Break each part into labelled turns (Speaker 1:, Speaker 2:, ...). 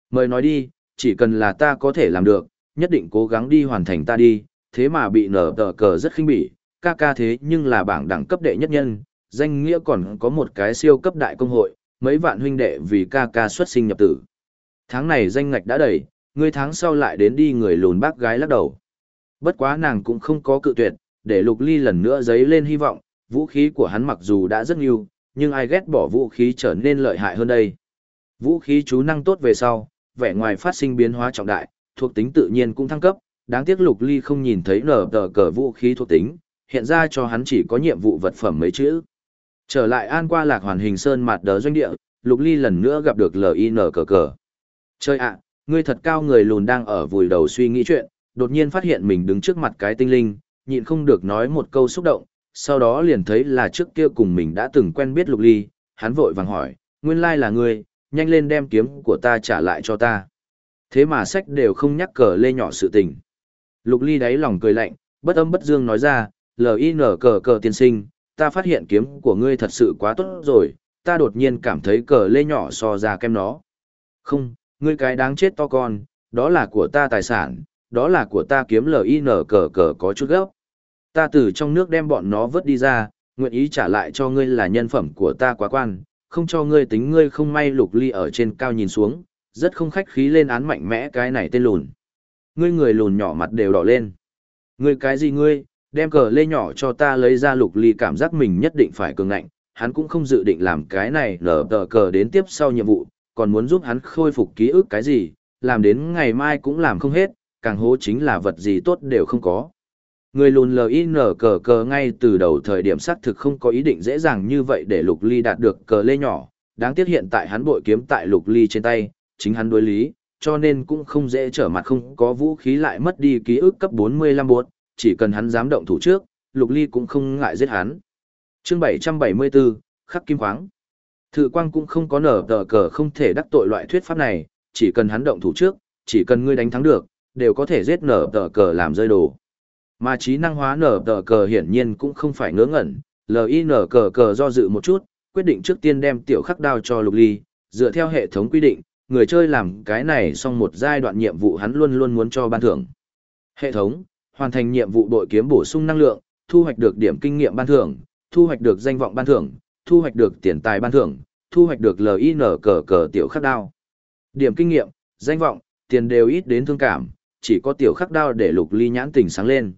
Speaker 1: Mời nói đi, chỉ cần là ta có thể làm được, nhất định cố gắng đi hoàn thành ta đi, thế mà bị nở tờ cờ rất khinh bỉ, ca ca thế nhưng là bảng đẳng cấp đệ nhất nhân, danh nghĩa còn có một cái siêu cấp đại công hội, mấy vạn huynh đệ vì ca ca xuất sinh nhập tử. Tháng này danh ngạch đã đầy, ngươi tháng sau lại đến đi, người lùn bác gái lắc đầu. Bất quá nàng cũng không có cự tuyệt, để Lục Ly lần nữa dấy lên hy vọng, vũ khí của hắn mặc dù đã rất nhiều, nhưng ai ghét bỏ vũ khí trở nên lợi hại hơn đây. Vũ khí chú năng tốt về sau, vẻ ngoài phát sinh biến hóa trọng đại, thuộc tính tự nhiên cũng thăng cấp, đáng tiếc Lục Ly không nhìn thấy nở tờ cờ vũ khí thuộc tính, hiện ra cho hắn chỉ có nhiệm vụ vật phẩm mấy chữ. Trở lại An Qua Lạc Hoàn Hình Sơn mặt đớ doanh địa, Lục Ly lần nữa gặp được LIN cờ cờ. Chơi ạ, ngươi thật cao, người lùn đang ở vùi đầu suy nghĩ chuyện, đột nhiên phát hiện mình đứng trước mặt cái tinh linh, nhịn không được nói một câu xúc động, sau đó liền thấy là trước kia cùng mình đã từng quen biết Lục Ly, hắn vội vàng hỏi, nguyên lai là ngươi, nhanh lên đem kiếm của ta trả lại cho ta. Thế mà sách đều không nhắc cờ lê nhỏ sự tình. Lục Ly đáy lòng cười lạnh, bất âm bất dương nói ra, LIN cờ cờ tiên sinh, ta phát hiện kiếm của ngươi thật sự quá tốt rồi, ta đột nhiên cảm thấy cờ lê nhỏ so ra kem nó. Không, ngươi cái đáng chết to con, đó là của ta tài sản, đó là của ta kiếm LIN cờ cờ có chút gấp. Ta từ trong nước đem bọn nó vớt đi ra, nguyện ý trả lại cho ngươi là nhân phẩm của ta quá quan, không cho ngươi tính ngươi không may. Lục Ly ở trên cao nhìn xuống, rất không khách khí lên án mạnh mẽ cái này tên lùn. Ngươi người lùn nhỏ mặt đều đỏ lên. Ngươi cái gì ngươi, đem cờ lê nhỏ cho ta lấy ra. Lục Ly cảm giác mình nhất định phải cường ngạnh, hắn cũng không dự định làm cái này lờ tờ cờ đến tiếp sau nhiệm vụ, còn muốn giúp hắn khôi phục ký ức cái gì, làm đến ngày mai cũng làm không hết, càng hố chính là vật gì tốt đều không có. Người lùn LIN cờ cờ ngay từ đầu thời điểm xác thực không có ý định dễ dàng như vậy để Lục Ly đạt được cờ lê nhỏ, đáng tiếc hiện tại hắn bội kiếm tại Lục Ly trên tay, chính hắn đối lý, cho nên cũng không dễ trở mặt, không có vũ khí lại mất đi ký ức cấp 45 bột, chỉ cần hắn dám động thủ trước, Lục Ly cũng không ngại giết hắn. Chương 774, Khắc Kim Khoáng. Thự Quang cũng không có nở tờ cờ không thể đắc tội loại thuyết pháp này, chỉ cần hắn động thủ trước, chỉ cần ngươi đánh thắng được, đều có thể giết nở tờ cờ làm rơi đồ. Mà trí năng hóa nở tờ cờ hiển nhiên cũng không phải ngớ ngẩn, LIN cờ cờ do dự một chút, quyết định trước tiên đem tiểu khắc đao cho Lục Ly, dựa theo hệ thống quy định, người chơi làm cái này xong một giai đoạn nhiệm vụ hắn luôn luôn muốn cho ban thưởng. Hệ thống, hoàn thành nhiệm vụ đội kiếm bổ sung năng lượng, thu hoạch được điểm kinh nghiệm ban thưởng, thu hoạch được danh vọng ban thưởng, thu hoạch được tiền tài ban thưởng, thu hoạch được LIN cờ cờ tiểu khắc đao. Điểm kinh nghiệm, danh vọng, tiền đều ít đến thương cảm, chỉ có tiểu khắc đao để Lục Ly nhãn tình sáng lên.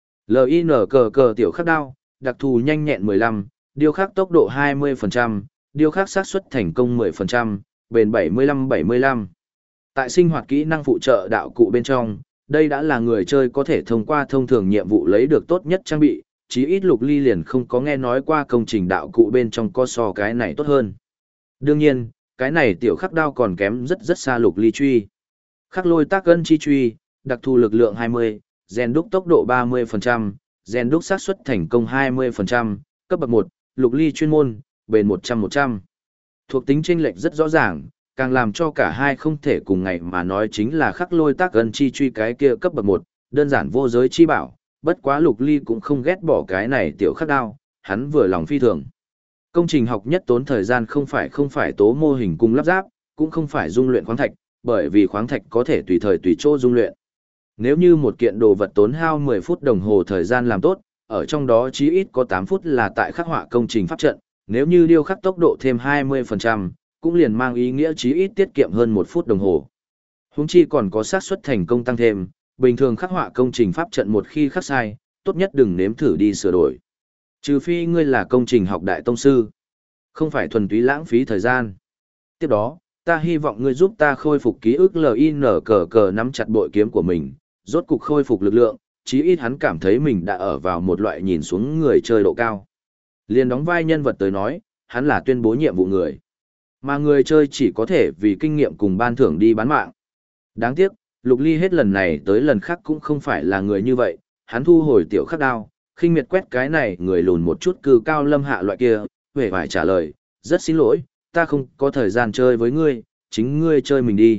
Speaker 1: LIN cờ cờ tiểu khắc đao, đặc thù nhanh nhẹn 15, điêu khắc tốc độ 20%, điêu khắc xác suất thành công 10%, bền 75-75. Tại sinh hoạt kỹ năng phụ trợ đạo cụ bên trong, đây đã là người chơi có thể thông qua thông thường nhiệm vụ lấy được tốt nhất trang bị, chí ít Lục Ly liền không có nghe nói qua công trình đạo cụ bên trong có so cái này tốt hơn. Đương nhiên, cái này tiểu khắc đao còn kém rất rất xa Lục Ly truy. Khắc lôi tác gân chi truy, đặc thù lực lượng 20, gen đúc tốc độ 30%, gen đúc xác suất thành công 20%, cấp bậc 1, Lục Ly chuyên môn, bền 100-100. Thuộc tính chênh lệch rất rõ ràng, càng làm cho cả hai không thể cùng ngày mà nói chính là khắc lôi tác gân chi truy cái kia cấp bậc 1, đơn giản vô giới chi bảo, bất quá Lục Ly cũng không ghét bỏ cái này tiểu khắc đao, hắn vừa lòng phi thường. Công trình học nhất tốn thời gian không phải tố mô hình cùng lắp ráp, cũng không phải dung luyện khoáng thạch, bởi vì khoáng thạch có thể tùy thời tùy chỗ dung luyện. Nếu như một kiện đồ vật tốn hao 10 phút đồng hồ thời gian làm tốt, ở trong đó chí ít có 8 phút là tại khắc họa công trình pháp trận, nếu như điêu khắc tốc độ thêm 20%, cũng liền mang ý nghĩa chí ít tiết kiệm hơn 1 phút đồng hồ. Huống chi còn có xác suất thành công tăng thêm, bình thường khắc họa công trình pháp trận một khi khắc sai, tốt nhất đừng nếm thử đi sửa đổi. Trừ phi ngươi là công trình học đại tông sư, không phải thuần túy lãng phí thời gian. Tiếp đó, ta hy vọng ngươi giúp ta khôi phục ký ức. LIN cờ cờ nắm chặt bội kiếm của mình, rốt cục khôi phục lực lượng, chí ít hắn cảm thấy mình đã ở vào một loại nhìn xuống người chơi độ cao. Liền đóng vai nhân vật tới nói, hắn là tuyên bố nhiệm vụ người. Mà người chơi chỉ có thể vì kinh nghiệm cùng ban thưởng đi bán mạng. Đáng tiếc, Lục Ly hết lần này tới lần khác cũng không phải là người như vậy, hắn thu hồi tiểu khắc đao, khinh miệt quét cái này người lùn một chút cư cao lâm hạ loại kia, vẻ vải trả lời, rất xin lỗi, ta không có thời gian chơi với ngươi, chính ngươi chơi mình đi.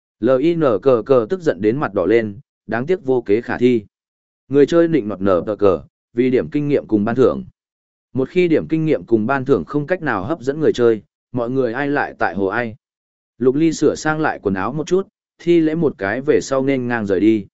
Speaker 1: LIN cờ cờ tức giận đến mặt đỏ lên, đáng tiếc vô kế khả thi. Người chơi nịnh nọt nở cờ, vì điểm kinh nghiệm cùng ban thưởng. Một khi điểm kinh nghiệm cùng ban thưởng không cách nào hấp dẫn người chơi, mọi người ai lại tại hồ ai. Lục Ly sửa sang lại quần áo một chút, thi lễ một cái về sau nên ngang rời đi.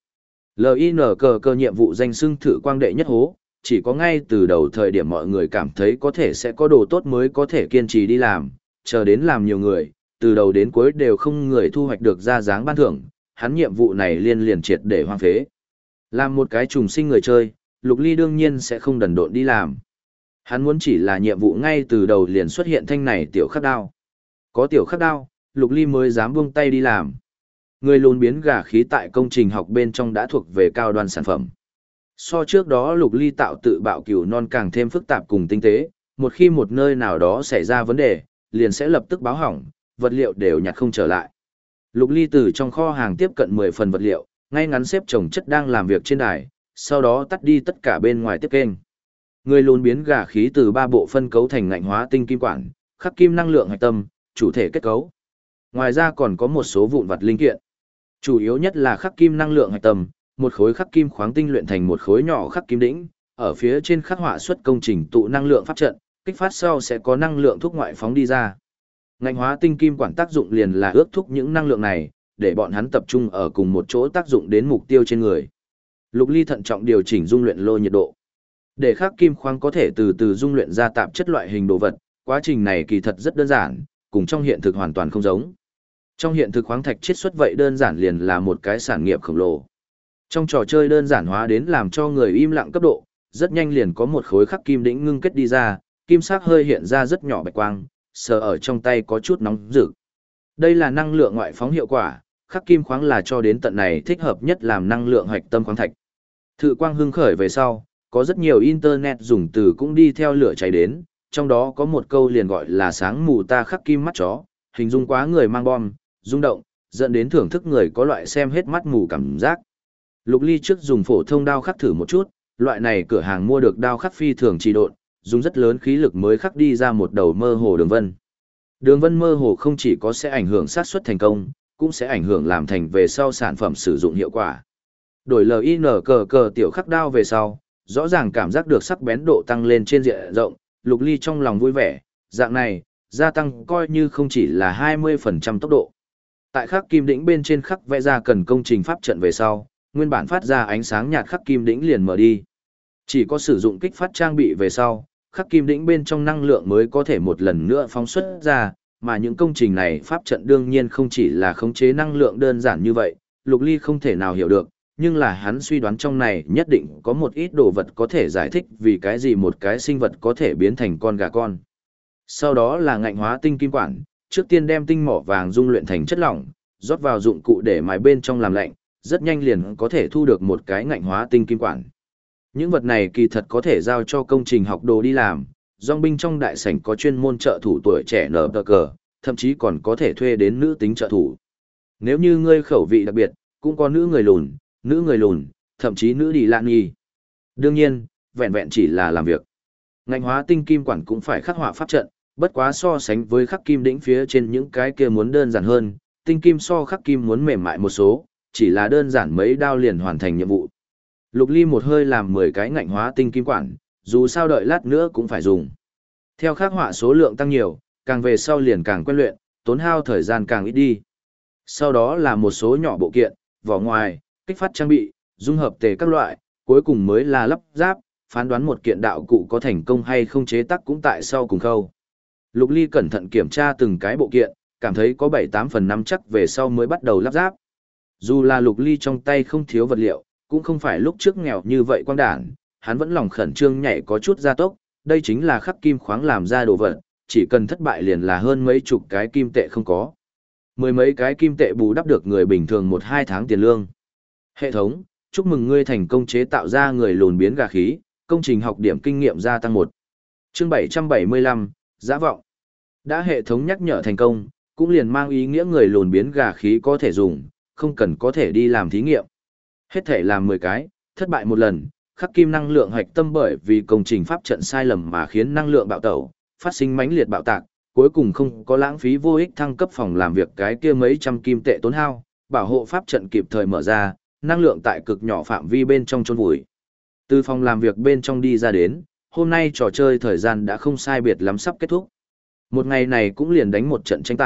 Speaker 1: LINCC nhiệm vụ danh xưng thử quang đệ nhất hố, chỉ có ngay từ đầu thời điểm mọi người cảm thấy có thể sẽ có đồ tốt mới có thể kiên trì đi làm, chờ đến làm nhiều người, từ đầu đến cuối đều không người thu hoạch được ra dáng ban thưởng, hắn nhiệm vụ này liền triệt để hoang phế. Làm một cái trùng sinh người chơi, Lục Ly đương nhiên sẽ không đần độn đi làm. Hắn muốn chỉ là nhiệm vụ ngay từ đầu liền xuất hiện thanh này tiểu khắc đao. Có tiểu khắc đao, Lục Ly mới dám buông tay đi làm. Người lùn biến gà khí tại công trình học bên trong đã thuộc về cao đoan sản phẩm. So trước đó Lục Ly tạo tự bạo cừu non càng thêm phức tạp cùng tinh tế, một khi một nơi nào đó xảy ra vấn đề, liền sẽ lập tức báo hỏng, vật liệu đều nhặt không trở lại. Lục Ly từ trong kho hàng tiếp cận 10 phần vật liệu, ngay ngắn xếp chồng chất đang làm việc trên đài, sau đó tắt đi tất cả bên ngoài tiếp kênh. Người lùn biến gà khí từ 3 bộ phân cấu thành ngạnh hóa tinh kim quản, khắc kim năng lượng hạch tâm, chủ thể kết cấu. Ngoài ra còn có một số vụn vặt linh kiện. Chủ yếu nhất là khắc kim năng lượng hạch tâm, một khối khắc kim khoáng tinh luyện thành một khối nhỏ khắc kim đỉnh, ở phía trên khắc họa xuất công trình tụ năng lượng pháp trận, kích phát sau sẽ có năng lượng thúc ngoại phóng đi ra. Ngạnh hóa tinh kim quản tác dụng liền là ước thúc những năng lượng này, để bọn hắn tập trung ở cùng một chỗ tác dụng đến mục tiêu trên người. Lục Ly thận trọng điều chỉnh dung luyện lô nhiệt độ. Để khắc kim khoáng có thể từ từ dung luyện ra tạp chất loại hình đồ vật, quá trình này kỳ thật rất đơn giản, cùng trong hiện thực hoàn toàn không giống. Trong hiện thực khoáng thạch chiết xuất vậy đơn giản liền là một cái sản nghiệp khổng lồ. Trong trò chơi đơn giản hóa đến làm cho người im lặng cấp độ, rất nhanh liền có một khối khắc kim đỉnh ngưng kết đi ra, kim sắc hơi hiện ra rất nhỏ bạch quang, sờ ở trong tay có chút nóng rực. Đây là năng lượng ngoại phóng hiệu quả, khắc kim khoáng là cho đến tận này thích hợp nhất làm năng lượng hạch tâm khoáng thạch. Thử quang hưng khởi về sau, có rất nhiều internet dùng từ cũng đi theo lửa cháy đến, trong đó có một câu liền gọi là sáng mù ta khắc kim mắt chó, hình dung quá người mang bom, rung động, dẫn đến thưởng thức người có loại xem hết mắt mù cảm giác. Lục Ly trước dùng phổ thông đao khắc thử một chút, loại này cửa hàng mua được đao khắc phi thường trì độn, dùng rất lớn khí lực mới khắc đi ra một đầu mơ hồ đường vân. Đường vân mơ hồ không chỉ có sẽ ảnh hưởng xác suất thành công, cũng sẽ ảnh hưởng làm thành về sau sản phẩm sử dụng hiệu quả. Đổi LINCC tiểu khắc đao về sau, rõ ràng cảm giác được sắc bén độ tăng lên trên diện rộng, Lục Ly trong lòng vui vẻ, dạng này, gia tăng coi như không chỉ là 20% tốc độ. Tại khắc kim đỉnh bên trên khắc vẽ ra cần công trình pháp trận về sau, nguyên bản phát ra ánh sáng nhạt khắc kim đỉnh liền mở đi. Chỉ có sử dụng kích phát trang bị về sau, khắc kim đỉnh bên trong năng lượng mới có thể một lần nữa phóng xuất ra, mà những công trình này pháp trận đương nhiên không chỉ là khống chế năng lượng đơn giản như vậy, Lục Ly không thể nào hiểu được, nhưng là hắn suy đoán trong này nhất định có một ít đồ vật có thể giải thích vì cái gì một cái sinh vật có thể biến thành con gà con. Sau đó là ngạnh hóa tinh kim quản, trước tiên đem tinh mỏ vàng dung luyện thành chất lỏng, rót vào dụng cụ để mài bên trong làm lạnh, rất nhanh liền có thể thu được một cái ngạnh hóa tinh kim quản. Những vật này kỳ thật có thể giao cho công trình học đồ đi làm, dòng binh trong đại sảnh có chuyên môn trợ thủ tuổi trẻ nở tờ cờ, thậm chí còn có thể thuê đến nữ tính trợ thủ. Nếu như ngươi khẩu vị đặc biệt, cũng có nữ người lùn, thậm chí nữ đi lạn nghi. Đương nhiên, vẹn vẹn chỉ là làm việc. Ngạnh hóa tinh kim quản cũng phải khắc họa pháp trận, bất quá so sánh với khắc kim đỉnh phía trên những cái kia muốn đơn giản hơn, tinh kim so khắc kim muốn mềm mại một số, chỉ là đơn giản mấy đao liền hoàn thành nhiệm vụ. Lục Ly một hơi làm 10 cái ngạnh hóa tinh kim quản, dù sao đợi lát nữa cũng phải dùng. Theo khắc họa số lượng tăng nhiều, càng về sau liền càng quen luyện, tốn hao thời gian càng ít đi. Sau đó là một số nhỏ bộ kiện, vỏ ngoài, kích phát trang bị, dung hợp tề các loại, cuối cùng mới là lắp ráp, phán đoán một kiện đạo cụ có thành công hay không chế tác cũng tại sau cùng khâu. Lục Ly cẩn thận kiểm tra từng cái bộ kiện, cảm thấy có 7-8 phần 5 chắc về sau mới bắt đầu lắp ráp. Dù là Lục Ly trong tay không thiếu vật liệu, cũng không phải lúc trước nghèo như vậy quang đản, hắn vẫn lòng khẩn trương nhảy có chút gia tốc, đây chính là khắc kim khoáng làm ra đồ vật, chỉ cần thất bại liền là hơn mấy chục cái kim tệ không có. Mười mấy cái kim tệ bù đắp được người bình thường 1-2 tháng tiền lương. Hệ thống, chúc mừng ngươi thành công chế tạo ra người lùn biến gà khí, công trình học điểm kinh nghiệm gia tăng 1. Chương 775, Giả vọng. Đã hệ thống nhắc nhở thành công, cũng liền mang ý nghĩa người lùn biến gà khí có thể dùng, không cần có thể đi làm thí nghiệm. Hết thể làm 10 cái, thất bại một lần, khắc kim năng lượng hạch tâm bởi vì công trình pháp trận sai lầm mà khiến năng lượng bạo tẩu, phát sinh mãnh liệt bạo tạc, cuối cùng không có lãng phí vô ích thăng cấp phòng làm việc cái kia mấy trăm kim tệ tốn hao, bảo hộ pháp trận kịp thời mở ra, năng lượng tại cực nhỏ phạm vi bên trong chôn vùi. Từ phòng làm việc bên trong đi ra đến, hôm nay trò chơi thời gian đã không sai biệt lắm sắp kết thúc. Một ngày này cũng liền đánh một trận tranh tài,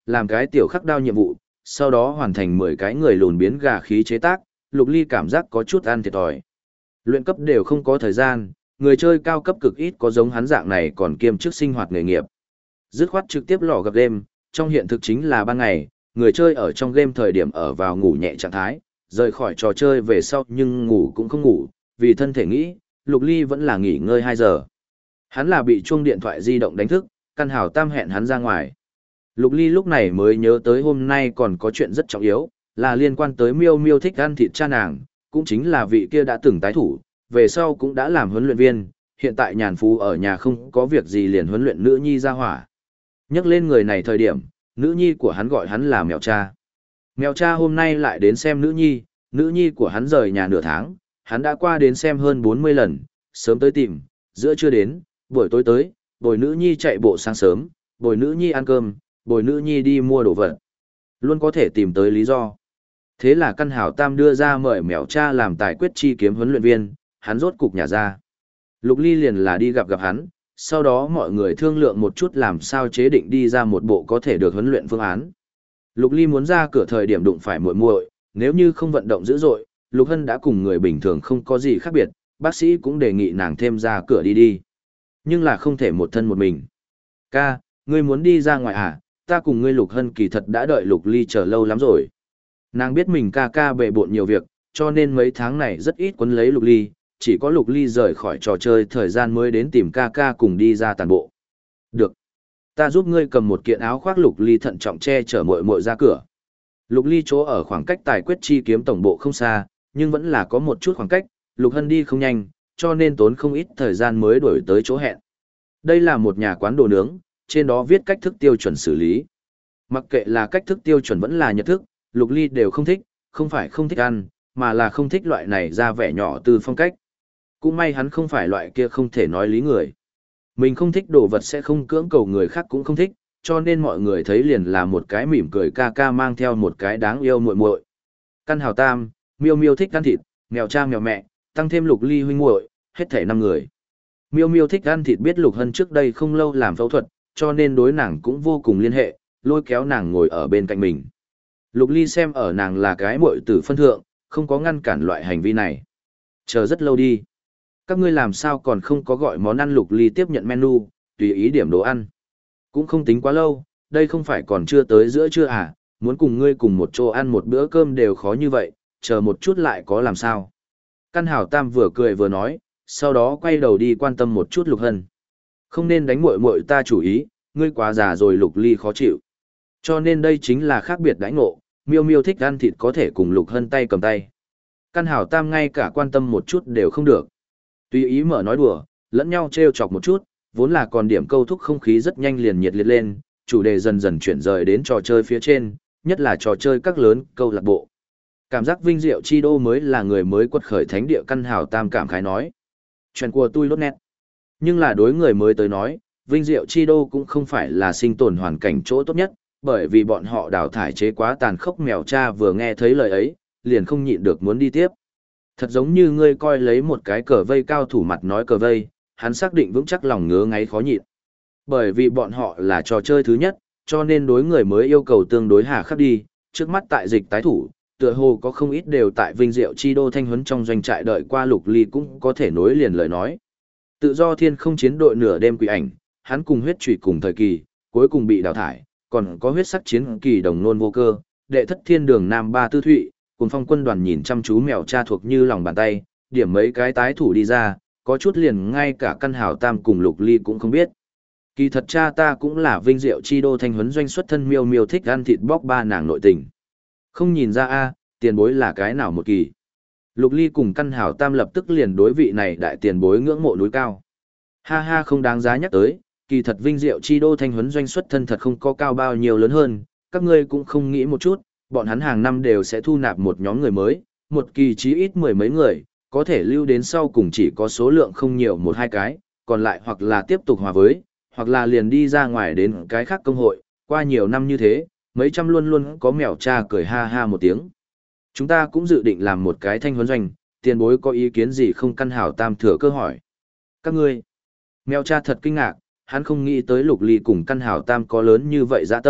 Speaker 1: làm cái tiểu khắc đao nhiệm vụ, sau đó hoàn thành 10 cái người lùn biến gà khí chế tác, Lục Ly cảm giác có chút ăn thiệt thòi. Luyện cấp đều không có thời gian, người chơi cao cấp cực ít có giống hắn dạng này còn kiêm chức sinh hoạt nghề nghiệp. Dứt khoát trực tiếp lò gặp game, trong hiện thực chính là ban ngày, người chơi ở trong game thời điểm ở vào ngủ nhẹ trạng thái, rời khỏi trò chơi về sau nhưng ngủ cũng không ngủ, vì thân thể nghĩ, Lục Ly vẫn là nghỉ ngơi 2 giờ. Hắn là bị chuông điện thoại di động đánh thức, Căn Hảo Tam hẹn hắn ra ngoài. Lục Ly lúc này mới nhớ tới hôm nay còn có chuyện rất trọng yếu, là liên quan tới Miêu Miêu thích ăn thịt cha nàng, cũng chính là vị kia đã từng tái thủ, về sau cũng đã làm huấn luyện viên, hiện tại nhàn phú ở nhà không có việc gì liền huấn luyện nữ nhi ra hỏa. Nhắc lên người này thời điểm, nữ nhi của hắn gọi hắn là Mèo Cha. Mèo Cha hôm nay lại đến xem nữ nhi của hắn rời nhà nửa tháng, hắn đã qua đến xem hơn 40 lần, sớm tới tìm, giữa trưa đến, buổi tối tới, bồi nữ nhi chạy bộ sáng sớm, bồi nữ nhi ăn cơm, bồi nữ nhi đi mua đồ vật. Luôn có thể tìm tới lý do. Thế là Căn Hảo Tam đưa ra mời Mèo Cha làm tài quyết chi kiếm huấn luyện viên, hắn rốt cục nhả ra. Lục Ly liền là đi gặp hắn, sau đó mọi người thương lượng một chút làm sao chế định đi ra một bộ có thể được huấn luyện phương án. Lục Ly muốn ra cửa thời điểm đụng phải muội muội, nếu như không vận động dữ dội, Lục Hân đã cùng người bình thường không có gì khác biệt, bác sĩ cũng đề nghị nàng thêm ra cửa đi. Nhưng là không thể một thân một mình. Ca, ngươi muốn đi ra ngoài à? Ta cùng ngươi Lục Hân kỳ thật đã đợi Lục Ly chờ lâu lắm rồi. Nàng biết mình ca bệ bộn nhiều việc, cho nên mấy tháng này rất ít quấn lấy Lục Ly, chỉ có Lục Ly rời khỏi trò chơi thời gian mới đến tìm ca cùng đi ra tàn bộ. Được. Ta giúp ngươi cầm một kiện áo khoác. Lục Ly thận trọng che chở muội muội ra cửa. Lục Ly chỗ ở khoảng cách tài quyết chi kiếm tổng bộ không xa, nhưng vẫn là có một chút khoảng cách, Lục Hân đi không nhanh, cho nên tốn không ít thời gian mới đuổi tới chỗ hẹn. Đây là một nhà quán đồ nướng, trên đó viết cách thức tiêu chuẩn xử lý. Mặc kệ là cách thức tiêu chuẩn vẫn là nhật thức, Lục Ly đều không thích, không phải không thích ăn, mà là không thích loại này ra vẻ nhỏ từ phong cách. Cũng may hắn không phải loại kia không thể nói lý người. Mình không thích đồ vật sẽ không cưỡng cầu người khác cũng không thích, cho nên mọi người thấy liền là một cái mỉm cười ca mang theo một cái đáng yêu muội muội. Căn Hảo Tam, Miêu Miêu thích ăn thịt, Mèo Cha mèo mẹ, tăng thêm Lục Ly huynh muội, hết thảy 5 người. Miêu Miêu thích ăn thịt biết Lục Hân trước đây không lâu làm phẫu thuật, cho nên đối nàng cũng vô cùng liên hệ, lôi kéo nàng ngồi ở bên cạnh mình. Lục Ly xem ở nàng là cái muội tử phân thượng, không có ngăn cản loại hành vi này. Chờ rất lâu đi. Các ngươi làm sao còn không có gọi món ăn? Lục Ly tiếp nhận menu, tùy ý điểm đồ ăn. Cũng không tính quá lâu, đây không phải còn chưa tới giữa trưa à, muốn cùng ngươi cùng một chỗ ăn một bữa cơm đều khó như vậy, chờ một chút lại có làm sao. Căn Hảo Tam vừa cười vừa nói, sau đó quay đầu đi quan tâm một chút Lục Hân. Không nên đánh muội muội ta chủ ý, ngươi quá già rồi. Lục Ly khó chịu. Cho nên đây chính là khác biệt đãi ngộ, Miêu Miêu thích ăn thịt có thể cùng Lục Hân tay cầm tay. Căn Hảo Tam ngay cả quan tâm một chút đều không được. Tùy ý mở nói đùa, lẫn nhau trêu chọc một chút, vốn là còn điểm câu thúc không khí rất nhanh liền nhiệt liệt lên, chủ đề dần dần chuyển rời đến trò chơi phía trên, nhất là trò chơi các lớn câu lạc bộ. Cảm giác vinh diệu chi đô mới là người mới quật khởi thánh địa. Căn Hảo Tam cảm khái nói. Chuyện của tôi lốt nét. Nhưng là đối người mới tới nói, vinh diệu chi đô cũng không phải là sinh tồn hoàn cảnh chỗ tốt nhất, bởi vì bọn họ đào thải chế quá tàn khốc. Mèo Cha vừa nghe thấy lời ấy, liền không nhịn được muốn đi tiếp. Thật giống như ngươi coi lấy một cái cờ vây cao thủ mặt nói cờ vây, hắn xác định vững chắc lòng ngứa ngáy khó nhịn. Bởi vì bọn họ là trò chơi thứ nhất, cho nên đối người mới yêu cầu tương đối hà khắc đi, trước mắt tại dịch tái thủ, tựa hồ có không ít đều tại vinh diệu chi đô thanh huấn trong doanh trại đợi qua. Lục Ly cũng có thể nối liền lời nói. Tự do thiên không chiến đội nửa đêm quỷ ảnh, hắn cùng huyết trùy cùng thời kỳ, cuối cùng bị đào thải, còn có huyết sắc chiến kỳ đồng nôn vô cơ, đệ thất thiên đường nam ba tư thụy, cùng phong quân đoàn nhìn chăm chú Mèo Cha thuộc như lòng bàn tay, điểm mấy cái tái thủ đi ra, có chút liền ngay cả Căn Hảo Tam cùng Lục Ly cũng không biết. Kỳ thật cha ta cũng là vinh diệu chi đô thanh huấn doanh xuất thân. Miêu Miêu thích ăn thịt bóc ba nàng nội tình. Không nhìn ra a, tiền bối là cái nào một kỳ. Lục Ly cùng Căn Hảo Tam lập tức liền đối vị này đại tiền bối ngưỡng mộ núi cao. Ha ha, không đáng giá nhắc tới, kỳ thật vinh diệu chi đô thanh huấn doanh xuất thân thật không có cao bao nhiêu lớn hơn, các ngươi cũng không nghĩ một chút, bọn hắn hàng năm đều sẽ thu nạp một nhóm người mới, một kỳ chí ít 10 mấy người, có thể lưu đến sau cùng chỉ có số lượng không nhiều 1-2 cái, còn lại hoặc là tiếp tục hòa với, hoặc là liền đi ra ngoài đến cái khác công hội, qua nhiều năm như thế, mấy trăm luôn luôn có Mèo Cha cười ha ha một tiếng. Chúng ta cũng dự định làm một cái thanh huấn doanh, tiền bối có ý kiến gì không? Căn Hảo Tam thừa cơ hỏi. Các ngươi. Mèo Cha thật kinh ngạc, hắn không nghĩ tới Lục Ly cùng Căn Hảo Tam có lớn như vậy dã tâm,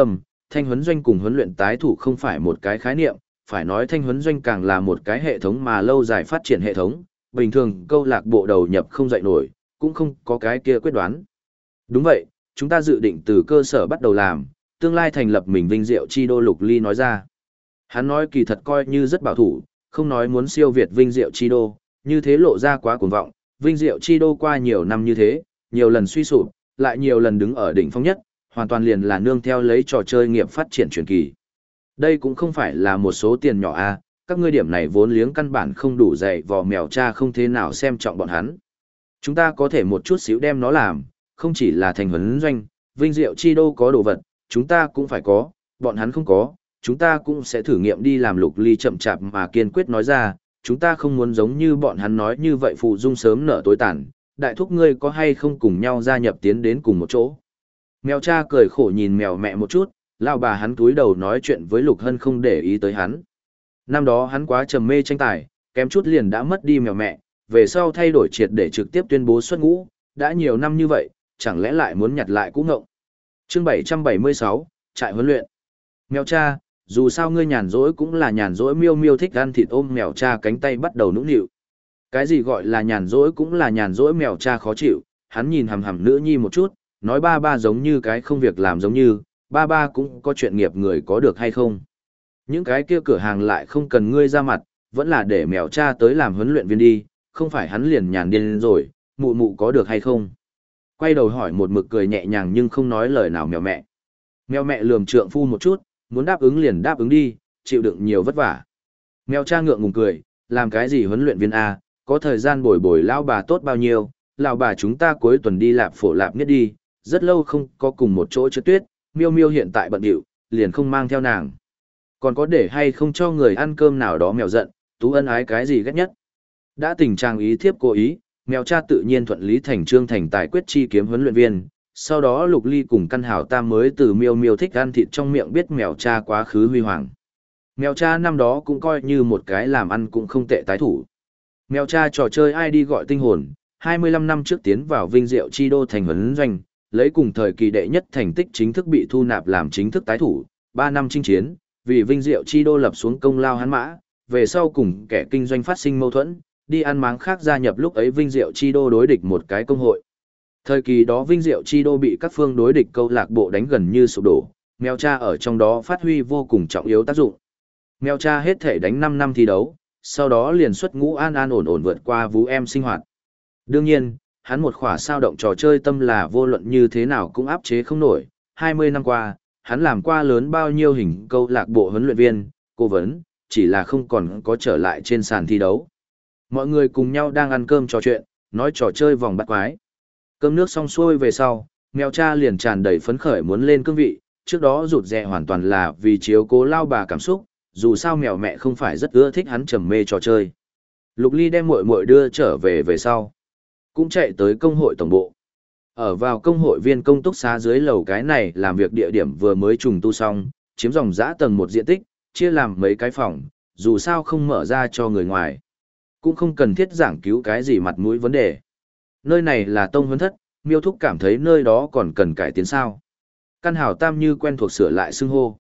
Speaker 1: thanh huấn doanh cùng huấn luyện tái thủ không phải một cái khái niệm, phải nói thanh huấn doanh càng là một cái hệ thống mà lâu dài phát triển hệ thống, bình thường câu lạc bộ đầu nhập không dậy nổi, cũng không có cái kia quyết đoán. Đúng vậy, chúng ta dự định từ cơ sở bắt đầu làm, tương lai thành lập mình vinh diệu chi đô. Lục Ly nói ra. Hắn nói kỳ thật coi như rất bảo thủ, không nói muốn siêu việt vinh diệu chi đô, như thế lộ ra quá cuồng vọng, vinh diệu chi đô qua nhiều năm như thế, nhiều lần suy sụp, lại nhiều lần đứng ở đỉnh phong nhất, hoàn toàn liền là nương theo lấy trò chơi nghiệp phát triển truyền kỳ. Đây cũng không phải là một số tiền nhỏ a, các ngươi điểm này vốn liếng căn bản không đủ dày vò mèo cha không thế nào xem trọng bọn hắn. Chúng ta có thể một chút xíu đem nó làm, không chỉ là thành huấn doanh, vinh diệu chi đô có đồ vật, chúng ta cũng phải có, bọn hắn không có, chúng ta cũng sẽ thử nghiệm đi làm. Lục Ly chậm chạp mà kiên quyết nói ra, chúng ta không muốn giống như bọn hắn nói như vậy phụ dung sớm nở tối tàn, đại thúc ngươi có hay không cùng nhau gia nhập tiến đến cùng một chỗ. Mèo cha cười khổ nhìn mèo mẹ một chút, lão bà hắn cúi đầu nói chuyện với Lục Hân không để ý tới hắn. Năm đó hắn quá trầm mê tranh tài, kém chút liền đã mất đi mèo mẹ, về sau thay đổi triệt để trực tiếp tuyên bố xuất ngũ, đã nhiều năm như vậy, chẳng lẽ lại muốn nhặt lại cũ ngộng. Chương 776, trại huấn luyện. Mèo cha, dù sao ngươi nhàn rỗi cũng là nhàn rỗi. Miêu Miêu thích ăn thịt ôm mèo cha cánh tay bắt đầu nũng nịu. Cái gì gọi là nhàn rỗi cũng là nhàn rỗi. Mèo cha khó chịu, hắn nhìn hằm hằm nữ nhi một chút, nói ba ba giống như cái không việc làm giống như, ba ba cũng có chuyện nghiệp người có được hay không. Những cái kia cửa hàng lại không cần ngươi ra mặt, vẫn là để mèo cha tới làm huấn luyện viên đi, không phải hắn liền nhàn điên rồi, mụ mụ có được hay không. Quay đầu hỏi một mực cười nhẹ nhàng nhưng không nói lời nào mèo mẹ. Mèo mẹ lườm trượng phu một chút, muốn đáp ứng liền đáp ứng đi, chịu đựng nhiều vất vả. Mèo cha ngượng ngùng cười, làm cái gì huấn luyện viên A, có thời gian bồi bồi lão bà tốt bao nhiêu, lão bà chúng ta cuối tuần đi lạp phổ lạp nhất đi, rất lâu không có cùng một chỗ trượt tuyết, Miêu Miêu hiện tại bận điệu, liền không mang theo nàng. Còn có để hay không cho người ăn cơm nào đó mèo giận, Tú Ân ái cái gì ghét nhất. Đã tình trạng ý thiếp cố ý, mèo cha tự nhiên thuận lý thành trương thành tài quyết chi kiếm huấn luyện viên. Sau đó Lục Ly cùng Căn Hảo Tam mới từ Miêu Miêu thích ăn thịt trong miệng biết mèo cha quá khứ huy hoàng. Mèo cha năm đó cũng coi như một cái làm ăn cũng không tệ tái thủ. Mèo cha trò chơi ai đi gọi tinh hồn, 25 năm trước tiến vào vinh diệu chi đô thành huấn doanh, lấy cùng thời kỳ đệ nhất thành tích chính thức bị thu nạp làm chính thức tái thủ, 3 năm chinh chiến, vì vinh diệu chi đô lập xuống công lao hắn mã, về sau cùng kẻ kinh doanh phát sinh mâu thuẫn, đi ăn máng khác gia nhập lúc ấy vinh diệu chi đô đối địch một cái công hội. Thời kỳ đó vinh diệu chi đô bị các phương đối địch câu lạc bộ đánh gần như sụp đổ, mèo cha ở trong đó phát huy vô cùng trọng yếu tác dụng. Mèo cha hết thể đánh 5 năm thi đấu, sau đó liền xuất ngũ an an ổn ổn vượt qua vú em sinh hoạt. Đương nhiên, hắn một khỏa sao động trò chơi tâm là vô luận như thế nào cũng áp chế không nổi. 20 năm qua, hắn làm qua lớn bao nhiêu hình câu lạc bộ huấn luyện viên, cố vấn, chỉ là không còn có trở lại trên sàn thi đấu. Mọi người cùng nhau đang ăn cơm trò chuyện, nói trò chơi vòng bắt quái. Cơm nước xong xuôi về sau, mèo cha liền tràn đầy phấn khởi muốn lên cương vị, trước đó rụt rè hoàn toàn là vì chiếu cố lao bà cảm xúc, dù sao mèo mẹ không phải rất ưa thích hắn trầm mê trò chơi. Lục Ly đem muội muội đưa trở về sau, cũng chạy tới công hội tổng bộ. Ở vào công hội viên công túc xá dưới lầu cái này làm việc địa điểm vừa mới trùng tu xong, chiếm dòng dã tầng một diện tích, chia làm mấy cái phòng, dù sao không mở ra cho người ngoài. Cũng không cần thiết giảng cứu cái gì mặt mũi vấn đề. Nơi này là tông huấn thất, Miêu Thúc cảm thấy nơi đó còn cần cải tiến sao. Căn Hảo Tam như quen thuộc sửa lại xưng hô.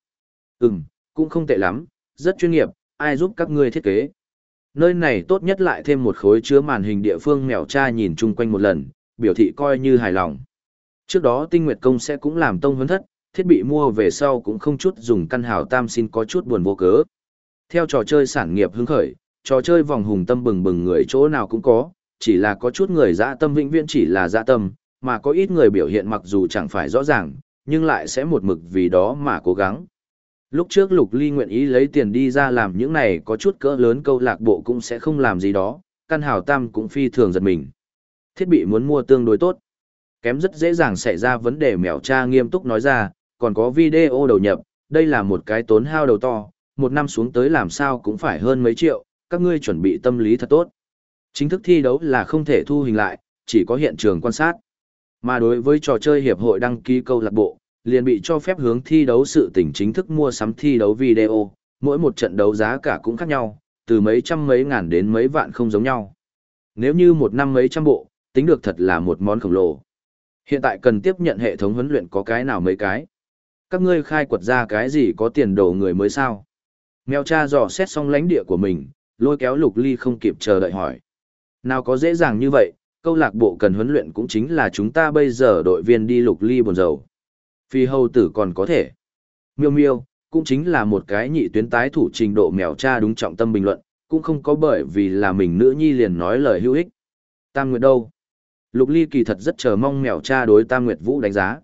Speaker 1: Cũng không tệ lắm, rất chuyên nghiệp, ai giúp các ngươi thiết kế. Nơi này tốt nhất lại thêm một khối chứa màn hình địa phương. Mèo cha nhìn chung quanh một lần, biểu thị coi như hài lòng. Trước đó Tinh Nguyệt Công sẽ cũng làm tông huấn thất, thiết bị mua về sau cũng không chút dùng. Căn Hảo Tam xin có chút buồn vô cớ. Theo trò chơi sản nghiệp hứng khởi, trò chơi vòng hùng tâm bừng bừng người chỗ nào cũng có, chỉ là có chút người dã tâm vĩnh viễn chỉ là dã tâm, mà có ít người biểu hiện mặc dù chẳng phải rõ ràng, nhưng lại sẽ một mực vì đó mà cố gắng. Lúc trước Lục Ly nguyện ý lấy tiền đi ra làm những này có chút cỡ lớn câu lạc bộ cũng sẽ không làm gì đó, Căn Hảo Tam cũng phi thường giật mình. Thiết bị muốn mua tương đối tốt. Kém rất dễ dàng xảy ra vấn đề. Mèo cha nghiêm túc nói ra, còn có video đầu nhập, đây là một cái tốn hao đầu to, một năm xuống tới làm sao cũng phải hơn mấy triệu, các ngươi chuẩn bị tâm lý thật tốt. Chính thức thi đấu là không thể thu hình lại, chỉ có hiện trường quan sát. Mà đối với trò chơi hiệp hội đăng ký câu lạc bộ, liền bị cho phép hướng thi đấu sự tỉnh chính thức mua sắm thi đấu video, mỗi một trận đấu giá cả cũng khác nhau, từ mấy trăm mấy ngàn đến mấy vạn không giống nhau. Nếu như một năm mấy trăm bộ, tính được thật là một món khổng lồ. Hiện tại cần tiếp nhận hệ thống huấn luyện có cái nào mấy cái. Các ngươi khai quật ra cái gì có tiền đồ người mới sao? Mèo cha dò xét xong lãnh địa của mình, lôi kéo Lục Ly không kịp chờ đợi hỏi. Nào có dễ dàng như vậy, câu lạc bộ cần huấn luyện cũng chính là chúng ta bây giờ đội viên đi Lục Ly buồn rầu. Phi hầu tử còn có thể. Miêu miêu, cũng chính là một cái nhị tuyến tái thủ trình độ mèo cha đúng trọng tâm bình luận, cũng không có bởi vì là mình nữ nhi liền nói lời hữu ích. Tam Nguyệt đâu? Lục Ly kỳ thật rất chờ mong mèo cha đối Tam Nguyệt Vũ đánh giá.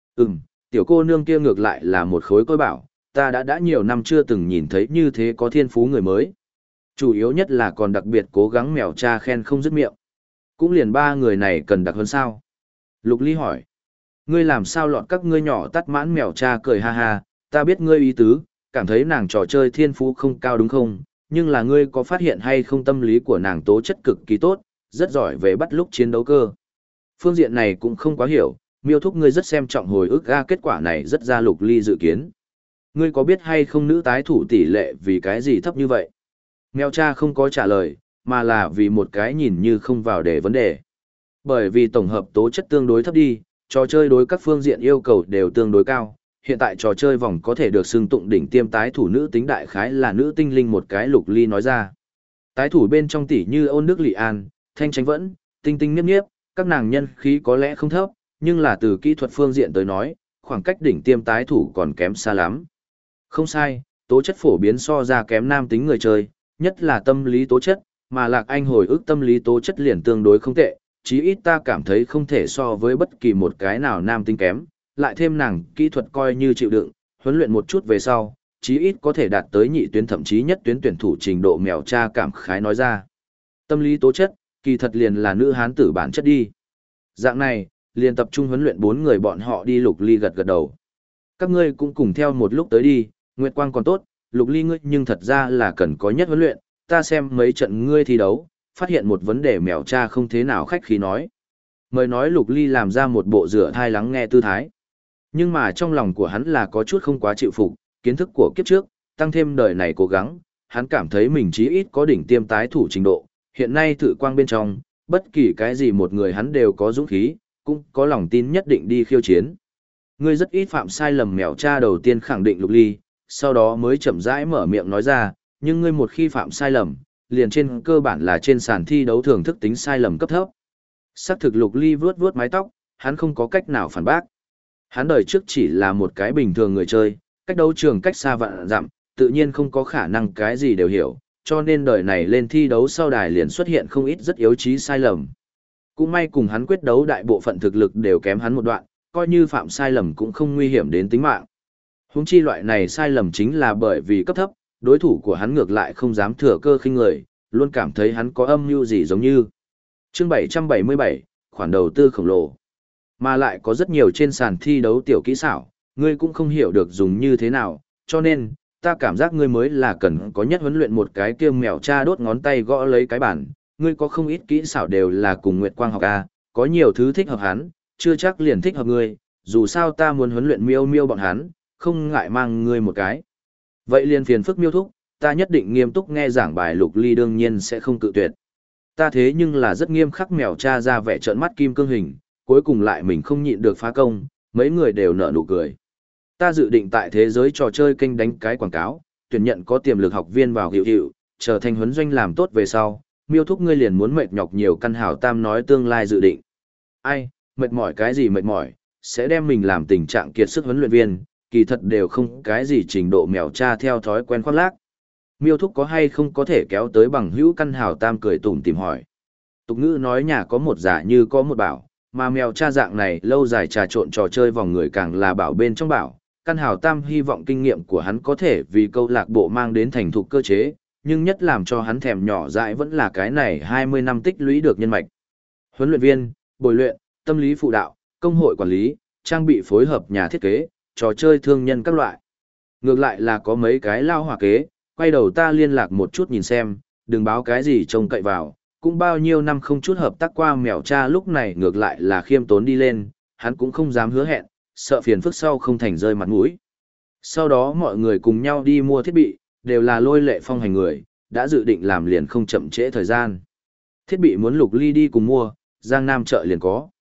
Speaker 1: Tiểu cô nương kia ngược lại là một khối côi bảo, ta đã nhiều năm chưa từng nhìn thấy như thế có thiên phú người mới. Chủ yếu nhất là còn đặc biệt cố gắng mèo cha khen không dứt miệng. Cũng liền ba người này cần đặc hơn sao? Lục Ly hỏi. Ngươi làm sao lọt các ngươi nhỏ tắt mãn mèo cha cười ha ha, ta biết ngươi ý tứ, cảm thấy nàng trò chơi thiên phú không cao đúng không? Nhưng là ngươi có phát hiện hay không tâm lý của nàng tố chất cực kỳ tốt, rất giỏi về bắt lúc chiến đấu cơ. Phương diện này cũng không quá hiểu, miêu thúc ngươi rất xem trọng hồi ức ga kết quả này rất ra Lục Ly dự kiến. Ngươi có biết hay không nữ tái thủ tỷ lệ vì cái gì thấp như vậy? Mèo cha không có trả lời, mà là vì một cái nhìn như không vào để vấn đề. Bởi vì tổng hợp tố chất tương đối thấp đi, trò chơi đối các phương diện yêu cầu đều tương đối cao. Hiện tại trò chơi vòng có thể được xưng tụng đỉnh tiêm tái thủ nữ tính đại khái là nữ tinh linh một cái Lục Ly nói ra. Tái thủ bên trong tỷ như Ôn Đức Lị An, Thanh Tránh Vẫn, Tinh Tinh Niếp Niếp, các nàng nhân khí có lẽ không thấp, nhưng là từ kỹ thuật phương diện tới nói, khoảng cách đỉnh tiêm tái thủ còn kém xa lắm. Không sai, tố chất phổ biến so ra kém nam tính người chơi, nhất là tâm lý tố chất, mà Lạc Anh hồi ức tâm lý tố chất liền tương đối không tệ, chí ít ta cảm thấy không thể so với bất kỳ một cái nào nam tính kém, lại thêm nàng kỹ thuật coi như chịu đựng, huấn luyện một chút về sau, chí ít có thể đạt tới nhị tuyến thậm chí nhất tuyến tuyển thủ trình độ mèo cha cảm khái nói ra. Tâm lý tố chất, kỳ thật liền là nữ hán tử bản chất đi. Dạng này, liền tập trung huấn luyện 4 người bọn họ đi. Lục Ly gật gật đầu. Các ngươi cũng cùng theo một lúc tới đi, Nguyệt Quang còn tốt, Lục Ly ngươi nhưng thật ra là cần có nhất huấn luyện, ta xem mấy trận ngươi thi đấu, phát hiện một vấn đề mèo cha không thế nào khách khí nói. Mời nói Lục Ly làm ra một bộ rửa thai lắng nghe tư thái. Nhưng mà trong lòng của hắn là có chút không quá chịu phục, kiến thức của kiếp trước, tăng thêm đời này cố gắng, hắn cảm thấy mình chí ít có đỉnh tiêm tái thủ trình độ, hiện nay thử quang bên trong, bất kỳ cái gì một người hắn đều có dũng khí, cũng có lòng tin nhất định đi khiêu chiến. Ngươi rất ít phạm sai lầm mèo cha đầu tiên khẳng định Lục Ly, sau đó mới chậm rãi mở miệng nói ra, nhưng ngươi một khi phạm sai lầm, liền trên cơ bản là trên sàn thi đấu thường thức tính sai lầm cấp thấp. Sắc thực Lục Ly vuốt vuốt mái tóc, hắn không có cách nào phản bác. Hắn đời trước chỉ là một cái bình thường người chơi, cách đấu trường cách xa vạn dặm, tự nhiên không có khả năng cái gì đều hiểu, cho nên đời này lên thi đấu sau đài liền xuất hiện không ít rất yếu trí sai lầm. Cũng may cùng hắn quyết đấu đại bộ phận thực lực đều kém hắn một đoạn, coi như phạm sai lầm cũng không nguy hiểm đến tính mạng. Huống chi loại này sai lầm chính là bởi vì cấp thấp, đối thủ của hắn ngược lại không dám thừa cơ khinh người, luôn cảm thấy hắn có âm mưu gì giống như. Chương 777, khoản đầu tư khổng lồ. Mà lại có rất nhiều trên sàn thi đấu tiểu kỹ xảo, ngươi cũng không hiểu được dùng như thế nào, cho nên, ta cảm giác ngươi mới là cần có nhất huấn luyện một cái kia mèo cha đốt ngón tay gõ lấy cái bản, ngươi có không ít kỹ xảo đều là cùng Nguyệt Quang học a, có nhiều thứ thích hợp hắn, chưa chắc liền thích hợp ngươi, dù sao ta muốn huấn luyện miêu miêu bọn hắn, không ngại mang ngươi một cái. Vậy liền phiền phức miêu thúc, ta nhất định nghiêm túc nghe giảng bài. Lục Ly đương nhiên sẽ không cự tuyệt. Ta thế nhưng là rất nghiêm khắc mèo cha ra vẻ trợn mắt kim cương hình, cuối cùng lại mình không nhịn được phá công, mấy người đều nở nụ cười. Ta dự định tại thế giới trò chơi kênh đánh cái quảng cáo, tuyển nhận có tiềm lực học viên vào hiệu, trở thành huấn doanh làm tốt về sau, miêu thúc ngươi liền muốn mệt nhọc nhiều. Căn hảo tam nói tương lai dự định. Ai, mệt mỏi cái gì mệt mỏi, sẽ đem mình làm tình trạng kiệt sức huấn luyện viên, kỳ thật đều không cái gì trình độ mèo cha theo thói quen khoác lác. Miêu thúc có hay không có thể kéo tới bằng hữu. Căn hảo tam cười tủm tìm hỏi. Tục ngữ nói nhà có một giả như có một bảo, mà mèo cha dạng này lâu dài trà trộn trò chơi vòng người càng là bảo bên trong bảo. Căn hảo tam hy vọng kinh nghiệm của hắn có thể vì câu lạc bộ mang đến thành thục cơ chế, nhưng nhất làm cho hắn thèm nhỏ dại vẫn là cái này 20 năm tích lũy được nhân mạch. Huấn luyện viên, bồi luyện, tâm lý phụ đạo, công hội quản lý, trang bị phối hợp nhà thiết kế, trò chơi thương nhân các loại. Ngược lại là có mấy cái lao hỏa kế, quay đầu ta liên lạc một chút nhìn xem, đừng báo cái gì trông cậy vào, cũng bao nhiêu năm không chút hợp tác qua. Mèo cha lúc này ngược lại là khiêm tốn đi lên, hắn cũng không dám hứa hẹn, sợ phiền phức sau không thành rơi mặt mũi. Sau đó mọi người cùng nhau đi mua thiết bị, đều là Lôi Lệ Phong hành người, đã dự định làm liền không chậm trễ thời gian. Thiết bị muốn Lục Ly đi cùng mua, Giang Nam chợ liền có.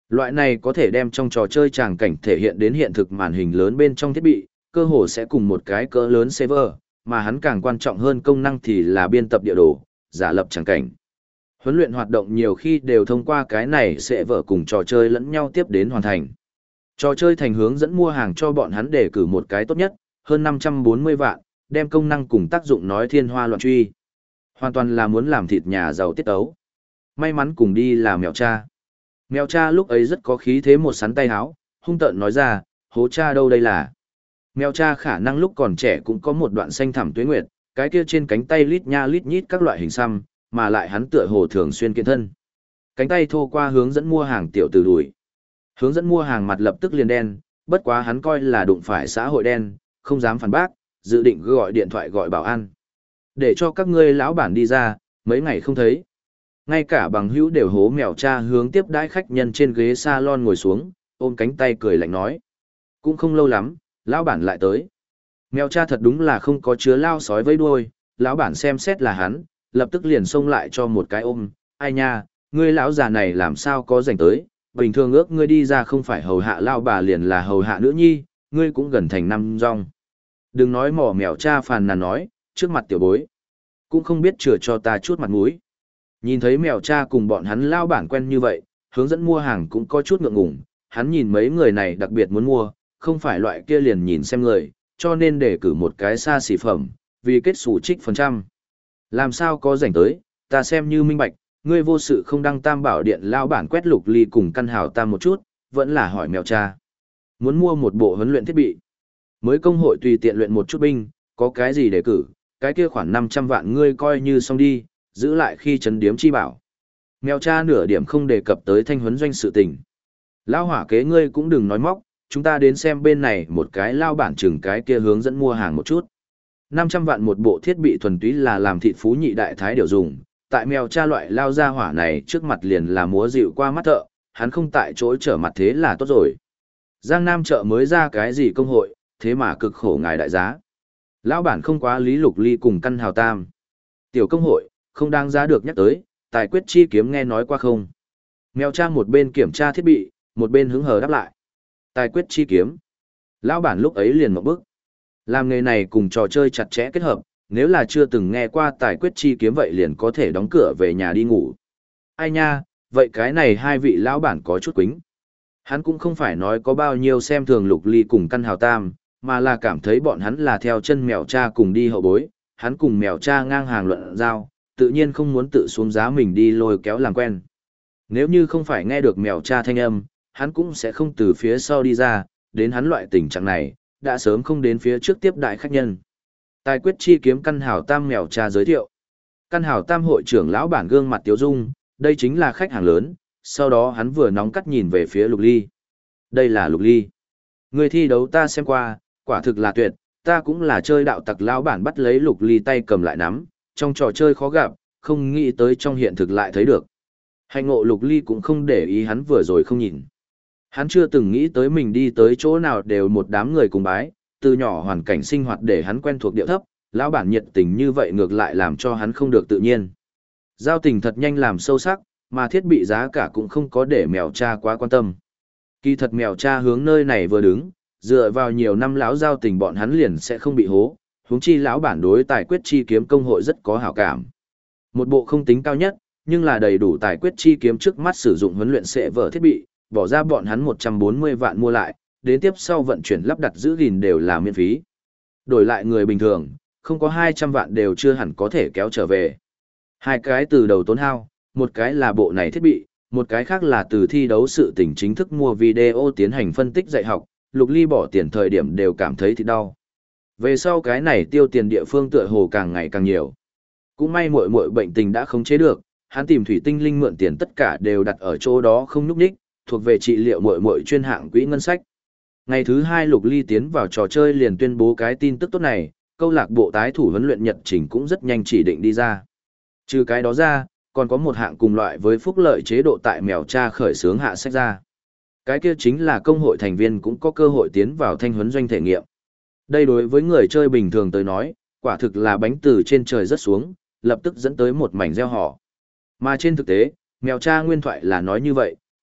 Speaker 1: Loại này có thể đem trong trò chơi tràng cảnh thể hiện đến hiện thực màn hình lớn bên trong thiết bị, cơ hồ sẽ cùng một cái cỡ lớn server, mà hắn càng quan trọng hơn công năng thì là biên tập địa đồ, giả lập tràng cảnh. Huấn luyện hoạt động nhiều khi đều thông qua cái này sẽ vở cùng trò chơi lẫn nhau tiếp đến hoàn thành. Trò chơi thành hướng dẫn mua hàng cho bọn hắn để cử một cái tốt nhất, hơn 540 vạn, đem công năng cùng tác dụng nói thiên hoa loạn truy. Hoàn toàn là muốn làm thịt nhà giàu tiết ấu. May mắn cùng đi là mèo cha. Mèo cha lúc ấy rất có khí thế một sắn tay háo, hung tợn nói ra, hố cha đâu đây là. Mèo cha khả năng lúc còn trẻ cũng có một đoạn xanh thẳm tuế nguyệt, cái kia trên cánh tay lít nha lít nhít các loại hình xăm, mà lại hắn tựa hồ thường xuyên kiện thân. Cánh tay thô qua hướng dẫn mua hàng tiểu tử đuổi. Hướng dẫn mua hàng mặt lập tức liền đen, bất quá hắn coi là đụng phải xã hội đen, không dám phản bác, dự định gọi điện thoại gọi bảo an. Để cho các ngươi lão bản đi ra, mấy ngày không thấy. Ngay cả bằng hữu đều hố mèo cha hướng tiếp đãi khách nhân trên ghế salon ngồi xuống, ôm cánh tay cười lạnh nói. Cũng không lâu lắm, lão bản lại tới. Mèo cha thật đúng là không có chứa lao sói với đuôi, lão bản xem xét là hắn, lập tức liền xông lại cho một cái ôm. Ai nha, ngươi lão già này làm sao có rảnh tới, bình thường ước ngươi đi ra không phải hầu hạ lao bà liền là hầu hạ nữ nhi, ngươi cũng gần thành năm rong. Đừng nói mỏ mèo cha phàn nàn nói, trước mặt tiểu bối. Cũng không biết chừa cho ta chút mặt mũi. Nhìn thấy mèo cha cùng bọn hắn lao bản quen như vậy, hướng dẫn mua hàng cũng có chút ngượng ngùng, hắn nhìn mấy người này đặc biệt muốn mua, không phải loại kia liền nhìn xem người, cho nên để cử một cái xa xỉ phẩm, vì kết xù trích phần trăm. Làm sao có rảnh tới, ta xem như minh bạch, ngươi vô sự không đăng tam bảo điện lao bản quét lục ly cùng căn hào tam một chút, vẫn là hỏi mèo cha. Muốn mua một bộ huấn luyện thiết bị. Mới công hội tùy tiện luyện một chút binh, có cái gì để cử, cái kia khoảng 500 vạn ngươi coi như xong đi, giữ lại khi chấn điếm chi bảo. Mèo cha nửa điểm không đề cập tới thanh huấn doanh sự tình. Lao hỏa kế ngươi cũng đừng nói móc, chúng ta đến xem bên này một cái lao bản chừng cái kia hướng dẫn mua hàng một chút. 500 vạn một bộ thiết bị thuần túy là làm thịt phú nhị đại thái điều dùng, tại mèo cha loại lao ra hỏa này trước mặt liền là múa dịu qua mắt thợ, hắn không tại chỗ trở mặt thế là tốt rồi. Giang Nam chợ mới ra cái gì công hội, thế mà cực khổ ngài đại giá. Lão bản không quá lý lục ly cùng căn hào tam. Tiểu công hội, không đáng giá được nhắc tới, tài quyết chi kiếm nghe nói qua không. Mèo cha một bên kiểm tra thiết bị, một bên hứng hờ đáp lại. Tài quyết chi kiếm. Lão bản lúc ấy liền một bước. Làm nghề này cùng trò chơi chặt chẽ kết hợp, nếu là chưa từng nghe qua tài quyết chi kiếm vậy liền có thể đóng cửa về nhà đi ngủ. Ai nha, vậy cái này hai vị lão bản có chút quính. Hắn cũng không phải nói có bao nhiêu xem thường lục ly cùng căn hào tam, mà là cảm thấy bọn hắn là theo chân mèo cha cùng đi hậu bối, hắn cùng mèo cha ngang hàng luận giao, tự nhiên không muốn tự xuống giá mình đi lôi kéo làm quen. Nếu như không phải nghe được mèo cha thanh âm, hắn cũng sẽ không từ phía sau đi ra, đến hắn loại tình trạng này, đã sớm không đến phía trước tiếp đại khách nhân. Tài quyết chi kiếm căn hào tam mèo cha giới thiệu. Căn hào tam hội trưởng lão bản gương mặt tiếu dung, đây chính là khách hàng lớn, sau đó hắn vừa nóng cắt nhìn về phía lục ly. Đây là lục ly. Người thi đấu ta xem qua, quả thực là tuyệt, ta cũng là chơi đạo tặc lão bản bắt lấy lục ly tay cầm lại nắm, trong trò chơi khó gặp, không nghĩ tới trong hiện thực lại thấy được. Hành ngộ lục ly cũng không để ý hắn vừa rồi không nhìn. Hắn chưa từng nghĩ tới mình đi tới chỗ nào đều một đám người cùng bái, từ nhỏ hoàn cảnh sinh hoạt để hắn quen thuộc điệu thấp, lão bản nhiệt tình như vậy ngược lại làm cho hắn không được tự nhiên. Giao tình thật nhanh làm sâu sắc, mà thiết bị giá cả cũng không có để mèo cha quá quan tâm. Kỳ thật mèo cha hướng nơi này vừa đứng, dựa vào nhiều năm lão giao tình bọn hắn liền sẽ không bị hố, huống chi lão bản đối tài quyết chi kiếm công hội rất có hảo cảm. Một bộ không tính cao nhất, nhưng là đầy đủ tài quyết chi kiếm trước mắt sử dụng huấn luyện sẽ vở thiết bị, bỏ ra bọn hắn 140 vạn mua lại, đến tiếp sau vận chuyển lắp đặt giữ gìn đều là miễn phí. Đổi lại người bình thường, không có 200 vạn đều chưa hẳn có thể kéo trở về. Hai cái từ đầu tốn hao, một cái là bộ này thiết bị, một cái khác là từ thi đấu sự tình chính thức mua video tiến hành phân tích dạy học, Lục Ly bỏ tiền thời điểm đều cảm thấy thịt đau. Về sau cái này tiêu tiền địa phương tựa hồ càng ngày càng nhiều. Cũng may muội muội bệnh tình đã khống chế được, hắn tìm thủy tinh linh mượn tiền tất cả đều đặt ở chỗ đó không nhúc nhích, thuộc về trị liệu muội muội chuyên hạng quỹ ngân sách. Ngày thứ 2 Lục Ly tiến vào trò chơi liền tuyên bố cái tin tức tốt này, câu lạc bộ tái thủ huấn luyện nhật trình cũng rất nhanh chỉ định đi ra. Trừ cái đó ra, còn có một hạng cùng loại với phúc lợi chế độ tại mèo cha khởi xướng hạ sách ra. Cái kia chính là công hội thành viên cũng có cơ hội tiến vào thanh huấn doanh thể nghiệm. Đây đối với người chơi bình thường tới nói, quả thực là bánh từ trên trời rớt xuống, lập tức dẫn tới một mảnh gieo họ. Mà trên thực tế, mèo cha nguyên thoại là nói như vậy,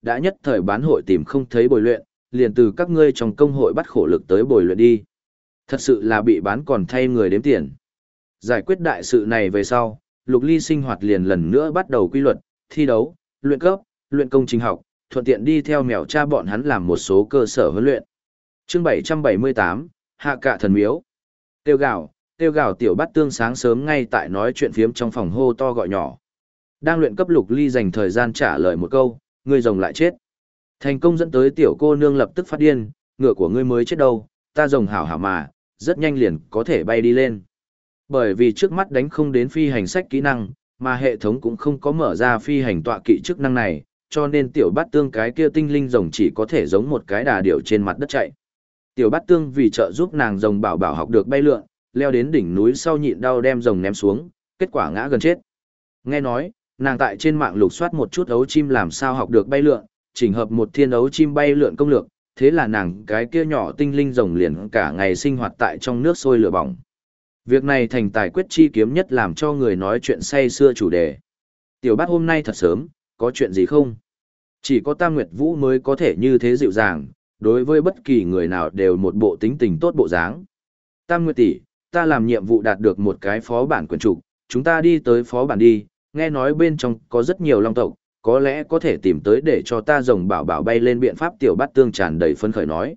Speaker 1: đã nhất thời bán hội tìm không thấy bồi luyện, liền từ các ngươi trong công hội bắt khổ lực tới bồi luyện đi. Thật sự là bị bán còn thay người đếm tiền. Giải quyết đại sự này về sau, Lục Ly sinh hoạt liền lần nữa bắt đầu quy luật, thi đấu, luyện cấp, luyện công trình học, thuận tiện đi theo mèo cha bọn hắn làm một số cơ sở huấn luyện. Chương 778, Hạ Cạ Thần Miếu. Tiêu gào tiểu bát tương sáng sớm ngay tại nói chuyện phiếm trong phòng hô to gọi nhỏ. Đang luyện cấp Lục Ly dành thời gian trả lời một câu, ngươi rồng lại chết. Thành công dẫn tới tiểu cô nương lập tức phát điên, ngựa của ngươi mới chết đâu, ta rồng hảo hảo mà, rất nhanh liền có thể bay đi lên. Bởi vì trước mắt đánh không đến phi hành sách kỹ năng, mà hệ thống cũng không có mở ra phi hành tọa kỵ chức năng này, cho nên tiểu bát tương cái kia tinh linh rồng chỉ có thể giống một cái đà điểu trên mặt đất chạy. Tiểu bát tương vì trợ giúp nàng rồng bảo bảo học được bay lượn, leo đến đỉnh núi sau nhịn đau đem rồng ném xuống, kết quả ngã gần chết. Nghe nói, nàng tại trên mạng lục soát một chút ấu chim làm sao học được bay lượn, chỉnh hợp một thiên ấu chim bay lượn công lược, thế là nàng cái kia nhỏ tinh linh rồng liền cả ngày sinh hoạt tại trong nước sôi lửa bỏng. Việc này thành tài quyết chi kiếm nhất làm cho người nói chuyện say xưa chủ đề. Tiểu bát hôm nay thật sớm, có chuyện gì không? Chỉ có Tam Nguyệt Vũ mới có thể như thế dịu dàng, đối với bất kỳ người nào đều một bộ tính tình tốt bộ dáng. Tam Nguyệt tỷ, ta làm nhiệm vụ đạt được một cái phó bản quyển trục, chúng ta đi tới phó bản đi, nghe nói bên trong có rất nhiều long tộc, có lẽ có thể tìm tới để cho ta rồng bảo bảo bay lên biện pháp. Tiểu bát tương tràn đầy phấn khởi nói.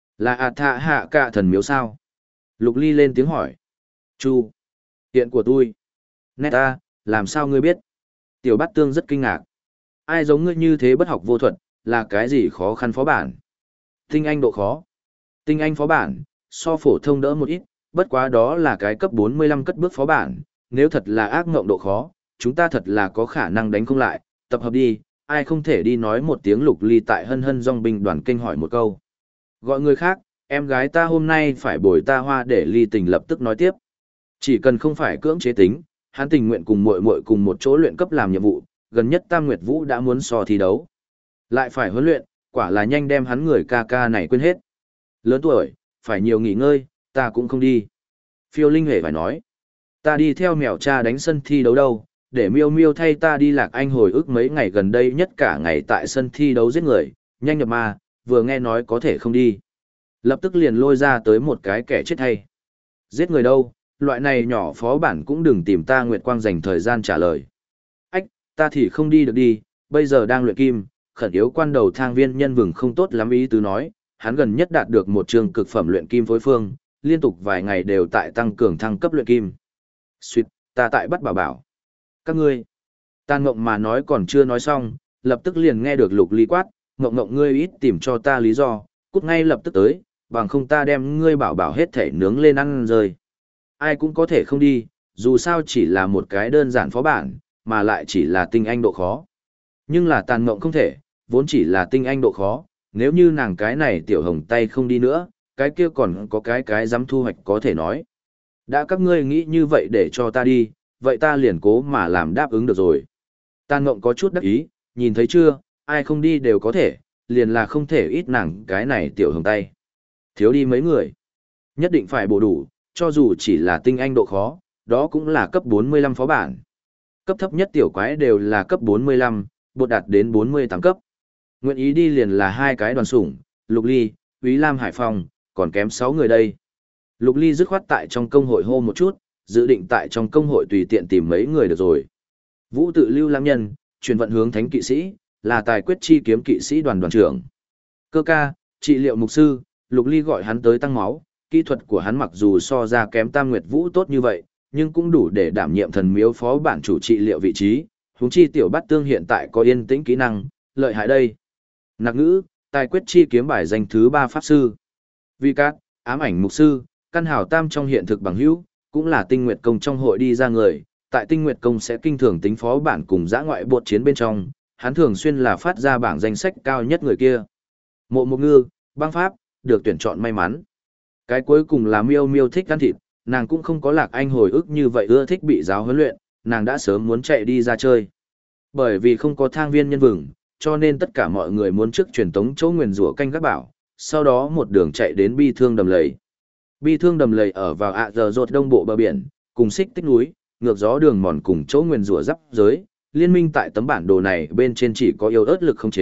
Speaker 1: Là Hạ Cạ Thần Miếu sao? Lục Ly lên tiếng hỏi. Chu, hiện của tôi. Nét ta, làm sao ngươi biết? Tiểu bát tương rất kinh ngạc. Ai giống ngươi như thế bất học vô thuật, là cái gì khó khăn phó bản? Tinh anh độ khó. Tinh anh phó bản, so phổ thông đỡ một ít, bất quá đó là cái cấp 45 cất bước phó bản. Nếu thật là ác ngộng độ khó, chúng ta thật là có khả năng đánh không lại, tập hợp đi, ai không thể đi nói một tiếng. Lục Ly tại hân hân dòng binh đoàn kinh hỏi một câu. Gọi người khác, em gái ta hôm nay phải bồi ta hoa để Ly Tình lập tức nói tiếp. Chỉ cần không phải cưỡng chế tính, hắn tình nguyện cùng muội muội cùng một chỗ luyện cấp làm nhiệm vụ, gần nhất Tam Nguyệt Vũ đã muốn so thi đấu. Lại phải huấn luyện, quả là nhanh đem hắn người ca ca này quên hết. Lớn tuổi, phải nhiều nghỉ ngơi, ta cũng không đi. Phiêu Linh hề phải nói. Ta đi theo mèo cha đánh sân thi đấu đâu, để miêu miêu thay ta đi Lạc Anh hồi ức mấy ngày gần đây nhất cả ngày tại sân thi đấu giết người, nhanh nhập ma, vừa nghe nói có thể không đi. Lập tức liền lôi ra tới một cái kẻ chết hay. Giết người đâu, loại này nhỏ phó bản cũng đừng tìm ta. Nguyệt Quang dành thời gian trả lời. Ách, ta thì không đi được đi, bây giờ đang luyện kim, khẩn yếu quan đầu thang viên nhân vừng không tốt lắm. Ý tứ nói, hắn gần nhất đạt được một trường cực phẩm luyện kim phối phương, liên tục vài ngày đều tại tăng cường thăng cấp luyện kim. Xuyệt, ta tại bắt bảo bảo. Các ngươi, Tàn Ngộng mà nói còn chưa nói xong, lập tức liền nghe được Lục Ly quát, Ngộng Ngộng ngươi ít tìm cho ta lý do, cút ngay lập tức tới, bằng không ta đem ngươi bảo bảo hết thể nướng lên ăn rơi. Ai cũng có thể không đi, dù sao chỉ là một cái đơn giản phó bản, mà lại chỉ là tinh anh độ khó. Nhưng là Tàn Ngộng không thể, vốn chỉ là tinh anh độ khó, nếu như nàng cái này tiểu hồng tay không đi nữa, cái kia còn có cái dám thu hoạch có thể nói. Đã các ngươi nghĩ như vậy để cho ta đi, vậy ta liền cố mà làm đáp ứng được rồi. Tàn Ngộng có chút đắc ý, nhìn thấy chưa, ai không đi đều có thể, liền là không thể ít nàng cái này tiểu hồng tay. Thiếu đi mấy người, nhất định phải bổ đủ, cho dù chỉ là tinh anh độ khó, đó cũng là cấp 45 phó bản. Cấp thấp nhất tiểu quái đều là cấp 45, bột đạt đến 48 cấp. Nguyện ý đi liền là hai cái đoàn sủng, Lục Ly, Úy Lam Hải Phong, còn kém 6 người đây. Lục Ly dứt khoát tại trong công hội hô một chút, dự định tại trong công hội tùy tiện tìm mấy người được rồi. Vũ Tự Lưu Lam Nhân, chuyển vận hướng thánh kỵ sĩ, là tài quyết chi kiếm kỵ sĩ đoàn đoàn trưởng. Cơ ca, trị liệu mục sư, Lục Ly gọi hắn tới tăng máu, kỹ thuật của hắn mặc dù so ra kém Tam Nguyệt Vũ tốt như vậy, nhưng cũng đủ để đảm nhiệm thần miếu phó bản chủ trị liệu vị trí, huống chi tiểu bát tương hiện tại có yên tĩnh kỹ năng, lợi hại đây. Nặc ngữ, tài quyết chi kiếm bài danh thứ 3 pháp sư. Vi Cát, ám ảnh mục sư, căn hào tam trong hiện thực bằng hữu, cũng là tinh nguyệt công trong hội đi ra người, tại tinh nguyệt công sẽ kinh thường tính phó bản cùng giã ngoại bột chiến bên trong, hắn thường xuyên là phát ra bảng danh sách cao nhất người kia. Mộ Mục Ngư, băng pháp, được tuyển chọn may mắn. Cái cuối cùng là Miêu Miêu thích ăn thịt, nàng cũng không có Lạc Anh hồi ức như vậy ưa thích bị giáo huấn luyện, nàng đã sớm muốn chạy đi ra chơi. Bởi vì không có thang viên nhân vừng, cho nên tất cả mọi người muốn trước truyền tống chỗ nguyền rủa canh gác bảo, sau đó một đường chạy đến Bi Thương Đầm Lầy. Bi Thương Đầm Lầy ở vào giờ rột đông bộ bờ biển, cùng xích tích núi, ngược gió đường mòn cùng chỗ nguyền rủa giáp giới. Liên minh tại tấm bản đồ này bên trên chỉ có yếu ớt lực khống chế,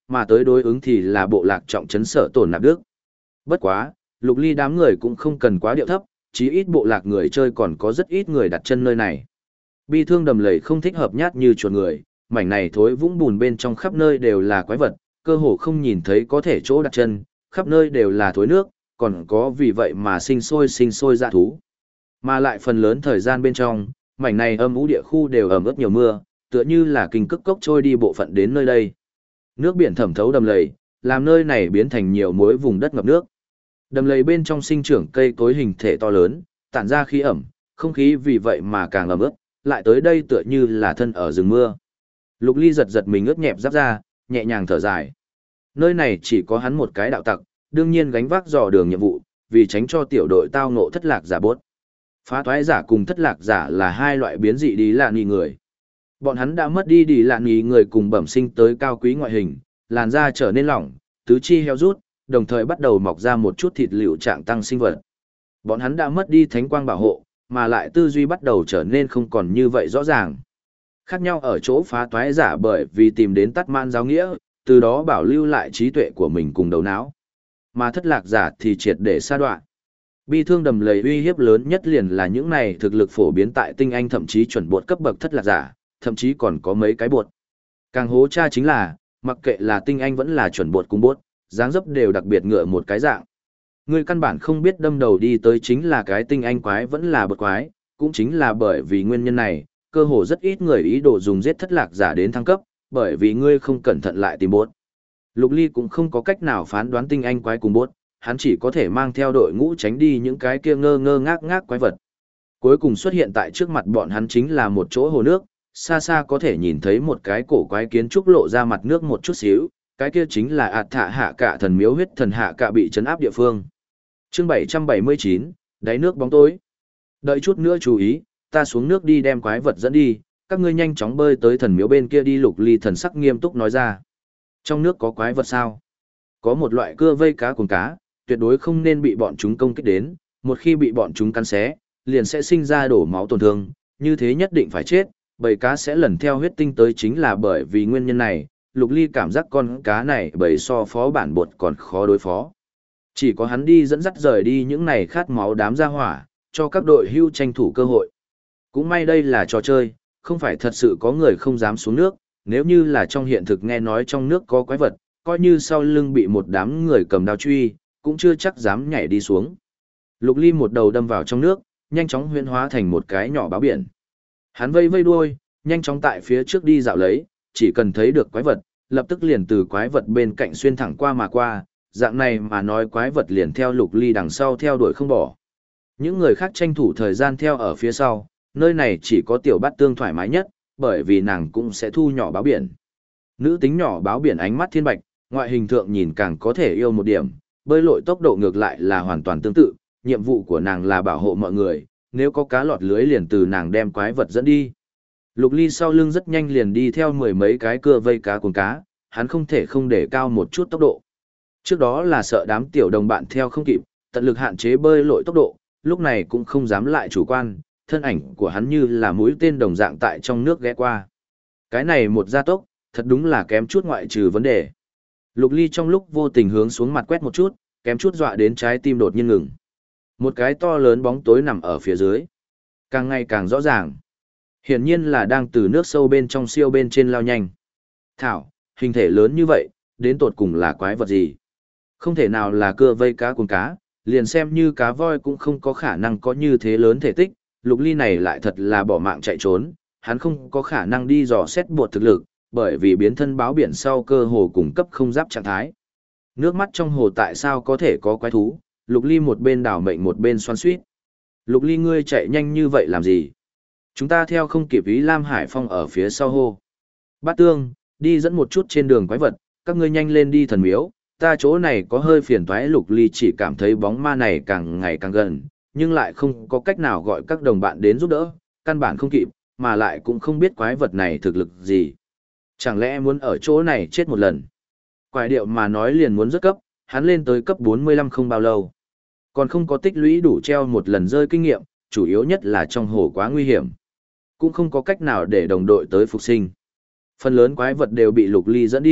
Speaker 1: mà tới đối ứng thì là bộ lạc trọng trấn Sở Tổn Nạp Đức. Bất quá, Lục Ly đám người cũng không cần quá điệu thấp, chí ít bộ lạc người chơi còn có rất ít người đặt chân nơi này. Bi thương đầm lầy không thích hợp nhát như chuột người, mảnh này thối vũng bùn bên trong khắp nơi đều là quái vật, cơ hồ không nhìn thấy có thể chỗ đặt chân, khắp nơi đều là thối nước, còn có vì vậy mà sinh sôi dã thú. Mà lại phần lớn thời gian bên trong, mảnh này âm u địa khu đều ẩm ướt nhiều mưa, tựa như là kinh cức cốc trôi đi bộ phận đến nơi đây. Nước biển thẩm thấu đầm lầy, làm nơi này biến thành nhiều mối vùng đất ngập nước. Đầm lầy bên trong sinh trưởng cây cối hình thể to lớn, tản ra khí ẩm, không khí vì vậy mà càng ẩm ướt, lại tới đây tựa như là thân ở rừng mưa. Lục Ly giật giật mình ướt nhẹp giáp ra, nhẹ nhàng thở dài. Nơi này chỉ có hắn một cái đạo tặc, đương nhiên gánh vác dò đường nhiệm vụ, vì tránh cho tiểu đội tao ngộ thất lạc giả bốt. Phá toái giả cùng thất lạc giả là hai loại biến dị đi lạ nhì người. Bọn hắn đã mất đi đi lạ nhì người cùng bẩm sinh tới cao quý ngoại hình, làn da trở nên lỏng, tứ chi heo rút, đồng thời bắt đầu mọc ra một chút thịt liệu trạng tăng sinh vật. Bọn hắn đã mất đi thánh quang bảo hộ, mà lại tư duy bắt đầu trở nên không còn như vậy rõ ràng. Khác nhau ở chỗ phá toái giả bởi vì tìm đến tắt man giáo nghĩa, từ đó bảo lưu lại trí tuệ của mình cùng đầu não. Mà thất lạc giả thì triệt để sa đoạn. Bi thương đầm lầy uy hiếp lớn nhất liền là những này thực lực phổ biến tại tinh anh thậm chí chuẩn bột cấp bậc thất lạc giả, thậm chí còn có mấy cái bột. Càng hố cha chính là, mặc kệ là tinh anh vẫn là chuẩn bột cùng bột, dáng dấp đều đặc biệt ngựa một cái dạng. Người căn bản không biết đâm đầu đi tới chính là cái tinh anh quái vẫn là bột quái, cũng chính là bởi vì nguyên nhân này, cơ hồ rất ít người ý đồ dùng giết thất lạc giả đến thăng cấp, bởi vì ngươi không cẩn thận lại tìm bốt. Lục Ly cũng không có cách nào phán đoán tinh anh quái cùng bốt, hắn chỉ có thể mang theo đội ngũ tránh đi những cái kia ngơ ngơ ngác ngác quái vật. Cuối cùng xuất hiện tại trước mặt bọn hắn chính là một chỗ hồ nước, xa xa có thể nhìn thấy một cái cổ quái kiến trúc lộ ra mặt nước một chút xíu, cái kia chính là ạt thạ hạ cả thần miếu huyết thần hạ cả bị trấn áp địa phương. Chương 779, đáy nước bóng tối. Đợi chút nữa chú ý, ta xuống nước đi đem quái vật dẫn đi, các ngươi nhanh chóng bơi tới thần miếu bên kia đi. Lục Ly thần sắc nghiêm túc nói ra. Trong nước có quái vật sao? Có một loại cưa vây cá cuồng cá, tuyệt đối không nên bị bọn chúng công kích đến, một khi bị bọn chúng cắn xé, liền sẽ sinh ra đổ máu tổn thương, như thế nhất định phải chết, bầy cá sẽ lần theo huyết tinh tới. Chính là bởi vì nguyên nhân này, Lục Ly cảm giác con cá này bầy so phó bản bột còn khó đối phó. Chỉ có hắn đi dẫn dắt rời đi những này khát máu đám gia hỏa, cho các đội hưu tranh thủ cơ hội. Cũng may đây là trò chơi, không phải thật sự có người không dám xuống nước, nếu như là trong hiện thực nghe nói trong nước có quái vật, coi như sau lưng bị một đám người cầm đao truy, cũng chưa chắc dám nhảy đi xuống. Lục Ly một đầu đâm vào trong nước, nhanh chóng huyễn hóa thành một cái nhỏ báo biển. Hắn vây vây đuôi, nhanh chóng tại phía trước đi dạo lấy, chỉ cần thấy được quái vật, lập tức liền từ quái vật bên cạnh xuyên thẳng qua mà qua, dạng này mà nói quái vật liền theo Lục Ly đằng sau theo đuổi không bỏ. Những người khác tranh thủ thời gian theo ở phía sau, nơi này chỉ có tiểu bát tương thoải mái nhất, bởi vì nàng cũng sẽ thu nhỏ báo biển. Nữ tính nhỏ báo biển ánh mắt thiên bạch, ngoại hình thượng nhìn càng có thể yêu một điểm, bơi lội tốc độ ngược lại là hoàn toàn tương tự, nhiệm vụ của nàng là bảo hộ mọi người, nếu có cá lọt lưới liền từ nàng đem quái vật dẫn đi. Lục Ly sau lưng rất nhanh liền đi theo mười mấy cái cưa vây cá cuồng cá, hắn không thể không để cao một chút tốc độ. Trước đó là sợ đám tiểu đồng bạn theo không kịp, tận lực hạn chế bơi lội tốc độ, lúc này cũng không dám lại chủ quan, thân ảnh của hắn như là mũi tên đồng dạng tại trong nước ghé qua. Cái này một gia tốc, thật đúng là kém chút ngoại trừ vấn đề. Lục Ly trong lúc vô tình hướng xuống mặt quét một chút, kém chút dọa đến trái tim đột nhiên ngừng. Một cái to lớn bóng tối nằm ở phía dưới. Càng ngày càng rõ ràng. Hiển nhiên là đang từ nước sâu bên trong siêu bên trên lao nhanh. Thảo, hình thể lớn như vậy, đến tột cùng là quái vật gì? Không thể nào là cưa vây cá cuồng cá, liền xem như cá voi cũng không có khả năng có như thế lớn thể tích. Lục Ly này lại thật là bỏ mạng chạy trốn, hắn không có khả năng đi dò xét buộc thực lực, bởi vì biến thân báo biển sau cơ hồ cung cấp không giáp trạng thái. Nước mắt trong hồ tại sao có thể có quái thú? Lục Ly một bên đảo mệnh một bên xoắn xuýt. Lục Ly ngươi chạy nhanh như vậy làm gì? Chúng ta theo không kịp Ý Lam Hải Phong ở phía sau hô. Bát Tương, đi dẫn một chút trên đường quái vật, các ngươi nhanh lên đi thần miếu, ta chỗ này có hơi phiền toái. Lục Ly chỉ cảm thấy bóng ma này càng ngày càng gần, nhưng lại không có cách nào gọi các đồng bạn đến giúp đỡ, căn bản không kịp, mà lại cũng không biết quái vật này thực lực gì. Chẳng lẽ muốn ở chỗ này chết một lần? Quái điệu mà nói liền muốn rất cấp, hắn lên tới cấp 45 không bao lâu. Còn không có tích lũy đủ treo một lần rơi kinh nghiệm, chủ yếu nhất là trong hồ quá nguy hiểm. Cũng không có cách nào để đồng đội tới phục sinh. Phần lớn quái vật đều bị Lục Ly dẫn đi,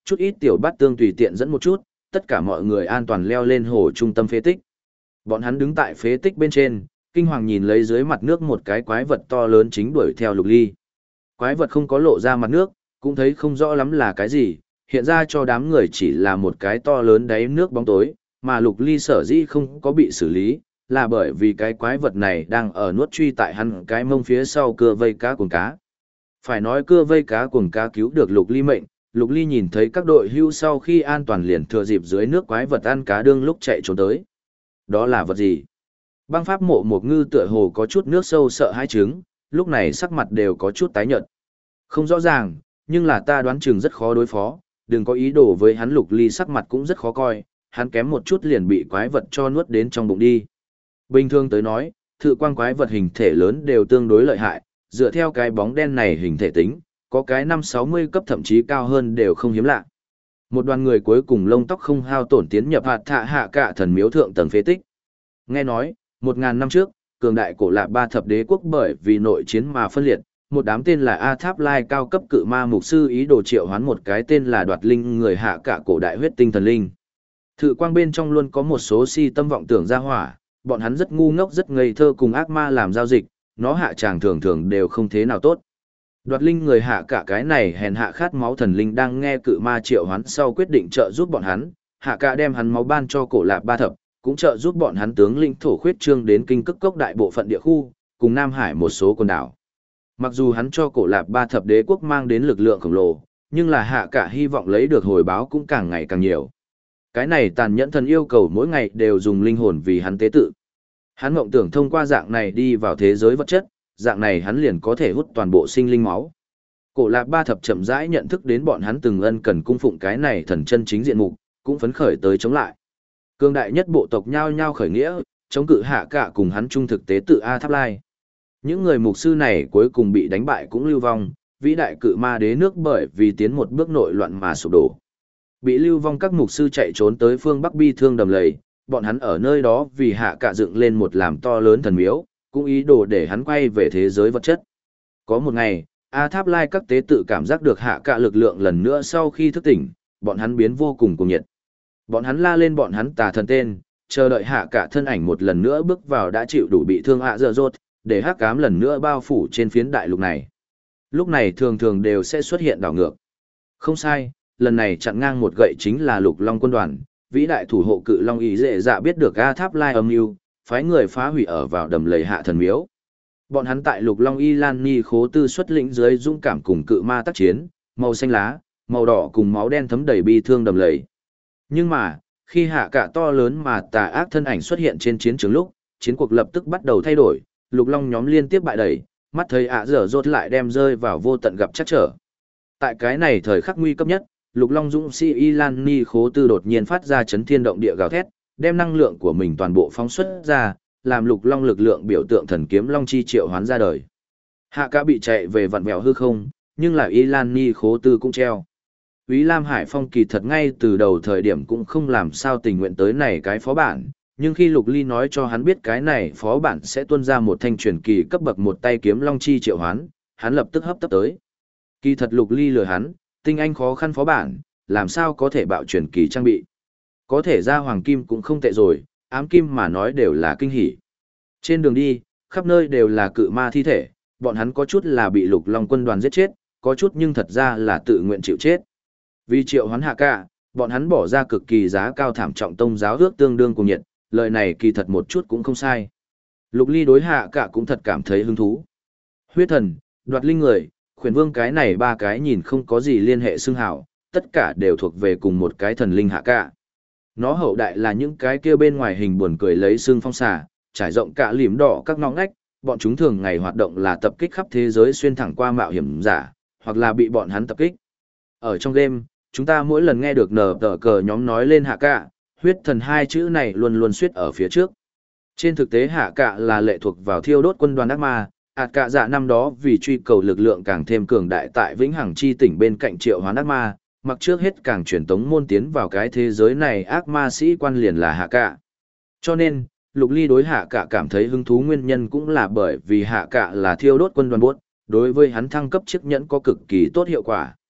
Speaker 1: chút ít tiểu bát tương tùy tiện dẫn một chút, tất cả mọi người an toàn leo lên hồ trung tâm phế tích. Bọn hắn đứng tại phế tích bên trên, kinh hoàng nhìn lấy dưới mặt nước một cái quái vật to lớn chính đuổi theo Lục Ly. Quái vật không có lộ ra mặt nước, cũng thấy không rõ lắm là cái gì, hiện ra cho đám người chỉ là một cái to lớn đáy nước bóng tối, mà Lục Ly sở dĩ không có bị xử lý, là bởi vì cái quái vật này đang ở nuốt truy tại hắn cái mông phía sau cưa vây cá cuồng cá. Phải nói cưa vây cá cuồng cá cứu được Lục Ly mệnh, Lục Ly nhìn thấy các đội hưu sau khi an toàn liền thừa dịp dưới nước quái vật ăn cá đương lúc chạy trốn tới. Đó là vật gì? Băng Pháp Mộ Một Ngư tựa hồ có chút nước sâu sợ hãi trứng, lúc này sắc mặt đều có chút tái nhợt. Không rõ ràng, nhưng là ta đoán chừng rất khó đối phó, đừng có ý đồ với hắn. Lục Ly sắc mặt cũng rất khó coi, hắn kém một chút liền bị quái vật cho nuốt đến trong bụng đi. Bình thường tới nói, thự quang quái vật hình thể lớn đều tương đối lợi hại, dựa theo cái bóng đen này hình thể tính, có cái 5-60 cấp thậm chí cao hơn đều không hiếm lạ. Một đoàn người cuối cùng lông tóc không hao tổn tiến nhập hạt thạ hạ cả thần miếu thượng tầng phế tích. Nghe nói, 1000 năm trước, cường đại cổ Lạp Ba Thập Đế quốc bởi vì nội chiến mà phân liệt, một đám tên là A Tháp Lai cao cấp cự ma mục sư ý đồ triệu hoán một cái tên là Đoạt Linh người hạ cả cổ đại huyết tinh thần linh. Thự quang bên trong luôn có một số si tâm vọng tưởng ra hỏa, bọn hắn rất ngu ngốc rất ngây thơ cùng ác ma làm giao dịch, nó hạ tràng thường thường đều không thế nào tốt. Đoạt Linh người hạ cả cái này hèn hạ khát máu thần linh đang nghe cự ma triệu hoán sau quyết định trợ giúp bọn hắn, hạ cả đem hắn máu ban cho cổ Lạp Ba Thập, cũng trợ giúp bọn hắn tướng linh thổ khuyết trương đến kinh cức cốc đại bộ phận địa khu, cùng Nam Hải một số quần đảo. Mặc dù hắn cho cổ Lạp Ba Thập đế quốc mang đến lực lượng khổng lồ, nhưng là hạ cả hy vọng lấy được hồi báo cũng càng ngày càng nhiều. Cái này tàn nhẫn thần yêu cầu mỗi ngày đều dùng linh hồn vì hắn tế tự. Hắn mộng tưởng thông qua dạng này đi vào thế giới vật chất, dạng này hắn liền có thể hút toàn bộ sinh linh máu. Cổ Lạp Ba Thập chậm rãi nhận thức đến bọn hắn từng ân cần cung phụng cái này thần chân chính diện mục, cũng phấn khởi tới chống lại. Cương đại nhất bộ tộc nhao nhao khởi nghĩa, chống cự hạ cả cùng hắn trung thực tế tự A Tháp Lai. Những người mục sư này cuối cùng bị đánh bại cũng lưu vong, vĩ đại cự ma đế nước bởi vì tiến một bước nội loạn mà sụp đổ. Bị lưu vong các mục sư chạy trốn tới phương Bắc bi thương đầm lầy, bọn hắn ở nơi đó vì hạ cả dựng lên một làm to lớn thần miếu, cũng ý đồ để hắn quay về thế giới vật chất. Có một ngày, A Tháp Lai các tế tự cảm giác được hạ cả lực lượng lần nữa sau khi thức tỉnh, bọn hắn biến vô cùng cuồng nhiệt. Bọn hắn la lên bọn hắn tà thần tên, chờ đợi hạ cả thân ảnh một lần nữa bước vào đã chịu đủ bị thương ạ dở dột, để hắc ám lần nữa bao phủ trên phiến đại lục này. Lúc này thường thường đều sẽ xuất hiện đảo ngược. Không sai, lần này chặn ngang một gậy chính là Lục Long quân đoàn, vĩ đại thủ hộ cự long ý dễ dạ biết được A Tháp Lai âm mưu, phái người phá hủy ở vào đầm lầy hạ thần miếu. Bọn hắn tại Lục Long Y Lan Ni khố tư xuất lĩnh dưới dũng cảm cùng cự ma tác chiến, màu xanh lá, màu đỏ cùng máu đen thấm đầy bi thương đầm lầy. Nhưng mà, khi hạ cả to lớn mà tà ác thân ảnh xuất hiện trên chiến trường lúc, chiến cuộc lập tức bắt đầu thay đổi, Lục Long nhóm liên tiếp bại đẩy, mắt thấy ạ dở dột lại đem rơi vào vô tận gặp chắc trở. Tại cái này thời khắc nguy cấp nhất, Lục Long dũng sĩ Y Lan Ni khố tư đột nhiên phát ra chấn thiên động địa gào thét, đem năng lượng của mình toàn bộ phóng xuất ra, làm Lục Long lực lượng biểu tượng thần kiếm Long Chi triệu hoán ra đời. Hạ cả bị chạy về vặn vẹo hư không, nhưng là Y Lan Ni khố tư cũng treo. Úy Lam Hải Phong kỳ thật ngay từ đầu thời điểm cũng không làm sao tình nguyện tới này cái phó bản, nhưng khi Lục Ly nói cho hắn biết cái này phó bản sẽ tuôn ra một thanh truyền kỳ cấp bậc một tay kiếm Long Chi triệu hoán, hắn lập tức hấp tấp tới. Kỳ thật Lục Ly lừa hắn, tinh anh khó khăn phó bản, làm sao có thể bạo truyền kỳ trang bị. Có thể ra hoàng kim cũng không tệ rồi, ám kim mà nói đều là kinh hỉ. Trên đường đi, khắp nơi đều là cự ma thi thể, bọn hắn có chút là bị Lục Long quân đoàn giết chết, có chút nhưng thật ra là tự nguyện chịu chết. Vì triệu hoán hạ cả, bọn hắn bỏ ra cực kỳ giá cao thảm trọng tông giáo ước tương đương cùng nhiệt, lời này kỳ thật một chút cũng không sai. Lục Ly đối hạ cả cũng thật cảm thấy hứng thú. Huyết thần, Đoạt Linh người, Khuyển Vương cái này ba cái nhìn không có gì liên hệ xưng hảo, tất cả đều thuộc về cùng một cái thần linh hạ cả. Nó hậu đại là những cái kia bên ngoài hình buồn cười lấy xương phong xà, trải rộng cả lìm đỏ các ngõ ngách, bọn chúng thường ngày hoạt động là tập kích khắp thế giới xuyên thẳng qua mạo hiểm giả, hoặc là bị bọn hắn tập kích. Ở trong game, chúng ta mỗi lần nghe được nở tờ cờ nhóm nói lên hạ cả, huyết thần hai chữ này luôn luôn suýt ở phía trước. Trên thực tế hạ cả là lệ thuộc vào thiêu đốt quân đoàn ác ma, ạt cả dạ năm đó vì truy cầu lực lượng càng thêm cường đại tại Vĩnh Hằng Chi tỉnh bên cạnh triệu hoán ác ma, mặc trước hết càng truyền tống môn tiến vào cái thế giới này ác ma sĩ quan liền là hạ cả. Cho nên, Lục Ly đối hạ cả cảm thấy hứng thú nguyên nhân cũng là bởi vì hạ cả là thiêu đốt quân đoàn buốt, đối với hắn thăng cấp chiếc nhẫn có cực kỳ tốt hiệu quả.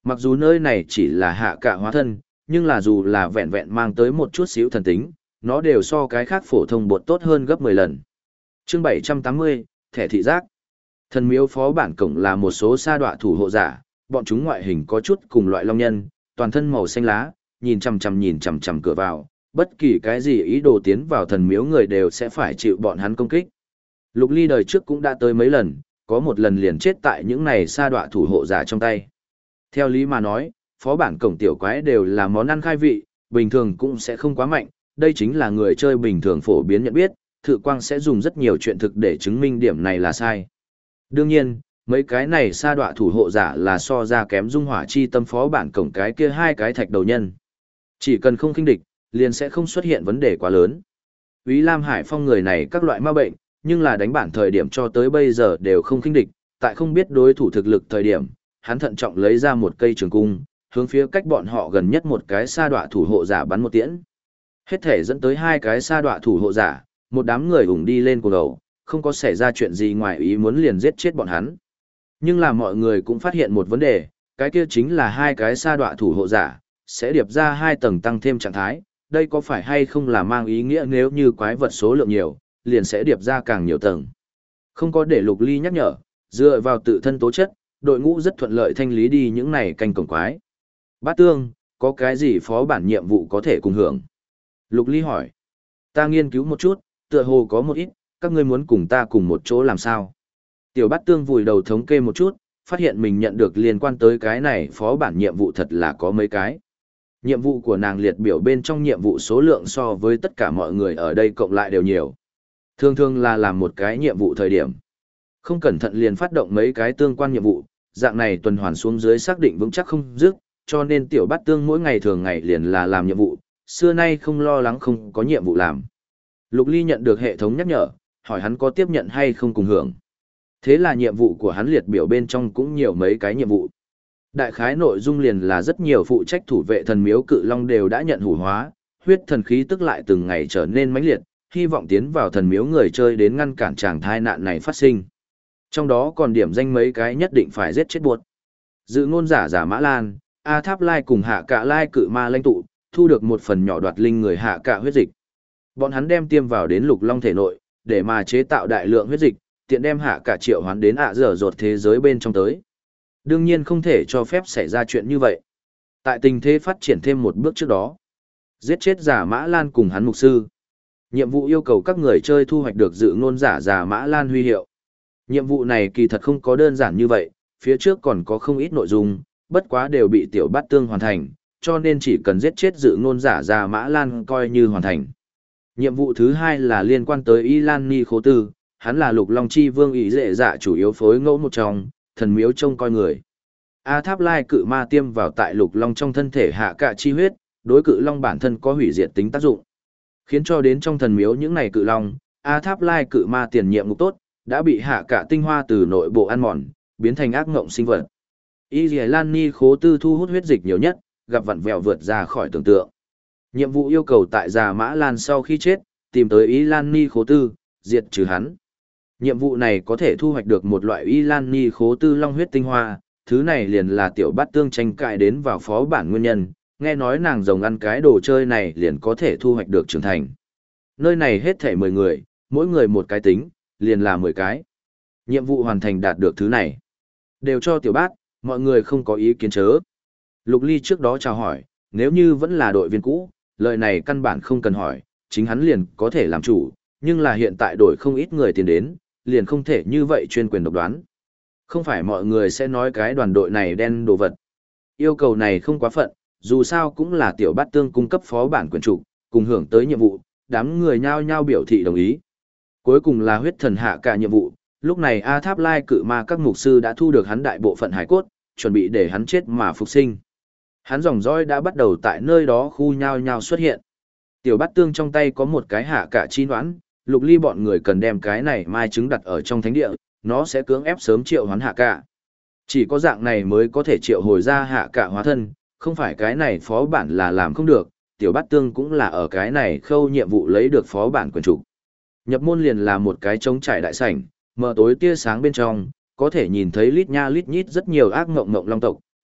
Speaker 1: Mặc dù nơi này chỉ là hạ cả hóa thân, nhưng là dù là vẹn vẹn mang tới một chút xíu thần tính, nó đều so cái khác phổ thông bột tốt hơn gấp 10 lần. Chương 780, thẻ thị giác. Thần miếu phó bản cổng là một số sa đọa thủ hộ giả, bọn chúng ngoại hình có chút cùng loại long nhân, toàn thân màu xanh lá, nhìn chằm chằm cửa vào, bất kỳ cái gì ý đồ tiến vào thần miếu người đều sẽ phải chịu bọn hắn công kích. Lục Ly đời trước cũng đã tới mấy lần, có một lần liền chết tại những này sa đọa thủ hộ giả trong tay. Theo lý mà nói, phó bản cổng tiểu quái đều là món ăn khai vị, bình thường cũng sẽ không quá mạnh, đây chính là người chơi bình thường phổ biến nhận biết, Thự Quang sẽ dùng rất nhiều chuyện thực để chứng minh điểm này là sai. Đương nhiên, mấy cái này sa đọa thủ hộ giả là so ra kém dung hỏa chi tâm phó bản cổng cái kia hai cái thạch đầu nhân. Chỉ cần không khinh địch, liền sẽ không xuất hiện vấn đề quá lớn. Úy Lam Hải Phong người này các loại ma bệnh, nhưng là đánh bản thời điểm cho tới bây giờ đều không khinh địch, tại không biết đối thủ thực lực thời điểm, hắn thận trọng lấy ra một cây trường cung, hướng phía cách bọn họ gần nhất một cái sa đọa thủ hộ giả bắn một tiễn. Hết thể dẫn tới hai cái sa đọa thủ hộ giả, một đám người ủng đi lên cuồng đầu, không có xảy ra chuyện gì ngoài ý muốn liền giết chết bọn hắn. Nhưng là mọi người cũng phát hiện một vấn đề, cái kia chính là hai cái sa đọa thủ hộ giả, sẽ điệp ra 2 tầng tăng thêm trạng thái, đây có phải hay không là mang ý nghĩa nếu như quái vật số lượng nhiều, liền sẽ điệp ra càng nhiều tầng. Không có để Lục Ly nhắc nhở, dựa vào tự thân tố chất, đội ngũ rất thuận lợi thanh lý đi những này canh cổng quái. Bát Tương, có cái gì phó bản nhiệm vụ có thể cùng hưởng? Lục Ly hỏi. Ta nghiên cứu một chút, tựa hồ có một ít, các ngươi muốn cùng ta cùng một chỗ làm sao? Tiểu Bát Tương vùi đầu thống kê một chút, phát hiện mình nhận được liên quan tới cái này phó bản nhiệm vụ thật là có mấy cái. Nhiệm vụ của nàng liệt biểu bên trong nhiệm vụ số lượng so với tất cả mọi người ở đây cộng lại đều nhiều. Thường thường là làm một cái nhiệm vụ thời điểm. Không cẩn thận liền phát động mấy cái tương quan nhiệm vụ, dạng này tuần hoàn xuống dưới xác định vững chắc không dứt, cho nên Tiểu Bát Tương mỗi ngày thường ngày liền là làm nhiệm vụ, xưa nay không lo lắng không có nhiệm vụ làm. Lục Ly nhận được hệ thống nhắc nhở, hỏi hắn có tiếp nhận hay không cùng hưởng. Thế là nhiệm vụ của hắn liệt biểu bên trong cũng nhiều mấy cái nhiệm vụ. Đại khái nội dung liền là rất nhiều phụ trách thủ vệ thần miếu cự long đều đã nhận hủ hóa, huyết thần khí tức lại từng ngày trở nên mãnh liệt, hy vọng tiến vào thần miếu người chơi đến ngăn cản tràng thai nạn này phát sinh. Trong đó còn điểm danh mấy cái nhất định phải giết chết buộc. Dự ngôn giả giả Mã Lan, A Tháp Lai cùng Hạ Cạ Lai cự ma lãnh tụ, thu được một phần nhỏ đoạt linh người Hạ Cạ huyết dịch. Bọn hắn đem tiêm vào đến lục long thể nội, để mà chế tạo đại lượng huyết dịch, tiện đem Hạ Cạ triệu hoán đến dở dột thế giới bên trong tới. Đương nhiên không thể cho phép xảy ra chuyện như vậy. Tại tình thế phát triển thêm một bước trước đó, giết chết giả Mã Lan cùng hắn mục sư. Nhiệm vụ yêu cầu các người chơi thu hoạch được dự ngôn giả Mã Lan huy hiệu. Nhiệm vụ này kỳ thật không có đơn giản như vậy, phía trước còn có không ít nội dung, bất quá đều bị Tiểu Bát Tương hoàn thành, cho nên chỉ cần giết chết dự ngôn giả Mã Lan coi như hoàn thành. Nhiệm vụ thứ hai là liên quan tới Y Lan Ni Khố Tư, hắn là Lục Long Chi Vương ý dệ dạ chủ yếu phối ngẫu một trong, thần miếu trông coi người. A Tháp Lai cự ma tiêm vào tại Lục Long trong thân thể Hạ Cạ chi huyết, đối cự long bản thân có hủy diệt tính tác dụng. Khiến cho đến trong thần miếu những này cự long, A Tháp Lai cự ma tiền nhiệm ngục tốt, đã bị Hạ Cạ tinh hoa từ nội bộ ăn mòn, biến thành ác ngộng sinh vật. Y Lan Ni Khố Tư thu hút huyết dịch nhiều nhất, gặp vặn vẹo vượt ra khỏi tưởng tượng. Nhiệm vụ yêu cầu tại già Mã Lan sau khi chết, tìm tới Y Lan Ni Khố Tư, diệt trừ hắn. Nhiệm vụ này có thể thu hoạch được một loại Y Lan Ni Khố Tư long huyết tinh hoa, thứ này liền là Tiểu Bát Tương tranh cãi đến vào phó bản nguyên nhân, nghe nói nàng rồng ăn cái đồ chơi này liền có thể thu hoạch được trưởng thành. Nơi này hết thảy 10 người, mỗi người một cái tính, liền là 10 cái. Nhiệm vụ hoàn thành đạt được thứ này. Đều cho Tiểu Bát, mọi người không có ý kiến chớ. Lục Ly trước đó chào hỏi, nếu như vẫn là đội viên cũ, lời này căn bản không cần hỏi, chính hắn liền có thể làm chủ, nhưng là hiện tại đổi không ít người tiền đến, liền không thể như vậy chuyên quyền độc đoán. Không phải mọi người sẽ nói cái đoàn đội này đen đồ vật. Yêu cầu này không quá phận, dù sao cũng là Tiểu Bát Tương cung cấp phó bản quyền trục, cùng hưởng tới nhiệm vụ, đám người nhao nhao biểu thị đồng ý. Cuối cùng là huyết thần Hạ Cạ nhiệm vụ, lúc này A Tháp Lai cự ma các mục sư đã thu được hắn đại bộ phận hải cốt, chuẩn bị để hắn chết mà phục sinh. Hắn dòng dõi đã bắt đầu tại nơi đó khu nhao nhao xuất hiện. Tiểu Bát Tương trong tay có một cái Hạ Cạ chi đoán, Lục Ly bọn người cần đem cái này mai trứng đặt ở trong thánh địa, nó sẽ cưỡng ép sớm triệu hoán Hạ Cạ. Chỉ có dạng này mới có thể triệu hồi ra Hạ Cạ hóa thân, không phải cái này phó bản là làm không được, Tiểu Bát Tương cũng là ở cái này khâu nhiệm vụ lấy được phó bản quyền chủ. Nhập môn liền là một cái trống trải đại sảnh, mờ tối tia sáng bên trong, có thể nhìn thấy lít nha lít nhít rất nhiều ác ngộng ngộng long tộc,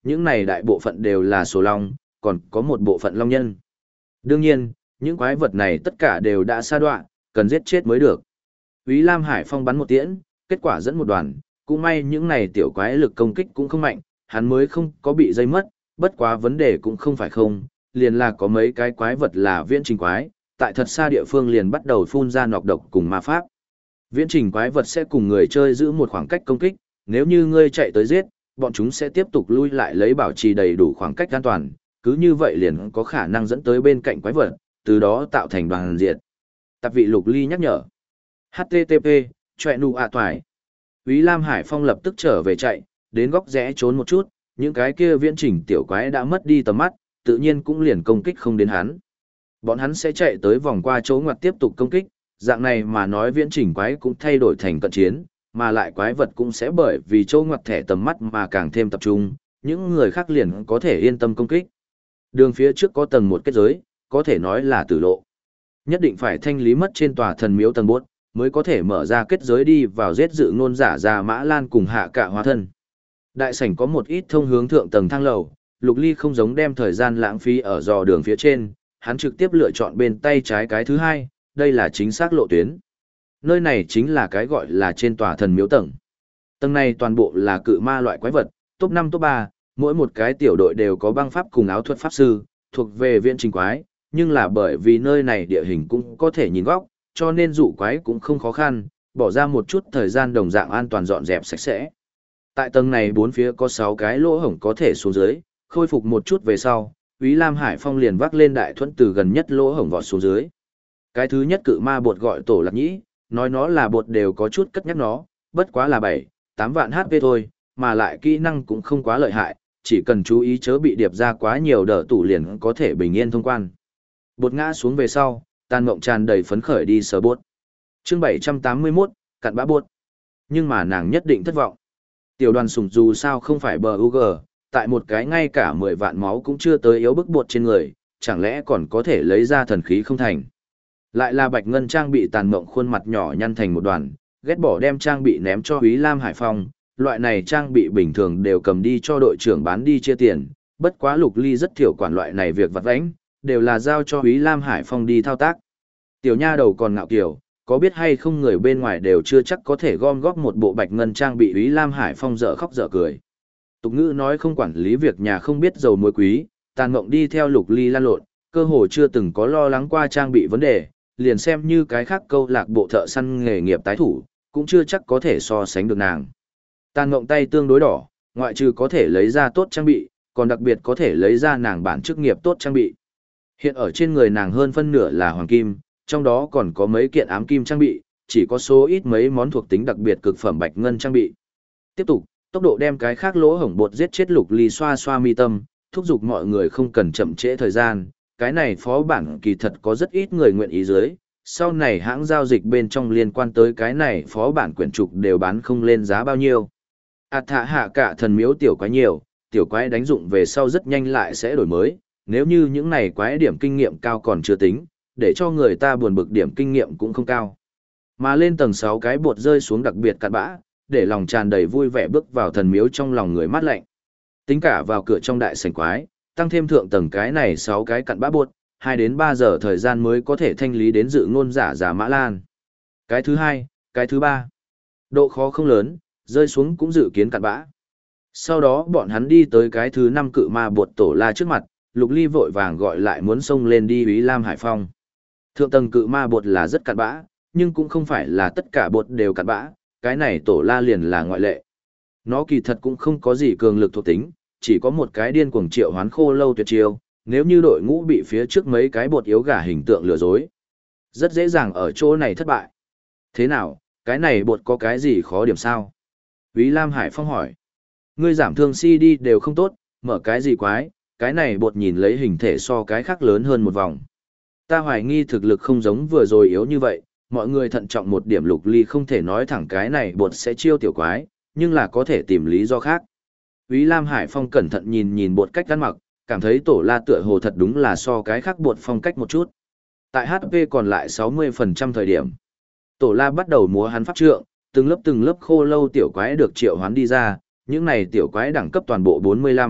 Speaker 1: những này đại bộ phận đều là sổ long, còn có một bộ phận long nhân. Đương nhiên, những quái vật này tất cả đều đã sa đọa, cần giết chết mới được. Úy Lam Hải Phong bắn một tiễn, kết quả dẫn một đoàn, cũng may những này tiểu quái lực công kích cũng không mạnh, hắn mới không có bị dây mất, bất quá vấn đề cũng không phải không, liền là có mấy cái quái vật là viễn trình quái, tại thật xa địa phương liền bắt đầu phun ra nọc độc cùng ma pháp. Viễn trình quái vật sẽ cùng người chơi giữ một khoảng cách công kích, nếu như ngươi chạy tới giết, bọn chúng sẽ tiếp tục lui lại lấy bảo trì đầy đủ khoảng cách an toàn, cứ như vậy liền có khả năng dẫn tới bên cạnh quái vật, từ đó tạo thành đoàn diệt. Tạp vị Lục Ly nhắc nhở. HTTP, chọe nụ ạ toài. Úy Lam Hải Phong lập tức trở về chạy, đến góc rẽ trốn một chút, những cái kia viễn trình tiểu quái đã mất đi tầm mắt, tự nhiên cũng liền công kích không đến hắn. Bọn hắn sẽ chạy tới vòng qua chỗ ngoặt tiếp tục công kích, dạng này mà nói viễn trình quái cũng thay đổi thành cận chiến, mà lại quái vật cũng sẽ bởi vì chỗ ngoặt thẻ tầm mắt mà càng thêm tập trung, những người khác liền có thể yên tâm công kích. Đường phía trước có tầng một kết giới, có thể nói là tử lộ. Nhất định phải thanh lý mất trên tòa thần miếu tầng 4, mới có thể mở ra kết giới đi vào giết dự ngôn giả ra Mã Lan cùng hạ cả hóa thân. Đại sảnh có một ít thông hướng thượng tầng thang lầu, Lục Ly không giống đem thời gian lãng phí ở dò đường phía trên, hắn trực tiếp lựa chọn bên tay trái cái thứ hai, đây là chính xác lộ tuyến. Nơi này chính là cái gọi là trên tòa thần miếu tầng. Tầng này toàn bộ là cự ma loại quái vật, top 5 top 3, mỗi một cái tiểu đội đều có băng pháp cùng áo thuật pháp sư, thuộc về viễn trình quái, nhưng là bởi vì nơi này địa hình cũng có thể nhìn góc, cho nên dụ quái cũng không khó khăn, bỏ ra một chút thời gian đồng dạng an toàn dọn dẹp sạch sẽ. Tại tầng này bốn phía có 6 cái lỗ hổng có thể xuống dưới, khôi phục một chút về sau, Úy Lam Hải Phong liền vác lên đại thuẫn từ gần nhất lỗ hổng vọt xuống dưới. Cái thứ nhất cự ma bột gọi Tổ Lạc Nhĩ, nói nó là bột đều có chút cất nhắc nó, bất quá là 7-8 vạn HP thôi, mà lại kỹ năng cũng không quá lợi hại, chỉ cần chú ý chớ bị điệp ra quá nhiều đỡ tủ liền có thể bình yên thông quan. Bột ngã xuống về sau, Tàn Mộng tràn đầy phấn khởi đi sờ bột. Chương 781, cặn bã bột. Nhưng mà nàng nhất định thất vọng. Tiểu đoàn sủng dù sao không phải bờ UG, tại một cái ngay cả 10 vạn máu cũng chưa tới yếu bức bột trên người, chẳng lẽ còn có thể lấy ra thần khí không thành. Lại là Bạch Ngân trang bị Tàn Mộng khuôn mặt nhỏ nhăn thành một đoàn, ghét bỏ đem trang bị ném cho Úy Lam Hải Phong, loại này trang bị bình thường đều cầm đi cho đội trưởng bán đi chia tiền, bất quá Lục Ly rất thiểu quản loại này việc vặt vãnh, đều là giao cho Úy Lam Hải Phong đi thao tác. Tiểu nha đầu còn ngạo kiều, có biết hay không người bên ngoài đều chưa chắc có thể gom góp một bộ Bạch Ngân trang bị. Úy Lam Hải Phong dở khóc dở cười. Tục ngữ nói không quản lý việc nhà không biết dầu muối quý, Tàn Mộng đi theo Lục Ly lan lộn, cơ hồ chưa từng có lo lắng qua trang bị vấn đề, liền xem như cái khác câu lạc bộ thợ săn nghề nghiệp tái thủ, cũng chưa chắc có thể so sánh được nàng. Tàn Mộng tay tương đối đỏ, ngoại trừ có thể lấy ra tốt trang bị, còn đặc biệt có thể lấy ra nàng bản chức nghiệp tốt trang bị. Hiện ở trên người nàng hơn phân nửa là hoàng kim, trong đó còn có mấy kiện ám kim trang bị, chỉ có số ít mấy món thuộc tính đặc biệt cực phẩm Bạch Ngân trang bị. Tiếp tục, tốc độ đem cái khác lỗ hổng bột giết chết Lục Ly xoa xoa mi tâm, thúc giục mọi người không cần chậm trễ thời gian. Cái này phó bản kỳ thật có rất ít người nguyện ý dưới, sau này hãng giao dịch bên trong liên quan tới cái này phó bản quyển trục đều bán không lên giá bao nhiêu. Thạ hạ cả thần miếu tiểu quái nhiều, tiểu quái đánh dụng về sau rất nhanh lại sẽ đổi mới, nếu như những này quái điểm kinh nghiệm cao còn chưa tính, để cho người ta buồn bực điểm kinh nghiệm cũng không cao. Mà lên tầng 6 cái bột rơi xuống đặc biệt cặn bã, để lòng tràn đầy vui vẻ bước vào thần miếu trong lòng người mát lạnh. Tính cả vào cửa trong đại sảnh quái, tăng thêm thượng tầng cái này 6 cái cặn bã bột, 2 đến 3 giờ thời gian mới có thể thanh lý đến dự ngôn giả Mã Lan. Cái thứ hai, cái thứ ba. Độ khó không lớn, rơi xuống cũng dự kiến cặn bã. Sau đó bọn hắn đi tới cái thứ 5 cự ma bột Tổ La trước mặt, Lục Ly vội vàng gọi lại muốn xông lên đi Úy Lam Hải Phong. Thượng tầng cự ma bột là rất cặn bã, nhưng cũng không phải là tất cả bột đều cặn bã, cái này Tổ La liền là ngoại lệ. Nó kỳ thật cũng không có gì cường lực thuộc tính, chỉ có một cái điên cuồng triệu hoán khô lâu tuyệt chiêu, nếu như đội ngũ bị phía trước mấy cái bột yếu gà hình tượng lừa dối, rất dễ dàng ở chỗ này thất bại. Thế nào, cái này bột có cái gì khó điểm sao? Úy Lam Hải Phong hỏi. Ngươi giảm thương CD đều không tốt, mở cái gì quái, cái này bột nhìn lấy hình thể so cái khác lớn hơn một vòng. Ta hoài nghi thực lực không giống vừa rồi yếu như vậy, mọi người thận trọng một điểm. Lục Ly không thể nói thẳng cái này bột sẽ chiêu tiểu quái, nhưng là có thể tìm lý do khác. Úy Lam Hải Phong cẩn thận nhìn nhìn bột cách ăn mặc, cảm thấy Tổ La tựa hồ thật đúng là so cái khác bột phong cách một chút. Tại HP còn lại 60% thời điểm, Tổ La bắt đầu múa hắn pháp trượng, từng lớp khô lâu tiểu quái được triệu hoán đi ra, những này tiểu quái đẳng cấp toàn bộ 45,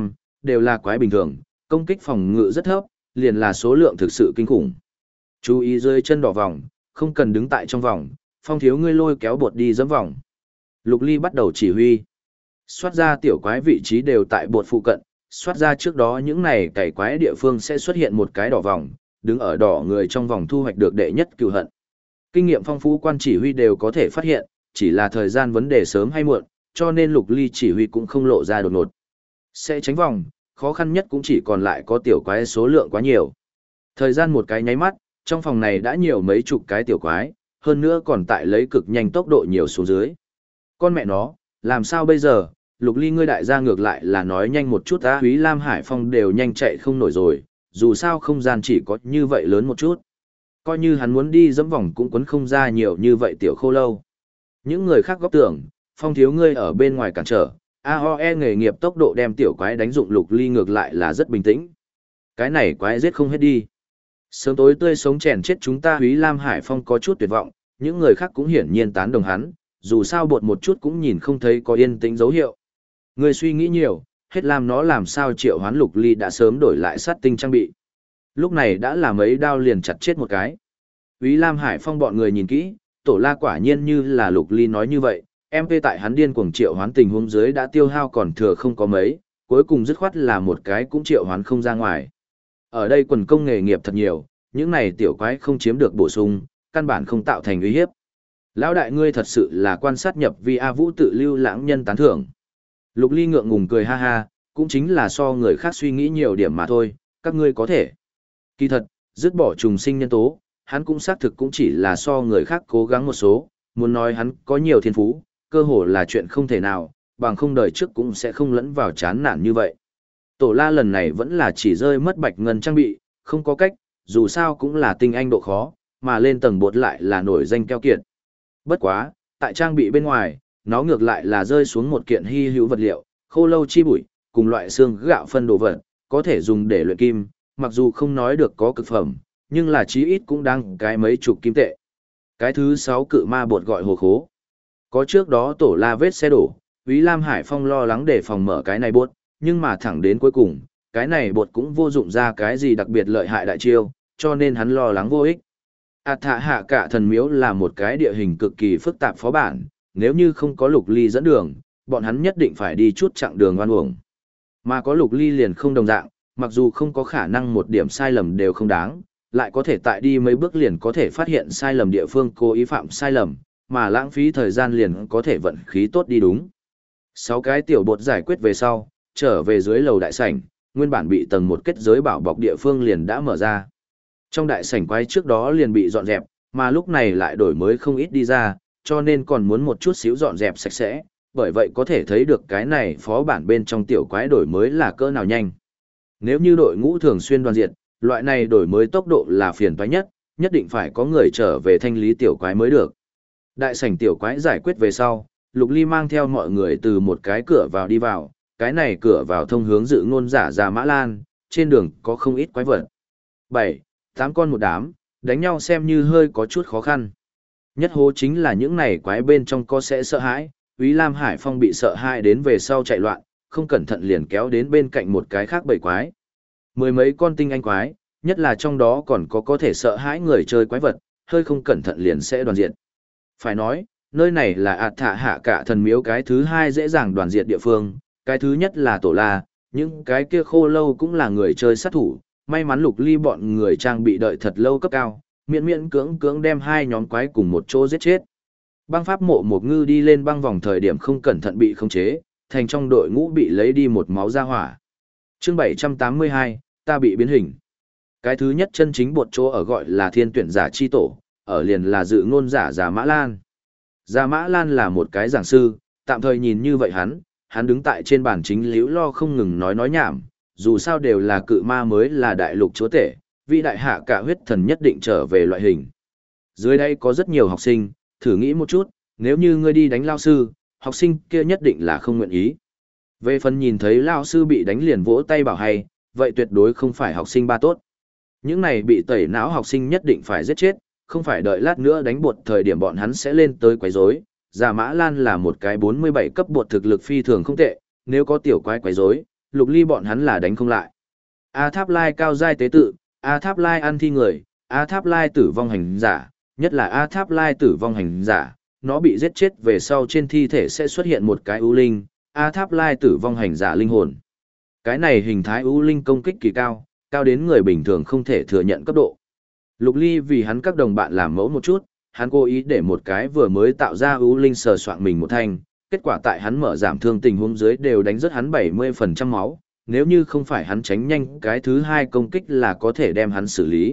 Speaker 1: đều là quái bình thường, công kích phòng ngự rất thấp, liền là số lượng thực sự kinh khủng. Chú ý dưới chân đỏ vòng, không cần đứng tại trong vòng, Phong thiếu ngươi lôi kéo bột đi dẫm vòng. Lục Ly bắt đầu chỉ huy. Xoát ra tiểu quái vị trí đều tại bột phụ cận, xoát ra trước đó những này cày quái địa phương sẽ xuất hiện một cái đỏ vòng, đứng ở đỏ người trong vòng thu hoạch được đệ nhất cửu hận. Kinh nghiệm phong phú quan chỉ huy đều có thể phát hiện, chỉ là thời gian vấn đề sớm hay muộn, cho nên Lục Ly chỉ huy cũng không lộ ra đột ngột. Sẽ tránh vòng, khó khăn nhất cũng chỉ còn lại có tiểu quái số lượng quá nhiều. Thời gian một cái nháy mắt, trong phòng này đã nhiều mấy chục cái tiểu quái, hơn nữa còn tại lấy cực nhanh tốc độ nhiều xuống dưới. Con mẹ nó, làm sao bây giờ, Lục Ly ngươi đại gia ngược lại là nói nhanh một chút á, Úy Lam Hải Phong đều nhanh chạy không nổi rồi, dù sao không gian chỉ có như vậy lớn một chút. Coi như hắn muốn đi dẫm vòng cũng quấn không ra nhiều như vậy tiểu khô lâu. Những người khác góp tưởng, Phong thiếu ngươi ở bên ngoài cản trở, AOE nghề nghiệp tốc độ đem tiểu quái đánh dụng Lục Ly ngược lại là rất bình tĩnh. Cái này quái giết không hết đi. Sớm tối tươi sống chèn chết chúng ta. Úy Lam Hải Phong có chút tuyệt vọng, những người khác cũng hiển nhiên tán đồng hắn, dù sao bột một chút cũng nhìn không thấy có yên tĩnh dấu hiệu. Người suy nghĩ nhiều, hết làm nó làm sao triệu hoán Lục Ly đã sớm đổi lại sát tinh trang bị. Lúc này đã là mấy đao liền chặt chết một cái. Úy Lam Hải Phong bọn người nhìn kỹ, Tổ La quả nhiên như là Lục Ly nói như vậy, MP tại hắn điên cuồng triệu hoán tình huống dưới đã tiêu hao còn thừa không có mấy, cuối cùng dứt khoát là một cái cũng triệu hoán không ra ngoài. Ở đây quần công nghề nghiệp thật nhiều, những này tiểu quái không chiếm được bổ sung, căn bản không tạo thành uy hiếp. Lão đại ngươi thật sự là quan sát nhập vi A Vũ tự lưu lãng nhân tán thưởng. Lục Ly ngượng ngùng cười ha ha, cũng chính là so người khác suy nghĩ nhiều điểm mà thôi, các ngươi có thể. Kỳ thật, dứt bỏ trùng sinh nhân tố, hắn cũng xác thực cũng chỉ là so người khác cố gắng một số, muốn nói hắn có nhiều thiên phú, cơ hồ là chuyện không thể nào, bằng không đời trước cũng sẽ không lẫn vào chán nản như vậy. Tổ La lần này vẫn là chỉ rơi mất bạch ngân trang bị, không có cách, dù sao cũng là tinh anh độ khó, mà lên tầng bột lại là nổi danh keo kiệt. Bất quá, tại trang bị bên ngoài, nó ngược lại là rơi xuống một kiện hy hữu vật liệu, khô lâu chi bụi, cùng loại xương gạo phân đồ vật, có thể dùng để luyện kim, mặc dù không nói được có cực phẩm, nhưng là chí ít cũng đang cái mấy chục kim tệ. Cái thứ 6 cự ma bột gọi hồ khố. Có trước đó Tổ La vết xe đổ, Úy Lam Hải Phong lo lắng để phòng mở cái này bột, nhưng mà thẳng đến cuối cùng, cái này bột cũng vô dụng ra cái gì đặc biệt lợi hại đại chiêu, cho nên hắn lo lắng vô ích. Thạ hạ cả thần miếu là một cái địa hình cực kỳ phức tạp phó bản, nếu như không có Lục Ly dẫn đường, bọn hắn nhất định phải đi chút chặng đường oan uổng. Mà có Lục Ly liền không đồng dạng, mặc dù không có khả năng một điểm sai lầm đều không đáng, lại có thể tại đi mấy bước liền có thể phát hiện sai lầm địa phương cố ý phạm sai lầm, mà lãng phí thời gian liền có thể vận khí tốt đi đúng. 6 cái tiểu bột giải quyết về sau, trở về dưới lầu đại sảnh, nguyên bản bị tầng một kết giới bảo bọc địa phương liền đã mở ra. Trong đại sảnh quái trước đó liền bị dọn dẹp, mà lúc này lại đổi mới không ít đi ra, cho nên còn muốn một chút xíu dọn dẹp sạch sẽ, bởi vậy có thể thấy được cái này phó bản bên trong tiểu quái đổi mới là cỡ nào nhanh. Nếu như đội ngũ thường xuyên đoàn diệt, loại này đổi mới tốc độ là phiền toái nhất, nhất định phải có người trở về thanh lý tiểu quái mới được. Đại sảnh tiểu quái giải quyết về sau, Lục Ly mang theo mọi người từ một cái cửa vào đi vào, cái này cửa vào thông hướng dự ngôn giả Già Mã Lan, trên đường có không ít quái vật. 7, 8 con một đám, đánh nhau xem như hơi có chút khó khăn. Nhất hố chính là những này quái bên trong có sẽ sợ hãi, Úy Lam Hải Phong bị sợ hãi đến về sau chạy loạn, không cẩn thận liền kéo đến bên cạnh một cái khác bầy quái. Mười mấy con tinh anh quái, nhất là trong đó còn có thể sợ hãi người chơi quái vật, hơi không cẩn thận liền sẽ đoàn diệt. Phải nói, nơi này là Thạ hạ cả thần miếu cái thứ 2 dễ dàng đoàn diệt địa phương, cái thứ nhất là Tổ La, những cái kia khô lâu cũng là người chơi sát thủ, may mắn Lục Ly bọn người trang bị đợi thật lâu cấp cao, miễn miễn cưỡng đem hai nhóm quái cùng một chỗ giết chết. Băng pháp mộ một ngư đi lên băng vòng thời điểm không cẩn thận bị khống chế, thành trong đội ngũ bị lấy đi một máu ra hỏa. Chương 782, ta bị biến hình. Cái thứ nhất chân chính bột chỗ ở gọi là thiên tuyển giả chi tổ, ở liền là dự ngôn giả Già Mã Lan. Già Mã Lan là một cái giảng sư, tạm thời nhìn như vậy hắn đứng tại trên bàn chính liễu lo không ngừng nói nhảm, dù sao đều là cự ma mới là đại lục chúa tể, vị đại hạ cả huyết thần nhất định trở về loại hình. Dưới đây có rất nhiều học sinh, thử nghĩ một chút, nếu như ngươi đi đánh lao sư, học sinh kia nhất định là không nguyện ý. Về phần nhìn thấy lao sư bị đánh liền vỗ tay bảo hay, vậy tuyệt đối không phải học sinh ba tốt. Những này bị tẩy não học sinh nhất định phải giết chết, không phải đợi lát nữa đánh bột thời điểm bọn hắn sẽ lên tới quấy rối. Già Mã Lan là một cái 47 cấp bột thực lực phi thường không tệ, nếu có tiểu quái quấy rối, Lục Ly bọn hắn là đánh không lại. A Tháp Lai cao giai tế tự, A Tháp Lai ăn thi người, A Tháp Lai tử vong hành giả, nhất là A Tháp Lai tử vong hành giả, nó bị giết chết về sau trên thi thể sẽ xuất hiện một cái ưu linh, A Tháp Lai tử vong hành giả linh hồn. Cái này hình thái ưu linh công kích kỳ cao, cao đến người bình thường không thể thừa nhận cấp độ. Lục Ly vì hắn các đồng bạn làm mẫu một chút, hắn cố ý để một cái vừa mới tạo ra ưu linh sờ soạng mình một thanh, kết quả tại hắn mở giảm thương tình huống dưới đều đánh rất hắn 70% máu, nếu như không phải hắn tránh nhanh cái thứ hai công kích là có thể đem hắn xử lý.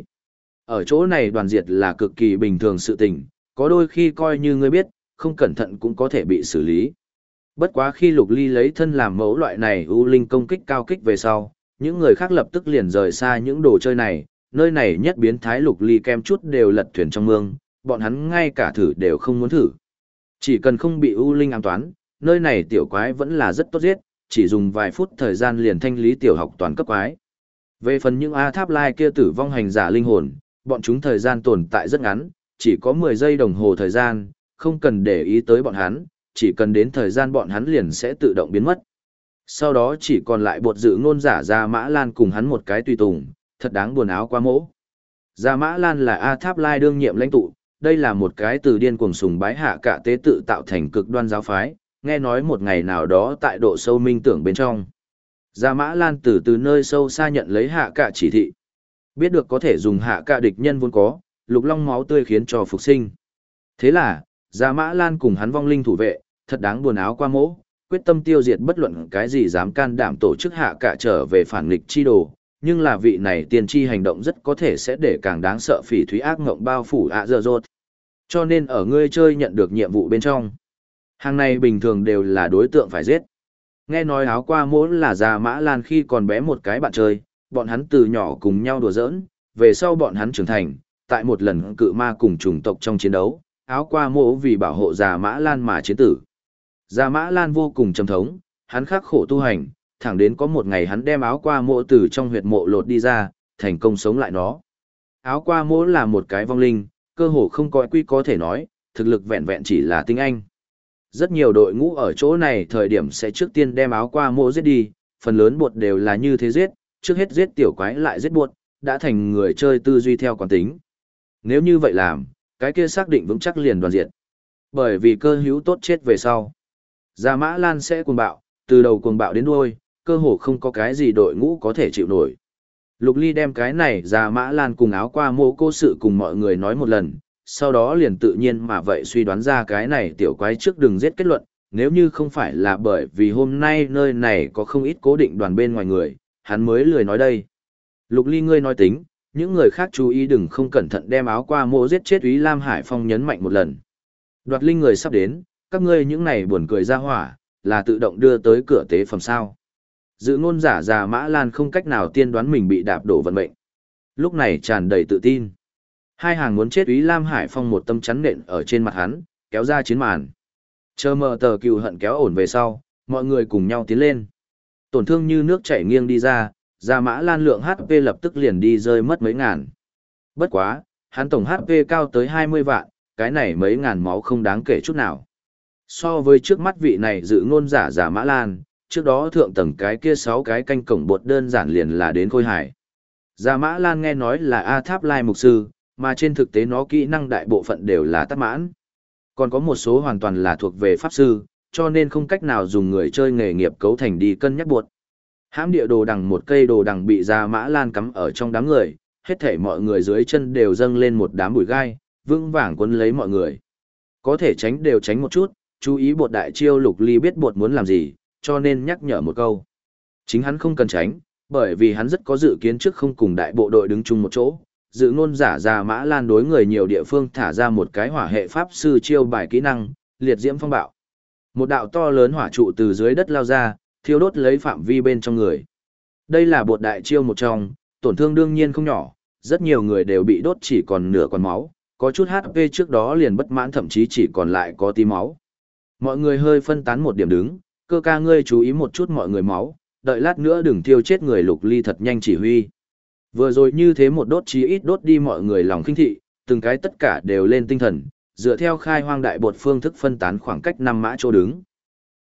Speaker 1: Ở chỗ này đoàn diệt là cực kỳ bình thường sự tình, có đôi khi coi như ngươi biết, không cẩn thận cũng có thể bị xử lý. Bất quá khi Lục Ly lấy thân làm mẫu loại này ưu linh công kích cao kích về sau, những người khác lập tức liền rời xa những đồ chơi này, nơi này nhất biến thái Lục Ly kem chút đều lật thuyền trong mương, bọn hắn ngay cả thử đều không muốn thử. Chỉ cần không bị ưu linh ám toán, nơi này tiểu quái vẫn là rất tốt giết, chỉ dùng vài phút thời gian liền thanh lý tiểu học toàn cấp quái. Về phần những A Tháp Lai kia tử vong hành giả linh hồn, bọn chúng thời gian tồn tại rất ngắn, chỉ có 10 giây đồng hồ thời gian, không cần để ý tới bọn hắn, chỉ cần đến thời gian bọn hắn liền sẽ tự động biến mất. Sau đó chỉ còn lại bột dự ngôn giả Gia Mã Lan cùng hắn một cái tùy tùng, thật đáng buồn áo qua mỗ. Gia Mã Lan là A Tháp Lai đương nhiệm lãnh tụ, đây là một cái từ điên cuồng sùng bái hạ cả tế tự tạo thành cực đoan giáo phái, nghe nói một ngày nào đó tại độ sâu minh tưởng bên trong. Gia Mã Lan từ nơi sâu xa nhận lấy hạ cả chỉ thị. Biết được có thể dùng hạ cả địch nhân vốn có, lục long máu tươi khiến cho phục sinh. Thế là, Gia Mã Lan cùng hắn vong linh thủ vệ, thật đáng buồn áo qua mỗ, quyết tâm tiêu diệt bất luận cái gì dám can đảm tổ chức hạ cả trở về phản nghịch chi đồ, nhưng là vị này tiên tri hành động rất có thể sẽ để càng đáng sợ phỉ thúy ác ngộng bao phủ ạ dơ rột. Cho nên ở ngươi chơi nhận được nhiệm vụ bên trong. Hàng này bình thường đều là đối tượng phải giết. Nghe nói áo qua mỗ là Gia Mã Lan khi còn bé một cái bạn chơi, bọn hắn từ nhỏ cùng nhau đùa giỡn, về sau bọn hắn trưởng thành, tại một lần cự ma cùng chủng tộc trong chiến đấu, áo qua mỗ vì bảo hộ Gia Mã Lan mà chiến tử. Gia Mã Lan vô cùng trầm thống, hắn khắc khổ tu hành, thẳng đến có một ngày hắn đem áo qua mỗ từ trong huyệt mộ lột đi ra, thành công sống lại nó. Áo qua mỗ là một cái vong linh, cơ hồ không có quy có thể nói, thực lực vẹn vẹn chỉ là tinh anh. Rất nhiều đội ngũ ở chỗ này thời điểm sẽ trước tiên đem áo qua mỗ giết đi, phần lớn bột đều là như thế giết, trước hết giết tiểu quái lại giết bột, đã thành người chơi tư duy theo quán tính. Nếu như vậy làm, cái kia xác định vững chắc liền đoàn diệt. Bởi vì cơ hữu tốt chết về sau. Gia Mã Lan sẽ cuồng bạo, từ đầu cuồng bạo đến đuôi, cơ hồ không có cái gì đội ngũ có thể chịu nổi. Lục Ly đem cái này Gia Mã Lan cùng áo qua mô cô sự cùng mọi người nói một lần, sau đó liền tự nhiên mà vậy suy đoán ra cái này tiểu quái trước đừng giết kết luận, nếu như không phải là bởi vì hôm nay nơi này có không ít cố định đoàn bên ngoài người, hắn mới lười nói đây. Lục Ly ngươi nói tính, những người khác chú ý đừng không cẩn thận đem áo qua mô giết chết Úy Lam Hải Phong nhấn mạnh một lần. Đoạt linh người sắp đến, các ngươi những này buồn cười ra hỏa, là tự động đưa tới cửa tế phẩm sao. Dự ngôn giả Gia Mã Lan không cách nào tiên đoán mình bị đạp đổ vận mệnh. Lúc này tràn đầy tự tin. Hai hàng muốn chết Úy Lam Hải Phong một tâm chắn nện ở trên mặt hắn, kéo ra chiến màn. Chờ mờ tờ cừu hận kéo ổn về sau, mọi người cùng nhau tiến lên. Tổn thương như nước chảy nghiêng đi ra, Gia Mã Lan lượng HP lập tức liền đi rơi mất mấy ngàn. Bất quá, hắn tổng HP cao tới 20 vạn, cái này mấy ngàn máu không đáng kể chút nào. So với trước mắt vị này dự ngôn giả Gia Mã Lan, trước đó thượng tầng cái kia 6 cái canh cổng bột đơn giản liền là đến khôi hải. Gia Mã Lan nghe nói là A Tháp Lai mục sư, mà trên thực tế nó kỹ năng đại bộ phận đều là tắc mãn. Còn có một số hoàn toàn là thuộc về pháp sư, cho nên không cách nào dùng người chơi nghề nghiệp cấu thành đi cân nhắc buộc. Hãm địa đồ đằng một cây đồ đằng bị Gia Mã Lan cắm ở trong đám người, hết thảy mọi người dưới chân đều dâng lên một đám bụi gai, vững vàng quấn lấy mọi người. Có thể tránh đều tránh một chút, chú ý bột đại chiêu. Lục Ly biết bột muốn làm gì, cho nên nhắc nhở một câu. Chính hắn không cần tránh, bởi vì hắn rất có dự kiến trước không cùng đại bộ đội đứng chung một chỗ. Dự ngôn giả Gia Mã Lan đối người nhiều địa phương thả ra một cái hỏa hệ pháp sư chiêu bài kỹ năng, liệt diễm phong bạo. Một đạo to lớn hỏa trụ từ dưới đất lao ra, thiêu đốt lấy phạm vi bên trong người. Đây là bột đại chiêu một trong, tổn thương đương nhiên không nhỏ, rất nhiều người đều bị đốt chỉ còn nửa còn máu, có chút HP trước đó liền bất mãn thậm chí chỉ còn lại có tí máu. Mọi người hơi phân tán một điểm đứng, cơ ca ngươi chú ý một chút mọi người máu, đợi lát nữa đừng thiêu chết người. Lục Ly thật nhanh chỉ huy. Vừa rồi như thế một đốt chí ít đốt đi mọi người lòng khinh thị, từng cái tất cả đều lên tinh thần, dựa theo khai hoang đại bột phương thức phân tán khoảng cách 5 mã chỗ đứng.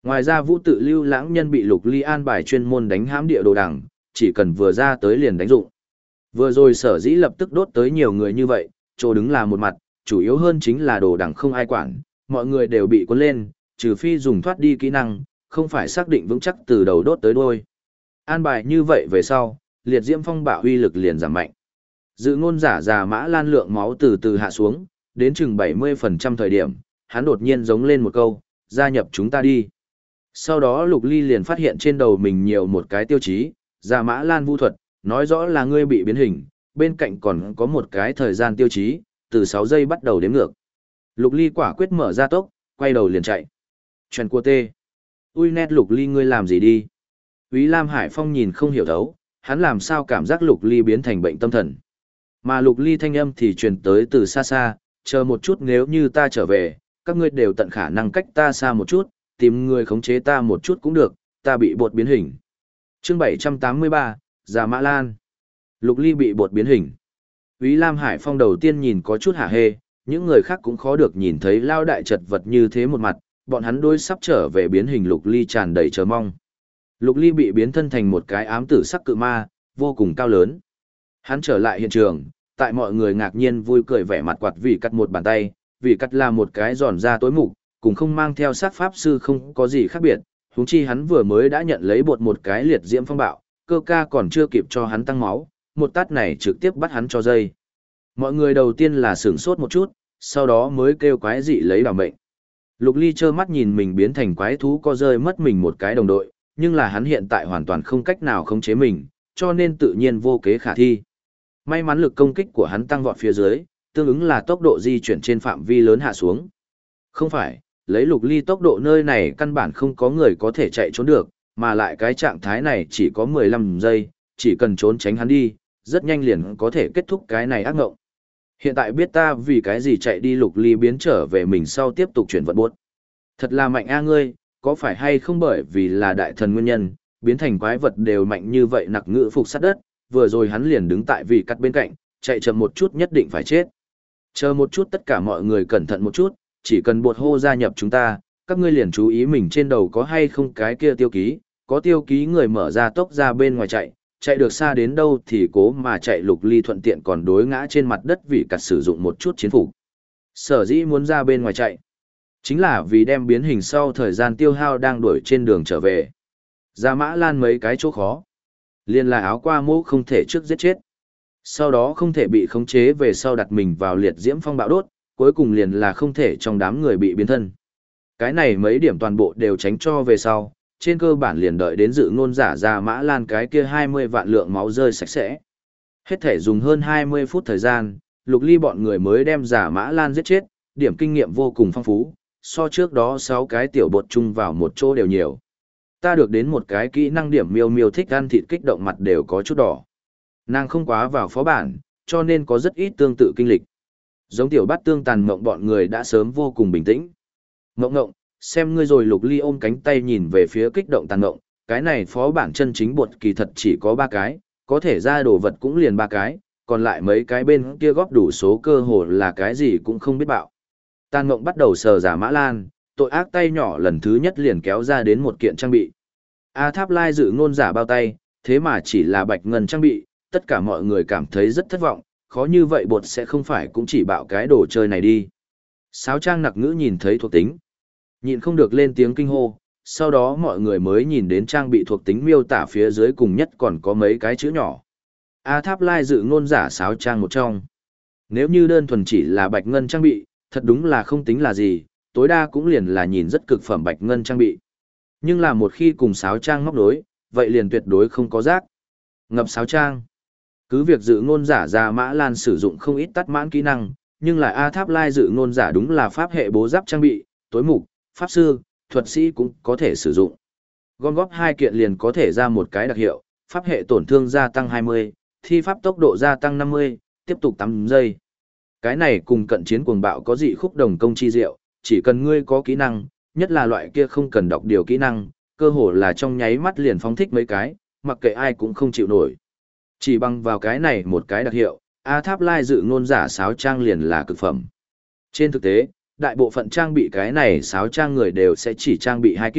Speaker 1: Ngoài ra vũ tự lưu lãng nhân bị Lục Ly an bài chuyên môn đánh hãm địa đồ đằng, chỉ cần vừa ra tới liền đánh dụng. Vừa rồi sở dĩ lập tức đốt tới nhiều người như vậy, chỗ đứng là một mặt, chủ yếu hơn chính là đồ đằng không ai quản, mọi người đều bị cuốn lên, trừ phi dùng thoát đi kỹ năng, không phải xác định vững chắc từ đầu đốt tới đuôi. An bài như vậy về sau, liệt diễm phong bạo uy lực liền giảm mạnh. Dự ngôn giả già Mã Lan lượng máu từ từ hạ xuống, đến chừng 70% thời điểm, hắn đột nhiên giống lên một câu, gia nhập chúng ta đi. Sau đó Lục Ly liền phát hiện trên đầu mình nhiều một cái tiêu chí, già Mã Lan vu thuật, nói rõ là ngươi bị biến hình, bên cạnh còn có một cái thời gian tiêu chí, từ 6 giây bắt đầu đếm ngược. Lục Ly quả quyết mở ra tốc, quay đầu liền chạy. Chuyện của tê. Ui nét Lục Ly ngươi làm gì đi? Úy Lam Hải Phong nhìn không hiểu thấu, hắn làm sao cảm giác Lục Ly biến thành bệnh tâm thần. Mà Lục Ly thanh âm thì truyền tới từ xa xa, chờ một chút nếu như ta trở về, các ngươi đều tận khả năng cách ta xa một chút, tìm người khống chế ta một chút cũng được, ta bị bột biến hình. Chương 783, Già Mã Lan. Lục Ly bị bột biến hình. Úy Lam Hải Phong đầu tiên nhìn có chút hả hê, những người khác cũng khó được nhìn thấy lao đại chật vật như thế một mặt, bọn hắn đôi sắp trở về biến hình Lục Ly tràn đầy chờ mong. Lục Ly bị biến thân thành một cái ám tử sắc cự ma, vô cùng cao lớn. Hắn trở lại hiện trường, tại mọi người ngạc nhiên vui cười vẻ mặt quạt vì cắt một bàn tay, vì cắt là một cái giòn da tối mục, cùng không mang theo sát pháp sư không có gì khác biệt, huống chi hắn vừa mới đã nhận lấy bột một cái liệt diễm phong bạo, cơ ca còn chưa kịp cho hắn tăng máu, một tát này trực tiếp bắt hắn cho dây. Mọi người đầu tiên là sửng sốt một chút, sau đó mới kêu quái dị lấy đảm mệnh. Lục Ly trơ mắt nhìn mình biến thành quái thú co rơi mất mình một cái đồng đội, nhưng là hắn hiện tại hoàn toàn không cách nào khống chế mình, cho nên tự nhiên vô kế khả thi. May mắn lực công kích của hắn tăng vọt phía dưới, tương ứng là tốc độ di chuyển trên phạm vi lớn hạ xuống. Không phải, lấy Lục Ly tốc độ nơi này căn bản không có người có thể chạy trốn được, mà lại cái trạng thái này chỉ có 15 giây, chỉ cần trốn tránh hắn đi, rất nhanh liền có thể kết thúc cái này ác ngộng. Hiện tại biết ta vì cái gì chạy đi Lục Ly biến trở về mình sau tiếp tục chuyển vận buốt. Thật là mạnh a ngươi, có phải hay không bởi vì là đại thần nguyên nhân, biến thành quái vật đều mạnh như vậy nặc ngữ phục sát đất, vừa rồi hắn liền đứng tại vì cắt bên cạnh, chạy chậm một chút nhất định phải chết. Chờ một chút tất cả mọi người cẩn thận một chút, chỉ cần bột hô gia nhập chúng ta, các ngươi liền chú ý mình trên đầu có hay không cái kia tiêu ký, có tiêu ký người mở ra tốc ra bên ngoài chạy, chạy được xa đến đâu thì cố mà chạy. Lục Ly thuận tiện còn đối ngã trên mặt đất vì cắt sử dụng một chút chiến phục. Sở dĩ muốn ra bên ngoài chạy, chính là vì đem biến hình sau thời gian tiêu hao đang đuổi trên đường trở về. Già Mã Lan mấy cái chỗ khó. Liên là áo qua mũ không thể trước giết chết. Sau đó không thể bị khống chế về sau đặt mình vào liệt diễm phong bạo đốt, cuối cùng liền là không thể trong đám người bị biến thân. Cái này mấy điểm toàn bộ đều tránh cho về sau, trên cơ bản liền đợi đến dự ngôn giả Già Mã Lan cái kia 20 vạn lượng máu rơi sạch sẽ. Hết thể dùng hơn 20 phút thời gian, Lục Ly bọn người mới đem Già Mã Lan giết chết, điểm kinh nghiệm vô cùng phong phú, so trước đó 6 cái tiểu bột chung vào một chỗ đều nhiều. Ta được đến một cái kỹ năng điểm miêu miêu thích ăn thịt kích động mặt đều có chút đỏ. Nàng không quá vào phó bản, cho nên có rất ít tương tự kinh lịch. Giống tiểu bát tương tàn mộng bọn người đã sớm vô cùng bình tĩnh. Mộng ngộng, xem ngươi rồi. Lục Ly ôm cánh tay nhìn về phía kích động tàn mộng, cái này phó bản chân chính bột kỳ thật chỉ có 3 cái, có thể ra đồ vật cũng liền 3 cái, còn lại mấy cái bên kia góp đủ số cơ hồ là cái gì cũng không biết bạo. Tàn mộng bắt đầu sờ Giả Mã Lan, tội ác tay nhỏ lần thứ nhất liền kéo ra đến một kiện trang bị. A Tháp Lai dự ngôn giả bao tay, thế mà chỉ là bạch ngân trang bị, tất cả mọi người cảm thấy rất thất vọng, khó như vậy bột sẽ không phải cũng chỉ bạo cái đồ chơi này đi. Sáo trang nặc ngữ nhìn thấy thuộc tính, nhịn không được lên tiếng kinh hô, sau đó mọi người mới nhìn đến trang bị thuộc tính miêu tả phía dưới cùng nhất còn có mấy cái chữ nhỏ. A Tháp Lai dự ngôn giả sáo trang một trong. Nếu như đơn thuần chỉ là bạch ngân trang bị, thật đúng là không tính là gì, tối đa cũng liền là nhìn rất cực phẩm bạch ngân trang bị. Nhưng là một khi cùng sáo trang móc đối, vậy liền tuyệt đối không có rác. Ngập sáo trang. Cứ việc dự ngôn giả Già Mã Lan sử dụng không ít tắt mãn kỹ năng, nhưng lại A Tháp Lai dự ngôn giả đúng là pháp hệ bố giáp trang bị, tối mục, pháp sư, thuật sĩ cũng có thể sử dụng. Gom góp 2 kiện liền có thể ra một cái đặc hiệu, pháp hệ tổn thương gia tăng 20, thi pháp tốc độ gia tăng 50, tiếp tục 8 giây. Cái này cùng cận chiến cuồng bạo có dị khúc đồng công chi diệu, chỉ cần ngươi có kỹ năng, nhất là loại kia không cần đọc điều kỹ năng, cơ hồ là trong nháy mắt liền phóng thích mấy cái, mặc kệ ai cũng không chịu nổi. Chỉ bằng vào cái này một cái đặc hiệu, A Tháp Lai dự ngôn giả sáo trang liền là cực phẩm. Trên thực tế, đại bộ phận trang bị cái này sáo trang người đều sẽ chỉ trang bị 2 kiện,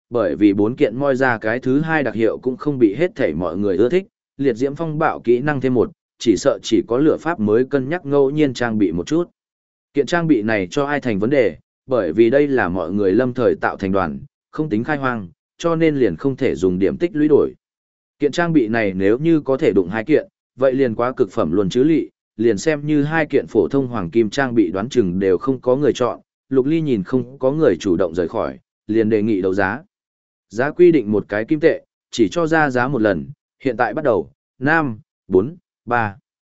Speaker 1: Bởi vì bốn kiện moi ra cái thứ hai đặc hiệu cũng không bị hết thảy mọi người ưa thích, liệt diễm phong bạo kỹ năng thêm một, chỉ sợ chỉ có lửa pháp mới cân nhắc ngẫu nhiên trang bị một chút. Kiện trang bị này cho ai thành vấn đề, bởi vì đây là mọi người lâm thời tạo thành đoàn, không tính khai hoang, cho nên liền không thể dùng điểm tích lũy đổi. Kiện trang bị này nếu như có thể đụng hai kiện, vậy liền quá cực phẩm luôn chứ lị, liền xem như hai kiện phổ thông hoàng kim trang bị đoán chừng đều không có người chọn, Lục Ly nhìn không có người chủ động rời khỏi, liền đề nghị đấu giá. Giá quy định một cái kim tệ, chỉ cho ra giá một lần, hiện tại bắt đầu, 5, 4, 3.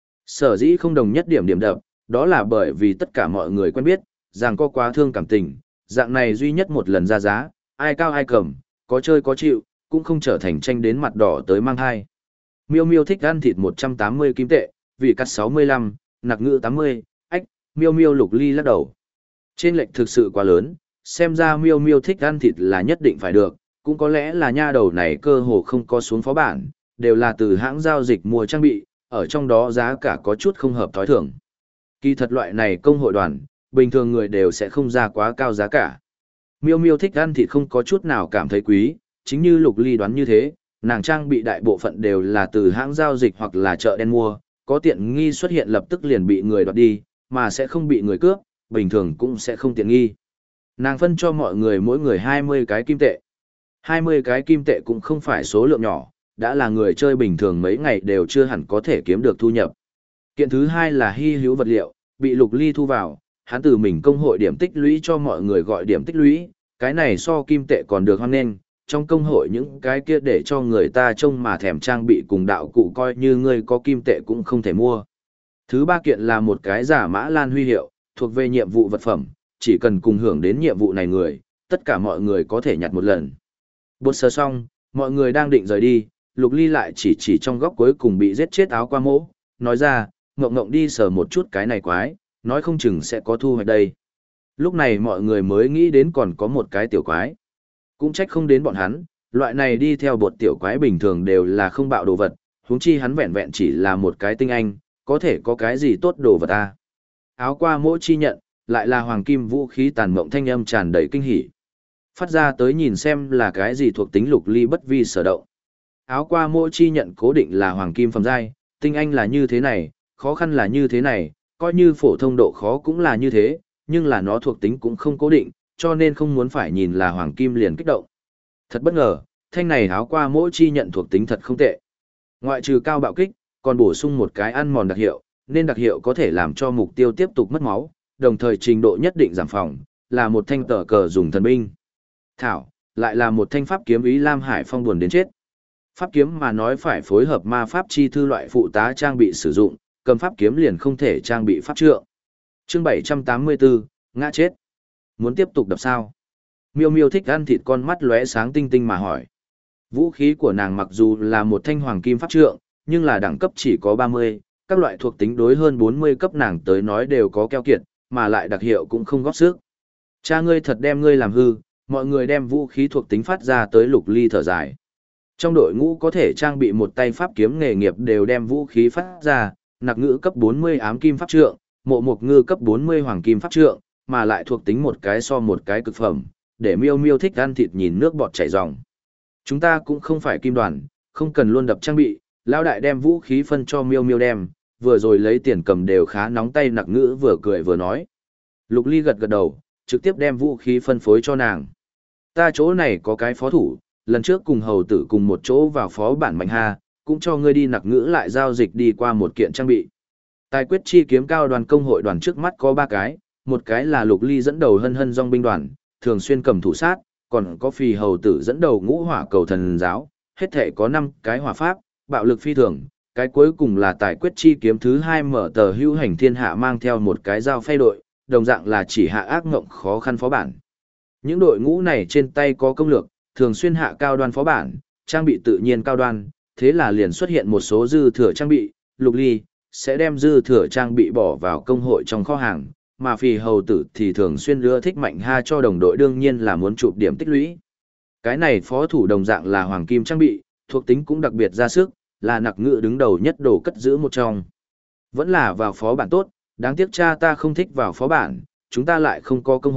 Speaker 1: Sở dĩ không đồng nhất điểm điểm đập, đó là bởi vì tất cả mọi người quen biết, rằng có quá thương cảm tình, dạng này duy nhất một lần ra giá, ai cao ai cầm, có chơi có chịu, cũng không trở thành tranh đến mặt đỏ tới mang hai. Miêu Miêu thích ăn thịt 180 kim tệ, vị cắt 65, nặc ngữ 80, ách, Miêu Miêu Lục Ly lắc đầu. Trên lệch thực sự quá lớn, xem ra Miêu Miêu thích ăn thịt là nhất định phải được, cũng có lẽ là nha đầu này cơ hồ không có xuống phó bản, đều là từ hãng giao dịch mua trang bị, ở trong đó giá cả có chút không hợp thói thường. Kỳ thật loại này công hội đoàn, bình thường người đều sẽ không ra quá cao giá cả. Miêu Miêu thích ăn thịt không có chút nào cảm thấy quý, chính như Lục Ly đoán như thế, nàng trang bị đại bộ phận đều là từ hãng giao dịch hoặc là chợ đen mua, có tiện nghi xuất hiện lập tức liền bị người đoạt đi, mà sẽ không bị người cướp, bình thường cũng sẽ không tiện nghi. Nàng phân cho mọi người mỗi người 20 cái kim tệ. 20 cái kim tệ cũng không phải số lượng nhỏ, đã là người chơi bình thường mấy ngày đều chưa hẳn có thể kiếm được thu nhập. Kiện thứ hai là hy hữu vật liệu, bị Lục Ly thu vào, hắn từ mình công hội điểm tích lũy cho mọi người gọi điểm tích lũy, cái này so kim tệ còn được hoan nghênh, trong công hội những cái kia để cho người ta trông mà thèm trang bị cùng đạo cụ coi như ngươi có kim tệ cũng không thể mua. Thứ ba kiện là một cái giả mã lan huy hiệu, thuộc về nhiệm vụ vật phẩm, chỉ cần cùng hưởng đến nhiệm vụ này người, tất cả mọi người có thể nhặt một lần. Bột sờ xong, mọi người đang định rời đi, Lục Ly lại chỉ trong góc cuối cùng bị giết chết áo qua mỗ, nói ra, ngộng ngộng đi sờ một chút cái này quái, nói không chừng sẽ có thu hoạch đây. Lúc này mọi người mới nghĩ đến còn có một cái tiểu quái. Cũng trách không đến bọn hắn, loại này đi theo bột tiểu quái bình thường đều là không bạo đồ vật, huống chi hắn vẹn vẹn chỉ là một cái tinh anh, có thể có cái gì tốt đồ vật ta. Áo qua mỗi chi nhận, lại là hoàng kim vũ khí tàn mộng thanh âm tràn đầy kinh hỉ. Phát ra tới nhìn xem là cái gì thuộc tính Lục Ly bất vi sở động. Áo qua mỗi chi nhận cố định là hoàng kim phẩm giai, tinh anh là như thế này, khó khăn là như thế này, coi như phổ thông độ khó cũng là như thế, nhưng là nó thuộc tính cũng không cố định, cho nên không muốn phải nhìn là hoàng kim liền kích động. Thật bất ngờ, thanh này áo qua mỗi chi nhận thuộc tính thật không tệ. Ngoại trừ cao bạo kích, còn bổ sung một cái ăn mòn đặc hiệu, nên đặc hiệu có thể làm cho mục tiêu tiếp tục mất máu, đồng thời trình độ nhất định giảm phòng, là một thanh tờ cờ dùng thần binh. Thảo, lại là một thanh pháp kiếm ý Lam Hải Phong buồn đến chết. Pháp kiếm mà nói phải phối hợp ma pháp chi thư loại phụ tá trang bị sử dụng, cầm pháp kiếm liền không thể trang bị pháp trượng. Chương 784, ngã chết. Muốn tiếp tục đập sao? Miêu Miêu thích ăn thịt, con mắt lóe sáng tinh tinh mà hỏi. Vũ khí của nàng mặc dù là một thanh hoàng kim pháp trượng, nhưng là đẳng cấp chỉ có 30, các loại thuộc tính đối hơn 40 cấp nàng tới nói đều có keo kiệt, mà lại đặc hiệu cũng không góp sức. Cha ngươi thật đem ngươi làm hư, mọi người đem vũ khí thuộc tính phát ra tới Lục Ly thở dài. Trong đội ngũ có thể trang bị một tay pháp kiếm nghề nghiệp đều đem vũ khí phát ra, nặc ngữ cấp 40 ám kim pháp trượng, mộ mục ngư cấp 40 hoàng kim pháp trượng, mà lại thuộc tính một cái so một cái cực phẩm, để Miêu Miêu thích ăn thịt nhìn nước bọt chảy ròng. Chúng ta cũng không phải kim đoàn, không cần luôn đập trang bị, lão đại đem vũ khí phân cho Miêu Miêu đem, vừa rồi lấy tiền cầm đều khá nóng tay, nặc ngữ vừa cười vừa nói. Lục Ly gật gật đầu, trực tiếp đem vũ khí phân phối cho nàng. Ta chỗ này có cái phó thủ, lần trước cùng hầu tử cùng một chỗ vào phó bản mạnh ha, cũng cho ngươi đi, nặc ngữ lại giao dịch đi qua một kiện trang bị. Tài quyết chi kiếm cao đoàn công hội đoàn trước mắt có 3 cái, một cái là Lục Ly dẫn đầu hân hân dòng binh đoàn, thường xuyên cầm thủ sát, còn có phì hầu tử dẫn đầu ngũ hỏa cầu thần giáo, hết thể có 5 cái hỏa pháp, bạo lực phi thường. Cái cuối cùng là tài quyết chi kiếm thứ 2 mở tờ hữu hành thiên hạ mang theo một cái dao phay đội, đồng dạng là chỉ hạ ác ngộng khó khăn phó bản. Những đội ngũ này trên tay có công lược, thường xuyên hạ cao đoan phó bản, trang bị tự nhiên cao đoan, thế là liền xuất hiện một số dư thừa trang bị, Lục Ly sẽ đem dư thừa trang bị bỏ vào công hội trong kho hàng, mà phì hầu tử thì thường xuyên đưa thích mạnh ha cho đồng đội, đương nhiên là muốn chụp điểm tích lũy. Cái này phó thủ đồng dạng là hoàng kim trang bị, thuộc tính cũng đặc biệt ra sức, là nặc ngữ đứng đầu nhất đồ cất giữ một trong. Vẫn là vào phó bản tốt, đáng tiếc cha ta không thích vào phó bản, chúng ta lại không có công hội,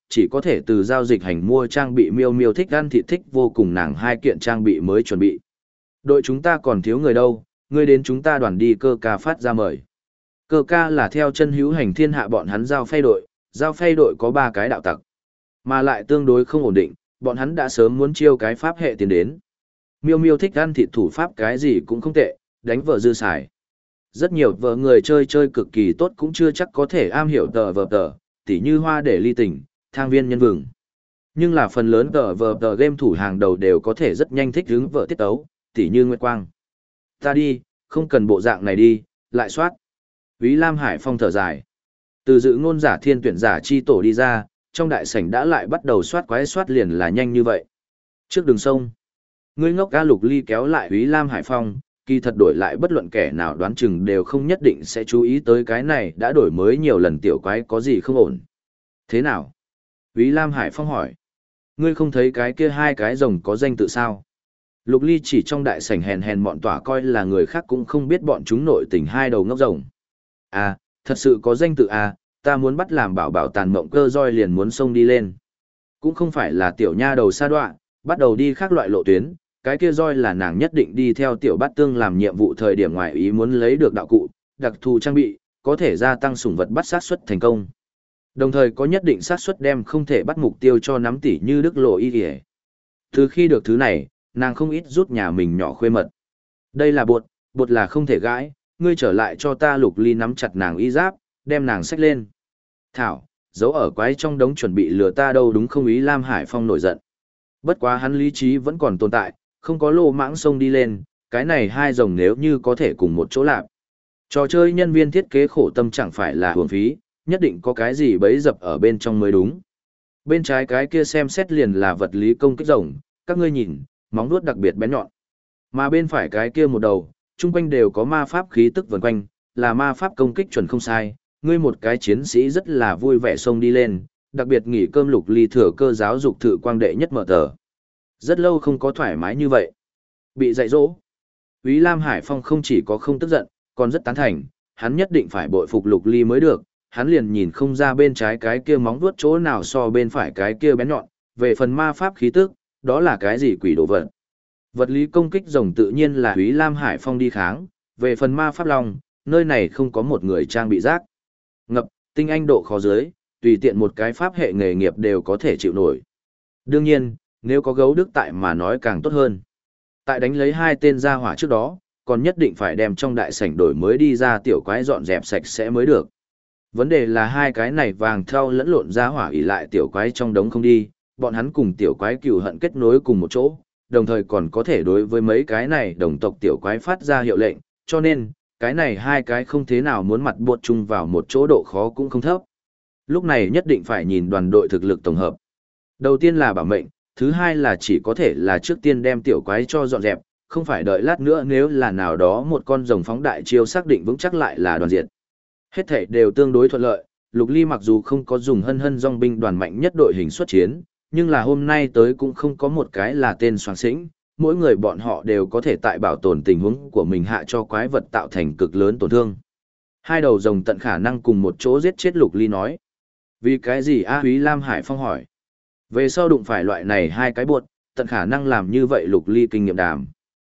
Speaker 1: chỉ có thể từ giao dịch hành mua trang bị miêu miêu thích ăn thịt thích vô cùng nàng hai kiện trang bị mới chuẩn bị. Đội chúng ta còn thiếu người đâu, ngươi đến chúng ta đoàn đi cơ ca phát ra mời. Cơ ca là theo chân hữu hành thiên hạ bọn hắn giao phay đội có 3 cái đạo tặc. Mà lại tương đối không ổn định, bọn hắn đã sớm muốn chiêu cái pháp hệ tiến đến. Miêu miêu thích ăn thịt thủ pháp cái gì cũng không tệ, đánh vợ dư xài. Rất nhiều vợ người chơi cực kỳ tốt cũng chưa chắc có thể am hiểu tờ, tỉ như hoa để ly tình, thang viên nhân vừng. Nhưng là phần lớn tờ game thủ hàng đầu đều có thể rất nhanh thích ứng vợ tiết tấu, tỉ như Nguyệt Quang. Ta đi, không cần bộ dạng này đi, lại soát. Úy Lam Hải Phong thở dài. Từ dự ngôn giả thiên tuyển giả chi tổ đi ra, trong đại sảnh đã lại bắt đầu soát quái soát liền là nhanh như vậy. Trước đường sông, ngươi ngốc ca Lục Ly kéo lại Úy Lam Hải Phong, kỳ thật đổi lại bất luận kẻ nào đoán chừng đều không nhất định sẽ chú ý tới cái này đã đổi mới nhiều lần tiểu quái có gì không ổn. Thế nào? Úy Lam Hải Phong hỏi. Ngươi không thấy cái kia 2 cái rồng có danh tự sao? Lục Ly chỉ trong đại sảnh hèn hèn bọn tỏa coi là người khác cũng không biết bọn chúng nội tình 2 đầu ngốc rồng. À, thật sự có danh tự à, ta muốn bắt làm bảo tàn mộng cơ roi liền muốn xông đi lên. Cũng không phải là tiểu nha đầu sa đoạ, bắt đầu đi khác loại lộ tuyến, cái kia roi là nàng nhất định đi theo tiểu bát tương làm nhiệm vụ thời điểm ngoài ý muốn lấy được đạo cụ, đặc thù trang bị, có thể gia tăng sủng vật bắt xác suất thành công. Đồng thời có nhất định xác suất đem không thể bắt mục tiêu cho nắm tỉ như đức lộ y kìa. Từ khi được thứ này, nàng không ít rút nhà mình nhỏ khuê mật. Đây là bột là không thể gãi, ngươi trở lại cho ta. Lục Ly nắm chặt nàng y giáp, đem nàng xách lên. Thảo, giấu ở quái trong đống chuẩn bị lừa ta đâu đúng không? Ý Lam Hải Phong nổi giận. Bất quá hắn lý trí vẫn còn tồn tại, không có lô mãng sông đi lên, cái này 2 rồng nếu như có thể cùng một chỗ làm. Trò chơi nhân viên thiết kế khổ tâm chẳng phải là hưởng phí, nhất định có cái gì bấy dập ở bên trong mới đúng. Bên trái cái kia xem xét liền là vật lý công kích rồng, các ngươi nhìn, móng vuốt đặc biệt bén nhọn. Mà bên phải cái kia một đầu, chung quanh đều có ma pháp khí tức vần quanh, là ma pháp công kích chuẩn không sai, ngươi một cái chiến sĩ rất là vui vẻ xông đi lên, đặc biệt nghỉ cơm. Lục Ly thừa cơ giáo dục thử quang đệ nhất mở tờ. Rất lâu không có thoải mái như vậy. Bị dạy dỗ. Úy Lam Hải Phong không chỉ có không tức giận, còn rất tán thành, hắn nhất định phải bội phục Lục Ly mới được, hắn liền nhìn không ra bên trái cái kia móng vuốt chỗ nào so bên phải cái kia bén nhọn, về phần ma pháp khí tức, đó là cái gì quỷ đồ vật. Vật lý công kích rồng tự nhiên là Úy Lam Hải Phong đi kháng, về phần ma pháp long, nơi này không có một người trang bị rác. Ngập, tinh anh độ khó dưới, tùy tiện một cái pháp hệ nghề nghiệp đều có thể chịu nổi. Đương nhiên, nếu có gấu đức tại mà nói càng tốt hơn. Tại đánh lấy 2 tên gia hỏa trước đó, còn nhất định phải đem trong đại sảnh đổi mới đi ra tiểu quái dọn dẹp sạch sẽ mới được. Vấn đề là 2 cái này vàng thau lẫn lộn gia hỏa ỉ lại tiểu quái trong đống không đi, bọn hắn cùng tiểu quái cừu hận kết nối cùng một chỗ, đồng thời còn có thể đối với mấy cái này đồng tộc tiểu quái phát ra hiệu lệnh, cho nên, cái này 2 cái không thế nào muốn mặt buộc chung vào một chỗ độ khó cũng không thấp. Lúc này nhất định phải nhìn đoàn đội thực lực tổng hợp. Đầu tiên là bảo mệnh, thứ hai là chỉ có thể là trước tiên đem tiểu quái cho dọn dẹp, không phải đợi lát nữa nếu là nào đó một con rồng phóng đại chiêu xác định vững chắc lại là đoàn diệt. Hết thảy đều tương đối thuận lợi, Lục Ly mặc dù không có dùng hân dòng binh đoàn mạnh nhất đội hình xuất chiến, nhưng là hôm nay tới cũng không có một cái là tên soàng xĩnh, mỗi người bọn họ đều có thể tại bảo tồn tình huống của mình hạ cho quái vật tạo thành cực lớn tổn thương. 2 đầu rồng tận khả năng cùng một chỗ giết chết. Lục Ly nói. Vì cái gì A? Úy Lam Hải Phong hỏi. Về sau đụng phải loại này 2 cái buột, tận khả năng làm như vậy. Lục Ly kinh nghiệm đàm.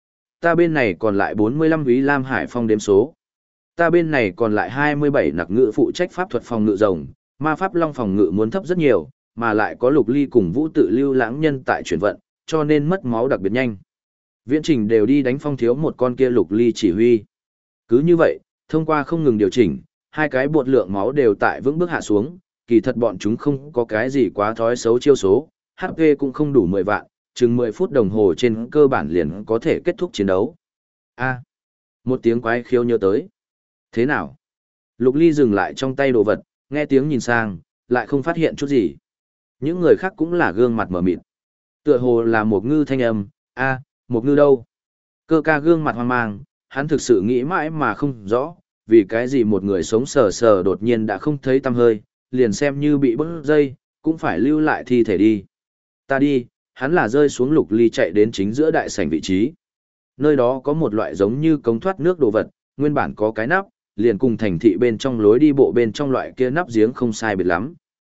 Speaker 1: Ta bên này còn lại 45. Úy Lam Hải Phong đếm số. Ta bên này còn lại 27 nặc ngự phụ trách pháp thuật phòng ngự rồng, ma pháp long phòng ngự muốn thấp rất nhiều, mà lại có Lục Ly cùng Vũ Tự Lưu lãng nhân tại chuyển vận, cho nên mất máu đặc biệt nhanh. Viễn trình đều đi đánh phong thiếu một con kia. Lục Ly chỉ huy. Cứ như vậy, thông qua không ngừng điều chỉnh, 2 cái bột lượng máu đều tại vững bước hạ xuống, kỳ thật bọn chúng không có cái gì quá thói xấu chiêu số, HP cũng không đủ 10 vạn, chừng 10 phút đồng hồ trên cơ bản liền có thể kết thúc chiến đấu. A. Một tiếng quái khiêu nhớ tới. Thế nào? Lục Ly dừng lại trong tay đồ vật, nghe tiếng nhìn sang, lại không phát hiện chút gì. Những người khác cũng là gương mặt mở mịt. Tựa hồ là một ngư thanh âm, a, một ngư đâu? Cơ ca gương mặt hoang mang, hắn thực sự nghĩ mãi mà không rõ, vì cái gì một người sống sờ sờ đột nhiên đã không thấy tăm hơi, liền xem như bị bứt dây, cũng phải lưu lại thi thể đi. Ta đi, hắn là rơi xuống. Lục Ly chạy đến chính giữa đại sảnh vị trí. Nơi đó có một loại giống như cống thoát nước đồ vật, nguyên bản có cái nắp, liền cùng thành thị bên trong lối đi bộ bên trong loại kia nắp giếng không sai biệt lắm.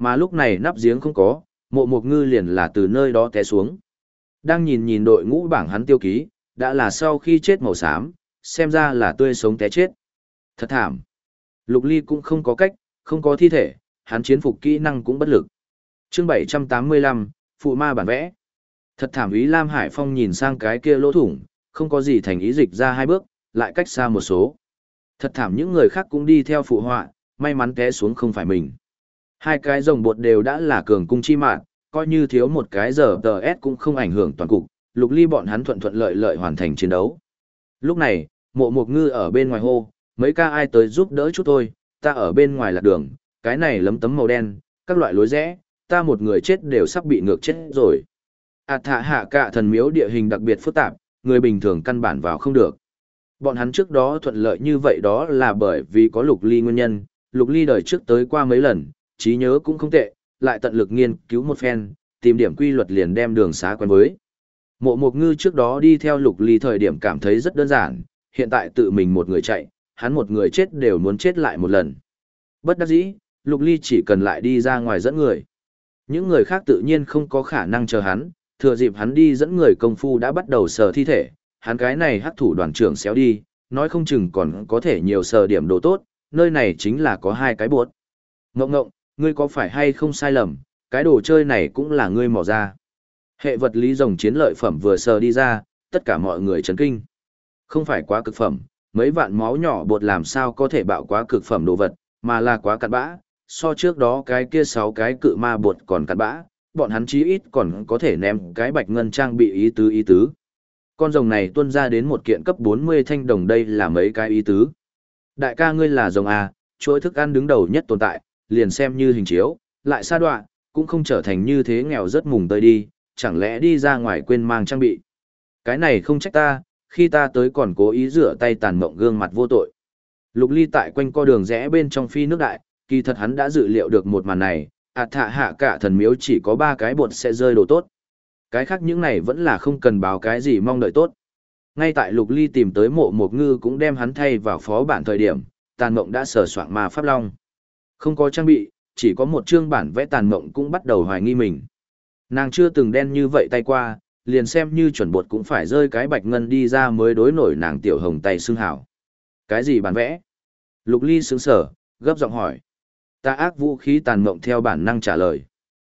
Speaker 1: Mà lúc này nắp giếng không có, Mộ Mục Ngư liền là từ nơi đó té xuống. Đang nhìn đội ngũ bảng hắn tiêu ký, đã là sau khi chết màu xám, xem ra là tươi sống té chết. Thật thảm. Lục Ly cũng không có cách, không có thi thể, hắn chiến phục kỹ năng cũng bất lực. Chương 785, phụ ma bản vẽ. Thật thảm. Ý Lam Hải Phong nhìn sang cái kia lỗ thủng, không có gì thành ý dịch ra hai bước, lại cách xa một số. Thật thảm, những người khác cũng đi theo phụ họa, may mắn té xuống không phải mình. Hai cái rồng bột đều đã là cường cung chi mạng, coi như thiếu một cái giờ TS cũng không ảnh hưởng toàn cục, Lục Ly bọn hắn thuận thuận lợi lợi hoàn thành chiến đấu. Lúc này, Mộ Mục Ngư ở bên ngoài hô, mấy ca ai tới giúp đỡ chút tôi, ta ở bên ngoài lạc đường, cái này lấm tấm màu đen, các loại lối rẽ, ta một người chết đều sắp bị ngược chết rồi. Thạ hạ cả thần miếu địa hình đặc biệt phức tạp, người bình thường căn bản vào không được. Bọn hắn trước đó thuận lợi như vậy đó là bởi vì có Lục Ly nguyên nhân, Lục Ly đời trước tới qua mấy lần, trí nhớ cũng không tệ, lại tận lực nghiên cứu một phen, tìm điểm quy luật liền đem đường xá quen với. Mộ Mục Ngư trước đó đi theo Lục Ly thời điểm cảm thấy rất đơn giản, hiện tại tự mình một người chạy, hắn một người chết đều muốn chết lại một lần. Bất đắc dĩ, Lục Ly chỉ cần lại đi ra ngoài dẫn người. Những người khác tự nhiên không có khả năng chờ hắn, thừa dịp hắn đi dẫn người công phu đã bắt đầu sờ thi thể, hắn cái này hắc thủ đoàn trưởng xéo đi, nói không chừng còn có thể nhiều sờ điểm đồ tốt, nơi này chính là có hai cái buốt. Ngộng ngộng, ngươi có phải hay không sai lầm, cái đồ chơi này cũng là ngươi mò ra. Hệ vật lý rồng chiến lợi phẩm vừa sờ đi ra, tất cả mọi người chấn kinh. Không phải quá cực phẩm, mấy vạn máu nhỏ bột làm sao có thể bạo quá cực phẩm đồ vật, mà là quá cặn bã, so trước đó cái kia 6 cái cự ma bột còn cặn bã, bọn hắn chí ít còn có thể ném cái bạch ngân trang bị ý tứ. Con rồng này tuôn ra đến một kiện cấp 40 thanh đồng, đây là mấy cái ý tứ. Đại ca ngươi là rồng A, chuỗi thức ăn đứng đầu nhất tồn tại, liền xem như hình chiếu, lại sa đoạn, cũng không trở thành như thế nghèo rất mùng tơi đi, chẳng lẽ đi ra ngoài quên mang trang bị. Cái này không trách ta, khi ta tới còn cố ý rửa tay tàn mộng gương mặt vô tội. Lục Ly tại quanh co đường rẽ bên trong phi nước đại, kỳ thật hắn đã dự liệu được một màn này, thạ hạ cả thần miếu chỉ có 3 cái bột sẽ rơi đồ tốt. Cái khác những này vẫn là không cần báo cái gì mong đợi tốt. Ngay tại Lục Ly tìm tới Mộ Mục Ngư cũng đem hắn thay vào phó bản thời điểm, tàn mộng đã sờ soạng ma pháp long. Không có trang bị, chỉ có một chương bản vẽ, tàn mộng cũng bắt đầu hoài nghi mình. Nàng chưa từng đen như vậy tay qua, liền xem như chuẩn bột cũng phải rơi cái bạch ngân đi ra mới đối nổi nàng tiểu hồng tay xương hảo. Cái gì bản vẽ? Lục Ly sững sờ, gấp giọng hỏi. Ta ác vũ khí, tàn mộng theo bản năng trả lời.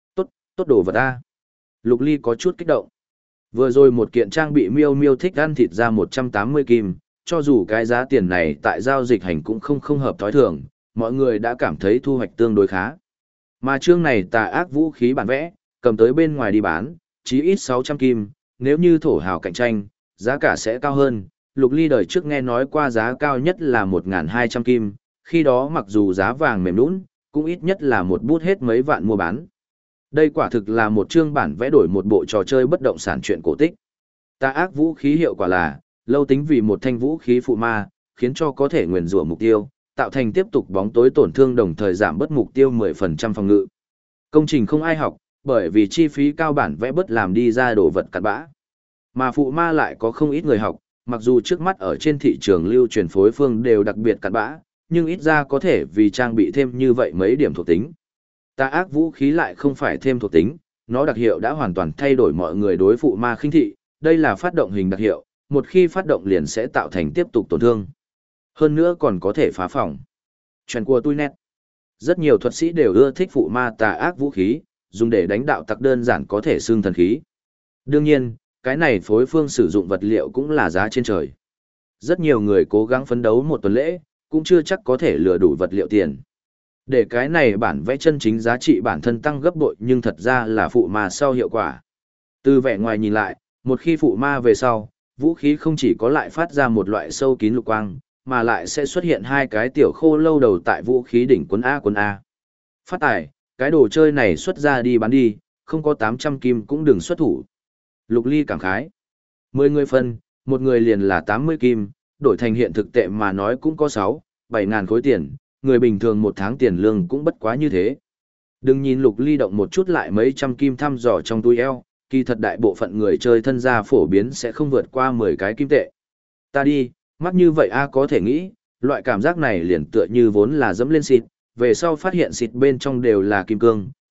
Speaker 1: Tốt đồ vật ta. Lục Ly có chút kích động. Vừa rồi một kiện trang bị miêu miêu thích ăn thịt ra 180 kim, cho dù cái giá tiền này tại giao dịch hành cũng không hợp thói thường, mọi người đã cảm thấy thu hoạch tương đối khá. Mà chương này tà ác vũ khí bản vẽ, cầm tới bên ngoài đi bán, chí ít 600 kim, nếu như thổ hào cạnh tranh, giá cả sẽ cao hơn. Lục Ly đời trước nghe nói qua giá cao nhất là 1.200 kim, khi đó mặc dù giá vàng mềm nũng, cũng ít nhất là một bút hết mấy vạn mua bán. Đây quả thực là một chương bản vẽ đổi một bộ trò chơi bất động sản truyện cổ tích. Tà ác vũ khí hiệu quả là, lâu tính vì một thanh vũ khí phụ ma, khiến cho có thể nguyền rủa mục tiêu, tạo thành tiếp tục bóng tối tổn thương đồng thời giảm bớt mục tiêu 10% phòng ngự. Công trình không ai học, bởi vì chi phí cao, bản vẽ bớt làm đi ra đồ vật cặn bã. Mà phụ ma lại có không ít người học, mặc dù trước mắt ở trên thị trường lưu truyền phối phương đều đặc biệt cặn bã, nhưng ít ra có thể vì trang bị thêm như vậy mấy điểm thuộc tính. Tà ác vũ khí lại không phải thêm thuộc tính, nó đặc hiệu đã hoàn toàn thay đổi mọi người đối phụ ma khinh thị, đây là phát động hình đặc hiệu, một khi phát động liền sẽ tạo thành tiếp tục tổn thương. Hơn nữa còn có thể phá phòng. Chuyện của tôi nét. Rất nhiều thuật sĩ đều ưa thích phụ ma tà ác vũ khí, dùng để đánh đạo tặc đơn giản có thể xương thần khí. Đương nhiên, cái này phối phương sử dụng vật liệu cũng là giá trên trời. Rất nhiều người cố gắng phấn đấu một tuần lễ, cũng chưa chắc có thể lừa đủ vật liệu tiền. Để cái này bản vẽ chân chính giá trị bản thân tăng gấp bội, nhưng thật ra là phụ ma sau hiệu quả. Từ vẻ ngoài nhìn lại, một khi phụ ma về sau, vũ khí không chỉ có lại phát ra một loại sâu kín lục quang, mà lại sẽ xuất hiện hai cái tiểu khô lâu đầu tại vũ khí đỉnh quân A. Phát tài, cái đồ chơi này xuất ra đi bán đi, không có 800 kim cũng đừng xuất thủ. Lục Ly cảm khái. 10 người phân, một người liền là 80 kim, đổi thành hiện thực tệ mà nói cũng có 6-7 ngàn khối tiền, người bình thường một tháng tiền lương cũng bất quá như thế. Đừng nhìn Lục Ly động một chút lại mấy trăm kim thăm dò trong túi eo, kỳ thật đại bộ phận người chơi thân gia phổ biến sẽ không vượt qua 10 cái kim tệ. Ta đi, mắc như vậy có thể nghĩ, loại cảm giác này liền tựa như vốn là dẫm lên xịt, về sau phát hiện xịt bên trong đều là kim cương,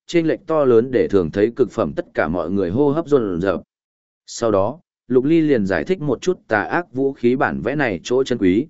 Speaker 1: chênh lệch to lớn để thường thấy cực phẩm tất cả mọi người hô hấp dồn dập. Sau đó, Lục Ly liền giải thích một chút tà ác vũ khí bản vẽ này chỗ chân quý.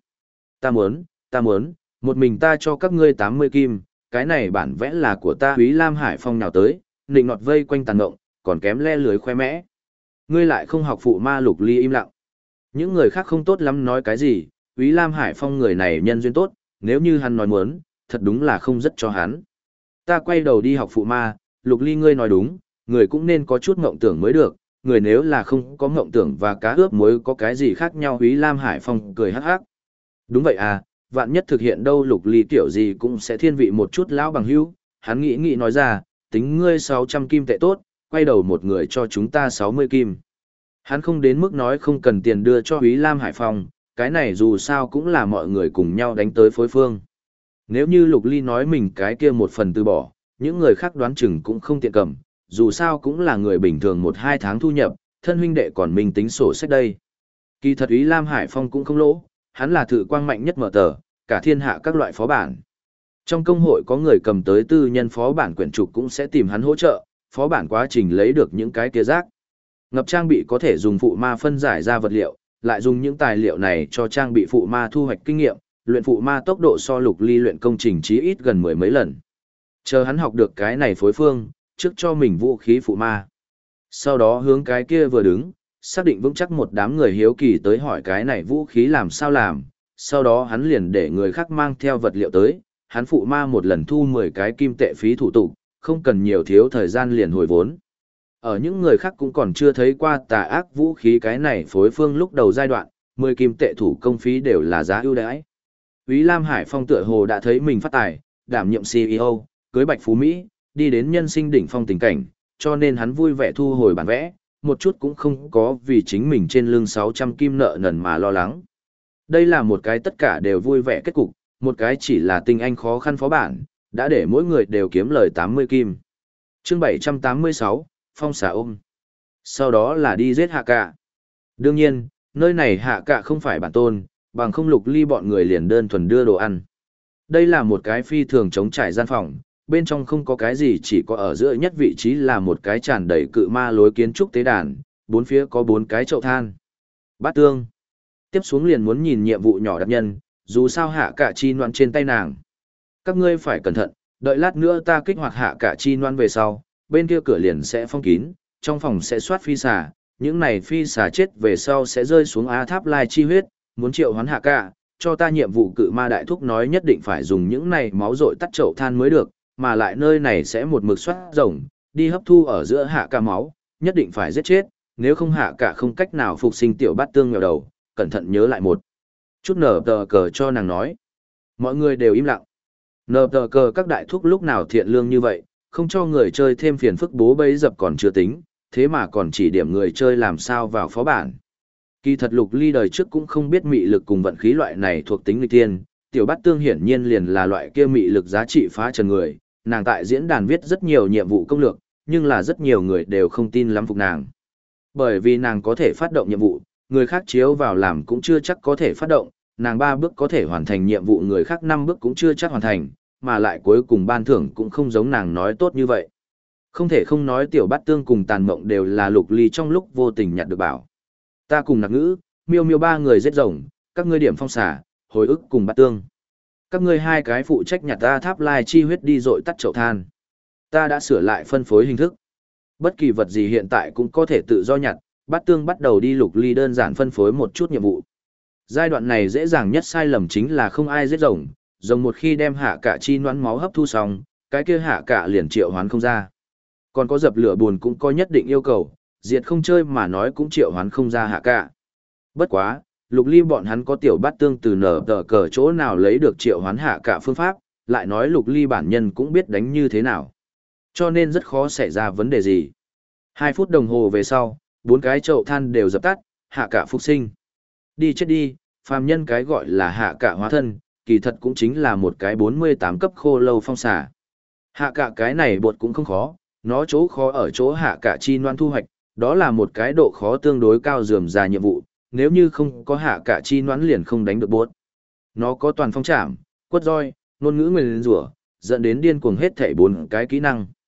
Speaker 1: Ta muốn, một mình ta cho các ngươi 80 kim, cái này bản vẽ là của ta. Úy Lam Hải Phong nào tới, nịnh nọt vây quanh tàn ngộng, còn kém le lưới khoe mẽ. Ngươi lại không học phụ ma. Lục Ly im lặng. Những người khác không tốt lắm nói cái gì, Úy Lam Hải Phong người này nhân duyên tốt, nếu như hắn nói muốn, thật đúng là không rất cho hắn. Ta quay đầu đi học phụ ma. Lục Ly ngươi nói đúng, người cũng nên có chút mộng tưởng mới được, người nếu là không có mộng tưởng và cá ướp muối có cái gì khác nhau. Úy Lam Hải Phong cười hắc hắc. Đúng vậy à, vạn nhất thực hiện đâu. Lục Ly kiểu gì cũng sẽ thiên vị một chút lão bằng hữu, hắn nghĩ nói ra, tính ngươi 600 kim tệ tốt, quay đầu một người cho chúng ta 60 kim. Hắn không đến mức nói không cần tiền đưa cho Úy Lam Hải Phong, cái này dù sao cũng là mọi người cùng nhau đánh tới phối phương. Nếu như Lục Ly nói mình cái kia một phần từ bỏ, những người khác đoán chừng cũng không tiện cầm, dù sao cũng là người bình thường 1-2 tháng thu nhập, thân huynh đệ còn mình tính sổ sách đây. Kỳ thật Úy Lam Hải Phong cũng không lỗ, hắn là thử quang mạnh nhất mở tờ, cả thiên hạ các loại phó bản. Trong công hội có người cầm tới tư nhân phó bản quyển trục cũng sẽ tìm hắn hỗ trợ, phó bản quá trình lấy được những cái kia rác. Ngập trang bị có thể dùng phụ ma phân giải ra vật liệu, lại dùng những tài liệu này cho trang bị phụ ma thu hoạch kinh nghiệm, luyện phụ ma tốc độ so Lục Ly luyện công trình chí ít gần 10 mấy lần. Chờ hắn học được cái này phối phương, trước cho mình vũ khí phụ ma. Sau đó hướng cái kia vừa đứng, xác định vững chắc một đám người hiếu kỳ tới hỏi cái này vũ khí làm sao làm, sau đó hắn liền để người khác mang theo vật liệu tới, hắn phụ ma một lần thu 10 cái kim tệ phí thủ tục, không cần nhiều thiếu thời gian liền hồi vốn. Ở những người khác cũng còn chưa thấy qua tà ác vũ khí cái này phối phương lúc đầu giai đoạn, 10 kim tệ thủ công phí đều là giá ưu đãi. Úy Lam Hải Phong tựa hồ đã thấy mình phát tài, đảm nhiệm CEO, cưới Bạch Phú Mỹ, đi đến nhân sinh đỉnh phong tình cảnh, cho nên hắn vui vẻ thu hồi bản vẽ, một chút cũng không có vì chính mình trên lưng 600 kim nợ nần mà lo lắng. Đây là một cái tất cả đều vui vẻ kết cục, một cái chỉ là tinh anh khó khăn phó bản, đã để mỗi người đều kiếm lời 80 kim. Chương 786, Phong xà ôm. Sau đó là đi giết Hạ Cạ. Đương nhiên, nơi này Hạ Cạ không phải bản tôn, bằng không Lục Ly bọn người liền đơn thuần đưa đồ ăn. Đây là một cái phi thường chống trải gian phòng, bên trong không có cái gì, chỉ có ở giữa nhất vị trí là một cái tràn đầy cự ma lối kiến trúc tế đàn, bốn phía có 4 cái chậu than. Bát tương. Tiếp xuống liền muốn nhìn nhiệm vụ nhỏ đặc nhân, dù sao Hạ Cạ chi noan trên tay nàng. Các ngươi phải cẩn thận, đợi lát nữa ta kích hoạt Hạ Cạ chi noan về sau, bên kia cửa liền sẽ phong kín, trong phòng sẽ soát phi xà, những này phi xà chết về sau sẽ rơi xuống Á Tháp Lai chi huyết, muốn triệu hoán Hạ Cạ, cho ta nhiệm vụ cự ma đại thúc nói nhất định phải dùng những này máu rội tắt chậu than mới được, mà lại nơi này sẽ một mực soát rồng, đi hấp thu ở giữa Hạ Cạ máu, nhất định phải giết chết, nếu không Hạ Cạ không cách nào phục sinh tiểu bát tương nghèo đầu, cẩn thận nhớ lại một chút nở tờ cờ cho nàng nói. Mọi người đều im lặng. Nở tờ cờ các đại thúc lúc nào thiện lương như vậy, không cho người chơi thêm phiền phức bố bấy dập còn chưa tính, thế mà còn chỉ điểm người chơi làm sao vào phó bản. Kỳ thật Lục Ly đời trước cũng không biết mị lực cùng vận khí loại này thuộc tính nghịch tiên, tiểu bát tương hiển nhiên liền là loại kia mị lực giá trị phá trần người, nàng tại diễn đàn viết rất nhiều nhiệm vụ công lược, nhưng là rất nhiều người đều không tin lắm phục nàng. Bởi vì nàng có thể phát động nhiệm vụ, người khác chiếu vào làm cũng chưa chắc có thể phát động, nàng 3 bước có thể hoàn thành nhiệm vụ người khác 5 bước cũng chưa chắc hoàn thành, mà lại cuối cùng ban thưởng cũng không giống nàng nói tốt như vậy. Không thể không nói tiểu bát tương cùng tàn mộng đều là Lục Ly trong lúc vô tình nhặt được bảo. Ta cùng nặc ngữ, miêu miêu 3 người giết rồng, các ngươi điểm phong xả, hồi ức cùng bát tương. Các ngươi 2 cái phụ trách nhặt ta tháp lai chi huyết đi dội tắt chậu than. Ta đã sửa lại phân phối hình thức. Bất kỳ vật gì hiện tại cũng có thể tự do nhặt, bát tương bắt đầu đi Lục Ly đơn giản phân phối một chút nhiệm vụ. Giai đoạn này dễ dàng nhất sai lầm chính là không ai giết rồng, rồng một khi đem Hạ Cạ chi noãn máu hấp thu xong, cái kia Hạ Cạ liền triệu hoán không ra. Còn có dập lửa buồn cũng có nhất định yêu cầu, diệt không chơi mà nói cũng triệu hoán không ra Hạ Cạ. Bất quá, Lục Ly bọn hắn có tiểu bát tương từ nở tờ cờ chỗ nào lấy được triệu hoán Hạ Cạ phương pháp, lại nói Lục Ly bản nhân cũng biết đánh như thế nào. Cho nên rất khó xảy ra vấn đề gì. 2 phút đồng hồ về sau, 4 cái chậu than đều dập tắt, Hạ Cạ phục sinh. Đi chết đi, phàm nhân cái gọi là Hạ Cạ hóa thân, kỳ thật cũng chính là một cái 48 cấp khô lâu phong xà. Hạ Cạ cái này bột cũng không khó, nó chỗ khó ở chỗ Hạ Cạ chi noan thu hoạch, đó là một cái độ khó tương đối cao rườm rà nhiệm vụ, nếu như không có Hạ Cạ chi noan liền không đánh được bột. Nó có toàn phong trảm, quất roi, ngôn ngữ nguyền rủa, dẫn đến điên cuồng hết thảy 4 cái kỹ năng.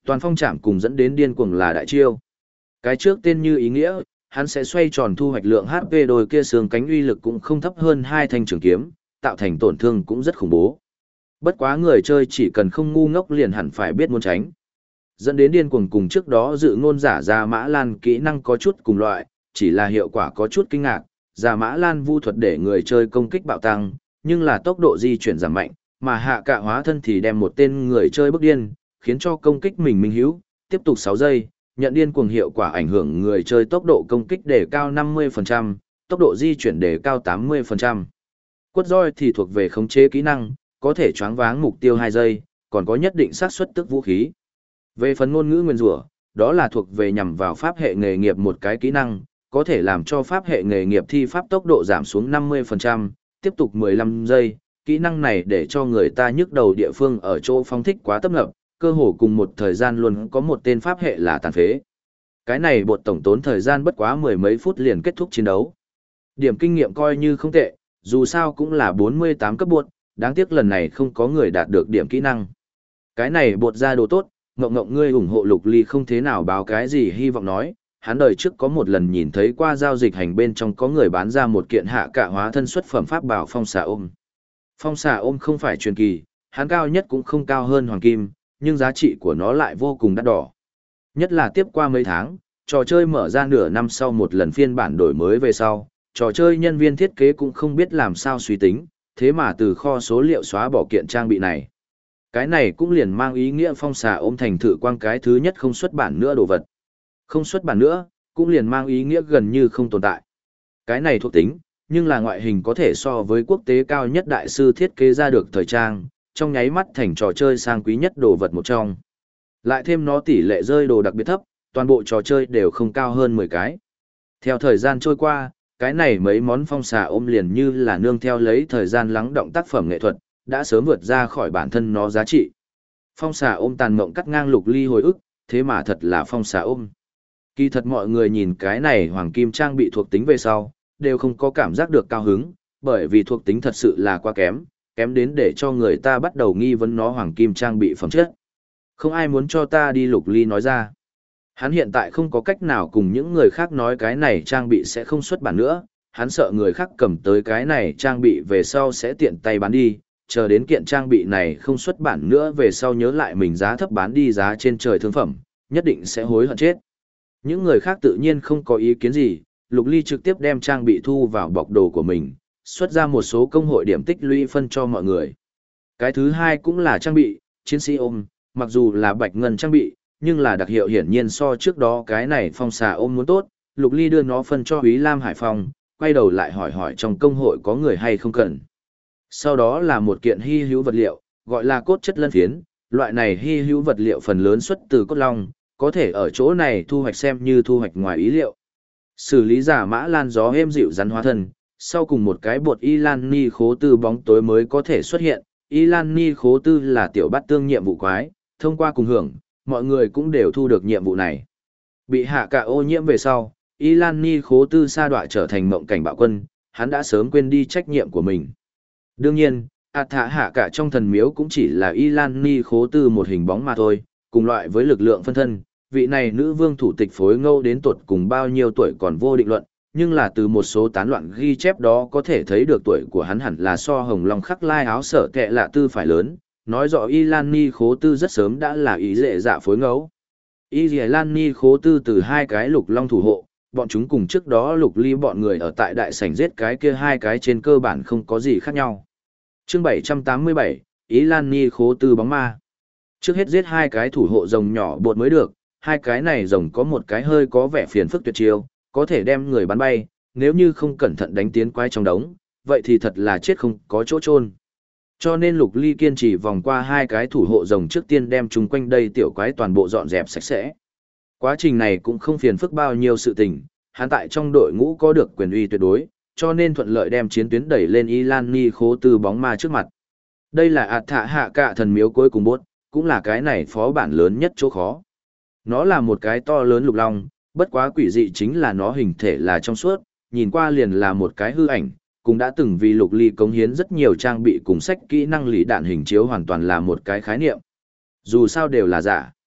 Speaker 1: Toàn phong chạm cùng dẫn đến điên cuồng là đại chiêu. Cái trước tên như ý nghĩa, hắn sẽ xoay tròn thu hoạch lượng HP đôi kia xương cánh uy lực cũng không thấp hơn hai thanh trường kiếm, tạo thành tổn thương cũng rất khủng bố. Bất quá người chơi chỉ cần không ngu ngốc liền hẳn phải biết muốn tránh. Dẫn đến điên cuồng cùng trước đó dự ngôn giả ra Mã Lan kỹ năng có chút cùng loại, chỉ là hiệu quả có chút kinh ngạc. Giả Mã Lan vu thuật để người chơi công kích bạo tăng, nhưng là tốc độ di chuyển giảm mạnh, mà hạ cạ hóa thân thì đem một tên người chơi bức điên, khiến cho công kích mình minh hữu, tiếp tục 6 giây, nhận điên cuồng hiệu quả ảnh hưởng người chơi tốc độ công kích để cao 50%, tốc độ di chuyển để cao 80%. Quất roi thì thuộc về khống chế kỹ năng, có thể choáng váng mục tiêu 2 giây, còn có nhất định xác suất tức vũ khí. Về phần ngôn ngữ nguyên rủa, đó là thuộc về nhằm vào pháp hệ nghề nghiệp một cái kỹ năng, có thể làm cho pháp hệ nghề nghiệp thi pháp tốc độ giảm xuống 50%, tiếp tục 15 giây. Kỹ năng này để cho người ta nhức đầu địa phương ở chỗ phóng thích quá tấp nập, cơ hồ cùng một thời gian luôn có một tên pháp hệ là tàn phế. Cái này bột tổng tốn thời gian bất quá mười mấy phút liền kết thúc chiến đấu. Điểm kinh nghiệm coi như không tệ, dù sao cũng là 48 cấp bột, đáng tiếc lần này không có người đạt được điểm kỹ năng. Cái này bột ra đồ tốt, ngộng ngộng ngươi ủng hộ Lục Ly không thế nào báo cái gì hy vọng nói, hắn đời trước có một lần nhìn thấy qua giao dịch hành bên trong có người bán ra một kiện hạ cả hóa thân xuất phẩm pháp bảo phong xà ôm. Phong xà ôm không phải truyền kỳ, hắn cao nhất cũng không cao hơn hoàng kim, nhưng giá trị của nó lại vô cùng đắt đỏ. Nhất là tiếp qua mấy tháng, trò chơi mở ra nửa năm sau một lần phiên bản đổi mới về sau, trò chơi nhân viên thiết kế cũng không biết làm sao suy tính, thế mà từ kho số liệu xóa bỏ kiện trang bị này. Cái này cũng liền mang ý nghĩa phong xà ôm thành thử quang cái thứ nhất không xuất bản nữa đồ vật. Không xuất bản nữa, cũng liền mang ý nghĩa gần như không tồn tại. Cái này thuộc tính, nhưng là ngoại hình có thể so với quốc tế cao nhất đại sư thiết kế ra được thời trang, trong nháy mắt thành trò chơi sang quý nhất đồ vật một trong. Lại thêm nó tỷ lệ rơi đồ đặc biệt thấp, toàn bộ trò chơi đều không cao hơn 10 cái. Theo thời gian trôi qua, cái này mấy món phong xà ôm liền như là nương theo lấy thời gian lắng động tác phẩm nghệ thuật, đã sớm vượt ra khỏi bản thân nó giá trị. Phong xà ôm tàn mộng cắt ngang Lục Ly hồi ức, thế mà thật là phong xà ôm. Kỳ thật mọi người nhìn cái này hoàng kim trang bị thuộc tính về sau, đều không có cảm giác được cao hứng, bởi vì thuộc tính thật sự là quá kém, kém đến để cho người ta bắt đầu nghi vấn nó hoàng kim trang bị phẩm chất. Không ai muốn cho ta đi, Lục Ly nói ra. Hắn hiện tại không có cách nào cùng những người khác nói cái này trang bị sẽ không xuất bản nữa, hắn sợ người khác cầm tới cái này trang bị về sau sẽ tiện tay bán đi, chờ đến kiện trang bị này không xuất bản nữa về sau nhớ lại mình giá thấp bán đi giá trên trời thương phẩm, nhất định sẽ hối hận chết. Những người khác tự nhiên không có ý kiến gì, Lục Ly trực tiếp đem trang bị thu vào bọc đồ của mình, xuất ra một số công hội điểm tích lũy phân cho mọi người. Cái thứ hai cũng là trang bị, chiến sĩ ôm, mặc dù là bạch ngân trang bị, nhưng là đặc hiệu hiển nhiên so trước đó cái này phong xà ôm muốn tốt. Lục Ly đưa nó phân cho Úy Lam Hải Phong, quay đầu lại hỏi hỏi trong công hội có người hay không cần. Sau đó là một kiện hy hữu vật liệu, gọi là cốt chất lân phiến, loại này hy hữu vật liệu phần lớn xuất từ cốt long, có thể ở chỗ này thu hoạch xem như thu hoạch ngoài ý liệu. Xử lý giả Mã Lan gió êm dịu rắn hóa thân, sau cùng một cái bột Y Lan Ni khố tư bóng tối mới có thể xuất hiện. Y Lan Ni khố tư là tiểu bát tương nhiệm vụ quái, thông qua cùng hưởng, mọi người cũng đều thu được nhiệm vụ này. Bị hạ cả ô nhiễm về sau, Y Lan Ni khố tư sa đọa trở thành mộng cảnh bạo quân, hắn đã sớm quên đi trách nhiệm của mình. Đương nhiên, thả hạ cả trong thần miếu cũng chỉ là Y Lan Ni khố tư một hình bóng mà thôi, cùng loại với lực lượng phân thân. Vị này nữ vương thủ tịch phối ngẫu đến tuột cùng bao nhiêu tuổi còn vô định luận, nhưng là từ một số tán loạn ghi chép đó có thể thấy được tuổi của hắn hẳn là so hồng long khắc lai áo sở kệ lạ tư phải lớn, nói rõ Y Lan Ni khố tư rất sớm đã là ý dệ dạ phối ngẫu. Y Lan Ni khố tư từ hai cái lục long thủ hộ, bọn chúng cùng trước đó Lục Ly bọn người ở tại đại sảnh giết cái kia hai cái trên cơ bản không có gì khác nhau. Chương 787, Y Lan Ni khố tư bóng ma. Trước hết giết hai cái thủ hộ rồng nhỏ bột mới được, hai cái này rồng có một cái hơi có vẻ phiền phức tuyệt chiêu, có thể đem người bắn bay, nếu như không cẩn thận đánh tiến quái trong đống, vậy thì thật là chết không có chỗ chôn. Cho nên Lục Ly kiên trì vòng qua hai cái thủ hộ rồng trước tiên đem chúng quanh đây tiểu quái toàn bộ dọn dẹp sạch sẽ. Quá trình này cũng không phiền phức bao nhiêu sự tình, hắn tại trong đội ngũ có được quyền uy tuyệt đối, cho nên thuận lợi đem chiến tuyến đẩy lên Y Lan Ni khố tư bóng ma trước mặt. Đây là thả hạ cả thần miếu cuối cùng bốt, cũng là cái này phó bản lớn nhất chỗ khó. Nó là một cái to lớn lục long, bất quá quỷ dị chính là nó hình thể là trong suốt, nhìn qua liền là một cái hư ảnh, cũng đã từng vì Lục Ly cống hiến rất nhiều trang bị cùng sách kỹ năng lý đạn hình chiếu hoàn toàn là một cái khái niệm. Dù sao đều là giả.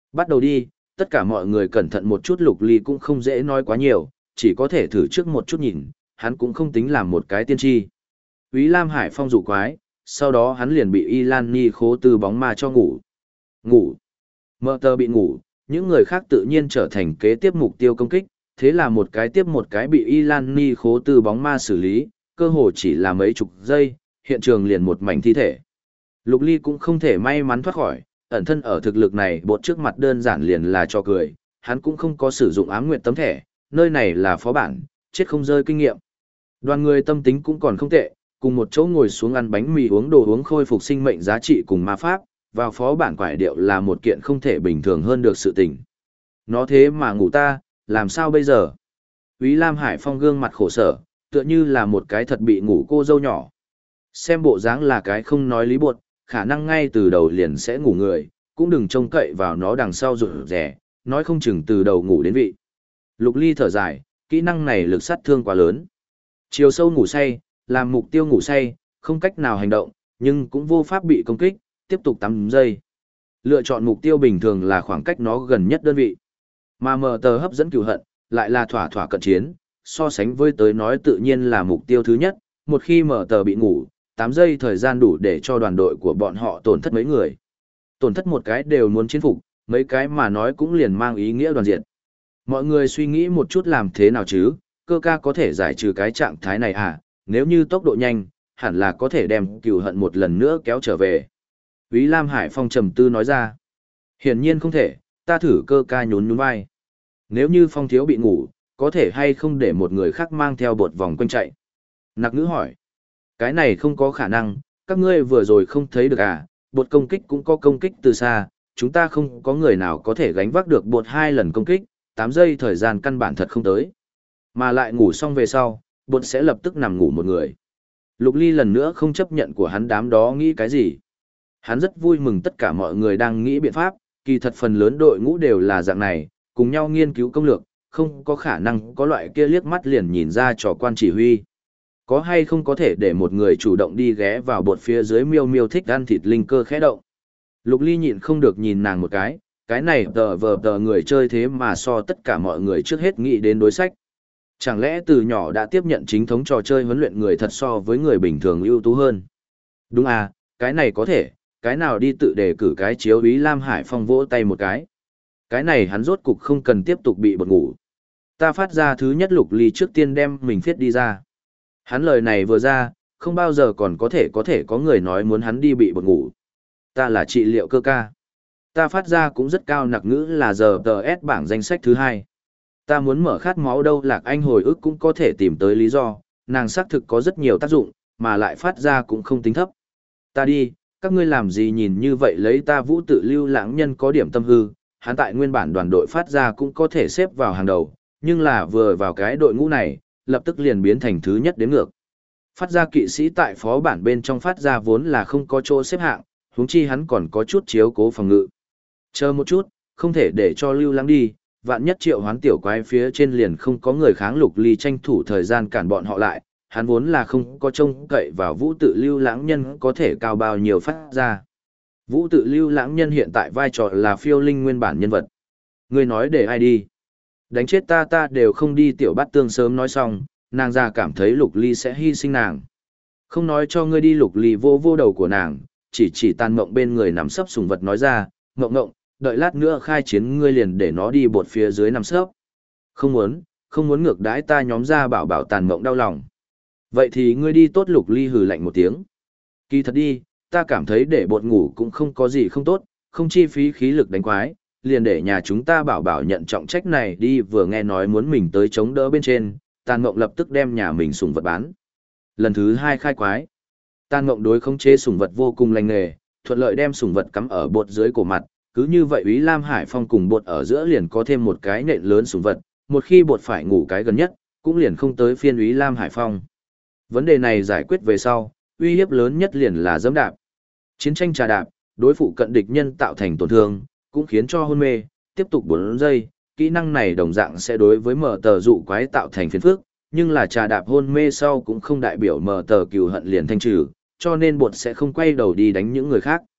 Speaker 1: Bắt đầu đi, tất cả mọi người cẩn thận một chút. Lục Ly cũng không dễ nói quá nhiều, chỉ có thể thử trước một chút nhìn, hắn cũng không tính làm một cái tiên tri. Úy Lam Hải Phong dụ quái, sau đó hắn liền bị Y Lan Ni khố từ bóng ma cho ngủ. Ngủ. Mơ tờ bị ngủ, những người khác tự nhiên trở thành kế tiếp mục tiêu công kích, thế là một cái tiếp một cái bị Y Lan Ni khố từ bóng ma xử lý, cơ hồ chỉ là mấy chục giây, hiện trường liền một mảnh thi thể. Lục Ly cũng không thể may mắn thoát khỏi, ẩn thân ở thực lực này bột trước mặt đơn giản liền là cho cười, hắn cũng không có sử dụng ám nguyệt tấm thẻ, nơi này là phó bản, chết không rơi kinh nghiệm. Đoàn người tâm tính cũng còn không tệ, cùng một chỗ ngồi xuống ăn bánh mì uống đồ uống khôi phục sinh mệnh giá trị cùng ma pháp, vào phó bản quải điệu là một kiện không thể bình thường hơn được sự tình. Nó thế mà ngủ ta, làm sao bây giờ? Úy Lam Hải Phong gương mặt khổ sở, tựa như là một cái thật bị ngủ cô dâu nhỏ. Xem bộ dáng là cái không nói lý buột, khả năng ngay từ đầu liền sẽ ngủ người, cũng đừng trông cậy vào nó đằng sau rụt rẻ, nói không chừng từ đầu ngủ đến vị. Lục Ly thở dài, kỹ năng này lực sát thương quá lớn. Chiều sâu ngủ say, làm mục tiêu ngủ say, không cách nào hành động, nhưng cũng vô pháp bị công kích, tiếp tục 8 giây. Lựa chọn mục tiêu bình thường là khoảng cách nó gần nhất đơn vị. Mà mờ tờ hấp dẫn cửu hận, lại là thỏa thỏa cận chiến, so sánh với tới nói tự nhiên là mục tiêu thứ nhất, một khi mờ tờ bị ngủ, 8 giây thời gian đủ để cho đoàn đội của bọn họ tổn thất mấy người. Tổn thất một cái đều muốn chiến phục, mấy cái mà nói cũng liền mang ý nghĩa đoàn diệt. Mọi người suy nghĩ một chút làm thế nào chứ, cơ ca có thể giải trừ cái trạng thái này à, nếu như tốc độ nhanh, hẳn là có thể đem cửu hận một lần nữa kéo trở về. Úy Lam Hải Phong trầm tư nói ra. Hiển nhiên không thể, ta thử. Cơ ca nhún nhún vai. Nếu như Phong thiếu bị ngủ, có thể hay không để một người khác mang theo bột vòng quanh chạy? Nặc ngữ hỏi. Cái này không có khả năng, các ngươi vừa rồi không thấy được à, bột công kích cũng có công kích từ xa, chúng ta không có người nào có thể gánh vác được bột 2 lần công kích, 8 giây thời gian căn bản thật không tới. Mà lại ngủ xong về sau, bột sẽ lập tức nằm ngủ một người. Lục Ly lần nữa không chấp nhận của hắn đám đó nghĩ cái gì. Hắn rất vui mừng tất cả mọi người đang nghĩ biện pháp, kỳ thật phần lớn đội ngũ đều là dạng này, cùng nhau nghiên cứu công lược, không có khả năng có loại kia liếc mắt liền nhìn ra trò quan chỉ huy. Có hay không có thể để một người chủ động đi ghé vào bột phía dưới miêu miêu thích ăn thịt linh cơ khẽ động. Lục Ly nhịn không được nhìn nàng một cái này tờ người chơi thế mà so tất cả mọi người trước hết nghĩ đến đối sách. Chẳng lẽ từ nhỏ đã tiếp nhận chính thống trò chơi huấn luyện người thật so với người bình thường ưu tú hơn? Đúng à, cái này có thể, cái nào đi tự đề cử cái chiếu. Úy Lam Hải Phong vỗ tay một cái này hắn rốt cục không cần tiếp tục bị bột ngủ. Ta phát ra thứ nhất. Lục Ly trước tiên đem mình viết đi ra. Hắn lời này vừa ra, không bao giờ còn có thể có người nói muốn hắn đi bị bột ngủ. Ta là trị liệu cơ ca. Ta phát ra cũng rất cao. Nặc ngữ là giờ TS bảng danh sách thứ 2. Ta muốn mở khát máu đâu. Lạc Anh hồi ức cũng có thể tìm tới lý do, nàng xác thực có rất nhiều tác dụng, mà lại phát ra cũng không tính thấp. Ta đi, các ngươi làm gì nhìn như vậy lấy ta Vũ Tự Lưu lãng nhân có điểm tâm hư, hắn tại nguyên bản đoàn đội phát ra cũng có thể xếp vào hàng đầu, nhưng là vừa vào cái đội ngũ này, lập tức liền biến thành thứ nhất đến ngược. Phát ra kỵ sĩ tại phó bản bên trong phát ra vốn là không có chỗ xếp hạng, huống chi hắn còn có chút chiếu cố phòng ngự. Chờ một chút, không thể để cho Lưu lãng đi, vạn nhất triệu hoán tiểu quái phía trên liền không có người kháng. Lục Ly tranh thủ thời gian cản bọn họ lại, hắn vốn là không có trông cậy vào Vũ Tự Lưu lãng nhân có thể cao bao nhiêu phát ra. Vũ Tự Lưu lãng nhân hiện tại vai trò là phiêu linh nguyên bản nhân vật. Ngươi nói để ai đi? Đánh chết ta đều không đi. Tiểu Bát Tương sớm nói xong, nàng già cảm thấy Lục Ly sẽ hy sinh nàng. Không nói cho ngươi đi. Lục Ly vô vô đầu của nàng, chỉ Tàn Mộng bên người nằm sấp sủng vật nói ra, Mộng Mộng, đợi lát nữa khai chiến ngươi liền để nó đi bột phía dưới nằm sấp. Không muốn ngược đãi ta nhóm ra. Bảo Tàn Mộng đau lòng. Vậy thì ngươi đi tốt. Lục Ly hừ lạnh một tiếng. Kỳ thật đi, ta cảm thấy để bột ngủ cũng không có gì không tốt, không chi phí khí lực đánh quái, liền để nhà chúng ta Bảo nhận trọng trách này đi. Vừa nghe nói muốn mình tới chống đỡ bên trên, Tàn Mộng lập tức đem nhà mình sủng vật bán. Lần thứ 2 khai quái, Tàn Mộng đối khống chế sủng vật vô cùng lành nghề, thuận lợi đem sủng vật cắm ở bột dưới cổ mặt, cứ như vậy Úy Lam Hải Phong cùng bột ở giữa liền có thêm một cái nện lớn sủng vật, một khi bột phải ngủ cái gần nhất, cũng liền không tới phiên Úy Lam Hải Phong. Vấn đề này giải quyết về sau, uy hiếp lớn nhất liền là giẫm đạp. Chiến tranh trà đạp, đối phụ cận địch nhân tạo thành tổn thương, cũng khiến cho hôn mê, tiếp tục 4 giây, kỹ năng này đồng dạng sẽ đối với mở tờ dụ quái tạo thành phiền phức, nhưng là trà đạp hôn mê sau cũng không đại biểu mở tờ cừu hận liền thanh trừ, cho nên bột sẽ không quay đầu đi đánh những người khác.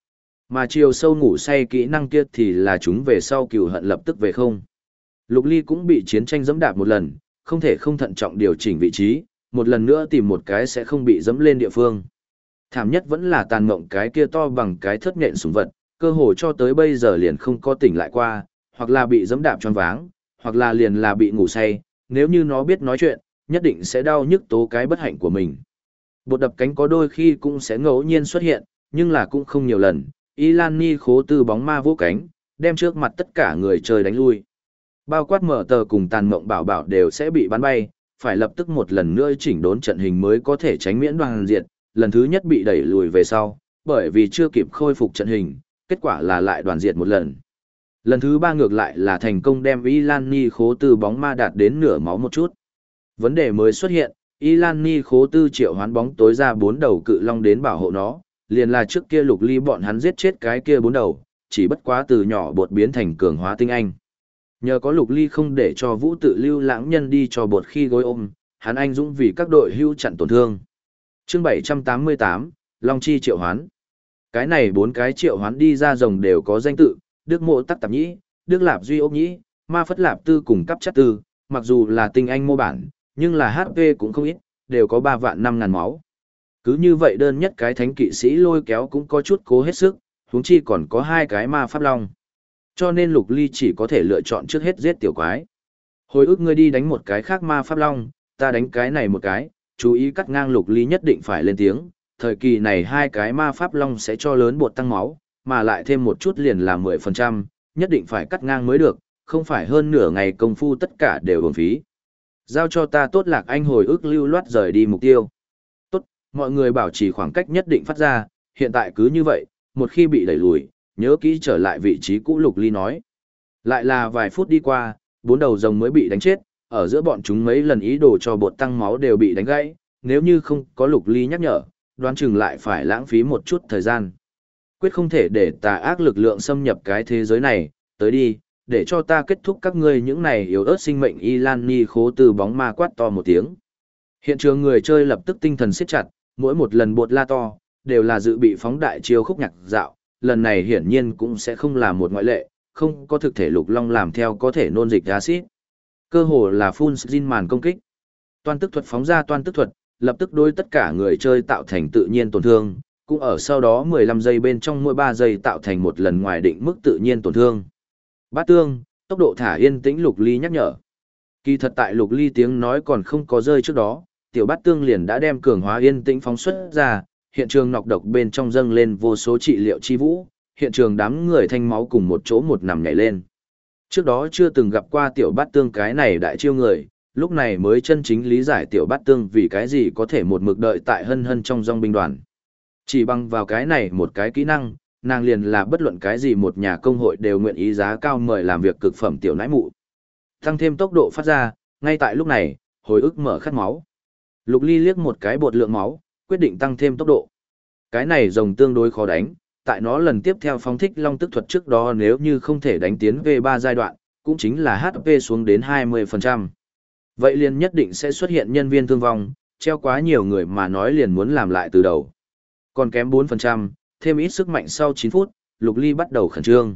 Speaker 1: Mà chiều sâu ngủ say kỹ năng kia thì là chúng về sau cừu hận lập tức về không. Lục Ly cũng bị chiến tranh dẫm đạp một lần, không thể không thận trọng điều chỉnh vị trí, một lần nữa tìm một cái sẽ không bị dẫm lên địa phương. Thảm nhất vẫn là tàn mộng cái kia to bằng cái thất nhện súng vật, cơ hồ cho tới bây giờ liền không có tỉnh lại qua, hoặc là bị dẫm đạp choáng váng, hoặc là liền là bị ngủ say, nếu như nó biết nói chuyện, nhất định sẽ đau nhức tố cái bất hạnh của mình. Bột đập cánh có đôi khi cũng sẽ ngẫu nhiên xuất hiện, nhưng là cũng không nhiều lần. Ilani khố tư bóng ma vỗ cánh, đem trước mặt tất cả người chơi đánh lui. Bao quát mở tờ cùng tàn mộng bảo bảo đều sẽ bị bắn bay, phải lập tức một lần nữa chỉnh đốn trận hình mới có thể tránh miễn đoàn diệt, lần thứ nhất bị đẩy lùi về sau, bởi vì chưa kịp khôi phục trận hình, kết quả là lại đoàn diệt một lần. Lần thứ ba ngược lại là thành công đem Ilani khố tư bóng ma đạt đến nửa máu một chút. Vấn đề mới xuất hiện, Ilani khố tư triệu hoán bóng tối ra 4 đầu cự long đến bảo hộ nó, liền là trước kia Lục Ly bọn hắn giết chết cái kia 4 đầu, chỉ bất quá từ nhỏ bột biến thành cường hóa tinh anh. Nhờ có Lục Ly không để cho Vũ Tự Lưu lãng nhân đi cho bột khi gối ôm, hắn anh dũng vì các đội hưu chặn tổn thương. Chương 788, Long Chi triệu hoán. Cái này 4 cái triệu hoán đi ra rồng đều có danh tự, Đức Mộ Tắc Tạp Nhĩ, Đức Lạp Duy Ốc Nhĩ, Ma Phất Lạp Tư cùng Cắp Chất Tư, mặc dù là tinh anh mô bản, nhưng là HP cũng không ít, đều có 3 vạn 5 ngàn máu. Cứ như vậy đơn nhất cái thánh kỵ sĩ lôi kéo cũng có chút cố hết sức, huống chi còn có 2 cái ma pháp long. Cho nên Lục Ly chỉ có thể lựa chọn trước hết giết tiểu quái. Hồi ức ngươi đi đánh một cái khác ma pháp long, ta đánh cái này một cái, chú ý cắt ngang Lục Ly nhất định phải lên tiếng. Thời kỳ này 2 cái ma pháp long sẽ cho lớn bột tăng máu, mà lại thêm một chút liền là 10%, nhất định phải cắt ngang mới được, không phải hơn nửa ngày công phu tất cả đều uổng phí. Giao cho ta tốt Lạc Anh hồi ức lưu loát rời đi mục tiêu. Tốt, mọi người bảo trì khoảng cách nhất định phát ra, hiện tại cứ như vậy, một khi bị đẩy lùi, nhớ kỹ trở lại vị trí cũ. Lục Ly nói. Lại là vài phút đi qua, 4 đầu rồng mới bị đánh chết, ở giữa bọn chúng mấy lần ý đồ cho bột tăng máu đều bị đánh gãy, nếu như không có Lục Ly nhắc nhở, đoán chừng lại phải lãng phí một chút thời gian. Quyết không thể để tà ác lực lượng xâm nhập cái thế giới này, tới đi, để cho ta kết thúc các ngươi những này yếu ớt sinh mệnh. Ilani khố từ bóng ma quát to một tiếng. Hiện trường người chơi lập tức tinh thần siết chặt, mỗi một lần bột la to, đều là dự bị phóng đại chiêu khúc nhạc dạo, lần này hiển nhiên cũng sẽ không là một ngoại lệ, không có thực thể lục long làm theo có thể nôn dịch acid. Cơ hồ là full screen màn công kích. Toan tức thuật phóng ra toan tức thuật, lập tức đối tất cả người chơi tạo thành tự nhiên tổn thương, cũng ở sau đó 15 giây bên trong mỗi 3 giây tạo thành một lần ngoài định mức tự nhiên tổn thương. Bát tương, tốc độ thả yên tĩnh. Lục Ly nhắc nhở. Kỳ thật tại Lục Ly tiếng nói còn không có rơi trước đó, tiểu bát tương liền đã đem cường hóa yên tĩnh phóng xuất ra, hiện trường nọc độc bên trong dâng lên vô số trị liệu chi vũ, hiện trường đám người thanh máu cùng một chỗ một nằm nhảy lên. Trước đó chưa từng gặp qua tiểu bát tương cái này đại chiêu người, lúc này mới chân chính lý giải tiểu bát tương vì cái gì có thể một mực đợi tại hân hân trong dòng binh đoàn. Chỉ bằng vào cái này một cái kỹ năng, nàng liền là bất luận cái gì một nhà công hội đều nguyện ý giá cao mời làm việc cực phẩm tiểu nãi mụ. Tăng thêm tốc độ phát ra, ngay tại lúc này, hồi ức mở khát máu. Lục Ly liếc một cái bột lượng máu, quyết định tăng thêm tốc độ. Cái này rồng tương đối khó đánh, tại nó lần tiếp theo phóng thích long tức thuật trước đó nếu như không thể đánh tiến về 3 giai đoạn, cũng chính là HP xuống đến 20%. Vậy liền nhất định sẽ xuất hiện nhân viên thương vong, treo quá nhiều người mà nói liền muốn làm lại từ đầu. Còn kém 4%, thêm ít sức mạnh sau 9 phút, Lục Ly bắt đầu khẩn trương.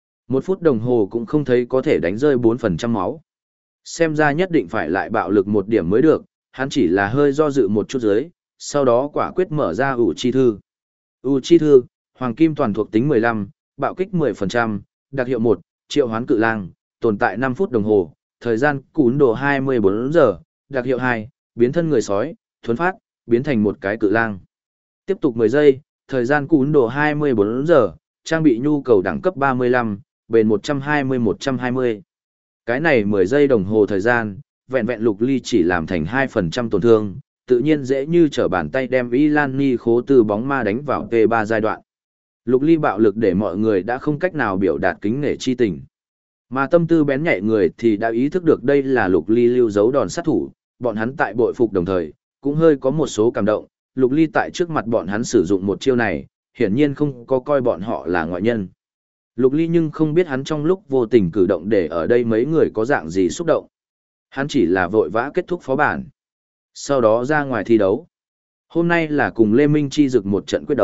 Speaker 1: 1 phút đồng hồ cũng không thấy có thể đánh rơi 4% máu. Xem ra nhất định phải lại bạo lực một điểm mới được, hắn chỉ là hơi do dự một chút dưới, sau đó quả quyết mở ra ủ chi thư. Ủ chi thư, hoàng kim toàn thuộc tính 15, bạo kích 10%, đặc hiệu 1, triệu hoán cự lang, tồn tại 5 phút đồng hồ, thời gian cún đồ 24 giờ, đặc hiệu 2, biến thân người sói, thuấn phát, biến thành một cái cự lang. Tiếp tục 10 giây, thời gian cún đồ 24 giờ, trang bị nhu cầu đẳng cấp 35, bền 120-120. Cái này 10 giây đồng hồ thời gian, vẹn vẹn Lục Ly chỉ làm thành 2% tổn thương, tự nhiên dễ như trở bàn tay đem Ilani khố từ bóng ma đánh vào P3 giai đoạn. Lục Ly bạo lực để mọi người đã không cách nào biểu đạt kính nể chi tình. Mà tâm tư bén nhạy người thì đã ý thức được đây là Lục Ly lưu dấu đòn sát thủ, bọn hắn tại bội phục đồng thời, cũng hơi có một số cảm động. Lục Ly tại trước mặt bọn hắn sử dụng một chiêu này, hiển nhiên không có coi bọn họ là ngoại nhân. Lục Ly nhưng không biết hắn trong lúc vô tình cử động để ở đây mấy người có dạng gì xúc động. Hắn chỉ là vội vã kết thúc phó bản. Sau đó ra ngoài thi đấu. Hôm nay là cùng Lê Minh Chi Dực một trận quyết đấu,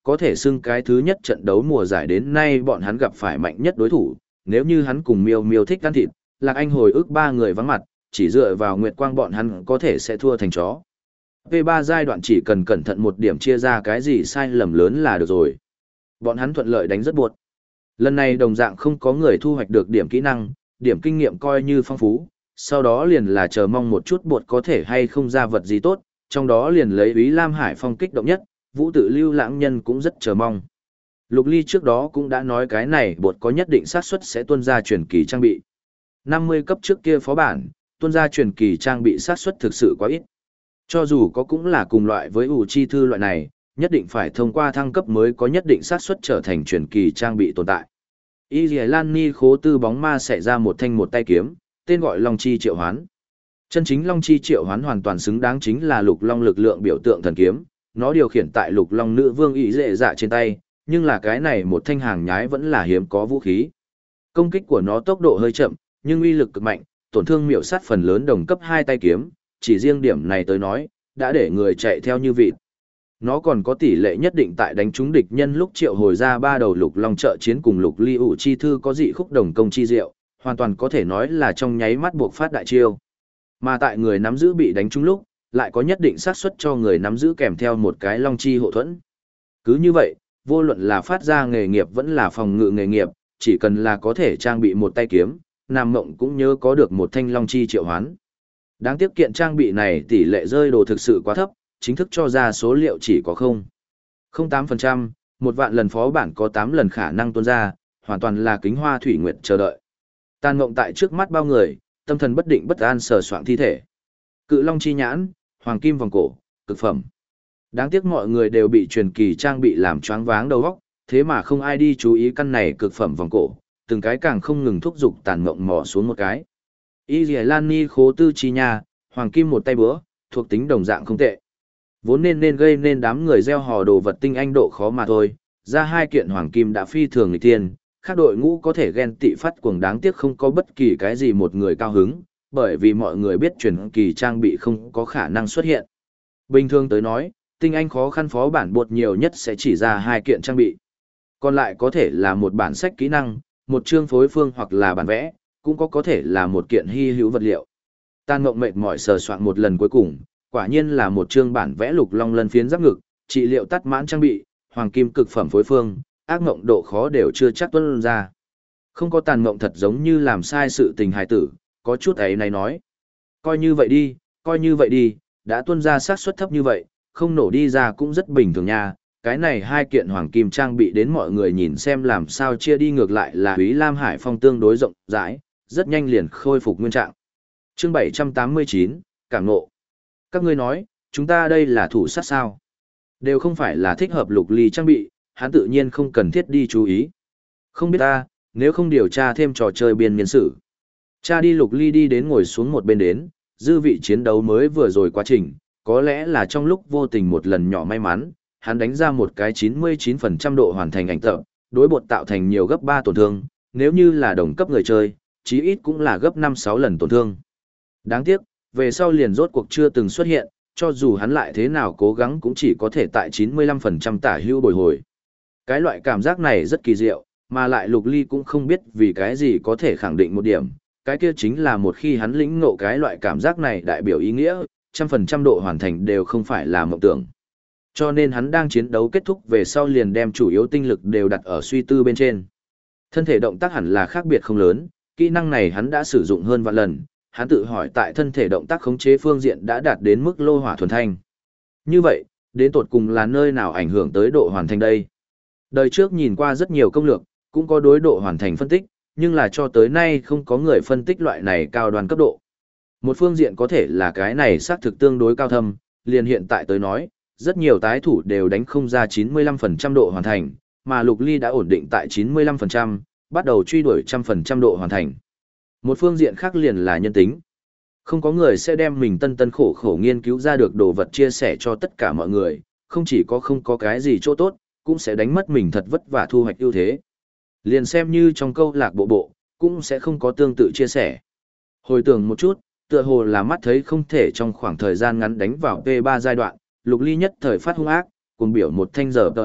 Speaker 1: có thể xưng cái thứ nhất trận đấu mùa giải đến nay bọn hắn gặp phải mạnh nhất đối thủ, nếu như hắn cùng Miêu Miêu thích ăn thịt, Lạc Anh hồi ức ba người vắng mặt, chỉ dựa vào Nguyệt Quang bọn hắn có thể sẽ thua thành chó. P3 giai đoạn chỉ cần cẩn thận một điểm chia ra cái gì sai lầm lớn là được rồi. Bọn hắn thuận lợi đánh rất buột. Lần này đồng dạng không có người thu hoạch được điểm kỹ năng, điểm kinh nghiệm coi như phong phú, sau đó liền là chờ mong một chút bột có thể hay không ra vật gì tốt, trong đó liền lấy Úy Lam Hải Phong kích động nhất, Vũ Tự Lưu Lãng Nhân cũng rất chờ mong. Lục Ly trước đó cũng đã nói cái này bột có nhất định xác suất sẽ tuân ra truyền kỳ trang bị. 50 cấp trước kia phó bản, tuân ra truyền kỳ trang bị xác suất thực sự quá ít. Cho dù có cũng là cùng loại với ủ chi thư loại này, nhất định phải thông qua thăng cấp mới có nhất định xác suất trở thành truyền kỳ trang bị tồn tại. Y Lan Ni khố tư bóng ma xảy ra một thanh một tay kiếm, tên gọi Long Chi Triệu Hoán. Chân chính Long Chi Triệu Hoán hoàn toàn xứng đáng chính là Lục Long lực lượng biểu tượng thần kiếm, nó điều khiển tại Lục Long nữ vương ý dệ dạ trên tay, nhưng là cái này một thanh hàng nhái vẫn là hiếm có vũ khí. Công kích của nó tốc độ hơi chậm, nhưng uy lực cực mạnh, tổn thương miểu sát phần lớn đồng cấp 2 tay kiếm, chỉ riêng điểm này tới nói, đã để người chạy theo như vịt. Nó còn có tỷ lệ nhất định tại đánh trúng địch nhân lúc triệu hồi ra ba đầu Lục Long trợ chiến cùng Lục Ly ủ chi thư có dị khúc đồng công chi diệu, hoàn toàn có thể nói là trong nháy mắt buộc phát đại chiêu. Mà tại người nắm giữ bị đánh trúng lúc, lại có nhất định xác suất cho người nắm giữ kèm theo một cái Long Chi hộ thuẫn. Cứ như vậy, vô luận là phát ra nghề nghiệp vẫn là phòng ngự nghề nghiệp, chỉ cần là có thể trang bị một tay kiếm, Nam Mộng cũng nhớ có được một thanh Long Chi triệu hoán. Đáng tiếc kiện trang bị này tỷ lệ rơi đồ thực sự quá thấp, chính thức cho ra số liệu chỉ có 0,08%, một vạn lần phó bản có 8 lần khả năng tuôn ra, hoàn toàn là kính hoa thủy nguyệt chờ đợi. Tàn Mộng tại trước mắt bao người, tâm thần bất định bất an sờ soạng thi thể. Cự Long chi nhãn, hoàng kim vòng cổ, cực phẩm. Đáng tiếc mọi người đều bị truyền kỳ trang bị làm choáng váng đầu óc, thế mà không ai đi chú ý căn này cực phẩm vòng cổ, từng cái càng không ngừng thúc giục Tàn Mộng mò xuống một cái. Y Lan Ni khố tư chi nha, hoàng kim một tay búa, thuộc tính đồng dạng không tệ. Vốn nên gây nên đám người gieo hò đồ vật tinh anh độ khó mà thôi, ra hai kiện hoàng kim đã phi thường nghịch thiên, khác đội ngũ có thể ghen tị phát cuồng, đáng tiếc không có bất kỳ cái gì một người cao hứng, bởi vì mọi người biết truyền kỳ trang bị không có khả năng xuất hiện. Bình thường tới nói, tinh anh khó khăn phó bản bột nhiều nhất sẽ chỉ ra hai kiện trang bị. Còn lại có thể là một bản sách kỹ năng, một chương phối phương hoặc là bản vẽ, cũng có thể là một kiện hy hữu vật liệu. Tàn Mộng mệt mỏi sờ soạn một lần cuối cùng, quả nhiên là một chương bản vẽ Lục Long lân phiến giáp ngực, trị liệu tắt mãn trang bị, hoàng kim cực phẩm phối phương, ác mộng độ khó đều chưa chắc tuân ra. Không có Tàn Mộng thật giống như làm sai sự tình hài tử, có chút ấy này nói. Coi như vậy đi, đã tuân ra xác suất thấp như vậy, không nổ đi ra cũng rất bình thường nha. Cái này hai kiện hoàng kim trang bị đến mọi người nhìn xem làm sao chia đi, ngược lại là Úy Lam Hải Phong tương đối rộng rãi, rất nhanh liền khôi phục nguyên trạng. Chương 789, Cảm ngộ. Các ngươi nói, chúng ta đây là thủ sát sao? Đều không phải là thích hợp Lục Ly trang bị, hắn tự nhiên không cần thiết đi chú ý. Không biết ta, nếu không điều tra thêm trò chơi biên niên sử. Cha đi Lục Ly đi đến ngồi xuống một bên đến, dư vị chiến đấu mới vừa rồi quá trình, có lẽ là trong lúc vô tình một lần nhỏ may mắn, hắn đánh ra một cái 99% độ hoàn thành ảnh tập, đối bột tạo thành nhiều gấp 3 tổn thương, nếu như là đồng cấp người chơi, chí ít cũng là gấp 5-6 lần tổn thương. Đáng tiếc, về sau liền rốt cuộc chưa từng xuất hiện, cho dù hắn lại thế nào cố gắng cũng chỉ có thể tại 95% tả hữu bồi hồi. Cái loại cảm giác này rất kỳ diệu, mà lại Lục Ly cũng không biết vì cái gì có thể khẳng định một điểm, cái kia chính là một khi hắn lĩnh ngộ cái loại cảm giác này đại biểu ý nghĩa, 100% độ hoàn thành đều không phải là mộng tưởng. Cho nên hắn đang chiến đấu kết thúc về sau liền đem chủ yếu tinh lực đều đặt ở suy tư bên trên. Thân thể động tác hẳn là khác biệt không lớn, kỹ năng này hắn đã sử dụng hơn vạn lần, hắn tự hỏi tại thân thể động tác khống chế phương diện đã đạt đến mức lô hỏa thuần thanh. Như vậy, đến tột cùng là nơi nào ảnh hưởng tới độ hoàn thành đây? Đời trước nhìn qua rất nhiều công lược, cũng có đối độ hoàn thành phân tích, nhưng là cho tới nay không có người phân tích loại này cao đoan cấp độ. Một phương diện có thể là cái này xác thực tương đối cao thâm, liền hiện tại tới nói, rất nhiều tái thủ đều đánh không ra 95% độ hoàn thành, mà Lục Ly đã ổn định tại 95%, bắt đầu truy đuổi 100% độ hoàn thành. Một phương diện khác liền là nhân tính. Không có người sẽ đem mình tân khổ khổ nghiên cứu ra được đồ vật chia sẻ cho tất cả mọi người, không chỉ có không có cái gì chỗ tốt, cũng sẽ đánh mất mình thật vất vả thu hoạch ưu thế. Liền xem như trong câu lạc bộ, cũng sẽ không có tương tự chia sẻ. Hồi tưởng một chút, tựa hồ là mắt thấy không thể trong khoảng thời gian ngắn đánh vào P3 giai đoạn, Lục Ly nhất thời phát hung ác, cùng biểu một thanh giờ TS,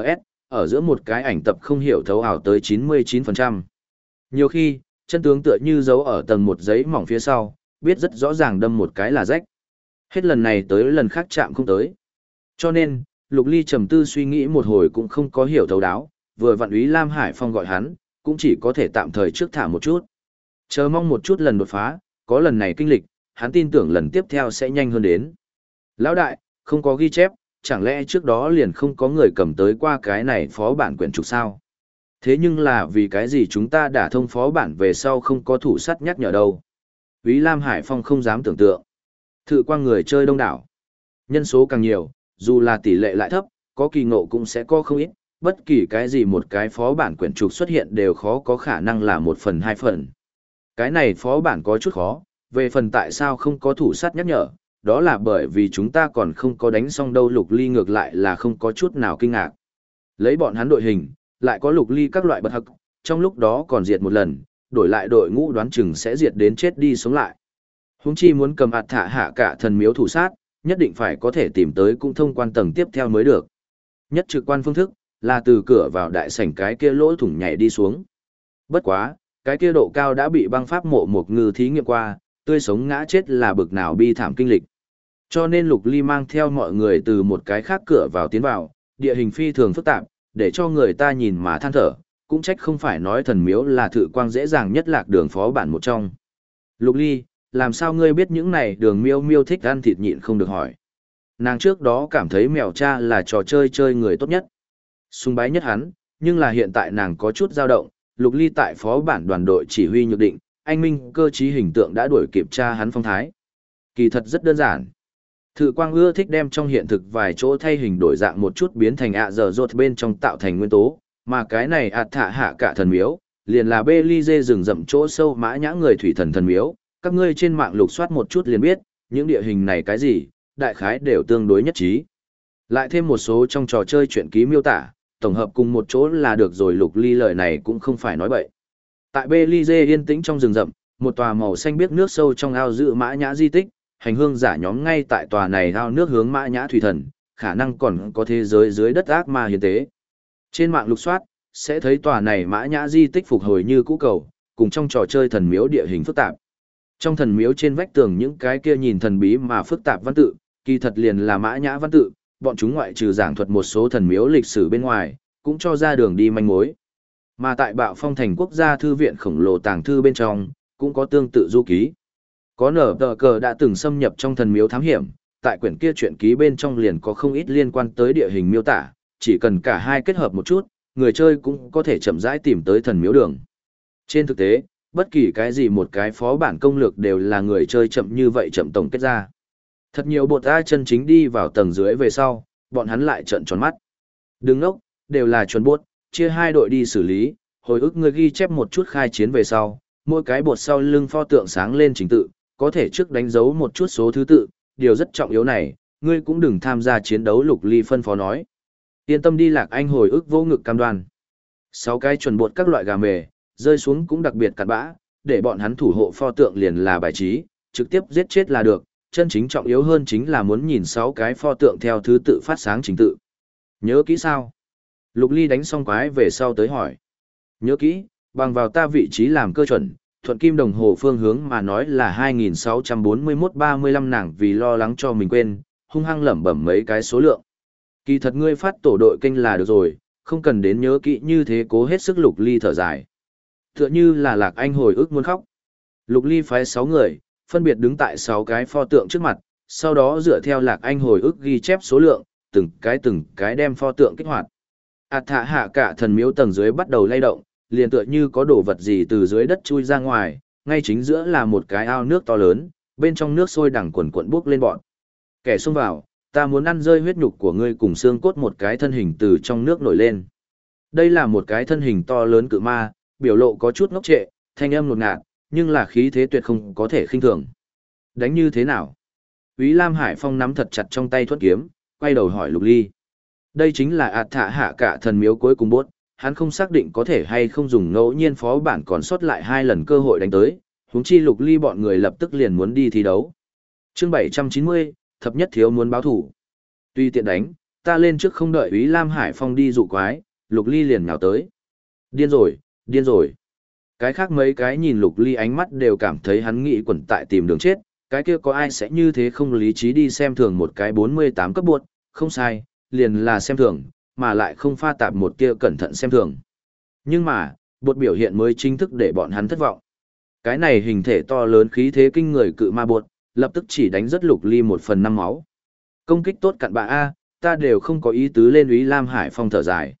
Speaker 1: ở giữa một cái ảnh tập không hiểu thấu ảo tới 99%. Nhiều khi, chân tướng tựa như giấu ở tầng một giấy mỏng phía sau, biết rất rõ ràng đâm một cái là rách. Hết lần này tới lần khác chạm không tới. Cho nên, Lục Ly trầm tư suy nghĩ một hồi cũng không có hiểu thấu đáo, vừa vặn úy Lam Hải Phong gọi hắn, cũng chỉ có thể tạm thời trước thả một chút. Chờ mong một chút lần đột phá, có lần này kinh lịch, hắn tin tưởng lần tiếp theo sẽ nhanh hơn đến. Lão đại, không có ghi chép, chẳng lẽ trước đó liền không có người cầm tới qua cái này phó bản quyển trục sao? Thế nhưng là vì cái gì chúng ta đã thông phó bản về sau không có thủ sắt nhắc nhở đâu? Úy Lam Hải Phong không dám tưởng tượng. Thự quang người chơi đông đảo. Nhân số càng nhiều, dù là tỷ lệ lại thấp, có kỳ ngộ cũng sẽ có không ít, bất kỳ cái gì một cái phó bản quyển trục xuất hiện đều khó có khả năng là 1/2 phần. Cái này phó bản có chút khó, về phần tại sao không có thủ sắt nhắc nhở, đó là bởi vì chúng ta còn không có đánh xong đâu. Lục Ly ngược lại là không có chút nào kinh ngạc. Lấy bọn hắn đội hình, lại có Lục Ly các loại bật hắc, trong lúc đó còn diệt một lần, đổi lại đội ngũ đoán chừng sẽ diệt đến chết đi sống lại. Huống chi muốn cầm ạt thả hạ cả thần miếu thủ sát, nhất định phải có thể tìm tới cũng thông quan tầng tiếp theo mới được. Nhất trực quan phương thức, là từ cửa vào đại sảnh cái kia lỗ thủng nhảy đi xuống. Bất quá, cái kia độ cao đã bị băng pháp mộ một ngư thí nghiệm qua, tươi sống ngã chết là bực nào bi thảm kinh lịch. Cho nên Lục Ly mang theo mọi người từ một cái khác cửa vào tiến vào, địa hình phi thường phức tạp, để cho người ta nhìn mà than thở, cũng trách không phải nói thần miếu là thự quang dễ dàng nhất lạc đường phó bản một trong. Lục Ly, làm sao ngươi biết những này Đường Miêu Miêu thích ăn thịt nhịn không được hỏi. Nàng trước đó cảm thấy mèo cha là trò chơi người tốt nhất, sùng bái nhất hắn, nhưng là hiện tại nàng có chút dao động. Lục Ly tại phó bản đoàn đội chỉ huy nhược định, anh minh cơ trí hình tượng đã đuổi kịp cha hắn phong thái. Kỳ thật rất đơn giản. Thự quang ưa thích đem trong hiện thực vài chỗ thay hình đổi dạng một chút biến thành ạ giờ rột bên trong tạo thành nguyên tố, mà cái này ạt thả hạ cả thần miếu, liền là Belize rừng rậm chỗ sâu mã nhã người thủy thần thần miếu. Các ngươi trên mạng lục soát một chút liền biết, những địa hình này cái gì, đại khái đều tương đối nhất trí. Lại thêm một số trong trò chơi truyện ký miêu tả, tổng hợp cùng một chỗ là được rồi. Lục Ly lời này cũng không phải nói bậy. Tại Belize yên tĩnh trong rừng rậm, một tòa màu xanh biếc nước sâu trong ao giữ mã nhã di tích, hành hương giả nhóm ngay tại tòa này ao nước hướng mã nhã thủy thần, khả năng còn có thế giới dưới đất ác ma hiến tế. Trên mạng lục soát, sẽ thấy tòa này mã nhã di tích phục hồi như cũ cầu, cùng trong trò chơi thần miếu địa hình phức tạp. Trong thần miếu trên vách tường những cái kia nhìn thần bí mà phức tạp văn tự, kỳ thật liền là mã nhã văn tự, bọn chúng ngoại trừ giảng thuật một số thần miếu lịch sử bên ngoài, cũng cho ra đường đi manh mối. Mà tại Bạo Phong thành quốc gia thư viện khổng lồ tàng thư bên trong, cũng có tương tự du ký. Có nở tờ cờ đã từng xâm nhập trong thần miếu thám hiểm, tại quyển kia truyện ký bên trong liền có không ít liên quan tới địa hình miêu tả, chỉ cần cả hai kết hợp một chút, người chơi cũng có thể chậm rãi tìm tới thần miếu đường. Trên thực tế, bất kỳ cái gì một cái phó bản công lược đều là người chơi chậm như vậy chậm tổng kết ra. Thật nhiều bột ai chân chính đi vào tầng dưới về sau, bọn hắn lại trợn tròn mắt. Đừng ngốc, đều là chuẩn bột, chia hai đội đi xử lý, hồi ức người ghi chép một chút khai chiến về sau, mỗi cái bột sau lưng pho tượng sáng lên trình tự, có thể trước đánh dấu một chút số thứ tự, điều rất trọng yếu này, ngươi cũng đừng tham gia chiến đấu. Lục Ly phân phó nói. Yên tâm đi. Lạc Anh hồi ức vô ngực cam đoan. 6 cái chuẩn bột các loại gà mề, rơi xuống cũng đặc biệt cặn bã, để bọn hắn thủ hộ pho tượng liền là bài trí, trực tiếp giết chết là được, chân chính trọng yếu hơn chính là muốn nhìn 6 cái pho tượng theo thứ tự phát sáng trình tự. Nhớ kỹ sao? Lục Ly đánh xong quái về sau tới hỏi. Nhớ kỹ, bằng vào ta vị trí làm cơ chuẩn, thuận kim đồng hồ phương hướng mà nói là 2641-35. Nàng vì lo lắng cho mình quên, hung hăng lẩm bẩm mấy cái số lượng. Kỳ thật ngươi phát tổ đội kênh là được rồi, không cần đến nhớ kỹ như thế. Cố hết sức. Lục Ly thở dài. Tựa như là Lạc Anh hồi ức muốn khóc. Lục Ly phái 6 người, phân biệt đứng tại 6 cái pho tượng trước mặt, sau đó dựa theo Lạc Anh hồi ức ghi chép số lượng, từng cái đem pho tượng kích hoạt. Ảt thả hạ cả thần miếu tầng dưới bắt đầu lay động, liền tựa như có đồ vật gì từ dưới đất chui ra ngoài, ngay chính giữa là một cái ao nước to lớn, bên trong nước sôi đằng quần quận bốc lên bọn. Kẻ xông vào, ta muốn ăn rơi huyết nhục của ngươi cùng xương cốt. Một cái thân hình từ trong nước nổi lên. Đây là một cái thân hình to lớn cự ma, biểu lộ có chút ngốc trệ, thanh âm ngột ngạt, nhưng là khí thế tuyệt không có thể khinh thường. Đánh như thế nào? Úy Lam Hải Phong nắm thật chặt trong tay thuẫn kiếm, quay đầu hỏi Lục Ly. Đây chính là ạt thả hạ cả thần miếu cuối cùng bốt, hắn không xác định có thể hay không dùng ngẫu nhiên phó bản còn sót lại 2 lần cơ hội đánh tới, huống chi Lục Ly bọn người lập tức liền muốn đi thi đấu. Chương 790, thập nhất thiếu muốn báo thủ. Tuy tiện đánh, ta lên trước không đợi Úy Lam Hải Phong đi dụ quái, Lục Ly liền nhào tới. Điên rồi, điên rồi. Cái khác mấy cái nhìn Lục Ly ánh mắt đều cảm thấy hắn nghĩ quẩn tại tìm đường chết, cái kia có ai sẽ như thế không lý trí đi xem thường một cái 48 cấp buột, không sai, liền là xem thường, mà lại không pha tạp một kia cẩn thận xem thường. Nhưng mà, bột biểu hiện mới chính thức để bọn hắn thất vọng. Cái này hình thể to lớn khí thế kinh người cự ma bột, lập tức chỉ đánh rất Lục Ly 1/5 máu. Công kích tốt cặn bạ A, ta đều không có ý tứ lên Úy Lam Hải Phong thở dài.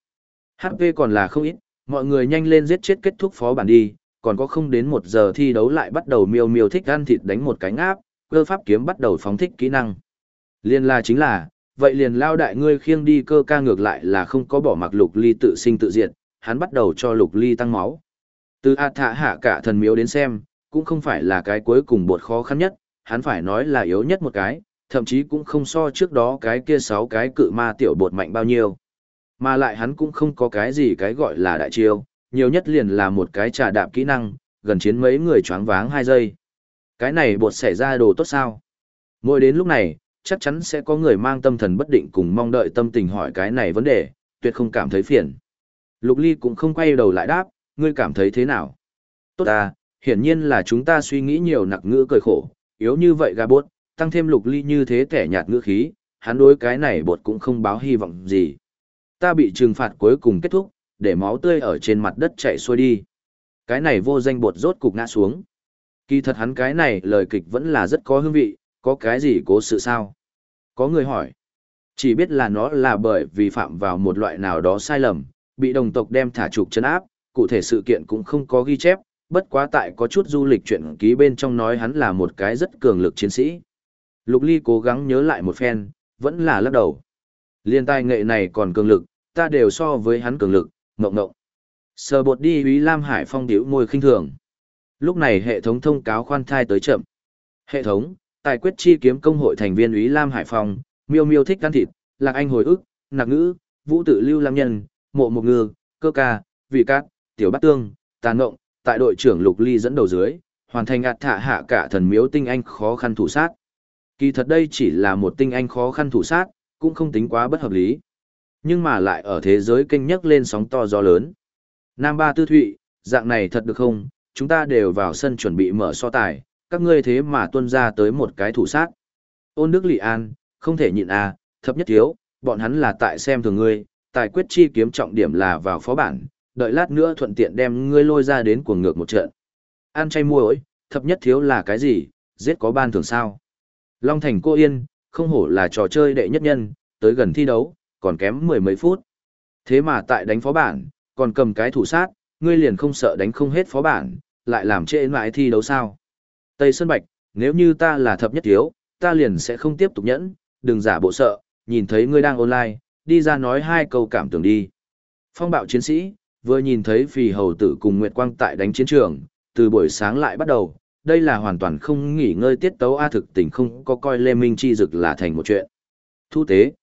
Speaker 1: HP còn là không ít, mọi người nhanh lên giết chết kết thúc phó bản đi, còn có không đến 1 giờ thi đấu lại bắt đầu miêu miêu thích ăn thịt đánh một cái ngáp, cơ pháp kiếm bắt đầu phóng thích kỹ năng. Liên là chính là, vậy liền lao đại ngươi khiêng đi cơ ca ngược lại là không có bỏ mặc Lục Ly tự sinh tự diệt, hắn bắt đầu cho Lục Ly tăng máu. Từ A Thạ Hạ cả thần miếu đến xem, cũng không phải là cái cuối cùng bột khó khăn nhất, hắn phải nói là yếu nhất một cái, thậm chí cũng không so trước đó cái kia 6 cái cự ma tiểu bột mạnh bao nhiêu. Mà lại hắn cũng không có cái gì cái gọi là đại chiêu, nhiều nhất liền là một cái trà đạp kỹ năng, gần chiến mấy người choáng váng 2 giây. Cái này bột xảy ra đồ tốt sao? Mỗi đến lúc này, chắc chắn sẽ có người mang tâm thần bất định cùng mong đợi tâm tình hỏi cái này vấn đề, tuyệt không cảm thấy phiền. Lục Ly cũng không quay đầu lại đáp, ngươi cảm thấy thế nào? Tốt à, hiển nhiên là chúng ta suy nghĩ nhiều nặc ngữ cười khổ, yếu như vậy gà bốt, tăng thêm Lục Ly như thế kẻ nhạt ngữ khí, hắn đối cái này bột cũng không báo hy vọng gì. Ta bị trừng phạt cuối cùng kết thúc, để máu tươi ở trên mặt đất chảy xuôi đi. Cái này vô danh bột rốt cục ngã xuống. Kỳ thật hắn cái này lời kịch vẫn là rất có hương vị, có cái gì cố sự sao? Có người hỏi. Chỉ biết là nó là bởi vì phạm vào một loại nào đó sai lầm, bị đồng tộc đem thả trục chân áp, cụ thể sự kiện cũng không có ghi chép, bất quá tại có chút du lịch chuyện ký bên trong nói hắn là một cái rất cường lực chiến sĩ. Lục Ly cố gắng nhớ lại một phen, vẫn là lắc đầu. Liên tài nghệ này còn cường lực, ta đều so với hắn cường lực, ngộng ngộng. Sờ bột đi Úy Lam Hải Phong điếu môi khinh thường. Lúc này hệ thống thông cáo khoan thai tới chậm. Hệ thống, tài quyết chi kiếm công hội thành viên Úy Lam Hải Phong, miêu miêu thích ăn thịt, lạc anh hồi ức, nạc ngữ, vũ tự lưu lam nhân, mộ mộc ngư, cơ ca, vị cát, tiểu bát tương, tàn ngộng, tại đội trưởng Lục Ly dẫn đầu dưới, hoàn thành ạt thạ hạ cả thần miếu tinh anh khó khăn thủ sát. Kỳ thật đây chỉ là một tinh anh khó khăn thủ sát, cũng không tính quá bất hợp lý. Nhưng mà lại ở thế giới kênh nhấc lên sóng to gió lớn. Nam Ba Tư Thụy, dạng này thật được không? Chúng ta đều vào sân chuẩn bị mở so tài, các ngươi thế mà tuân ra tới một cái thủ sát. Ôn Đức Lị An, không thể nhịn à, thập nhất thiếu, bọn hắn là tại xem thường ngươi, tài quyết chi kiếm trọng điểm là vào phó bản, đợi lát nữa thuận tiện đem ngươi lôi ra đến cuồng ngược một trận. An chay muối, thập nhất thiếu là cái gì, giết có ban thưởng sao? Long Thành Cô Yên, không hổ là trò chơi đệ nhất nhân, tới gần thi đấu, còn kém 10 mấy phút. Thế mà tại đánh phó bản, còn cầm cái thủ sát, ngươi liền không sợ đánh không hết phó bản, lại làm trễ mãi thi đấu sao? Tây Sơn Bạch, nếu như ta là thập nhất thiếu, ta liền sẽ không tiếp tục nhẫn, đừng giả bộ sợ, nhìn thấy ngươi đang online, đi ra nói 2 câu cảm tưởng đi. Phong bạo chiến sĩ, vừa nhìn thấy Phì Hầu Tử cùng Nguyệt Quang tại đánh chiến trường, từ buổi sáng lại bắt đầu, đây là hoàn toàn không nghỉ ngơi tiết tấu A, thực tình không có coi Lê Minh Chi Dực là thành một chuyện. Thu tế,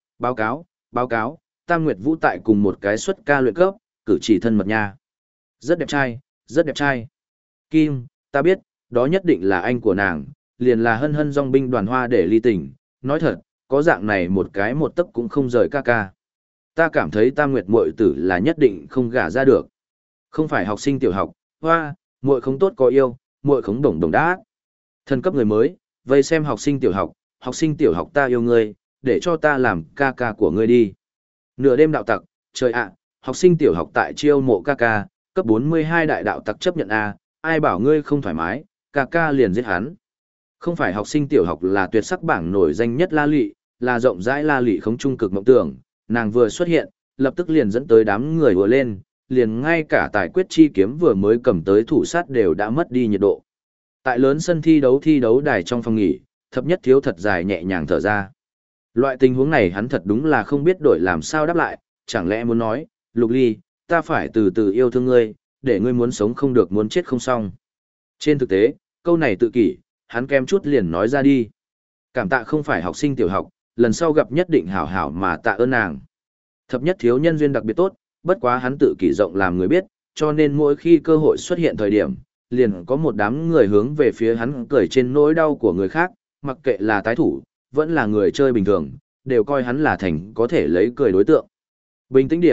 Speaker 1: báo cáo, Tam Nguyệt Vũ tại cùng một cái xuất ca luyện cấp, cử chỉ thân mật nha. Rất đẹp trai, rất đẹp trai. Kim, ta biết, đó nhất định là anh của nàng, liền là hân hân dòng binh đoàn hoa để ly tình, nói thật, có dạng này một cái một tấc cũng không rời ca ca. Ta cảm thấy Tam Nguyệt muội tử là nhất định không gả ra được. Không phải học sinh tiểu học, hoa, muội không tốt có yêu, muội không đồng đồng đá. Thân cấp người mới, vây xem học sinh tiểu học ta yêu ngươi, để cho ta làm ca ca của ngươi đi. Nửa đêm đạo tặc, trời ạ, học sinh tiểu học tại chiêu mộ ca ca, cấp 42 đại đạo tặc chấp nhận A, ai bảo ngươi không thoải mái, ca ca liền giết hắn. Không phải học sinh tiểu học là tuyệt sắc bảng nổi danh nhất La Lị, là rộng rãi La Lị không trung cực mộng tưởng, nàng vừa xuất hiện, lập tức liền dẫn tới đám người ùa lên, liền ngay cả tài quyết chi kiếm vừa mới cầm tới thủ sát đều đã mất đi nhiệt độ. Tại lớn sân thi đấu đài trong phòng nghỉ, thập nhất thiếu thật dài nhẹ nhàng thở ra. Loại tình huống này hắn thật đúng là không biết đổi làm sao đáp lại, chẳng lẽ muốn nói, Lục Ly, ta phải từ từ yêu thương ngươi, để ngươi muốn sống không được muốn chết không xong. Trên thực tế, câu này tự kỷ, hắn kém chút liền nói ra đi. Cảm tạ không phải học sinh tiểu học, lần sau gặp nhất định hảo hảo mà tạ ơn nàng. Thập nhất thiếu nhân duyên đặc biệt tốt, bất quá hắn tự kỷ rộng làm người biết, cho nên mỗi khi cơ hội xuất hiện thời điểm, liền có một đám người hướng về phía hắn cười trên nỗi đau của người khác, mặc kệ là tái thủ, vẫn là người chơi bình thường, đều coi hắn là thành có thể lấy cười đối tượng. Bình tĩnh điểm,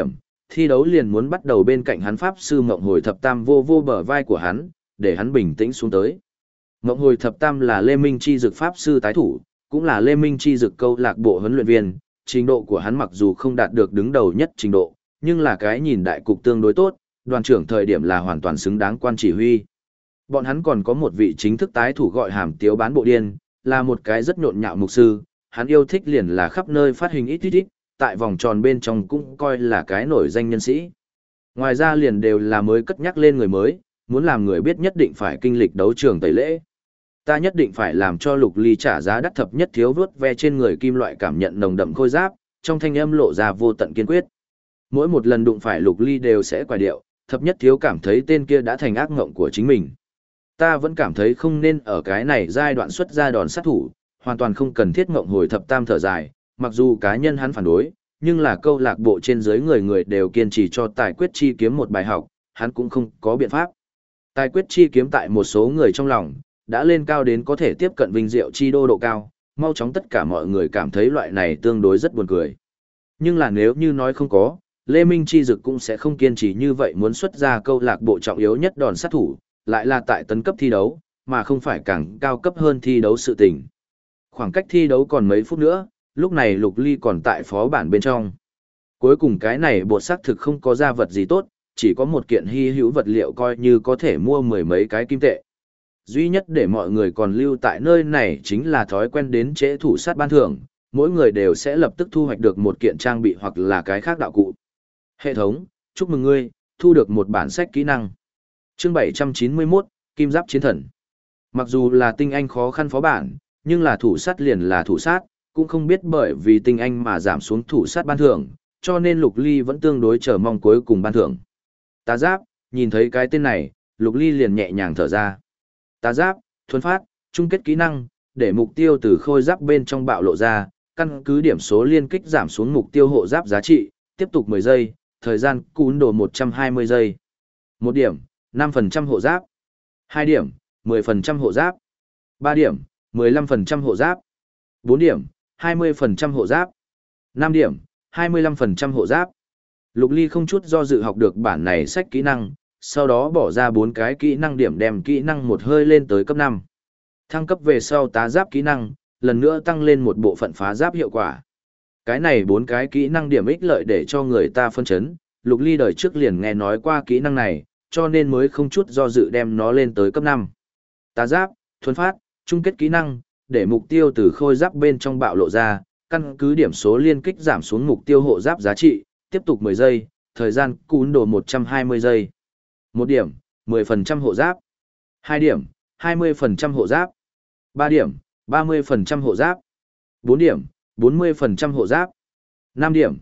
Speaker 1: thi đấu liền muốn bắt đầu bên cạnh hắn pháp sư Mộng Hồi Thập Tam vô vô bờ vai của hắn, để hắn bình tĩnh xuống tới. Mộng Hồi Thập Tam là Lê Minh Chi Dực pháp sư tái thủ, cũng là Lê Minh Chi Dực câu lạc bộ huấn luyện viên, trình độ của hắn mặc dù không đạt được đứng đầu nhất trình độ, nhưng là cái nhìn đại cục tương đối tốt, đoàn trưởng thời điểm là hoàn toàn xứng đáng quan chỉ huy. Bọn hắn còn có một vị chính thức tái thủ gọi Hàm Tiếu Bán Bộ Điên, là một cái rất nhộn nhạo mục sư, hắn yêu thích liền là khắp nơi phát hình ít, tại vòng tròn bên trong cũng coi là cái nổi danh nhân sĩ. Ngoài ra liền đều là mới cất nhắc lên người mới, muốn làm người biết nhất định phải kinh lịch đấu trường tẩy lễ. Ta nhất định phải làm cho Lục Ly trả giá đắt thập nhất thiếu vớt ve trên người kim loại cảm nhận nồng đậm khôi giáp, trong thanh âm lộ ra vô tận kiên quyết. Mỗi một lần đụng phải Lục Ly đều sẽ quải điệu, thập nhất thiếu cảm thấy tên kia đã thành ác ngộng của chính mình. Ta vẫn cảm thấy không nên ở cái này giai đoạn xuất ra đòn sát thủ, hoàn toàn không cần thiết Ngộng Hồi Thập Tam thở dài, mặc dù cá nhân hắn phản đối, nhưng là câu lạc bộ trên dưới người người đều kiên trì cho Tài Quyết Chi Kiếm một bài học, hắn cũng không có biện pháp. Tài Quyết Chi Kiếm tại một số người trong lòng, đã lên cao đến có thể tiếp cận vinh diệu chi đô độ cao, mau chóng tất cả mọi người cảm thấy loại này tương đối rất buồn cười. Nhưng là nếu như nói không có, Lê Minh Chi Dực cũng sẽ không kiên trì như vậy muốn xuất ra câu lạc bộ trọng yếu nhất đòn sát thủ, lại là tại tấn cấp thi đấu, mà không phải càng cao cấp hơn thi đấu sự tình. Khoảng cách thi đấu còn mấy phút nữa, lúc này Lục Ly còn tại phó bản bên trong. Cuối cùng cái này bột xác thực không có ra vật gì tốt, chỉ có một kiện hy hữu vật liệu coi như có thể mua mười mấy cái kim tệ. Duy nhất để mọi người còn lưu tại nơi này chính là thói quen đến trễ thủ sát ban thưởng, mỗi người đều sẽ lập tức thu hoạch được một kiện trang bị hoặc là cái khác đạo cụ. Hệ thống, chúc mừng ngươi, thu được một bản sách kỹ năng. Chương 791, Kim Giáp Chiến Thần. Mặc dù là tinh anh khó khăn phó bản, nhưng là thủ sát liền là thủ sát, cũng không biết bởi vì tinh anh mà giảm xuống thủ sát ban thưởng, cho nên Lục Ly vẫn tương đối chờ mong cuối cùng ban thưởng. Tà Giáp, nhìn thấy cái tên này, Lục Ly liền nhẹ nhàng thở ra. Tà Giáp, thuần phát, chung kết kỹ năng, để mục tiêu từ khôi giáp bên trong bạo lộ ra, căn cứ điểm số liên kích giảm xuống mục tiêu hộ giáp giá trị, tiếp tục 10 giây, thời gian cún đồ 120 giây. 1 điểm, 5% hộ giáp. 2 điểm, 10% hộ giáp. 3 điểm, 15% hộ giáp. 4 điểm, 20% hộ giáp. 5 điểm, 25% hộ giáp. Lục Ly không chút do dự học được bản này sách kỹ năng, sau đó bỏ ra 4 cái kỹ năng điểm đem kỹ năng một hơi lên tới cấp 5. Thăng cấp về sau tá giáp kỹ năng, lần nữa tăng lên một bộ phận phá giáp hiệu quả. Cái này 4 cái kỹ năng điểm ích lợi để cho người ta phân chấn, Lục Ly đời trước liền nghe nói qua kỹ năng này, cho nên mới không chút do dự đem nó lên tới cấp 5. Tá giáp, thuần phát, chung kết kỹ năng, để mục tiêu từ khôi giáp bên trong bạo lộ ra, căn cứ điểm số liên kích giảm xuống mục tiêu hộ giáp giá trị, tiếp tục 10 giây, thời gian cún đồ 120 giây. 1 điểm, 10% hộ giáp. 2 điểm, 20% hộ giáp. 3 điểm, 30% hộ giáp. 4 điểm, 40% hộ giáp. 5 điểm,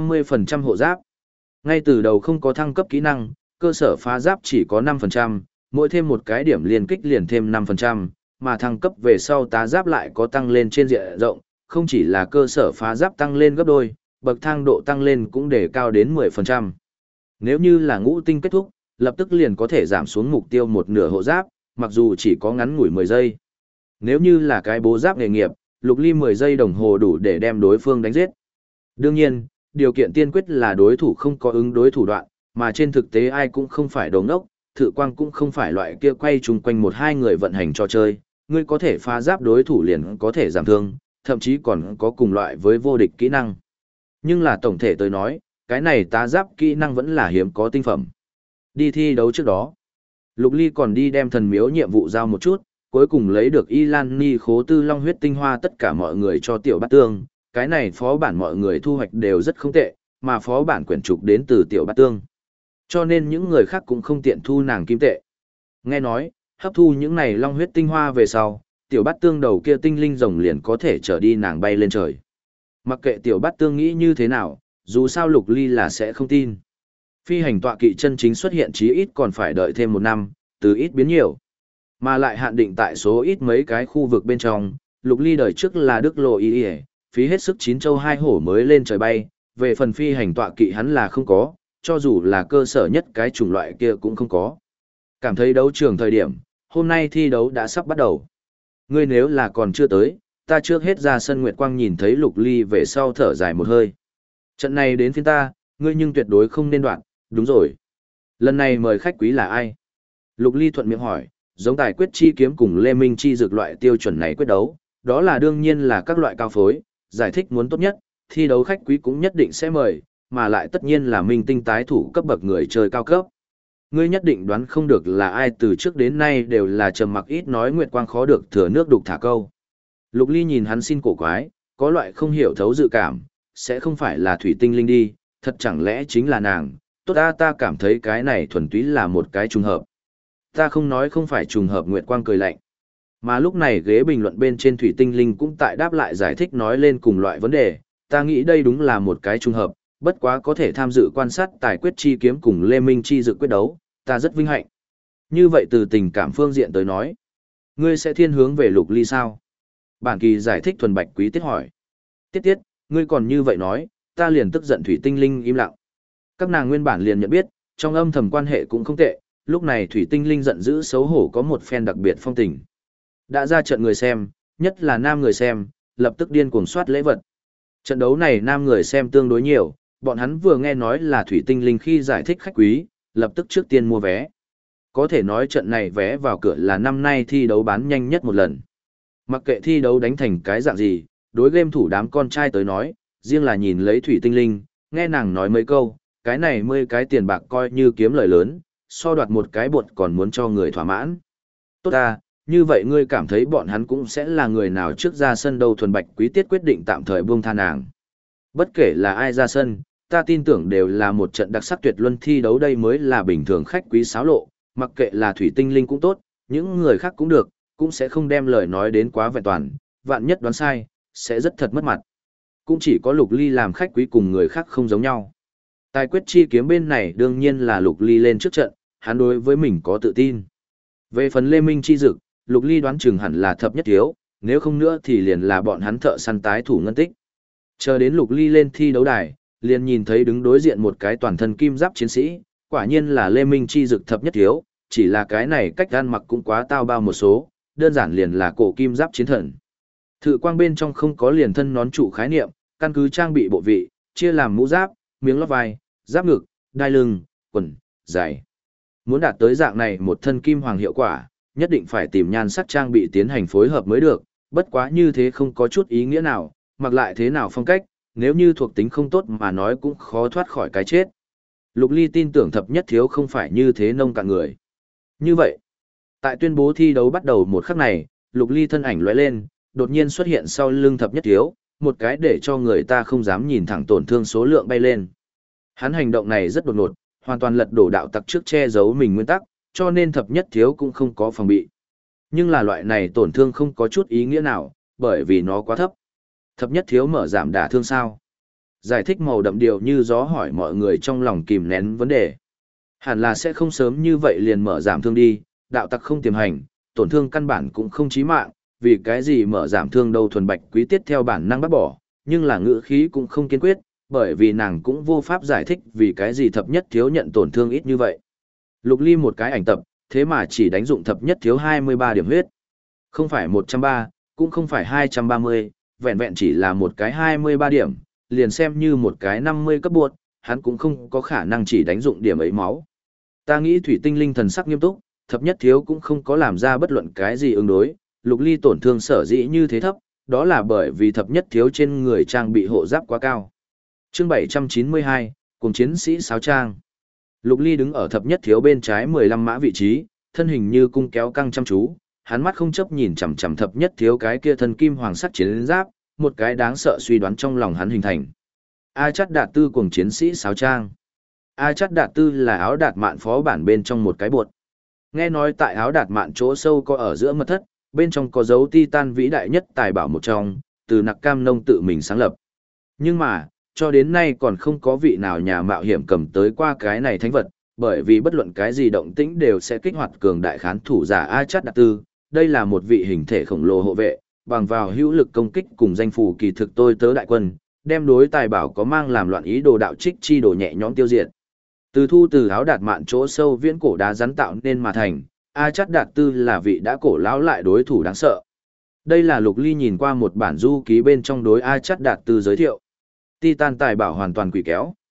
Speaker 1: 50% hộ giáp. Ngay từ đầu không có thăng cấp kỹ năng, cơ sở phá giáp chỉ có 5%, mỗi thêm một cái điểm liên kích liền thêm 5%, mà thăng cấp về sau tá giáp lại có tăng lên trên diện rộng, không chỉ là cơ sở phá giáp tăng lên gấp đôi, bậc thang độ tăng lên cũng để cao đến 10%. Nếu như là ngũ tinh kết thúc, lập tức liền có thể giảm xuống mục tiêu một nửa hộ giáp, mặc dù chỉ có ngắn ngủi 10 giây. Nếu như là cái bố giáp nghề nghiệp, Lục Ly 10 giây đồng hồ đủ để đem đối phương đánh giết. Đương nhiên, điều kiện tiên quyết là đối thủ không có ứng đối thủ đoạn, mà trên thực tế ai cũng không phải đồ ngốc, Thự Quang cũng không phải loại kia quay chung quanh một hai người vận hành trò chơi, ngươi có thể phá giáp đối thủ liền có thể giảm thương, thậm chí còn có cùng loại với vô địch kỹ năng. Nhưng là tổng thể tôi nói, cái này tá giáp kỹ năng vẫn là hiếm có tinh phẩm. Đi thi đấu trước đó, Lục Ly còn đi đem thần miếu nhiệm vụ giao một chút, cuối cùng lấy được Y Lan Ni khố tư long huyết tinh hoa tất cả mọi người cho Tiểu Bát Tương, cái này phó bản mọi người thu hoạch đều rất không tệ, mà phó bản quyển trục đến từ Tiểu Bát Tương. Cho nên những người khác cũng không tiện thu nàng kim tệ. Nghe nói, hấp thu những này long huyết tinh hoa về sau, Tiểu Bát Tương đầu kia tinh linh rồng liền có thể trở đi nàng bay lên trời. Mặc kệ Tiểu Bát Tương nghĩ như thế nào, dù sao Lục Ly là sẽ không tin. Phi hành tọa kỵ chân chính xuất hiện chí ít còn phải đợi thêm 1 năm, từ ít biến nhiều. Mà lại hạn định tại số ít mấy cái khu vực bên trong, Lục Ly đời trước là Đức Lộ Y Y, phí hết sức 9 châu 2 hổ mới lên trời bay, về phần phi hành tọa kỵ hắn là không có, cho dù là cơ sở nhất cái chủng loại kia cũng không có. Cảm thấy đấu trường thời điểm, hôm nay thi đấu đã sắp bắt đầu. Ngươi nếu là còn chưa tới, ta trước hết ra sân Nguyệt Quang nhìn thấy Lục Ly về sau thở dài một hơi. Trận này đến phiên ta, ngươi nhưng tuyệt đối không nên đoạn, đúng rồi. Lần này mời khách quý là ai? Lục Ly thuận miệng hỏi, giống tài quyết chi kiếm cùng Lê Minh chi dược loại tiêu chuẩn này quyết đấu, đó là đương nhiên là các loại cao phối, giải thích muốn tốt nhất, thi đấu khách quý cũng nhất định sẽ mời, mà lại tất nhiên là minh tinh tái thủ cấp bậc người chơi cao cấp. Ngươi nhất định đoán không được là ai, từ trước đến nay đều là trầm mặc ít nói, Nguyệt Quang khó được thừa nước đục thả câu. Lục Ly nhìn hắn xin cổ quái, có loại không hiểu thấu dự cảm, sẽ không phải là Thủy Tinh Linh đi, thật chẳng lẽ chính là nàng, tốt ta cảm thấy cái này thuần túy là một cái trùng hợp. Ta không nói không phải trùng hợp, Nguyệt Quang cười lạnh. Mà lúc này ghế bình luận bên trên Thủy Tinh Linh cũng tại đáp lại giải thích nói lên cùng loại vấn đề, ta nghĩ đây đúng là một cái trùng hợp, bất quá có thể tham dự quan sát tài quyết chi kiếm cùng Lê Minh chi dự quyết đấu, ta rất vinh hạnh. Như vậy từ tình cảm phương diện tới nói, ngươi sẽ thiên hướng về Lục Ly sao? Bản kỳ giải thích thuần bạch quý tiết hỏi. Tiết, ngươi còn như vậy nói, ta liền tức giận. Thủy Tinh Linh im lặng. Các nàng nguyên bản liền nhận biết, trong âm thầm quan hệ cũng không tệ, lúc này Thủy Tinh Linh giận dữ xấu hổ có một phen đặc biệt phong tình. Đã ra trận người xem, nhất là nam người xem, lập tức điên cuồng soát lễ vật. Trận đấu này nam người xem tương đối nhiều, bọn hắn vừa nghe nói là Thủy Tinh Linh khi giải thích khách quý, lập tức trước tiên mua vé. Có thể nói trận này vé vào cửa là năm nay thi đấu bán nhanh nhất một lần. Mặc kệ thi đấu đánh thành cái dạng gì, đối game thủ đám con trai tới nói, riêng là nhìn lấy Thủy Tinh Linh, nghe nàng nói mấy câu, cái này 10 cái tiền bạc coi như kiếm lời lớn, so đoạt một cái bột còn muốn cho người thỏa mãn. Tốt ta, như vậy ngươi cảm thấy bọn hắn cũng sẽ là người nào trước ra sân đâu? Thuần bạch quý tiết quyết định tạm thời buông tha nàng. Bất kể là ai ra sân, ta tin tưởng đều là một trận đặc sắc tuyệt luân thi đấu, đây mới là bình thường khách quý xáo lộ, mặc kệ là Thủy Tinh Linh cũng tốt, những người khác cũng được, cũng sẽ không đem lời nói đến quá vẹn toàn, vạn nhất đoán sai, sẽ rất thật mất mặt. Cũng chỉ có Lục Ly làm khách quý cùng người khác không giống nhau. Tài quyết chi kiếm bên này đương nhiên là Lục Ly lên trước trận, hắn đối với mình có tự tin. Về phần Lê Minh chi dực, Lục Ly đoán chừng hẳn là thập nhất thiếu, nếu không nữa thì liền là bọn hắn thợ săn tái thủ ngân tích. Chờ đến Lục Ly lên thi đấu đài, liền nhìn thấy đứng đối diện một cái toàn thân kim giáp chiến sĩ, quả nhiên là Lê Minh chi dực thập nhất thiếu, chỉ là cái này cách ăn mặc cũng quá tao bao một số, đơn giản liền là cổ kim giáp chiến thần. Thự quang bên trong không có liền thân nón trụ khái niệm, căn cứ trang bị bộ vị, chia làm mũ giáp, miếng lót vai, giáp ngực, đai lưng, quần, giày. Muốn đạt tới dạng này một thân kim hoàng hiệu quả, nhất định phải tìm nhan sắc trang bị tiến hành phối hợp mới được, bất quá như thế không có chút ý nghĩa nào, mặc lại thế nào phong cách, nếu như thuộc tính không tốt mà nói cũng khó thoát khỏi cái chết. Lục Ly tin tưởng thập nhất thiếu không phải như thế nông cạn người. Như vậy, tại tuyên bố thi đấu bắt đầu một khắc này, Lục Ly thân ảnh lóe lên, đột nhiên xuất hiện sau lưng thập nhất thiếu, một cái để cho người ta không dám nhìn thẳng tổn thương số lượng bay lên. Hắn hành động này rất đột ngột, hoàn toàn lật đổ đạo tặc trước che giấu mình nguyên tắc, cho nên thập nhất thiếu cũng không có phòng bị. Nhưng là loại này tổn thương không có chút ý nghĩa nào, bởi vì nó quá thấp. Thập nhất thiếu mở giảm đả thương sao? Giải thích màu đậm điều như gió hỏi mọi người trong lòng kìm nén vấn đề. Hẳn là sẽ không sớm như vậy liền mở giảm thương đi, đạo tặc không tiềm hành, tổn thương căn bản cũng không chí mạng, vì cái gì mở giảm thương đâu? Thuần bạch quý tiết theo bản năng bắt bỏ, nhưng là ngữ khí cũng không kiên quyết, bởi vì nàng cũng vô pháp giải thích vì cái gì thập nhất thiếu nhận tổn thương ít như vậy. Lục Ly một cái ảnh tập, thế mà chỉ đánh dụng thập nhất thiếu 23 điểm huyết. Không phải 130, cũng không phải 230, vẹn vẹn chỉ là một cái 23 điểm, liền xem như một cái 50 cấp buộc, hắn cũng không có khả năng chỉ đánh dụng điểm ấy máu. Ta nghĩ Thủy Tinh Linh thần sắc nghiêm túc, thập nhất thiếu cũng không có làm ra bất luận cái gì ứng đối, Lục Ly tổn thương sở dĩ như thế thấp, đó là bởi vì thập nhất thiếu trên người trang bị hộ giáp quá cao. Chương 792, cùng chiến sĩ sáo trang. Lục Ly đứng ở thập nhất thiếu bên trái 15 mã vị trí, thân hình như cung kéo căng chăm chú, hắn mắt không chấp nhìn chằm chằm thập nhất thiếu cái kia thân kim hoàng sắc chiến giáp, một cái đáng sợ suy đoán trong lòng hắn hình thành. A Chát Đạt Tư cùng chiến sĩ sáo trang. A Chát Đạt Tư là áo đạt mạn phó bản bên trong một cái bột. Nghe nói tại áo đạt mạn chỗ sâu có ở giữa mật thất, bên trong có dấu Titan vĩ đại nhất tài bảo một trong, từ Nặc Cam Nông tự mình sáng lập. Nhưng mà, cho đến nay còn không có vị nào nhà mạo hiểm cầm tới qua cái này thánh vật, bởi vì bất luận cái gì động tĩnh đều sẽ kích hoạt cường đại khán thủ giả A Chát Đạt Tư. Đây là một vị hình thể khổng lồ hộ vệ, bằng vào hữu lực công kích cùng danh phù kỳ thực tôi tớ đại quân, đem đối tài bảo có mang làm loạn ý đồ đạo trích chi đồ nhẹ nhõm tiêu diệt. Từ thu từ áo đạt mạn chỗ sâu viễn cổ đá rắn tạo nên mà thành, A Chát Đạt Tư là vị đã cổ lão lại đối thủ đáng sợ. Đây là Lục Ly nhìn qua một bản du ký bên trong đối A Chát Đạt Tư giới thiệu. Titan tài bảo hoàn toàn quỷ kéo,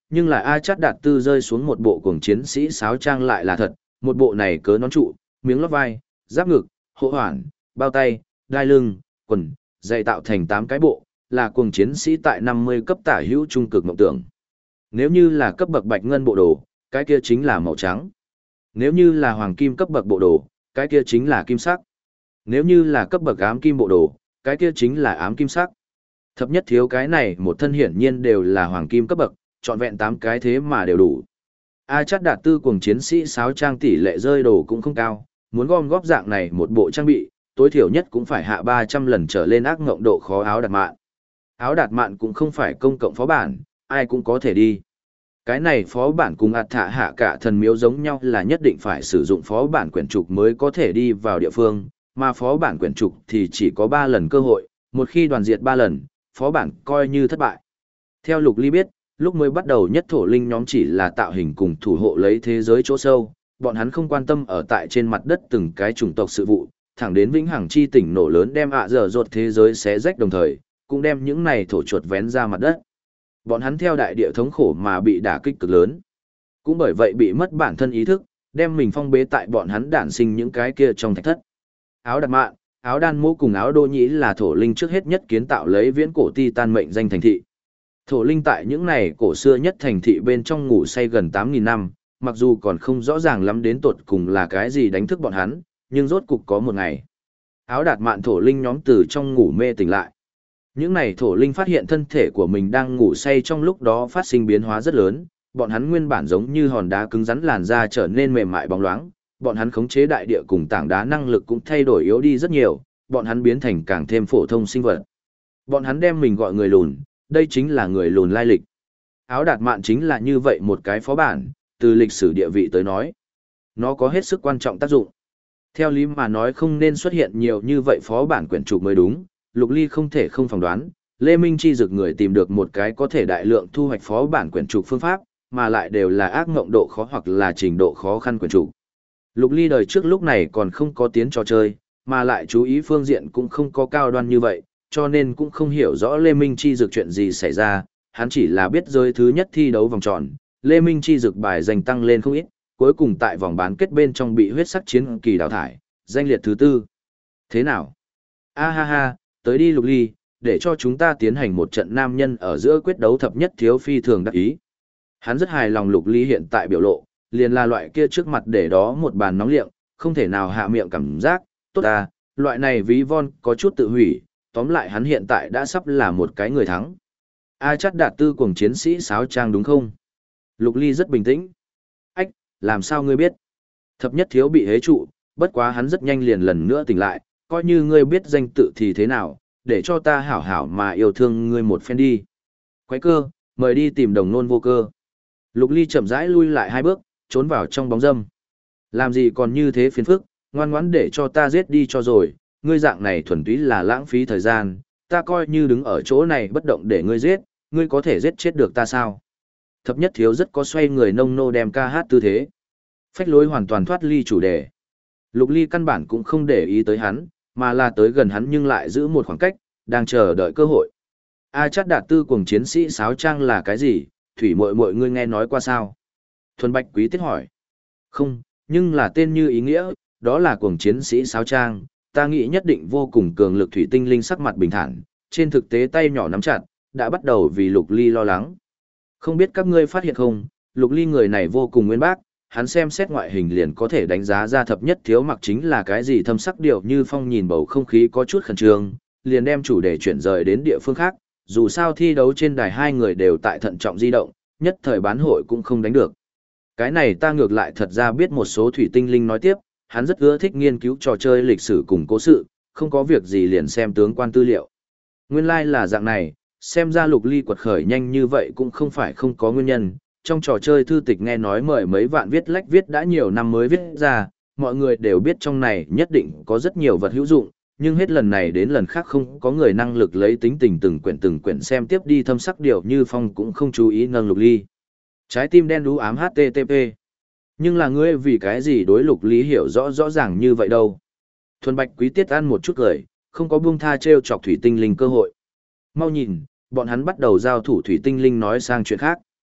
Speaker 1: nhưng là A Chát Đạt Tư rơi xuống một bộ cuồng chiến sĩ sáo trang lại là thật, một bộ này cớ nón trụ, miếng lót vai, giáp ngực, hộ hoàn, bao tay, đai lưng, quần, dày tạo thành 8 cái bộ, là cuồng chiến sĩ tại 50 cấp tả hữu trung cực mộng tưởng. Nếu như là cấp bậc bạch ngân bộ đồ, cái kia chính là màu trắng. Nếu như là hoàng kim cấp bậc bộ đồ, cái kia chính là kim sắc. Nếu như là cấp bậc ám kim bộ đồ, cái kia chính là ám kim sắc. Thập nhất thiếu cái này một thân hiển nhiên đều là hoàng kim cấp bậc, trọn vẹn 8 cái thế mà đều đủ. A Chát Đạt Tư cuồng chiến sĩ sáo trang tỷ lệ rơi đồ cũng không cao, muốn gom góp dạng này một bộ trang bị, tối thiểu nhất cũng phải hạ 300 lần trở lên ác ngộng độ khó áo đạt mạn. Áo đạt mạn cũng không phải công cộng phó bản, ai cũng có thể đi. Cái này phó bản cùng ạt thạ hạ cả thần miếu giống nhau là nhất định phải sử dụng phó bản quyển trục mới có thể đi vào địa phương, mà phó bản quyển trục thì chỉ có 3 lần cơ hội, một khi đoàn diệt 3 lần, phó bản coi như thất bại. Theo Lục Ly biết, lúc mới bắt đầu nhất thổ linh nhóm chỉ là tạo hình cùng thủ hộ lấy thế giới chỗ sâu, bọn hắn không quan tâm ở tại trên mặt đất từng cái chủng tộc sự vụ, thẳng đến vĩnh hằng chi tỉnh nổ lớn đem dở dột thế giới xé rách đồng thời, cũng đem những này thổ chuột vén ra mặt đất. Bọn hắn theo đại địa thống khổ mà bị đả kích cực lớn. Cũng bởi vậy bị mất bản thân ý thức, đem mình phong bế tại bọn hắn đản sinh những cái kia trong thạch thất. Áo đặt mạn, áo đan mô cùng áo đô nhĩ là thổ linh trước hết nhất kiến tạo lấy viễn cổ titan mệnh danh thành thị. Thổ linh tại những này cổ xưa nhất thành thị bên trong ngủ say gần 8.000 năm, mặc dù còn không rõ ràng lắm đến tột cùng là cái gì đánh thức bọn hắn, nhưng rốt cục có một ngày. Áo đạt mạn thổ linh nhóm từ trong ngủ mê tỉnh lại. Những này thổ linh phát hiện thân thể của mình đang ngủ say trong lúc đó phát sinh biến hóa rất lớn, bọn hắn nguyên bản giống như hòn đá cứng rắn làn da trở nên mềm mại bóng loáng, bọn hắn khống chế đại địa cùng tảng đá năng lực cũng thay đổi yếu đi rất nhiều, bọn hắn biến thành càng thêm phổ thông sinh vật. Bọn hắn đem mình gọi người lùn, đây chính là người lùn lai lịch. Áo đạt mạn chính là như vậy một cái phó bản, từ lịch sử địa vị tới nói. Nó có hết sức quan trọng tác dụng. Theo lý mà nói không nên xuất hiện nhiều như vậy phó bản quyển trục mới đúng, Lục Ly không thể không phỏng đoán, Lê Minh Chi dực người tìm được một cái có thể đại lượng thu hoạch phó bản quyển trục phương pháp, mà lại đều là ác ngộng độ khó hoặc là trình độ khó khăn quyển trục. Lục Ly đời trước lúc này còn không có tiến trò chơi, mà lại chú ý phương diện cũng không có cao đoan như vậy, cho nên cũng không hiểu rõ Lê Minh Chi dực chuyện gì xảy ra, hắn chỉ là biết rơi thứ nhất thi đấu vòng tròn, Lê Minh Chi dực bài giành tăng lên không ít, cuối cùng tại vòng bán kết bên trong bị huyết sắc chiến kỳ đào thải, danh liệt thứ 4. Thế nào? A ha ha, tới đi Lục Ly, để cho chúng ta tiến hành một trận nam nhân ở giữa quyết đấu thập nhất thiếu phi thường đắc ý. Hắn rất hài lòng Lục Ly hiện tại biểu lộ, liền là loại kia trước mặt để đó một bàn nóng liệng, không thể nào hạ miệng cảm giác, tốt à, loại này ví von có chút tự hủy, tóm lại hắn hiện tại đã sắp là một cái người thắng. A Chát Đạt Tư cuồng chiến sĩ sáo trang đúng không? Lục Ly rất bình tĩnh. Ách, làm sao ngươi biết? Thập nhất thiếu bị hế trụ, bất quá hắn rất nhanh liền lần nữa tỉnh lại, coi như ngươi biết danh tự thì thế nào, để cho ta hảo hảo mà yêu thương ngươi một phen đi. Quái cơ, mời đi tìm đồng nôn vô cơ. Lục Ly chậm rãi lui lại 2 bước, trốn vào trong bóng râm. Làm gì còn như thế phiền phức, ngoan ngoãn để cho ta giết đi cho rồi, ngươi dạng này thuần túy là lãng phí thời gian, ta coi như đứng ở chỗ này bất động để ngươi giết, ngươi có thể giết chết được ta sao? Thập nhất thiếu rất có xoay người nông nô đem ca hát tư thế. Phách lối hoàn toàn thoát ly chủ đề. Lục Ly căn bản cũng không để ý tới hắn, mà là tới gần hắn nhưng lại giữ một khoảng cách, đang chờ đợi cơ hội. A Chát Đạt Tư cuồng chiến sĩ sáo trang là cái gì? Thủy muội muội ngươi nghe nói qua sao? Thuần Bạch Quý tiết hỏi. Không, nhưng là tên như ý nghĩa, đó là cuồng chiến sĩ sáo trang, ta nghĩ nhất định vô cùng cường lực. Thủy tinh linh sắc mặt bình thản, trên thực tế tay nhỏ nắm chặt, đã bắt đầu vì Lục Ly lo lắng. Không biết các ngươi phát hiện không, Lục Ly người này vô cùng nguyên bác, hắn xem xét ngoại hình liền có thể đánh giá ra thập nhất thiếu mặc chính là cái gì thâm sắc điệu như phong nhìn bầu không khí có chút khẩn trương, liền đem chủ đề chuyển rời đến địa phương khác, dù sao thi đấu trên đài 2 người đều tại thận trọng di động, nhất thời bán hội cũng không đánh được. Cái này ta ngược lại thật ra biết một số thủy tinh linh nói tiếp, hắn rất ưa thích nghiên cứu trò chơi lịch sử cùng cố sự, không có việc gì liền xem tướng quan tư liệu. Nguyên lai là dạng này, xem ra Lục Ly quật khởi nhanh như vậy cũng không phải không có nguyên nhân. Trong trò chơi thư tịch nghe nói mời mấy vạn viết lách viết đã nhiều năm mới viết ra, mọi người đều biết trong này nhất định có rất nhiều vật hữu dụng, nhưng hết lần này đến lần khác không có người năng lực lấy tính tình từng quyển xem tiếp đi thâm sắc điều như phong cũng không chú ý nâng Lục Ly. Trái tim đen đú ám HTTP. Nhưng là ngươi vì cái gì đối Lục Ly hiểu rõ ràng như vậy đâu. Thuần Bạch Quý tiết ăn một chút cười, không có buông tha trêu chọc thủy tinh linh cơ hội. Mau nhìn, bọn hắn bắt đầu giao thủ. Thủy tinh linh nói sang chuyện khác.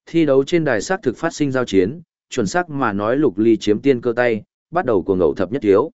Speaker 1: Thi đấu trên đài xác thực phát sinh giao chiến, chuẩn xác mà nói Lục Ly chiếm tiên cơ tay, bắt đầu cuồng ngẫu thập nhất thiếu.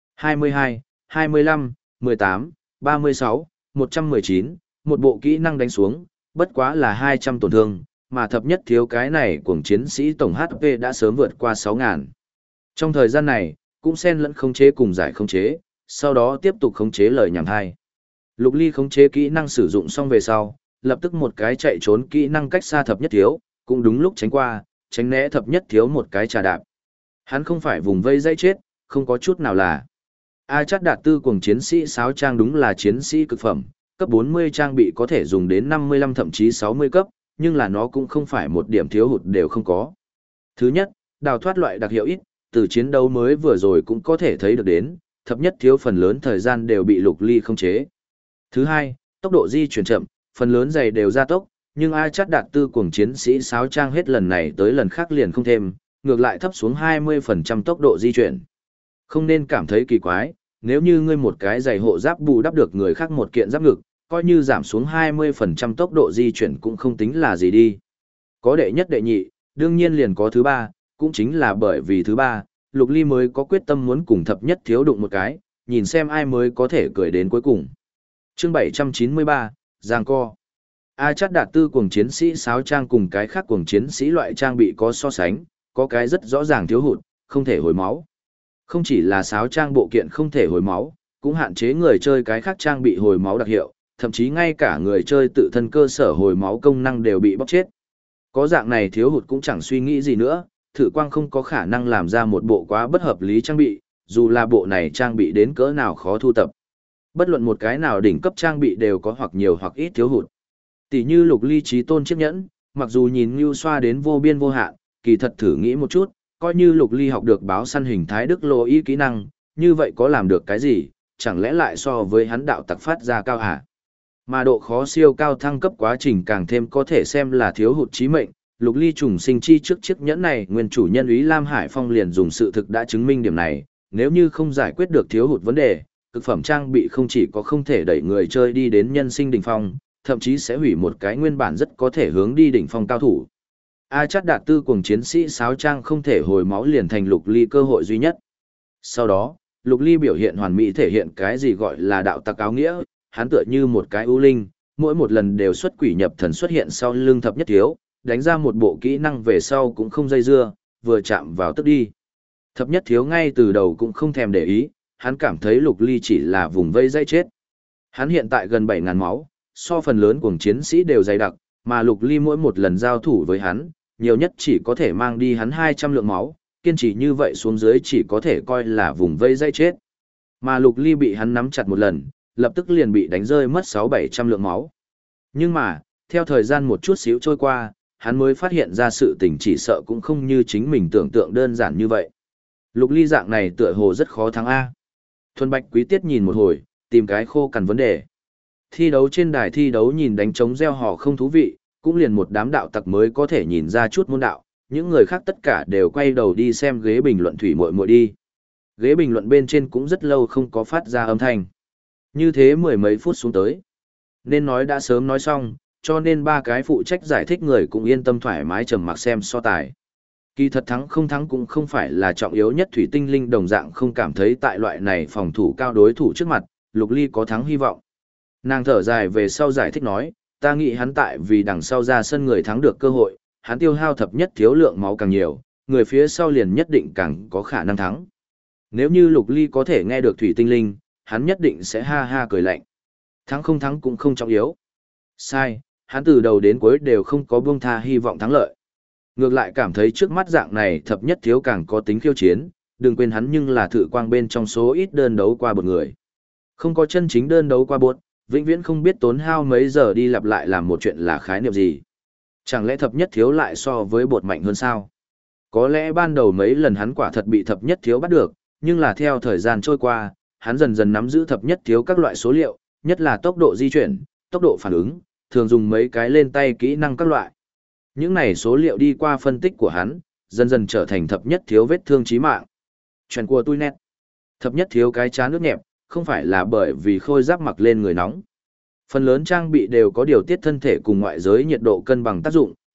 Speaker 1: 22, 25, 18, 36, 119, một bộ kỹ năng đánh xuống, bất quá là 200 tổn thương, mà thập nhất thiếu cái này cuồng chiến sĩ tổng HP đã sớm vượt qua 6.000. Trong thời gian này, cũng xen lẫn khống chế cùng giải khống chế, sau đó tiếp tục khống chế lời nhảm thai. Lục Ly khống chế kỹ năng sử dụng xong về sau, lập tức một cái chạy trốn kỹ năng cách xa thập nhất thiếu, cũng đúng lúc tránh qua, tránh né thập nhất thiếu một cái trà đạp. Hắn không phải vùng vây dây chết, không có chút nào là. A Chát Đạt Tư cuồng chiến sĩ sáo trang đúng là chiến sĩ cực phẩm, cấp 40 trang bị có thể dùng đến 55 thậm chí 60 cấp, nhưng là nó cũng không phải một điểm thiếu hụt đều không có. Thứ nhất, đào thoát loại đặc hiệu ít, từ chiến đấu mới vừa rồi cũng có thể thấy được đến, thập nhất thiếu phần lớn thời gian đều bị Lục Ly khống chế. Thứ hai, tốc độ di chuyển chậm, phần lớn giày đều gia tốc, nhưng A Chát Đạt Tư cuồng chiến sĩ sáo trang hết lần này tới lần khác liền không thêm, ngược lại thấp xuống 20% tốc độ di chuyển. Không nên cảm thấy kỳ quái, nếu như ngươi một cái giày hộ giáp bù đắp được người khác một kiện giáp ngực, coi như giảm xuống 20% tốc độ di chuyển cũng không tính là gì đi. Có đệ nhất đệ nhị, đương nhiên liền có thứ ba, cũng chính là bởi vì thứ ba, Lục Ly mới có quyết tâm muốn cùng thập nhất thiếu đụng một cái, nhìn xem ai mới có thể cười đến cuối cùng. Chương 793, Giang Co. A Chát Đạt Tư cuồng chiến sĩ sáo trang cùng cái khác cuồng chiến sĩ loại trang bị có so sánh, có cái rất rõ ràng thiếu hụt, không thể hồi máu. Không chỉ là sáo trang bộ kiện không thể hồi máu, cũng hạn chế người chơi cái khác trang bị hồi máu đặc hiệu, thậm chí ngay cả người chơi tự thân cơ sở hồi máu công năng đều bị bóc chết. Có dạng này thiếu hụt cũng chẳng suy nghĩ gì nữa, Thử Quang không có khả năng làm ra một bộ quá bất hợp lý trang bị, dù là bộ này trang bị đến cỡ nào khó thu tập. Bất luận một cái nào đỉnh cấp trang bị đều có hoặc nhiều hoặc ít thiếu hụt. Tỷ như Lục Ly Chí Tôn chiếc nhẫn, mặc dù nhìn như xoa đến vô biên vô hạn, kỳ thật thử nghĩ một chút, coi như Lục Ly học được báo săn hình thái đức lô y kỹ năng, như vậy có làm được cái gì, chẳng lẽ lại so với hắn đạo tặc phát ra cao hả? Mà độ khó siêu cao thăng cấp quá trình càng thêm có thể xem là thiếu hụt chí mệnh, Lục Ly trùng sinh chi trước chiếc nhẫn này, nguyên chủ nhân Úy Lam Hải Phong liền dùng sự thực đã chứng minh điểm này, nếu như không giải quyết được thiếu hụt vấn đề, cực phẩm trang bị không chỉ có không thể đẩy người chơi đi đến nhân sinh đỉnh phong, thậm chí sẽ hủy một cái nguyên bản rất có thể hướng đi đỉnh phong cao thủ. A Chát Đạt Tư cuồng chiến sĩ sáo trang không thể hồi máu liền thành Lục Ly cơ hội duy nhất. Sau đó, Lục Ly biểu hiện hoàn mỹ thể hiện cái gì gọi là đạo tặc áo nghĩa, hắn tựa như một cái ưu linh, mỗi một lần đều xuất quỷ nhập thần xuất hiện sau lưng thập nhất thiếu, đánh ra một bộ kỹ năng về sau cũng không dây dưa, vừa chạm vào tức đi. Thập nhất thiếu ngay từ đầu cũng không thèm để ý, hắn cảm thấy Lục Ly chỉ là vùng vây dây chết. Hắn hiện tại gần 7.000 máu, so phần lớn cuồng chiến sĩ đều dày đặc, mà Lục Ly mỗi một lần giao thủ với hắn, nhiều nhất chỉ có thể mang đi hắn 200 lượng máu, kiên trì như vậy xuống dưới chỉ có thể coi là vùng vây dây chết. Mà Lục Ly bị hắn nắm chặt một lần, lập tức liền bị đánh rơi mất 600-700 lượng máu. Nhưng mà, theo thời gian một chút xíu trôi qua, hắn mới phát hiện ra sự tình chỉ sợ cũng không như chính mình tưởng tượng đơn giản như vậy. Lục Ly dạng này tựa hồ rất khó thắng A. Thuần Bạch Quý Tiết nhìn một hồi, tìm cái khô cằn vấn đề. Thi đấu trên đài thi đấu nhìn đánh trống reo hò không thú vị, cũng liền một đám đạo tặc mới có thể nhìn ra chút môn đạo, những người khác tất cả đều quay đầu đi xem ghế bình luận thủy muội muội đi. Ghế bình luận bên trên cũng rất lâu không có phát ra âm thanh. Như thế mười mấy phút xuống tới. Nên nói đã sớm nói xong, cho nên ba cái phụ trách giải thích người cũng yên tâm thoải mái trầm mặc xem so tài. Kỳ thật thắng không thắng cũng không phải là trọng yếu nhất, thủy tinh linh đồng dạng không cảm thấy tại loại này phòng thủ cao đối thủ trước mặt, Lục Ly có thắng hy vọng. Nàng thở dài về sau giải thích nói, ta nghĩ hắn tại vì đằng sau ra sân người thắng được cơ hội, hắn tiêu hao thập nhất thiếu lượng máu càng nhiều, người phía sau liền nhất định càng có khả năng thắng. Nếu như Lục Ly có thể nghe được thủy tinh linh, hắn nhất định sẽ ha ha cười lạnh. Thắng không thắng cũng không trọng yếu. Sai, hắn từ đầu đến cuối đều không có buông tha hy vọng thắng lợi. Ngược lại cảm thấy trước mắt dạng này thập nhất thiếu càng có tính khiêu chiến, đừng quên hắn nhưng là Thử Quang bên trong số ít đơn đấu qua một người. Không có chân chính đơn đấu qua bột, vĩnh viễn không biết tốn hao mấy giờ đi lặp lại làm một chuyện là khái niệm gì. Chẳng lẽ thập nhất thiếu lại so với bột mạnh hơn sao? Có lẽ ban đầu mấy lần hắn quả thật bị thập nhất thiếu bắt được, nhưng là theo thời gian trôi qua, hắn dần dần nắm giữ thập nhất thiếu các loại số liệu, nhất là tốc độ di chuyển, tốc độ phản ứng, thường dùng mấy cái lên tay kỹ năng các loại. Những này số liệu đi qua phân tích của hắn, dần dần trở thành thập nhất thiếu vết thương chí mạng. Chuyện của tôi nét. Thập nhất thiếu cái chán nước nhẹp, không phải là bởi vì khôi giáp mặc lên người nóng. Phần lớn trang bị đều có điều tiết thân thể cùng ngoại giới nhiệt độ cân bằng tác dụng,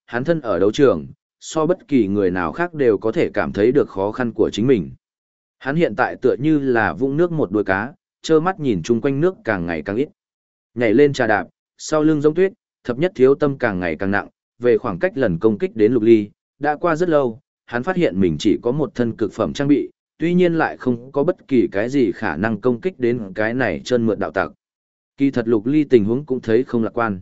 Speaker 1: hắn thân ở đấu trường, so bất kỳ người nào khác đều có thể cảm thấy được khó khăn của chính mình. Hắn hiện tại tựa như là vũng nước một đuôi cá, trơ mắt nhìn chung quanh nước càng ngày càng ít. Nhảy lên trà đạp, sau lưng giống tuyết, thập nhất thiếu tâm càng ngày càng nặng, về khoảng cách lần công kích đến Lục Ly, đã qua rất lâu, hắn phát hiện mình chỉ có một thân cực phẩm trang bị, tuy nhiên lại không có bất kỳ cái gì khả năng công kích đến cái này chân mượn đạo tặc. Kỳ thật Lục Ly tình huống cũng thấy không lạc quan.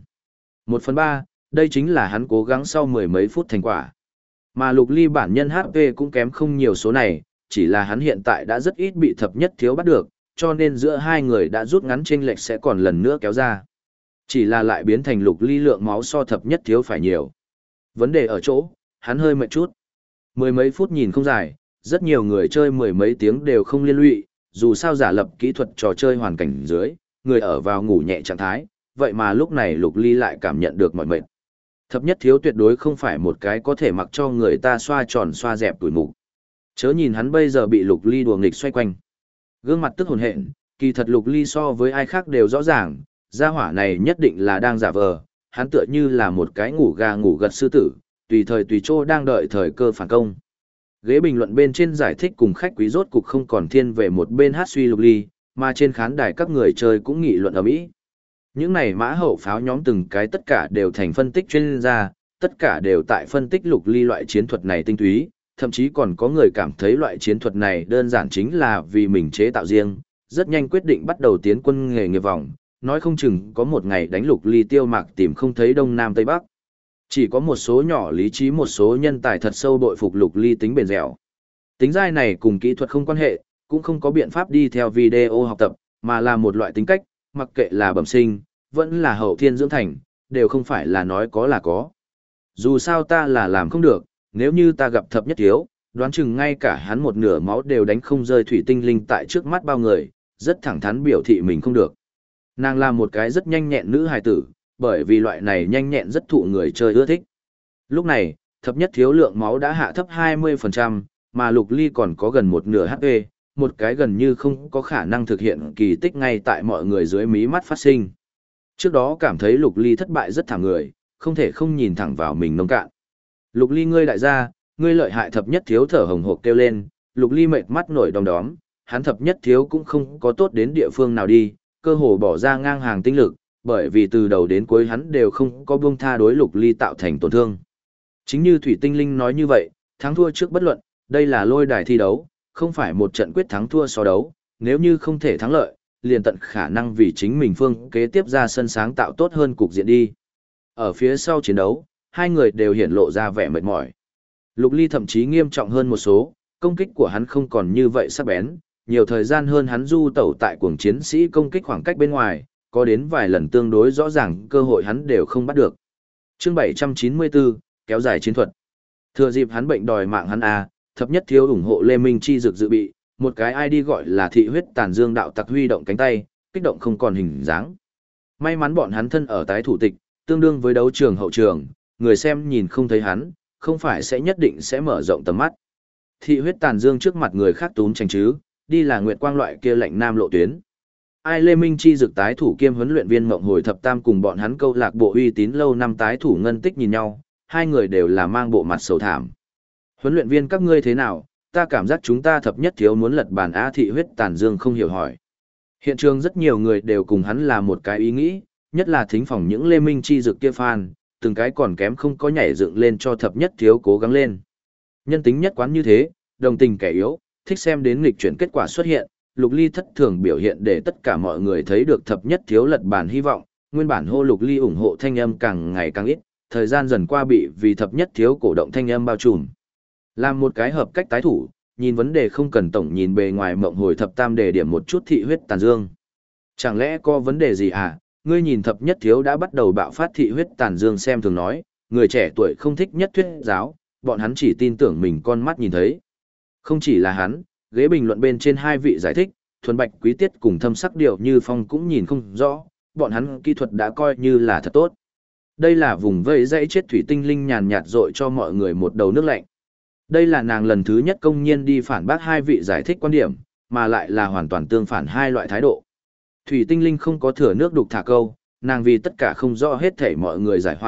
Speaker 1: 1/3, đây chính là hắn cố gắng sau mười mấy phút thành quả. Mà Lục Ly bản nhân HP cũng kém không nhiều số này, chỉ là hắn hiện tại đã rất ít bị thập nhất thiếu bắt được, cho nên giữa hai người đã rút ngắn chênh lệch sẽ còn lần nữa kéo ra. Chỉ là lại biến thành Lục Ly lượng máu so thập nhất thiếu phải nhiều. Vấn đề ở chỗ, hắn hơi mệt chút. Mười mấy phút nhìn không dài, rất nhiều người chơi mười mấy tiếng đều không liên lụy, dù sao giả lập kỹ thuật trò chơi hoàn cảnh dưới, người ở vào ngủ nhẹ trạng thái, vậy mà lúc này Lục Ly lại cảm nhận được mỏi mệt. Thập nhất thiếu tuyệt đối không phải một cái có thể mặc cho người ta xoa tròn xoa dẹp tuổi mục. Chớ nhìn hắn bây giờ bị Lục Ly đùa nghịch xoay quanh. Gương mặt tức hồn hện, kỳ thật Lục Ly so với ai khác đều rõ ràng, gia hỏa này nhất định là đang giả vờ, hắn tựa như là một cái ngủ gà ngủ gật sư tử, tùy thời tùy chỗ đang đợi thời cơ phản công. Ghế bình luận bên trên giải thích cùng khách quý rốt cục không còn thiên về một bên hát suy Lục Ly, mà trên khán đài các người chơi cũng nghị luận ầm ĩ. Những này mã hậu pháo nhóm từng cái tất cả đều thành phân tích chuyên gia, tất cả đều tại phân tích Lục Ly loại chiến thuật này tinh túy, thậm chí còn có người cảm thấy loại chiến thuật này đơn giản chính là vì mình chế tạo riêng, rất nhanh quyết định bắt đầu tiến quân nghề nghiệp vòng, nói không chừng có một ngày đánh Lục Ly tiêu mạc tìm không thấy Đông Nam Tây Bắc. Chỉ có một số nhỏ lý trí một số nhân tài thật sâu bội phục Lục Ly tính bền dẻo. Tính dai này cùng kỹ thuật không quan hệ, cũng không có biện pháp đi theo video học tập, mà là một loại tính cách, mặc kệ là bẩm sinh, vẫn là hậu thiên dưỡng thành, đều không phải là nói có là có. Dù sao ta là làm không được, nếu như ta gặp thập nhất thiếu, đoán chừng ngay cả hắn một nửa máu đều đánh không rơi thủy tinh linh tại trước mắt bao người, rất thẳng thắn biểu thị mình không được. Nàng là một cái rất nhanh nhẹn nữ hài tử, bởi vì loại này nhanh nhẹn rất thụ người chơi ưa thích. Lúc này, thập nhất thiếu lượng máu đã hạ thấp 20%, mà Lục Ly còn có gần một nửa HP, một cái gần như không có khả năng thực hiện kỳ tích ngay tại mọi người dưới mí mắt phát sinh. Trước đó cảm thấy Lục Ly thất bại rất thảm người, không thể không nhìn thẳng vào mình nông cạn. Lục Ly ngươi đại gia, ngươi lợi hại thập nhất thiếu thở hồng hộc kêu lên, Lục Ly mệt mắt nổi đom đóm, hắn thập nhất thiếu cũng không có tốt đến địa phương nào đi, cơ hồ bỏ ra ngang hàng tinh lực, bởi vì từ đầu đến cuối hắn đều không có buông tha đối Lục Ly tạo thành tổn thương. Chính như Thủy Tinh Linh nói như vậy, thắng thua trước bất luận, đây là lôi đài thi đấu, không phải một trận quyết thắng thua so đấu, nếu như không thể thắng lợi, liền tận khả năng vì chính mình phương kế tiếp ra sân sáng tạo tốt hơn cục diện đi. Ở phía sau chiến đấu, hai người đều hiển lộ ra vẻ mệt mỏi. Lục Ly thậm chí nghiêm trọng hơn một số, công kích của hắn không còn như vậy sắc bén, nhiều thời gian hơn hắn du tẩu tại cuồng chiến sĩ công kích khoảng cách bên ngoài, có đến vài lần tương đối rõ ràng cơ hội hắn đều không bắt được. Chương 794, kéo dài chiến thuật. Thừa dịp hắn bệnh đòi mạng hắn thập nhất thiếu ủng hộ Lê Minh Chi dược dự bị, một cái ID gọi là thị huyết tàn dương đạo tặc huy động cánh tay, kích động không còn hình dáng. May mắn bọn hắn thân ở tái thủ tịch, tương đương với đấu trường hậu trường, người xem nhìn không thấy hắn, không phải sẽ nhất định sẽ mở rộng tầm mắt. Thị huyết tàn dương trước mặt người khác tún tranh chứ, đi là nguyệt quang loại kia lạnh nam lộ tuyến. Ai Lê Minh Chi dược tái thủ kiêm huấn luyện viên Mộng Hồi Thập Tam cùng bọn hắn câu lạc bộ uy tín lâu năm tái thủ ngân tích nhìn nhau, hai người đều là mang bộ mặt sầu thảm. Huấn luyện viên các ngươi thế nào, ta cảm giác chúng ta thập nhất thiếu muốn lật bàn Á thị huyết tàn dương không hiểu hỏi. Hiện trường rất nhiều người đều cùng hắn là một cái ý nghĩ, nhất là thính phòng những Lê Minh Chi dược kia fan, từng cái còn kém không có nhảy dựng lên cho thập nhất thiếu cố gắng lên. Nhân tính nhất quán như thế, đồng tình kẻ yếu, thích xem đến nghịch chuyển kết quả xuất hiện, Lục Ly thất thường biểu hiện để tất cả mọi người thấy được thập nhất thiếu lật bàn hy vọng, nguyên bản hô Lục Ly ủng hộ thanh âm càng ngày càng ít, thời gian dần qua bị vì thập nhất thiếu cổ động thanh âm bao trùm. Làm một cái hợp cách tái thủ, nhìn vấn đề không cần tổng nhìn bề ngoài Mộng Hồi Thập Tam để điểm một chút thị huyết tàn dương. Chẳng lẽ có vấn đề gì à? Ngươi nhìn thập nhất thiếu đã bắt đầu bạo phát thị huyết tàn dương xem thường nói, người trẻ tuổi không thích nhất thuyết giáo, bọn hắn chỉ tin tưởng mình con mắt nhìn thấy. Không chỉ là hắn, ghế bình luận bên trên hai vị giải thích, Thuần Bạch Quý Tiết cùng Thâm Sắc Điệu Như Phong cũng nhìn không rõ, bọn hắn kỹ thuật đã coi như là thật tốt. Đây là vùng vây dãy chết Thủy Tinh Linh nhàn nhạt dội cho mọi người một đầu nước lạnh. Đây là nàng lần thứ nhất công nhiên đi phản bác hai vị giải thích quan điểm, mà lại là hoàn toàn tương phản hai loại thái độ. Thủy Tinh Linh không có thừa nước đục thả câu, nàng vì tất cả không rõ hết thảy mọi người giải hoặc,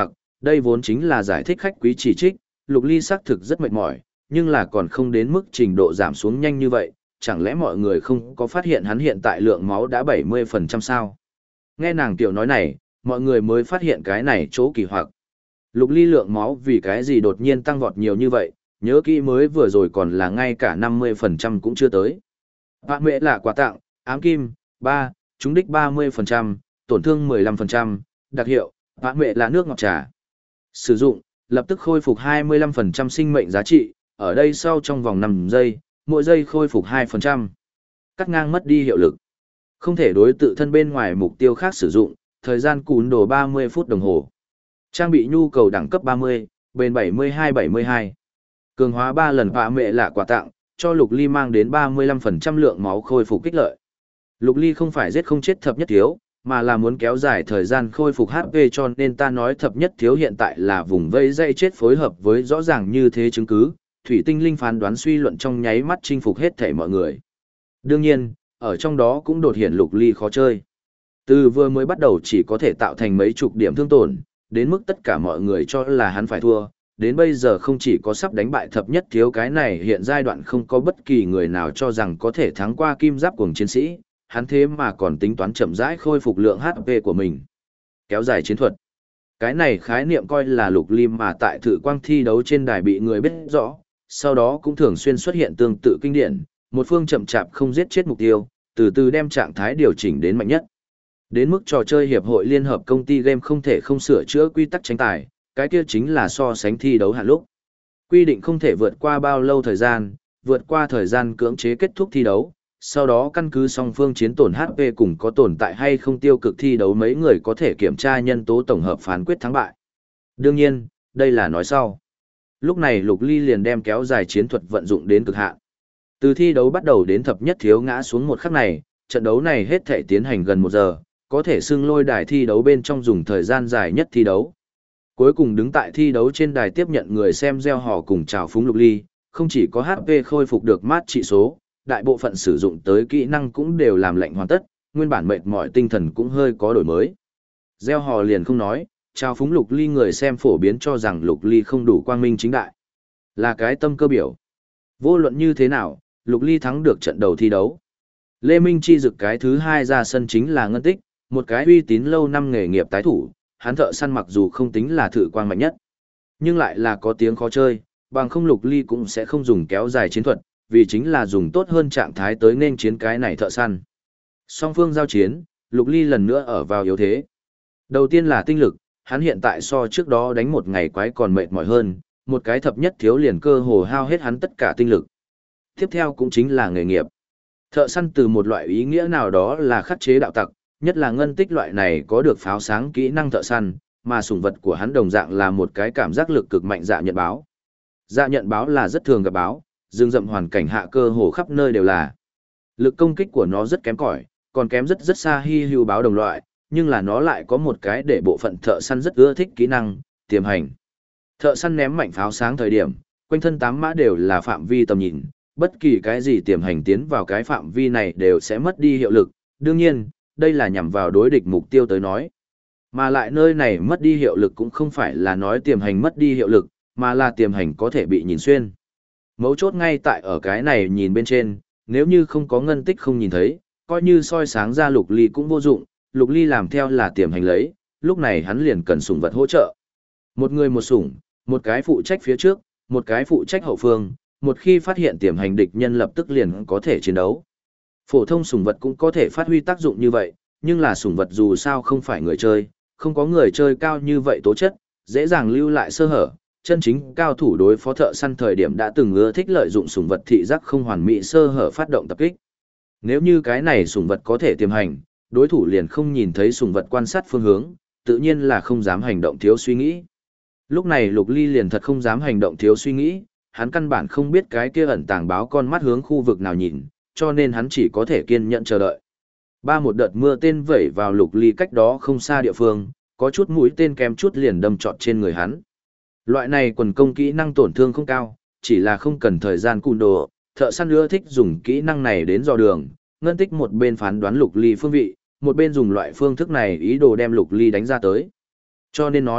Speaker 1: Đây vốn chính là giải thích khách quý chỉ trích, Lục Ly xác thực rất mệt mỏi, nhưng là còn không đến mức trình độ giảm xuống nhanh như vậy, chẳng lẽ mọi người không có phát hiện hắn hiện tại lượng máu đã 70% sao? Nghe nàng tiểu nói này, mọi người mới phát hiện cái này chỗ kỳ hoặc. Lục Ly lượng máu vì cái gì đột nhiên tăng vọt nhiều như vậy, nhớ kỹ mới vừa rồi còn là ngay cả 50% cũng chưa tới. Bạn mẹ là quà tặng, ám kim, 3, trúng đích 30%, tổn thương 15%, đặc hiệu, bạn mẹ là nước ngọt trà. Sử dụng, lập tức khôi phục 25% sinh mệnh giá trị, ở đây sau trong vòng 5 giây, mỗi giây khôi phục 2%. Cắt ngang mất đi hiệu lực. Không thể đối tự thân bên ngoài mục tiêu khác sử dụng, thời gian cún đồ 30 phút đồng hồ. Trang bị nhu cầu đẳng cấp 30, bền 72-72. Cường hóa 3 lần họa mẹ là quà tặng, cho Lục Ly mang đến 35% lượng máu khôi phục kích lợi. Lục Ly không phải giết không chết thập nhất thiếu, mà là muốn kéo dài thời gian khôi phục HP, cho nên ta nói thập nhất thiếu hiện tại là vùng vây dây chết phối hợp với rõ ràng như thế chứng cứ, Thủy Tinh Linh phán đoán suy luận trong nháy mắt chinh phục hết thảy mọi người. Đương nhiên, ở trong đó cũng đột hiện Lục Ly khó chơi. Từ vừa mới bắt đầu chỉ có thể tạo thành mấy chục điểm thương tổn, đến mức tất cả mọi người cho là hắn phải thua, đến bây giờ không chỉ có sắp đánh bại thập nhất thiếu, cái này hiện giai đoạn không có bất kỳ người nào cho rằng có thể thắng qua kim giáp cuồng chiến sĩ, hắn thế mà còn tính toán chậm rãi khôi phục lượng HP của mình. Kéo dài chiến thuật. Cái này khái niệm coi là Lục Ly mà tại thử quang thi đấu trên đài bị người biết rõ, sau đó cũng thường xuyên xuất hiện tương tự kinh điển, một phương chậm chạp không giết chết mục tiêu, từ từ đem trạng thái điều chỉnh đến mạnh nhất. Đến mức trò chơi hiệp hội liên hợp công ty game không thể không sửa chữa quy tắc tranh tài, cái kia chính là so sánh thi đấu hạn lúc. Quy định không thể vượt qua bao lâu thời gian, vượt qua thời gian cưỡng chế kết thúc thi đấu, sau đó căn cứ song phương chiến tổn HP cùng có tồn tại hay không tiêu cực thi đấu mấy người có thể kiểm tra nhân tố tổng hợp phán quyết thắng bại. Đương nhiên, đây là nói sau. Lúc này Lục Ly liền đem kéo dài chiến thuật vận dụng đến cực hạn. Từ thi đấu bắt đầu đến thập nhất thiếu ngã xuống một khắc này, trận đấu này hết thể tiến hành gần 1 giờ, có thể xưng lôi đài thi đấu bên trong dùng thời gian dài nhất thi đấu. Cuối cùng đứng tại thi đấu trên đài tiếp nhận người xem reo hò cùng chào phúng Lục Ly, không chỉ có HP khôi phục được mát trị số, đại bộ phận sử dụng tới kỹ năng cũng đều làm lệnh hoàn tất, nguyên bản mệt mỏi tinh thần cũng hơi có đổi mới. Reo hò liền không nói, chào phúng Lục Ly người xem phổ biến cho rằng Lục Ly không đủ quang minh chính đại. Là cái tâm cơ biểu. Vô luận như thế nào, Lục Ly thắng được trận đầu thi đấu. Lê Minh Chi dực cái thứ 2 ra sân chính là Ngân Tích, một cái uy tín lâu năm nghề nghiệp tái thủ, hắn thợ săn mặc dù không tính là thử quang mạnh nhất, nhưng lại là có tiếng khó chơi, bằng không Lục Ly cũng sẽ không dùng kéo dài chiến thuật, vì chính là dùng tốt hơn trạng thái tới nên chiến cái này thợ săn. Song phương giao chiến, Lục Ly lần nữa ở vào yếu thế. Đầu tiên là tinh lực, hắn hiện tại so trước đó đánh một ngày quái còn mệt mỏi hơn, một cái thập nhất thiếu liền cơ hồ hao hết hắn tất cả tinh lực. Tiếp theo cũng chính là nghề nghiệp. Thợ săn từ một loại ý nghĩa nào đó là khắc chế đạo tặc, nhất là Ngân Tích loại này có được pháo sáng kỹ năng thợ săn, mà sủng vật của hắn đồng dạng là một cái cảm giác lực cực mạnh dạ nhận báo. Dạ nhận báo là rất thường gặp báo, rừng rậm hoàn cảnh hạ cơ hồ khắp nơi đều là. Lực công kích của nó rất kém cỏi, còn kém rất rất xa hy hữu báo đồng loại, nhưng là nó lại có một cái để bộ phận thợ săn rất ưa thích kỹ năng, tiềm hành. Thợ săn ném mạnh pháo sáng thời điểm, quanh thân 8 mã đều là phạm vi tầm nhìn, bất kỳ cái gì tiềm hành tiến vào cái phạm vi này đều sẽ mất đi hiệu lực, đương nhiên, đây là nhằm vào đối địch mục tiêu tới nói. Mà lại nơi này mất đi hiệu lực cũng không phải là nói tiềm hành mất đi hiệu lực, mà là tiềm hành có thể bị nhìn xuyên. Mấu chốt ngay tại ở cái này nhìn bên trên, nếu như không có Ngân Tích không nhìn thấy, coi như soi sáng ra Lục Ly cũng vô dụng, Lục Ly làm theo là tiềm hành lấy, lúc này hắn liền cần sủng vật hỗ trợ. Một người một sủng, một cái phụ trách phía trước, một cái phụ trách hậu phương, một khi phát hiện tiềm hành địch nhân lập tức liền có thể chiến đấu. Phổ thông sủng vật cũng có thể phát huy tác dụng như vậy, nhưng là sủng vật dù sao không phải người chơi, không có người chơi cao như vậy tố chất, dễ dàng lưu lại sơ hở. Chân chính cao thủ đối phó thợ săn thời điểm đã từng ưa thích lợi dụng sủng vật thị giác không hoàn mỹ sơ hở phát động tập kích. Nếu như cái này sủng vật có thể tiềm hành, đối thủ liền không nhìn thấy sủng vật quan sát phương hướng, tự nhiên là không dám hành động thiếu suy nghĩ. Lúc này Lục Ly liền thật không dám hành động thiếu suy nghĩ, hắn căn bản không biết cái kia ẩn tàng báo con mắt hướng khu vực nào nhìn, cho nên hắn chỉ có thể kiên nhẫn chờ đợi. Một đợt mưa tên vẩy vào Lục Ly cách đó không xa địa phương, có chút mũi tên kém chút liền đâm trọt trên người hắn. Loại này quần công kỹ năng tổn thương không cao, chỉ là không cần thời gian cùn đồ, thợ săn ưa thích dùng kỹ năng này đến dò đường, Ngân Tích một bên phán đoán Lục Ly phương vị, một bên dùng loại phương thức này ý đồ đem Lục Ly đánh ra tới. Cho nên nói,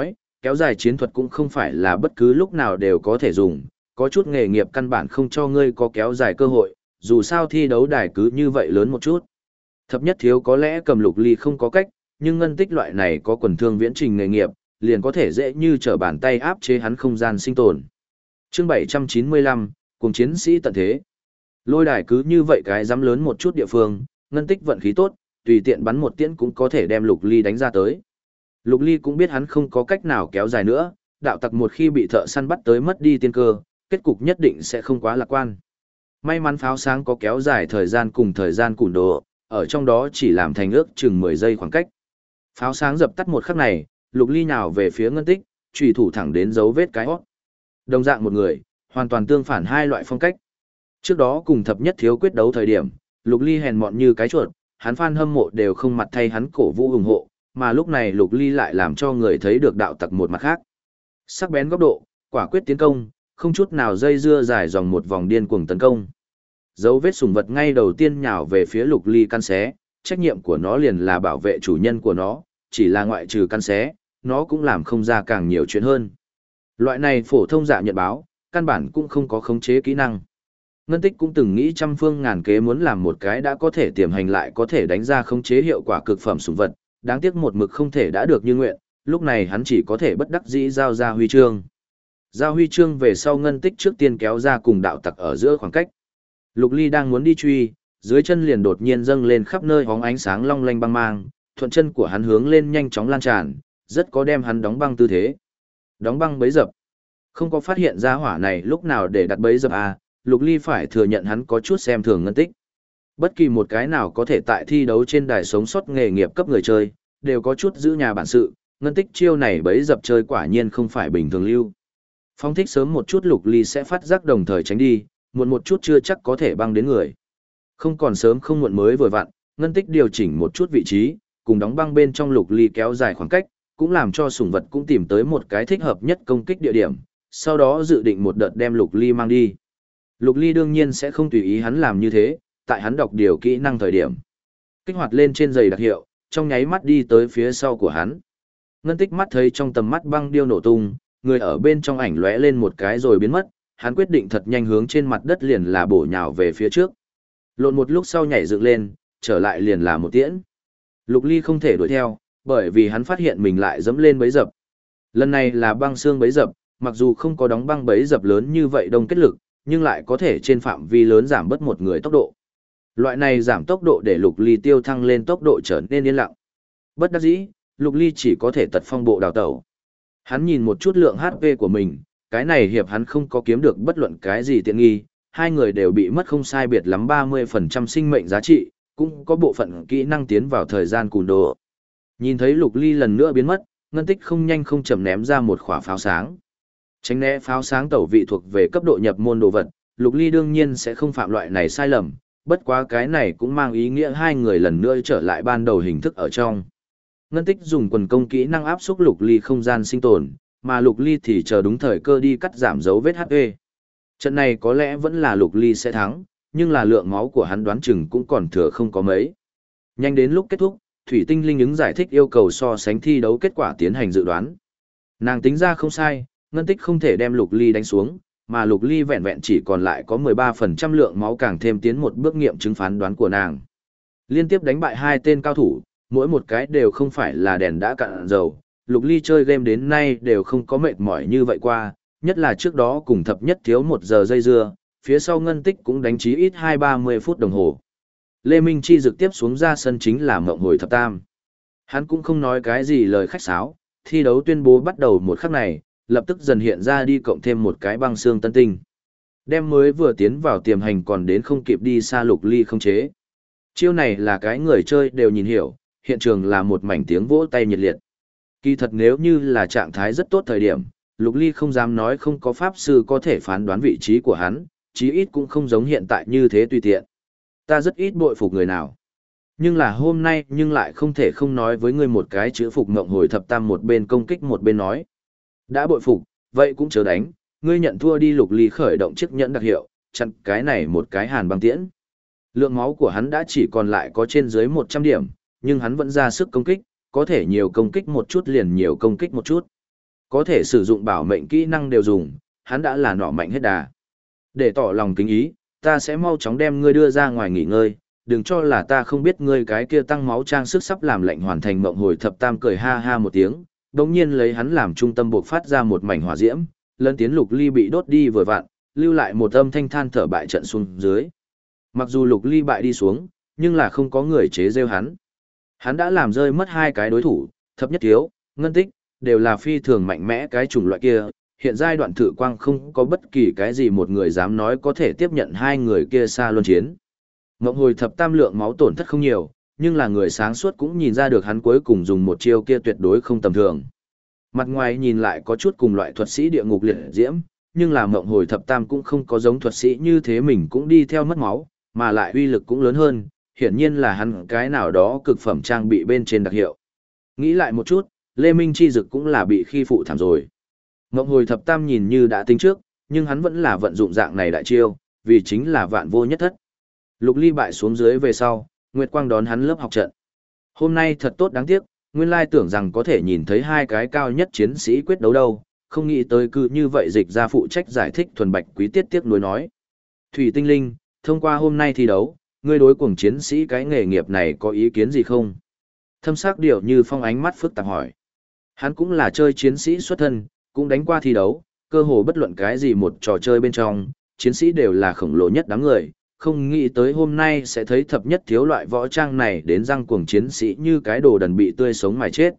Speaker 1: Kéo dài chiến thuật cũng không phải là bất cứ lúc nào đều có thể dùng, có chút nghề nghiệp căn bản không cho ngươi có kéo dài cơ hội, dù sao thi đấu đài cứ như vậy lớn một chút. Thập nhất thiếu có lẽ cầm Lục Ly không có cách, nhưng ngân tích loại này có quần thương viễn trình nghề nghiệp, liền có thể dễ như trở bàn tay áp chế hắn không gian sinh tồn. Chương 795, cùng chiến sĩ tận thế. Lôi đài cứ như vậy cái dám lớn một chút địa phương, ngân tích vận khí tốt, tùy tiện bắn một tiễn cũng có thể đem Lục Ly đánh ra tới. Lục Ly cũng biết hắn không có cách nào kéo dài nữa, đạo tặc một khi bị thợ săn bắt tới mất đi tiên cơ, kết cục nhất định sẽ không quá lạc quan. May mắn pháo sáng có kéo dài thời gian cùng thời gian cùn đồ, ở trong đó chỉ làm thành ước chừng 10 giây khoảng cách. Pháo sáng dập tắt một khắc này, Lục Ly nhào về phía ngân tích, chủy thủ thẳng đến dấu vết cái hót. Đồng dạng một người, hoàn toàn tương phản hai loại phong cách. Trước đó cùng thập nhất thiếu quyết đấu thời điểm, Lục Ly hèn mọn như cái chuột, hắn fan hâm mộ đều không mặt thay hắn cổ vũ ủng hộ, mà lúc này Lục Ly lại làm cho người thấy được đạo tặc một mặt khác. Sắc bén góc độ, quả quyết tiến công, không chút nào dây dưa dài dòng một vòng điên cuồng tấn công. Dấu vết sùng vật ngay đầu tiên nhào về phía Lục Ly căn xé, trách nhiệm của nó liền là bảo vệ chủ nhân của nó, chỉ là ngoại trừ căn xé, nó cũng làm không ra càng nhiều chuyện hơn. Loại này phổ thông dạ nhận báo, căn bản cũng không có khống chế kỹ năng. Ngân Tích cũng từng nghĩ trăm phương ngàn kế muốn làm một cái đã có thể tiềm hành lại có thể đánh ra khống chế hiệu quả cực phẩm sùng vật, đáng tiếc một mực không thể đã được như nguyện, lúc này hắn chỉ có thể bất đắc dĩ giao ra huy chương. Giao huy chương về sau Ngân Tích trước tiên kéo ra cùng đạo tặc ở giữa khoảng cách. Lục Ly đang muốn đi truy, dưới chân liền đột nhiên dâng lên khắp nơi hóng ánh sáng long lanh băng mang, thuận chân của hắn hướng lên nhanh chóng lan tràn, rất có đem hắn đóng băng tư thế. Đóng băng bấy dập. Không có phát hiện ra hỏa này lúc nào để đặt bấy dập à, Lục Ly phải thừa nhận hắn có chút xem thường Ngân Tích. Bất kỳ một cái nào có thể tại thi đấu trên đài sống sót nghề nghiệp cấp người chơi, đều có chút giữ nhà bản sự, Ngân Tích chiêu này bấy dập chơi quả nhiên không phải bình thường lưu. Phong thích sớm một chút Lục Ly sẽ phát giác đồng thời tránh đi, muộn một chút chưa chắc có thể băng đến người. Không còn sớm không muộn mới vừa vặn, Ngân Tích điều chỉnh một chút vị trí, cùng đóng băng bên trong Lục Ly kéo dài khoảng cách, cũng làm cho sủng vật cũng tìm tới một cái thích hợp nhất công kích địa điểm, sau đó dự định một đợt đem Lục Ly mang đi. Lục Ly đương nhiên sẽ không tùy ý hắn làm như thế, tại hắn đọc điều kỹ năng thời điểm. Kích hoạt lên trên giày đặc hiệu, trong nháy mắt đi tới phía sau của hắn. Ngân Tích mắt thấy trong tầm mắt băng điêu nổ tung, người ở bên trong ảnh lóe lên một cái rồi biến mất, hắn quyết định thật nhanh hướng trên mặt đất liền là bổ nhào về phía trước. Lộn một lúc sau nhảy dựng lên, trở lại liền là một tiễn. Lục Ly không thể đuổi theo, bởi vì hắn phát hiện mình lại dẫm lên bẫy dập. Lần này là băng xương bẫy dập, mặc dù không có đóng băng bẫy dập lớn như vậy đông kết lực, nhưng lại có thể trên phạm vi lớn giảm bớt một người tốc độ. Loại này giảm tốc độ để Lục Ly tiêu thăng lên tốc độ trở nên yên lặng. Bất đắc dĩ, Lục Ly chỉ có thể tật phong bộ đào tẩu. Hắn nhìn một chút lượng HP của mình, cái này hiệp hắn không có kiếm được bất luận cái gì tiện nghi, hai người đều bị mất không sai biệt lắm 30% sinh mệnh giá trị, cũng có bộ phận kỹ năng tiến vào thời gian cùn đồ. Nhìn thấy Lục Ly lần nữa biến mất, Ngân Tích không nhanh không chậm ném ra một quả pháo sáng. Tránh né pháo sáng tẩu vị thuộc về cấp độ nhập môn đồ vật, Lục Ly đương nhiên sẽ không phạm loại này sai lầm, bất quá cái này cũng mang ý nghĩa hai người lần nữa trở lại ban đầu hình thức ở trong. Ngân Tích dùng quần công kỹ năng áp xúc Lục Ly không gian sinh tồn, mà Lục Ly thì chờ đúng thời cơ đi cắt giảm dấu vết HP. Trận này có lẽ vẫn là Lục Ly sẽ thắng, nhưng là lượng máu của hắn đoán chừng cũng còn thừa không có mấy. Nhanh đến lúc kết thúc, Thủy Tinh Linh ứng giải thích yêu cầu so sánh thi đấu kết quả tiến hành dự đoán. Nàng tính ra không sai, Ngân Tích không thể đem Lục Ly đánh xuống, mà Lục Ly vẹn vẹn chỉ còn lại có 13% lượng máu càng thêm tiến một bước nghiệm chứng phán đoán của nàng. Liên tiếp đánh bại hai tên cao thủ, mỗi một cái đều không phải là đèn đã cạn dầu. Lục Ly chơi game đến nay đều không có mệt mỏi như vậy qua, nhất là trước đó cùng thập nhất thiếu 1 giờ dây dưa, phía sau Ngân Tích cũng đánh chí ít 20-30 phút đồng hồ. Lê Minh Chi trực tiếp xuống ra sân chính là mộng hồi thập tam. Hắn cũng không nói cái gì lời khách sáo, thi đấu tuyên bố bắt đầu một khắc này, lập tức dần hiện ra đi cộng thêm một cái băng xương tân tinh. Đem mới vừa tiến vào tiềm hành còn đến không kịp đi xa Lục Ly không chế. Chiêu này là cái người chơi đều nhìn hiểu, hiện trường là một mảnh tiếng vỗ tay nhiệt liệt. Kỳ thật nếu như là trạng thái rất tốt thời điểm, Lục Ly không dám nói không có pháp sư có thể phán đoán vị trí của hắn, chí ít cũng không giống hiện tại như thế tùy tiện. Ta rất ít bội phục người nào. Nhưng là hôm nay nhưng lại không thể không nói với ngươi một cái chữ phục ngộng hồi thập tam, một bên công kích một bên nói. Đã bội phục, vậy cũng chớ đánh, ngươi nhận thua đi. Lục Ly khởi động chiếc nhẫn đặc hiệu, chặn cái này một cái hàn băng tiễn. Lượng máu của hắn đã chỉ còn lại có trên dưới 100 điểm, nhưng hắn vẫn ra sức công kích, có thể nhiều công kích một chút liền nhiều công kích một chút. Có thể sử dụng bảo mệnh kỹ năng đều dùng, hắn đã là nỏ mạnh hết đà. Để tỏ lòng kính ý, ta sẽ mau chóng đem ngươi đưa ra ngoài nghỉ ngơi, đừng cho là ta không biết ngươi cái kia tăng máu trang sức sắp làm lệnh hoàn thành mộng hồi thập tam cười ha ha một tiếng, đồng nhiên lấy hắn làm trung tâm buộc phát ra một mảnh hỏa diễm, lân tiến Lục Ly bị đốt đi vừa vặn, lưu lại một âm thanh than thở bại trận xuống dưới. Mặc dù Lục Ly bại đi xuống, nhưng là không có người chế rêu hắn. Hắn đã làm rơi mất hai cái đối thủ, thập nhất thiếu, ngân tích, đều là phi thường mạnh mẽ cái chủng loại kia. Hiện giai đoạn thử quang không có bất kỳ cái gì một người dám nói có thể tiếp nhận hai người kia xa luân chiến. Ngộng hồi thập tam lượng máu tổn thất không nhiều, nhưng là người sáng suốt cũng nhìn ra được hắn cuối cùng dùng một chiêu kia tuyệt đối không tầm thường. Mặt ngoài nhìn lại có chút cùng loại thuật sĩ địa ngục liệt diễm, nhưng là ngộng hồi thập tam cũng không có giống thuật sĩ như thế mình cũng đi theo mất máu, mà lại uy lực cũng lớn hơn, hiển nhiên là hắn cái nào đó cực phẩm trang bị bên trên đặc hiệu. Nghĩ lại một chút, Lê Minh Chi Dực cũng là bị khi phụ thảm rồi. Ngộng hồi thập tam nhìn như đã tính trước, nhưng hắn vẫn là vận dụng dạng này đại chiêu, vì chính là vạn vô nhất thất. Lục Ly bại xuống dưới về sau, Nguyệt Quang đón hắn lớp học trận. Hôm nay thật tốt đáng tiếc, nguyên lai tưởng rằng có thể nhìn thấy hai cái cao nhất chiến sĩ quyết đấu đâu, không nghĩ tới cứ như vậy dịch ra phụ trách giải thích thuần bạch quý tiết tiếc nuối nói. Thủy Tinh Linh, thông qua hôm nay thi đấu, ngươi đối cuồng chiến sĩ cái nghề nghiệp này có ý kiến gì không? Thâm sắc điệu như phong ánh mắt phức tạp hỏi. Hắn cũng là chơi chiến sĩ xuất thân, cũng đánh qua thi đấu, cơ hồ bất luận cái gì một trò chơi bên trong, chiến sĩ đều là khổng lồ nhất đám người, không nghĩ tới hôm nay sẽ thấy thập nhất thiếu loại võ trang này đến răng cuồng chiến sĩ như cái đồ đần bị tươi sống mà chết.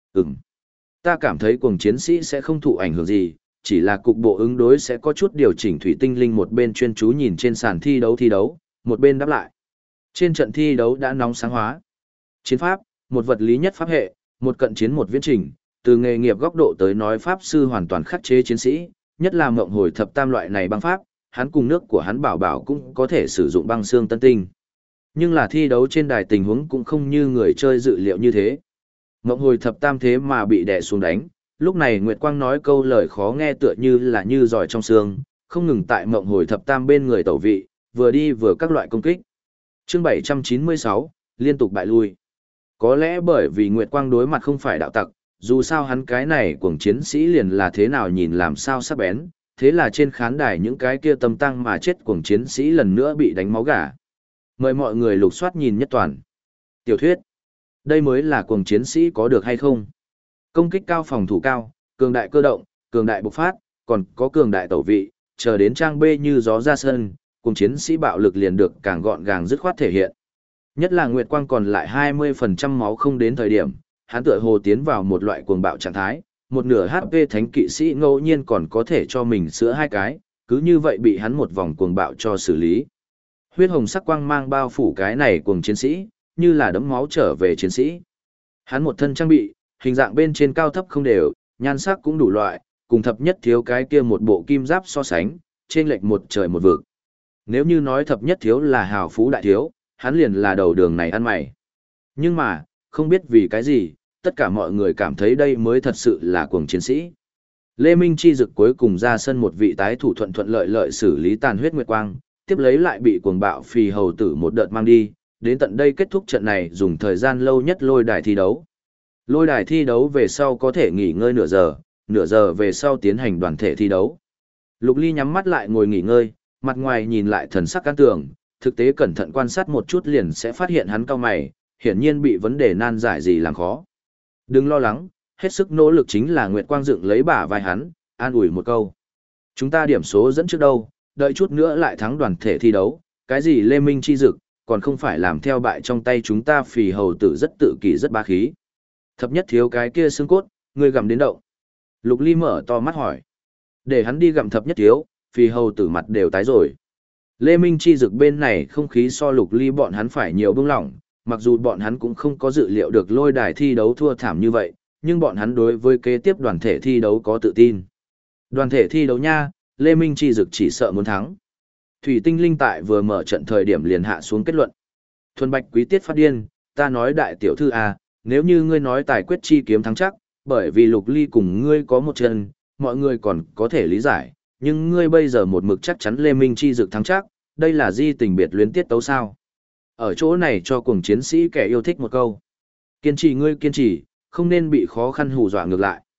Speaker 1: Ta cảm thấy cuồng chiến sĩ sẽ không thụ ảnh hưởng gì, chỉ là cục bộ ứng đối sẽ có chút điều chỉnh. Thủy Tinh Linh một bên chuyên chú nhìn trên sàn thi đấu, một bên đáp lại. Trên trận thi đấu đã nóng sáng hóa. Chiến pháp, một vật lý nhất pháp hệ, một cận chiến một viễn trình, từ nghề nghiệp góc độ tới nói pháp sư hoàn toàn khắc chế chiến sĩ, nhất là mộng hồi thập tam loại này băng pháp, hắn cùng nước của hắn bảo bảo cũng có thể sử dụng băng xương tân tinh. Nhưng là thi đấu trên đài tình huống cũng không như người chơi dự liệu như thế. Mộng hồi thập tam thế mà bị đè xuống đánh, lúc này Nguyệt Quang nói câu lời khó nghe tựa như là như giỏi trong xương, không ngừng tại mộng hồi thập tam bên người tẩu vị, vừa đi vừa các loại công kích. Chương 796, liên tục bại lui. Có lẽ bởi vì Nguyệt Quang đối mặt không phải đạo tặc, dù sao hắn cái này cuồng chiến sĩ liền là thế nào nhìn làm sao sắc bén, thế là trên khán đài những cái kia tâm tăng mà chết cuồng chiến sĩ lần nữa bị đánh máu gà. Mời mọi người lục soát nhìn nhất toàn. Tiểu thuyết. Đây mới là cuồng chiến sĩ có được hay không? Công kích cao, phòng thủ cao, cường đại cơ động, cường đại bộc phát, còn có cường đại tẩu vị, chờ đến trang B như gió ra sân, cuồng chiến sĩ bạo lực liền được càng gọn gàng dứt khoát thể hiện. Nhất là Nguyệt Quang còn lại 20% máu không đến thời điểm, hắn tựa hồ tiến vào một loại cuồng bạo trạng thái, một nửa HP thánh kỵ sĩ ngẫu nhiên còn có thể cho mình sữa hai cái, cứ như vậy bị hắn một vòng cuồng bạo cho xử lý. Huyết hồng sắc quang mang bao phủ cái này cuồng chiến sĩ, như là đấm máu trở về chiến sĩ. Hắn một thân trang bị, hình dạng bên trên cao thấp không đều, nhan sắc cũng đủ loại, cùng thập nhất thiếu cái kia một bộ kim giáp so sánh, trên lệch một trời một vực. Nếu như nói thập nhất thiếu là hào phú đại thiếu, hắn liền là đầu đường này ăn mày. Nhưng mà, không biết vì cái gì, tất cả mọi người cảm thấy đây mới thật sự là cuồng chiến sĩ. Lê Minh Chi Dực cuối cùng ra sân một vị tái thủ thuận thuận lợi lợi xử lý tàn huyết Nguyệt Quang, tiếp lấy lại bị cuồng bạo phì hầu tử một đợt mang đi, đến tận đây kết thúc trận này dùng thời gian lâu nhất lôi đài thi đấu. Lôi đài thi đấu về sau có thể nghỉ ngơi nửa giờ về sau tiến hành đoàn thể thi đấu. Lục Ly nhắm mắt lại ngồi nghỉ ngơi, mặt ngoài nhìn lại thần sắc can tường, thực tế cẩn thận quan sát một chút liền sẽ phát hiện hắn cau mày, hiển nhiên bị vấn đề nan giải gì làm khó. Đừng lo lắng, hết sức nỗ lực chính là Nguyệt Quang dựng lấy bả vai hắn, an ủi một câu. Chúng ta điểm số dẫn trước đâu, đợi chút nữa lại thắng đoàn thể thi đấu, cái gì Lê Minh Chi Dực, còn không phải làm theo bại trong tay chúng ta phì hầu tử rất tự kỷ rất bá khí. Thập nhất thiếu cái kia xương cốt, ngươi gặm đến động. Lục Ly mở to mắt hỏi. Để hắn đi gặm thập nhất thiếu, phì hầu tử mặt đều tái rồi. Lê Minh Chi Dực bên này không khí so Lục Ly bọn hắn phải nhiều bưng lỏng, mặc dù bọn hắn cũng không có dự liệu được lôi đài thi đấu thua thảm như vậy, nhưng bọn hắn đối với kế tiếp đoàn thể thi đấu có tự tin. Đoàn thể thi đấu nha, Lê Minh Chi Dực chỉ sợ muốn thắng. Thủy Tinh Linh tại vừa mở trận thời điểm liền hạ xuống kết luận. Thuần Bạch Quý tiết phát điên, ta nói đại tiểu thư à, nếu như ngươi nói tài quyết chi kiếm thắng chắc, bởi vì Lục Ly cùng ngươi có một chân, mọi người còn có thể lý giải, nhưng ngươi bây giờ một mực chắc chắn Lê Minh Chi Dực thắng chắc, đây là di tình biệt luyến tiết tấu sao? Ở chỗ này cho cuồng chiến sĩ kẻ yêu thích một câu. Kiên trì ngươi kiên trì, không nên bị khó khăn hù dọa ngược lại.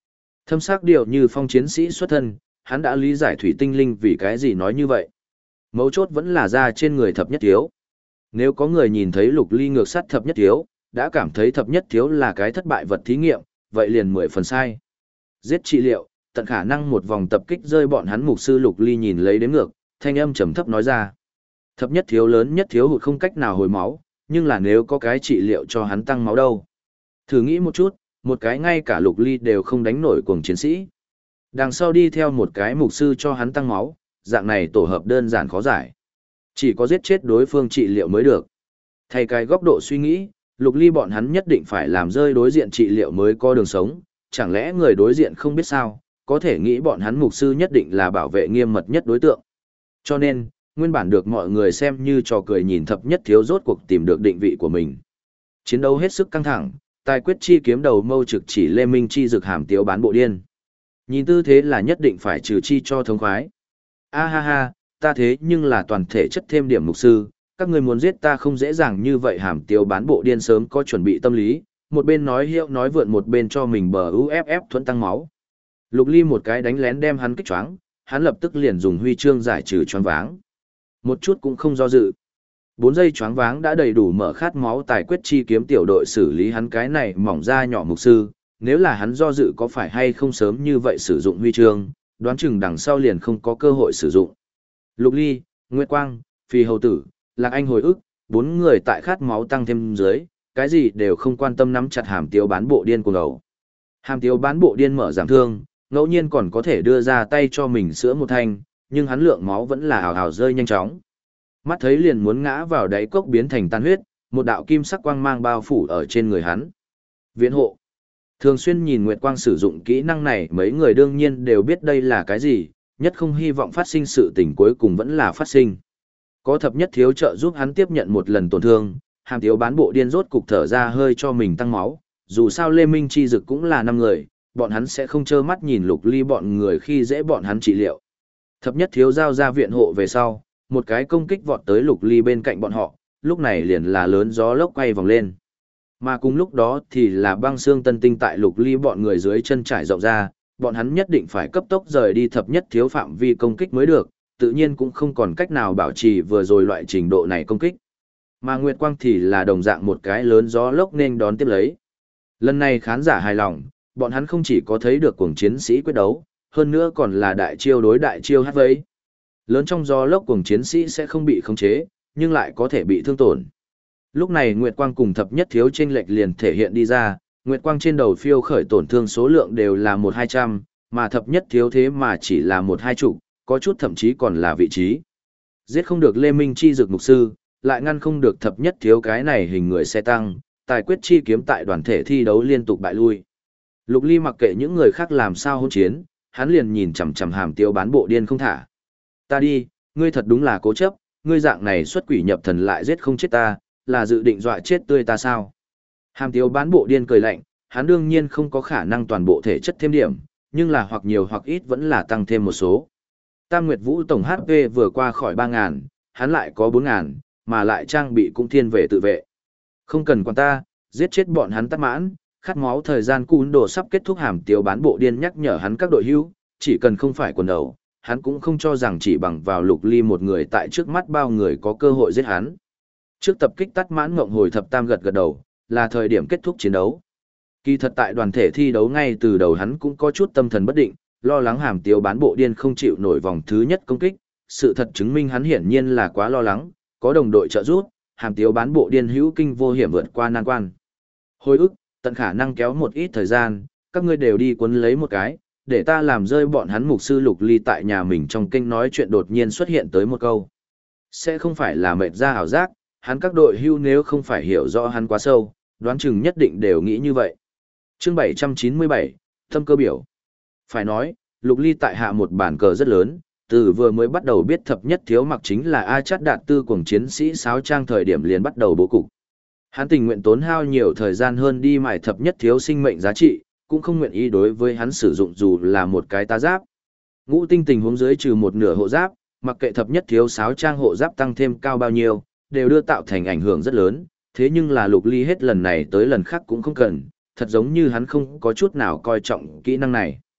Speaker 1: Thâm sắc điều như phong chiến sĩ xuất thân, hắn đã lý giải thủy tinh linh vì cái gì nói như vậy. Mấu chốt vẫn là ra trên người thập nhất thiếu. Nếu có người nhìn thấy Lục Ly ngược sát thập nhất thiếu, đã cảm thấy thập nhất thiếu là cái thất bại vật thí nghiệm, vậy liền 10 phần sai. Giết trị liệu, tận khả năng một vòng tập kích rơi bọn hắn. Mục sư Lục Ly nhìn lấy đếm ngược, thanh âm trầm thấp nói ra. Thập nhất thiếu lớn nhất thiếu hụt không cách nào hồi máu, nhưng là nếu có cái trị liệu cho hắn tăng máu đâu. Thử nghĩ một chút, một cái ngay cả Lục Ly đều không đánh nổi cuồng chiến sĩ. Đằng sau đi theo một cái mục sư cho hắn tăng máu, dạng này tổ hợp đơn giản khó giải. Chỉ có giết chết đối phương trị liệu mới được. Thay cái góc độ suy nghĩ, Lục Ly bọn hắn nhất định phải làm rơi đối diện trị liệu mới có đường sống, chẳng lẽ người đối diện không biết sao, có thể nghĩ bọn hắn mục sư nhất định là bảo vệ nghiêm mật nhất đối tượng. Cho nên, nguyên bản được mọi người xem như trò cười nhìn thập nhất thiếu rốt cuộc tìm được định vị của mình. Chiến đấu hết sức căng thẳng, tài quyết chi kiếm đầu mâu trực chỉ Lê Minh chi rực hàm tiếu bán bộ điên. Nhìn tư thế là nhất định phải trừ chi cho thống khoái. A ha ha, ta thế nhưng là toàn thể chất thêm điểm mục sư, các người muốn giết ta không dễ dàng như vậy. Hàm tiếu bán bộ điên sớm có chuẩn bị tâm lý, một bên nói hiệu nói vượn một bên cho mình bờ UFF thuẫn tăng máu. Lục Ly một cái đánh lén đem hắn kích choáng, hắn lập tức liền dùng huy chương giải trừ choáng váng. Một chút cũng không do dự. 4 giây choáng váng đã đầy đủ mở khát máu tài quyết chi kiếm tiểu đội xử lý hắn cái này mỏng ra nhỏ mục sư, nếu là hắn do dự có phải hay không sớm như vậy sử dụng huy chương, đoán chừng đằng sau liền không có cơ hội sử dụng. Lục Ly, Nguyệt Quang, Phi Hầu Tử, Lạc Anh hồi ức, 4 người tại khát máu tăng thêm dưới, cái gì đều không quan tâm nắm chặt hàm tiếu bán bộ điên của ngầu. Hàm tiếu bán bộ điên mở giảm thương, ngẫu nhiên còn có thể đưa ra tay cho mình sữa một thanh, nhưng hắn lượng máu vẫn là ảo ảo rơi nhanh chóng. Mắt thấy liền muốn ngã vào đáy cốc biến thành tan huyết, một đạo kim sắc quang mang bao phủ ở trên người hắn. Viễn hộ. Thường xuyên nhìn Nguyệt Quang sử dụng kỹ năng này, mấy người đương nhiên đều biết đây là cái gì, nhất không hy vọng phát sinh sự tình cuối cùng vẫn là phát sinh. Có thập nhất thiếu trợ giúp hắn tiếp nhận một lần tổn thương, hàm tiếu bán bộ điên rốt cục thở ra hơi cho mình tăng máu, dù sao Lê Minh chi dực cũng là 5 người, bọn hắn sẽ không trơ mắt nhìn Lục Ly bọn người khi dễ bọn hắn trị liệu. Thập nhất thiếu giao ra viện hộ về sau, một cái công kích vọt tới Lục Ly bên cạnh bọn họ, lúc này liền là lớn gió lốc quay vòng lên. Mà cùng lúc đó thì là băng xương tân tinh tại Lục Ly bọn người dưới chân trải rộng ra, bọn hắn nhất định phải cấp tốc rời đi thập nhất thiếu phạm vi công kích mới được, tự nhiên cũng không còn cách nào bảo trì vừa rồi loại trình độ này công kích. Mà Nguyệt Quang thì là đồng dạng một cái lớn gió lốc nên đón tiếp lấy. Lần này khán giả hài lòng, bọn hắn không chỉ có thấy được cuồng chiến sĩ quyết đấu, hơn nữa còn là đại chiêu đối đại chiêu hát vây. Lớn trong gió lốc cuồng chiến sĩ sẽ không bị khống chế, nhưng lại có thể bị thương tổn. Lúc này Nguyệt Quang cùng thập nhất thiếu chênh lệch liền thể hiện đi ra, Nguyệt Quang trên đầu phiêu khởi tổn thương số lượng đều là 1-200, mà thập nhất thiếu thế mà chỉ là 1-2 chục, có chút thậm chí còn là vị trí. Giết không được Lê Minh chi dược mục sư, lại ngăn không được thập nhất thiếu cái này hình người xe tăng, tài quyết chi kiếm tại đoàn thể thi đấu liên tục bại lui. Lục Ly mặc kệ những người khác làm sao hỗn chiến, hắn liền nhìn chằm chằm hàm tiếu bán bộ điên không thả. Ta đi, ngươi thật đúng là cố chấp, ngươi dạng này xuất quỷ nhập thần lại giết không chết ta, là dự định dọa chết tươi ta sao? Hàm tiếu bán bộ điên cười lạnh, hắn đương nhiên không có khả năng toàn bộ thể chất thêm điểm, nhưng là hoặc nhiều hoặc ít vẫn là tăng thêm một số. Tam Nguyệt Vũ tổng HP vừa qua khỏi 3.000, hắn lại có 4.000, mà lại trang bị cũng thiên về tự vệ. Không cần quản ta, giết chết bọn hắn tắt mãn, khát máu thời gian cún đồ sắp kết thúc. Hàm tiếu bán bộ điên nhắc nhở hắn các đội hữu, chỉ cần không phải quần đầu, hắn cũng không cho rằng chỉ bằng vào Lục Ly một người tại trước mắt bao người có cơ hội giết hắn. Trước tập kích tắt mãn ngộng hồi thập tam gật gật đầu, là thời điểm kết thúc chiến đấu. Kỳ thật tại đoàn thể thi đấu ngay từ đầu hắn cũng có chút tâm thần bất định, lo lắng hàm tiếu bán bộ điên không chịu nổi vòng thứ nhất công kích, sự thật chứng minh hắn hiển nhiên là quá lo lắng, có đồng đội trợ giúp, hàm tiếu bán bộ điên hữu kinh vô hiểm vượt qua nan quan. Hồi ức, tận khả năng kéo một ít thời gian, các ngươi đều đi cuốn lấy một cái, để ta làm rơi bọn hắn. Mục sư Lục Ly tại nhà mình trong kênh nói chuyện đột nhiên xuất hiện tới một câu. Sẽ không phải là mệt ra ảo giác, hắn các đội hưu nếu không phải hiểu rõ hắn quá sâu, đoán chừng nhất định đều nghĩ như vậy. Chương 797, Thâm cơ biểu. Phải nói, Lục Ly tại hạ một bản cờ rất lớn, từ vừa mới bắt đầu biết thập nhất thiếu mặc chính là A Chát Đạt Tư cuồng chiến sĩ sáo trang thời điểm liền bắt đầu bố cục. Hắn tình nguyện tốn hao nhiều thời gian hơn đi mài thập nhất thiếu sinh mệnh giá trị, cũng không nguyện ý đối với hắn sử dụng dù là một cái tá giáp. Ngũ tinh tình huống dưới trừ một nửa hộ giáp, mặc kệ thập nhất thiếu sáo trang hộ giáp tăng thêm cao bao nhiêu, đều đưa tạo thành ảnh hưởng rất lớn, thế nhưng là Lục Ly hết lần này tới lần khác cũng không cần, thật giống như hắn không có chút nào coi trọng kỹ năng này.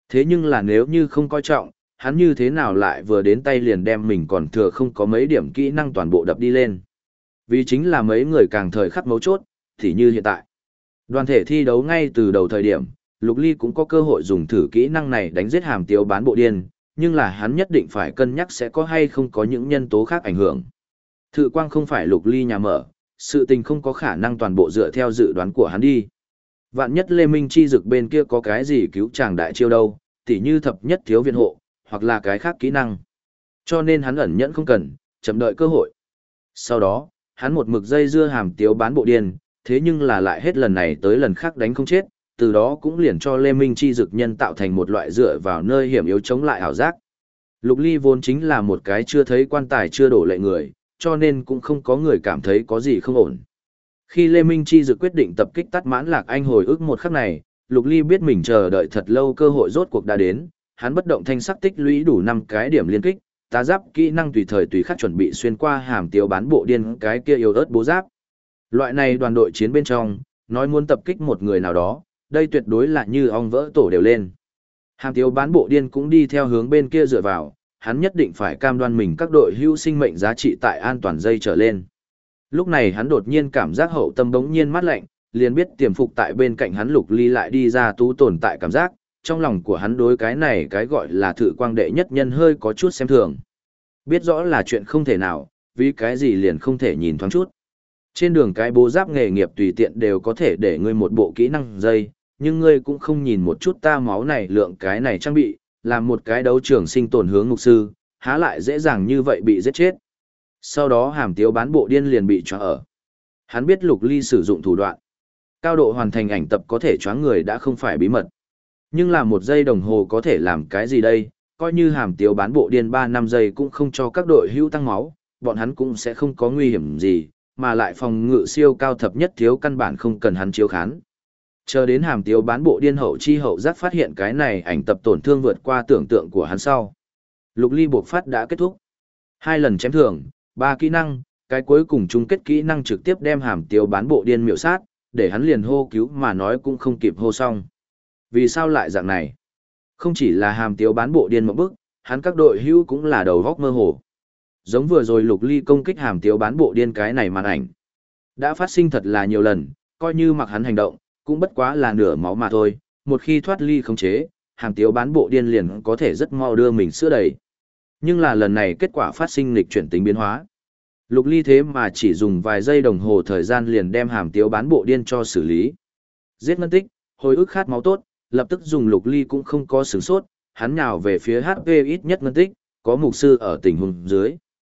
Speaker 1: Thế nhưng là nếu như không coi trọng, hắn như thế nào lại vừa đến tay liền đem mình còn thừa không có mấy điểm kỹ năng toàn bộ đập đi lên. Vì chính là mấy người càng thời khắc mấu chốt, thì như hiện tại. Đoàn thể thi đấu ngay từ đầu thời điểm, Lục Ly cũng có cơ hội dùng thử kỹ năng này đánh giết Hàm Tiếu bán bộ điên, nhưng là hắn nhất định phải cân nhắc sẽ có hay không có những nhân tố khác ảnh hưởng. Thự quang không phải Lục Ly nhà mở, sự tình không có khả năng toàn bộ dựa theo dự đoán của hắn đi. Vạn nhất Lê Minh Chi Dực bên kia có cái gì cứu chàng đại chiêu đâu, tỉ như thập nhất thiếu viện hộ, hoặc là cái khác kỹ năng. Cho nên hắn ẩn nhẫn không cần, chậm đợi cơ hội. Sau đó, hắn một mực dây dưa Hàm Tiếu bán bộ điên, thế nhưng là lại hết lần này tới lần khác đánh không chết, từ đó cũng liền cho Lê Minh Chi Dực nhân tạo thành một loại dựa vào nơi hiểm yếu chống lại ảo giác. Lục Ly vốn chính là một cái chưa thấy quan tài chưa đổ lệ người, cho nên cũng không có người cảm thấy có gì không ổn. Khi Lê Minh Chi Dực quyết định tập kích tắt Mãn Lạc Anh hồi ức một khắc này, Lục Ly biết mình chờ đợi thật lâu cơ hội rốt cuộc đã đến, hắn bất động thanh sắc tích lũy đủ 5 cái điểm liên kích, tá giáp kỹ năng tùy thời tùy khắc chuẩn bị xuyên qua Hàm Tiếu bán bộ điên cái kia yếu ớt bố giáp. Loại này đoàn đội chiến bên trong, nói muốn tập kích một người nào đó, đây tuyệt đối là như ong vỡ tổ đều lên. Hàm Tiếu bán bộ điên cũng đi theo hướng bên kia dựa vào, hắn nhất định phải cam đoan mình các đội hữu sinh mệnh giá trị tại an toàn dây trở lên. Lúc này hắn đột nhiên cảm giác hậu tâm bỗng nhiên mát lạnh, liền biết tiềm phục tại bên cạnh hắn Lục Ly lại đi ra tú tồn tại cảm giác, trong lòng của hắn đối cái này cái gọi là thự quang đệ nhất nhân hơi có chút xem thường. Biết rõ là chuyện không thể nào, vì cái gì liền không thể nhìn thoáng chút. Trên đường cái bố giáp nghề nghiệp tùy tiện đều có thể để ngươi một bộ kỹ năng dây, nhưng ngươi cũng không nhìn một chút ta máu này lượng cái này trang bị, làm một cái đấu trường sinh tồn hướng mục sư, há lại dễ dàng như vậy bị giết chết. Sau đó Hàm Tiếu bán bộ điên liền bị choáng ở. Hắn biết Lục Ly sử dụng thủ đoạn. Cao độ hoàn thành ảnh tập có thể choáng người đã không phải bí mật. Nhưng là 1 giây đồng hồ có thể làm cái gì đây, coi như Hàm Tiếu bán bộ điên 3-5 giây cũng không cho các đội hữu tăng máu, bọn hắn cũng sẽ không có nguy hiểm gì, mà lại phòng ngự siêu cao thập nhất thiếu căn bản không cần hắn chiếu khán. Chờ đến Hàm Tiếu bán bộ điên hậu chi hậu giác phát hiện cái này ảnh tập tổn thương vượt qua tưởng tượng của hắn sau. Lục Ly buộc phát đã kết thúc. 2 lần chém thưởng, 3 kỹ năng, cái cuối cùng chung kết kỹ năng trực tiếp đem Hàm Tiếu bán bộ điên miểu sát, để hắn liền hô cứu mà nói cũng không kịp hô xong. Vì sao lại dạng này? Không chỉ là Hàm Tiếu bán bộ điên một bức, hắn các đội hữu cũng là đầu góc mơ hồ. Giống vừa rồi Lục Ly công kích Hàm Tiếu bán bộ điên cái này màn ảnh. Đã phát sinh thật là nhiều lần, coi như mặc hắn hành động, cũng bất quá là nửa máu mà thôi, một khi thoát ly khống chế, Hàm Tiếu bán bộ điên liền có thể rất mau đưa mình sữa đầy. Nhưng là lần này kết quả phát sinh nghịch chuyển tính biến hóa. Lục Ly thế mà chỉ dùng vài giây đồng hồ thời gian liền đem Hàm Tiếu bán bộ điên cho xử lý. Giết ngân tích, hồi ức khát máu tốt, lập tức dùng Lục Ly cũng không có sửng sốt, hắn nhào về phía HP ít nhất ngân tích, có mục sư ở tình huống dưới.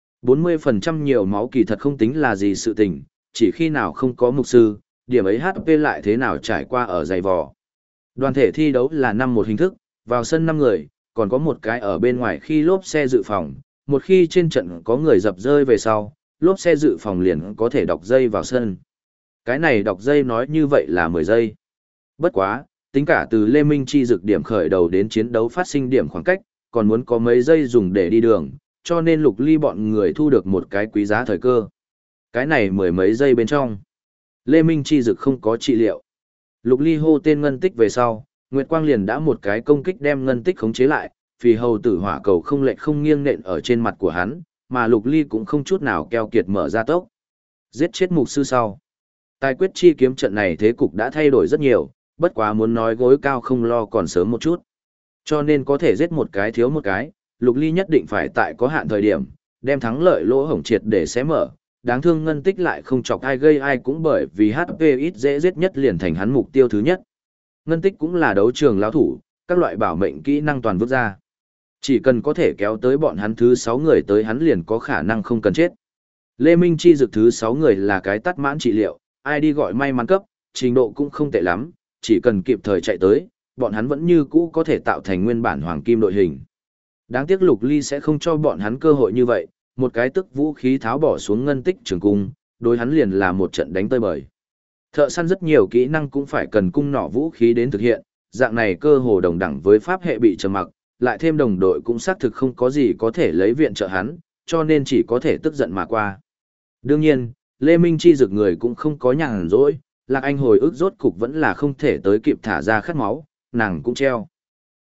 Speaker 1: 40% nhiều máu kỳ thật không tính là gì sự tình, chỉ khi nào không có mục sư, điểm ấy HP lại thế nào trải qua ở dày vò. Đoàn thể thi đấu là 5-1 hình thức, vào sân 5 người, còn có một cái ở bên ngoài khi lốp xe dự phòng, một khi trên trận có người dập rơi về sau, lốp xe dự phòng liền có thể đọc dây vào sân. Cái này đọc dây nói như vậy là 10 giây. Bất quá, tính cả từ Lê Minh Chi Dực điểm khởi đầu đến chiến đấu phát sinh điểm khoảng cách, còn muốn có mấy giây dùng để đi đường, cho nên Lục Ly bọn người thu được một cái quý giá thời cơ. Cái này 10 mấy giây bên trong. Lê Minh Chi Dực không có trị liệu. Lục Ly hô tên ngân tích về sau, Nguyệt Quang liền đã một cái công kích đem ngân tích khống chế lại, vì hầu tử hỏa cầu không lệch không nghiêng nện ở trên mặt của hắn, mà Lục Ly cũng không chút nào keo kiệt mở ra tốc. Giết chết mục sư sau. Tài quyết chi kiếm trận này thế cục đã thay đổi rất nhiều, bất quá muốn nói gối cao không lo còn sớm một chút. Cho nên có thể giết một cái thiếu một cái, Lục Ly nhất định phải tại có hạn thời điểm, đem thắng lợi lỗ hổng triệt để xé mở. Đáng thương ngân tích lại không chọc ai gây ai cũng bởi vì HP ít dễ giết nhất liền thành hắn mục tiêu thứ nhất. Ngân tích cũng là đấu trường lão thủ, các loại bảo mệnh kỹ năng toàn vứt ra. Chỉ cần có thể kéo tới bọn hắn thứ 6 người tới hắn liền có khả năng không cần chết. Lê Minh Chi Dực thứ 6 người là cái tắt mãn trị liệu, ai đi gọi may mắn cấp, trình độ cũng không tệ lắm, chỉ cần kịp thời chạy tới, bọn hắn vẫn như cũ có thể tạo thành nguyên bản hoàng kim đội hình. Đáng tiếc Lục Ly sẽ không cho bọn hắn cơ hội như vậy, một cái tức vũ khí tháo bỏ xuống ngân tích trường cung, đối hắn liền là một trận đánh tơi bời. Thợ săn rất nhiều kỹ năng cũng phải cần cung nỏ vũ khí đến thực hiện, dạng này cơ hồ đồng đẳng với pháp hệ bị trầm mặc, lại thêm đồng đội cũng xác thực không có gì có thể lấy viện trợ hắn, cho nên chỉ có thể tức giận mà qua. Đương nhiên, Lê Minh Chi Dực người cũng không có nhàn rỗi, Lạc Anh hồi ức rốt cục vẫn là không thể tới kịp thả ra khát máu, nàng cũng treo.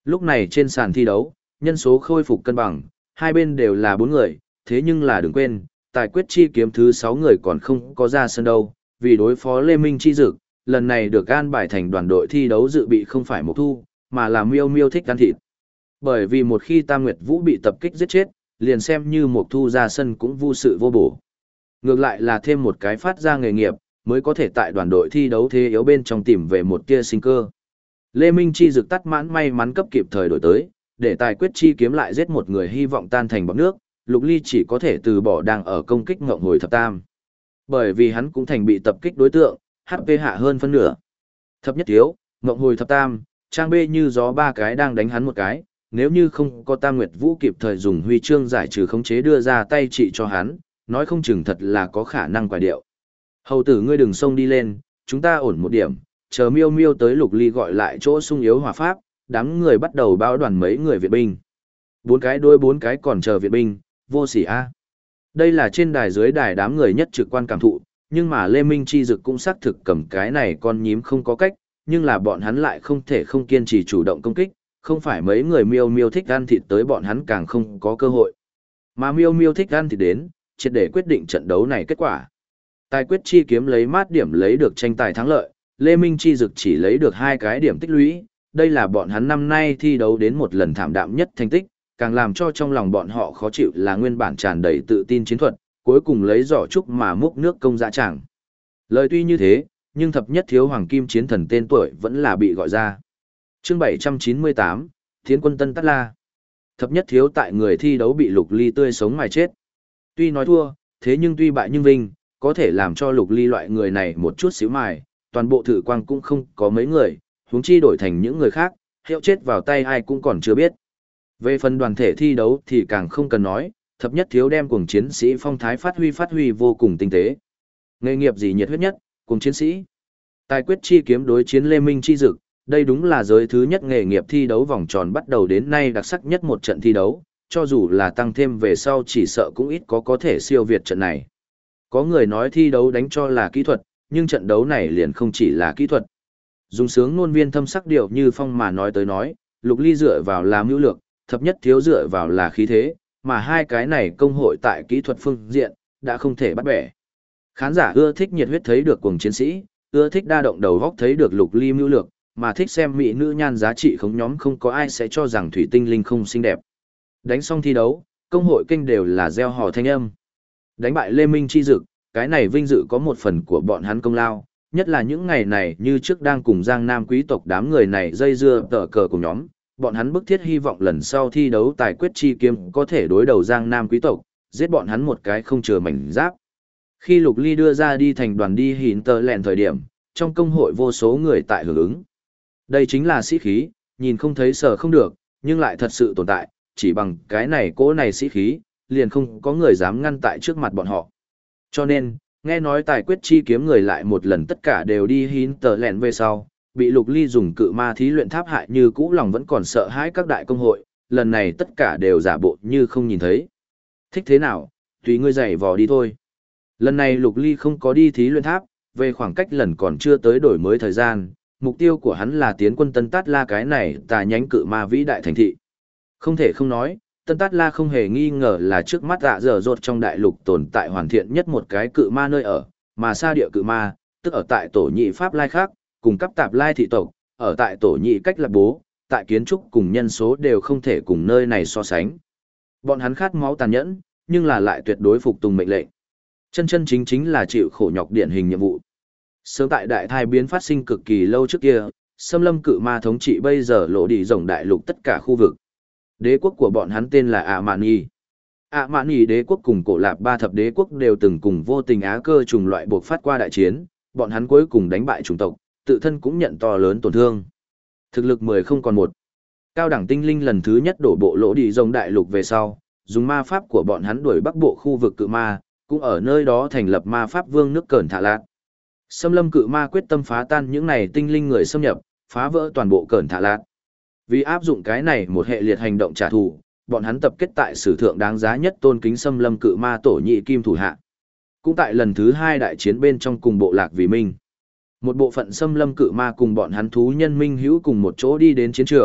Speaker 1: Lúc này trên sàn thi đấu, nhân số khôi phục cân bằng, hai bên đều là 4 người, thế nhưng là đừng quên, tài quyết chi kiếm thứ 6 người còn không có ra sân đâu, vì đối phó Lê Minh Chi Dực, lần này được an bài thành đoàn đội thi đấu dự bị không phải Mộc Thu, mà là Miêu Miêu thích ăn thịt. Bởi vì một khi Tam Nguyệt Vũ bị tập kích giết chết, liền xem như Mộc Thu ra sân cũng vô sự vô bổ. Ngược lại là thêm một cái phát ra nghề nghiệp, mới có thể tại đoàn đội thi đấu thế yếu bên trong tìm về một tia sinh cơ. Lê Minh Chi Dực tắt mãn may mắn cấp kịp thời đổi tới, để tài quyết chi kiếm lại giết một người hy vọng tan thành bọt nước, Lục Ly chỉ có thể từ bỏ đang ở công kích ngộng hồi thập tam. Bởi vì hắn cũng thành bị tập kích đối tượng, HP hạ hơn phân nửa. Thập nhất thiếu, ngộng hồi thập tam, trang B như gió ba cái đang đánh hắn một cái, nếu như không có Tam Nguyệt Vũ kịp thời dùng huy chương giải trừ khống chế đưa ra tay trị cho hắn, nói không chừng thật là có khả năng quả điệu. Hầu tử ngươi đừng xông đi lên, chúng ta ổn một điểm, chờ Miêu Miêu tới Lục Ly gọi lại chỗ sung yếu hỏa pháp, đám người bắt đầu bao đoàn mấy người viện binh. 4 cái đối 4 cái còn chờ viện binh, vô sỉ a. Đây là trên đài dưới đài đám người nhất trực quan cảm thụ, nhưng mà Lê Minh Chi Dực cũng xác thực cầm cái này con nhím không có cách, nhưng là bọn hắn lại không thể không kiên trì chủ động công kích, không phải mấy người Miêu Miêu thích ăn thịt tới bọn hắn càng không có cơ hội. Mà Miêu Miêu thích ăn thịt đến, triệt để quyết định trận đấu này kết quả. Tài quyết chi kiếm lấy mát điểm lấy được tranh tài thắng lợi, Lê Minh Chi Dực chỉ lấy được 2 cái điểm tích lũy, đây là bọn hắn năm nay thi đấu đến một lần thảm đạm nhất thành tích, càng làm cho trong lòng bọn họ khó chịu là nguyên bản tràn đầy tự tin chiến thuật, cuối cùng lấy giỏ trúc mà múc nước công dã tràng. Lời tuy như thế, nhưng thập nhất thiếu hoàng kim chiến thần tên tuổi vẫn là bị gọi ra. Chương 798, Thiến quân Tân Tát La. Thập nhất thiếu tại người thi đấu bị Lục Ly tươi sống mài chết. Tuy nói thua, thế nhưng tuy bại nhưng vinh, có thể làm cho Lục Ly loại người này một chút xíu mài, toàn bộ thử quang cũng không có mấy người, huống chi đổi thành những người khác, hiệu chết vào tay ai cũng còn chưa biết. Về phần đoàn thể thi đấu thì càng không cần nói, thập nhất thiếu đem cùng chiến sĩ phong thái phát huy vô cùng tinh tế. Nghề nghiệp gì nhiệt huyết nhất, cùng chiến sĩ. Tài quyết chi kiếm đối chiến Lê Minh Chi Dực, đây đúng là giới thứ nhất nghề nghiệp thi đấu vòng tròn bắt đầu đến nay đặc sắc nhất một trận thi đấu, cho dù là tăng thêm về sau chỉ sợ cũng ít có thể siêu việt trận này. Có người nói thi đấu đánh cho là kỹ thuật, nhưng trận đấu này liền không chỉ là kỹ thuật. Dùng sướng ngôn viên thâm sắc điệu như phong mà nói tới nói, Lục Ly dựa vào là mưu lược, thập nhất thiếu dựa vào là khí thế, mà hai cái này công hội tại kỹ thuật phương diện, đã không thể bắt bẻ. Khán giả ưa thích nhiệt huyết thấy được cuồng chiến sĩ, ưa thích đa động đầu góc thấy được Lục Ly mưu lược, mà thích xem mỹ nữ nhan giá trị không nhóm không có ai sẽ cho rằng thủy tinh linh không xinh đẹp. Đánh xong thi đấu, công hội kênh đều là gieo hò thanh âm. Đánh bại Lê Minh Chi Dực, cái này vinh dự có một phần của bọn hắn công lao, nhất là những ngày này như trước đang cùng Giang Nam quý tộc đám người này dây dưa tở cờ cùng nhóm, bọn hắn bức thiết hy vọng lần sau thi đấu tài quyết chi kiếm có thể đối đầu Giang Nam quý tộc, giết bọn hắn một cái không chừa mảnh giáp. Khi Lục Ly đưa ra đi thành đoàn đi hìn tờ lẹn thời điểm, trong công hội vô số người tại hưởng ứng. Đây chính là sĩ khí, nhìn không thấy sờ không được, nhưng lại thật sự tồn tại, chỉ bằng cái này cỗ này sĩ khí, liền không có người dám ngăn tại trước mặt bọn họ. Cho nên, nghe nói tài quyết chi kiếm người lại một lần tất cả đều đi hín tờ lẹn về sau, bị Lục Ly dùng cự ma thí luyện tháp hại như cũ lòng vẫn còn sợ hãi các đại công hội, lần này tất cả đều giả bộ như không nhìn thấy. Thích thế nào, tùy ngươi giày vò đi thôi. Lần này Lục Ly không có đi thí luyện tháp, về khoảng cách lần còn chưa tới đổi mới thời gian, mục tiêu của hắn là tiến quân Tân Tát La cái này tà nhánh cự ma vĩ đại thành thị. Không thể không nói, Tân Tát La không hề nghi ngờ là trước mắt dạ dở dột trong đại lục tồn tại hoàn thiện nhất một cái cự ma nơi ở, mà sa địa cự ma, tức ở tại tổ nhị Pháp Lai khác, cùng cấp tạp Lai thị tộc, ở tại tổ nhị cách lập bố, tại kiến trúc cùng nhân số đều không thể cùng nơi này so sánh. Bọn hắn khát máu tàn nhẫn, nhưng là lại tuyệt đối phục tùng mệnh lệnh. Chân chân chính chính là chịu khổ nhọc điển hình nhiệm vụ. Sớm tại đại thai biến phát sinh cực kỳ lâu trước kia, xâm lâm cự ma thống trị bây giờ lộ đi rộng đại lục tất cả khu vực. Đế quốc của bọn hắn tên là Ả Mạn Nhi. Ả Mạn Nhi đế quốc cùng cổ lạp ba thập đế quốc đều từng cùng vô tình á cơ trùng loại buộc phát qua đại chiến, bọn hắn cuối cùng đánh bại chủng tộc, tự thân cũng nhận to lớn tổn thương. Thực lực 10 không còn một. Cao đẳng tinh linh lần thứ nhất đổ bộ lỗ đi rộng đại lục về sau, dùng ma pháp của bọn hắn đuổi bắc bộ khu vực cự ma, cũng ở nơi đó thành lập ma pháp vương nước Cẩn Thạ Lạt. Xâm lâm cự ma quyết tâm phá tan những này tinh linh người xâm nhập, phá vỡ toàn bộ Cẩn Thạ Lạt. Vì áp dụng cái này một hệ liệt hành động trả thù, bọn hắn tập kết tại sử thượng đáng giá nhất tôn kính xâm lâm cự ma tổ nhị kim thủ hạ. Cũng tại lần thứ 2 đại chiến bên trong cùng bộ lạc vì minh. Một bộ phận xâm lâm cự ma cùng bọn hắn thú nhân minh hữu cùng một chỗ đi đến chiến trường,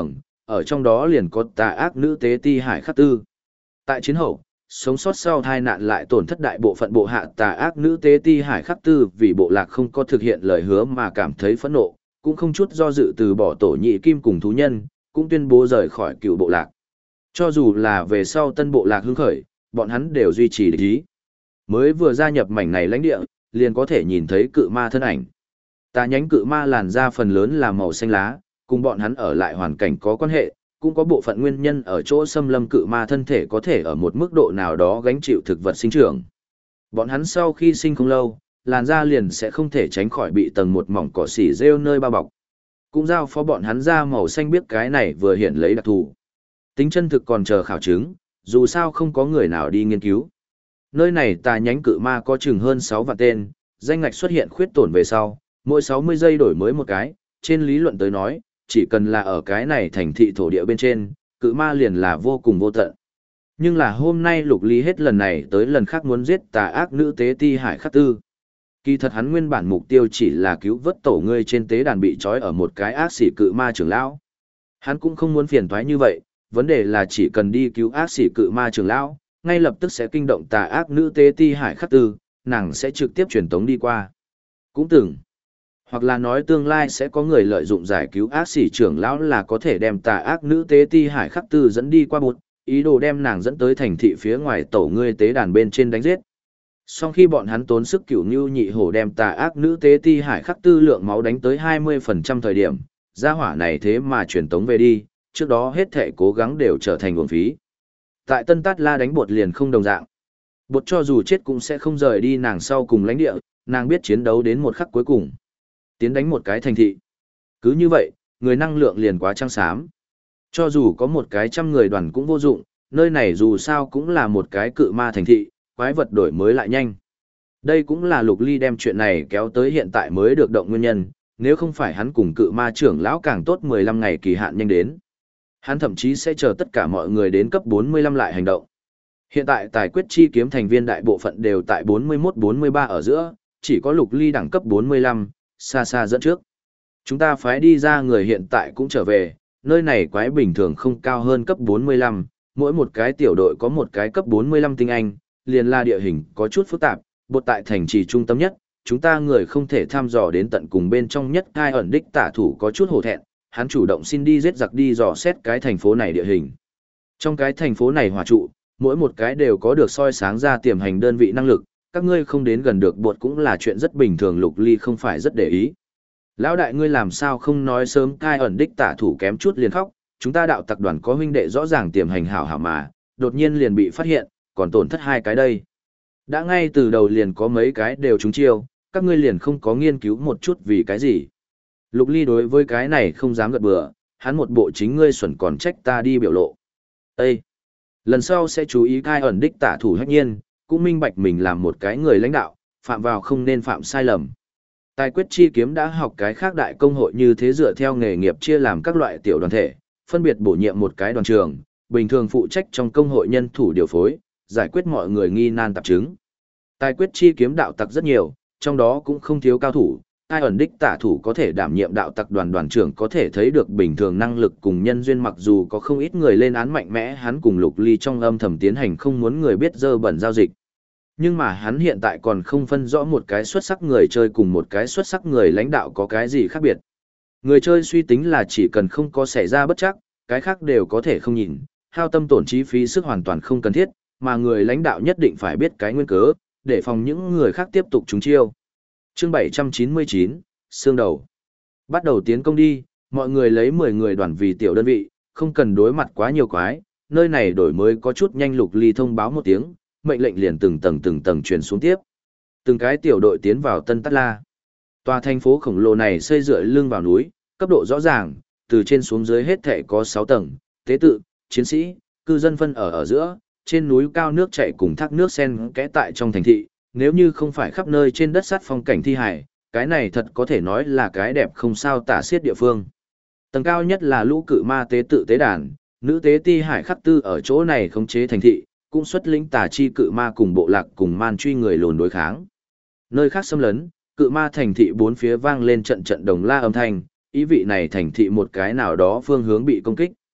Speaker 1: ở trong đó liền có tà ác nữ tế ti Hải Khắc Tư. Tại chiến hậu, sống sót sau tai nạn lại tổn thất đại bộ phận bộ hạ tà ác nữ tế ti Hải Khắc Tư vì bộ lạc không có thực hiện lời hứa mà cảm thấy phẫn nộ, cũng không chút do dự từ bỏ tổ nhị kim cùng thú nhân, cũng tuyên bố rời khỏi cựu bộ lạc. Cho dù là về sau tân bộ lạc hưng khởi, bọn hắn đều duy trì địch ý. Mới vừa gia nhập mảnh này lãnh địa, liền có thể nhìn thấy cự ma thân ảnh. Tà nhánh cự ma làn da phần lớn là màu xanh lá, cùng bọn hắn ở lại hoàn cảnh có quan hệ, cũng có bộ phận nguyên nhân ở chỗ xâm lâm cự ma thân thể có thể ở một mức độ nào đó gánh chịu thực vật sinh trưởng. Bọn hắn sau khi sinh không lâu, làn da liền sẽ không thể tránh khỏi bị tầng một mỏng cỏ xỉ rêu nơi bao bọc. Cũng giao phó bọn hắn da màu xanh biếc cái này vừa hiện lấy đặc thù. Tính chân thực còn chờ khảo chứng, dù sao không có người nào đi nghiên cứu. Nơi này tà nhánh cự ma có chừng hơn 6 vạn tên, danh ngạch xuất hiện khuyết tổn về sau, mỗi 60 giây đổi mới một cái, trên lý luận tới nói, chỉ cần là ở cái này thành thị thổ địa bên trên, cự ma liền là vô cùng vô tận. Nhưng là hôm nay Lục Ly hết lần này tới lần khác muốn giết tà ác nữ tế ti Hải Khắc Tư. Kỳ thật hắn nguyên bản mục tiêu chỉ là cứu vớt tổ ngươi trên tế đàn bị trói ở một cái ác sĩ cự ma trưởng lão. Hắn cũng không muốn phiền toái như vậy, vấn đề là chỉ cần đi cứu ác sĩ cự ma trưởng lão, ngay lập tức sẽ kinh động tà ác nữ tế ti Hải Khắc Tư, nàng sẽ trực tiếp truyền tống đi qua. Cũng từng, hoặc là nói tương lai sẽ có người lợi dụng giải cứu ác sĩ trưởng lão là có thể đem tà ác nữ tế ti Hải Khắc Tư dẫn đi qua bụt, ý đồ đem nàng dẫn tới thành thị phía ngoài tổ ngươi tế đàn bên trên đánh giết. Sau khi bọn hắn tốn sức cửu nhu nhị hổ đem tà ác nữ tế ti Hải Khắc Tư lượng máu đánh tới 20% thời điểm, gia hỏa này thế mà truyền tống về đi, trước đó hết thể cố gắng đều trở thành uổng phí. Tại Tân Tát La đánh bột liền không đồng dạng. Bột cho dù chết cũng sẽ không rời đi nàng sau cùng lãnh địa, nàng biết chiến đấu đến một khắc cuối cùng. Tiến đánh một cái thành thị. Cứ như vậy, người năng lượng liền quá trăng xám. Cho dù có một cái 100 người đoàn cũng vô dụng, nơi này dù sao cũng là một cái cự ma thành thị, quái vật đổi mới lại nhanh. Đây cũng là Lục Ly đem chuyện này kéo tới hiện tại mới được động nguyên nhân, nếu không phải hắn cùng cự ma trưởng lão càng tốt 15 ngày kỳ hạn nhanh đến. Hắn thậm chí sẽ chờ tất cả mọi người đến cấp 45 lại hành động. Hiện tại tài quyết chi kiếm thành viên đại bộ phận đều tại 41-43 ở giữa, chỉ có Lục Ly đẳng cấp 45, xa xa dẫn trước. Chúng ta phái đi ra người hiện tại cũng trở về, nơi này quái bình thường không cao hơn cấp 45, mỗi một cái tiểu đội có một cái cấp 45 tinh anh, liền là địa hình có chút phức tạp, bột tại thành trì trung tâm nhất, chúng ta người không thể thăm dò đến tận cùng bên trong nhất cai ẩn đích tả thủ có chút hổ thẹn, hắn chủ động xin đi giết giặc đi dò xét cái thành phố này địa hình. Trong cái thành phố này hỏa trụ, mỗi một cái đều có được soi sáng ra tiềm hành đơn vị năng lực, các ngươi không đến gần được bột cũng là chuyện rất bình thường. Lục Ly không phải rất để ý. Lão đại ngươi làm sao không nói sớm, cai ẩn đích tả thủ kém chút liền khóc, chúng ta đạo tặc đoàn có huynh đệ rõ ràng tiềm hành hảo hảo mà, đột nhiên liền bị phát hiện, còn tổn thất 2 cái đây. Đã ngay từ đầu liền có mấy cái đều trúng chiêu, các ngươi liền không có nghiên cứu một chút vì cái gì. Lục Ly đối với cái này không dám gật bừa, hắn một bộ chính ngươi xuẩn còn trách ta đi biểu lộ. Ê! Lần sau sẽ chú ý cai ẩn đích tả thủ hách nhiên, cũng minh bạch mình làm một cái người lãnh đạo, phạm vào không nên phạm sai lầm. Tài quyết chi kiếm đã học cái khác đại công hội như thế dựa theo nghề nghiệp chia làm các loại tiểu đoàn thể, phân biệt bổ nhiệm một cái đoàn trường, bình thường phụ trách trong công hội nhân thủ điều phối, giải quyết mọi người nghi nan tạp chứng. Tài quyết chi kiếm đạo tặc rất nhiều, trong đó cũng không thiếu cao thủ, ai ẩn đích tả thủ có thể đảm nhiệm đạo tặc đoàn đoàn trưởng có thể thấy được bình thường năng lực cùng nhân duyên, mặc dù có không ít người lên án mạnh mẽ hắn cùng Lục Ly trong âm thầm tiến hành không muốn người biết dơ bẩn giao dịch. Nhưng mà hắn hiện tại còn không phân rõ một cái xuất sắc người chơi cùng một cái xuất sắc người lãnh đạo có cái gì khác biệt. Người chơi suy tính là chỉ cần không có xảy ra bất chắc, cái khác đều có thể không nhìn, hao tâm tổn trí phí sức hoàn toàn không cần thiết, mà người lãnh đạo nhất định phải biết cái nguyên cớ, để phòng những người khác tiếp tục trúng chiêu. Chương 799, xương đầu. Bắt đầu tiến công đi, mọi người lấy 10 người đoàn vì tiểu đơn vị, không cần đối mặt quá nhiều quái, nơi này đổi mới có chút nhanh. Lục Ly thông báo một tiếng, mệnh lệnh liền từng tầng truyền xuống tiếp. Từng cái tiểu đội tiến vào Tân Tát La. Tòa thành phố khổng lồ này xây dựa lưng vào núi, cấp độ rõ ràng, từ trên xuống dưới hết thể có 6 tầng, tế tự, chiến sĩ, cư dân phân ở giữa, trên núi cao nước chảy cùng thác nước sen kẽ tại trong thành thị, nếu như không phải khắp nơi trên đất sắt phong cảnh thi hải, cái này thật có thể nói là cái đẹp không sao tả xiết địa phương. Tầng cao nhất là lũ cự ma tế tự tế đàn, nữ tế ti Hải Khắc Tư ở chỗ này khống chế thành thị, cũng xuất lĩnh tà chi cự ma cùng bộ lạc cùng man truy người lùn đối kháng. Nơi khác xâm lấn, cự ma thành thị bốn phía vang lên trận trận đồng la âm thanh, ý vị này thành thị một cái nào đó phương hướng bị công kích.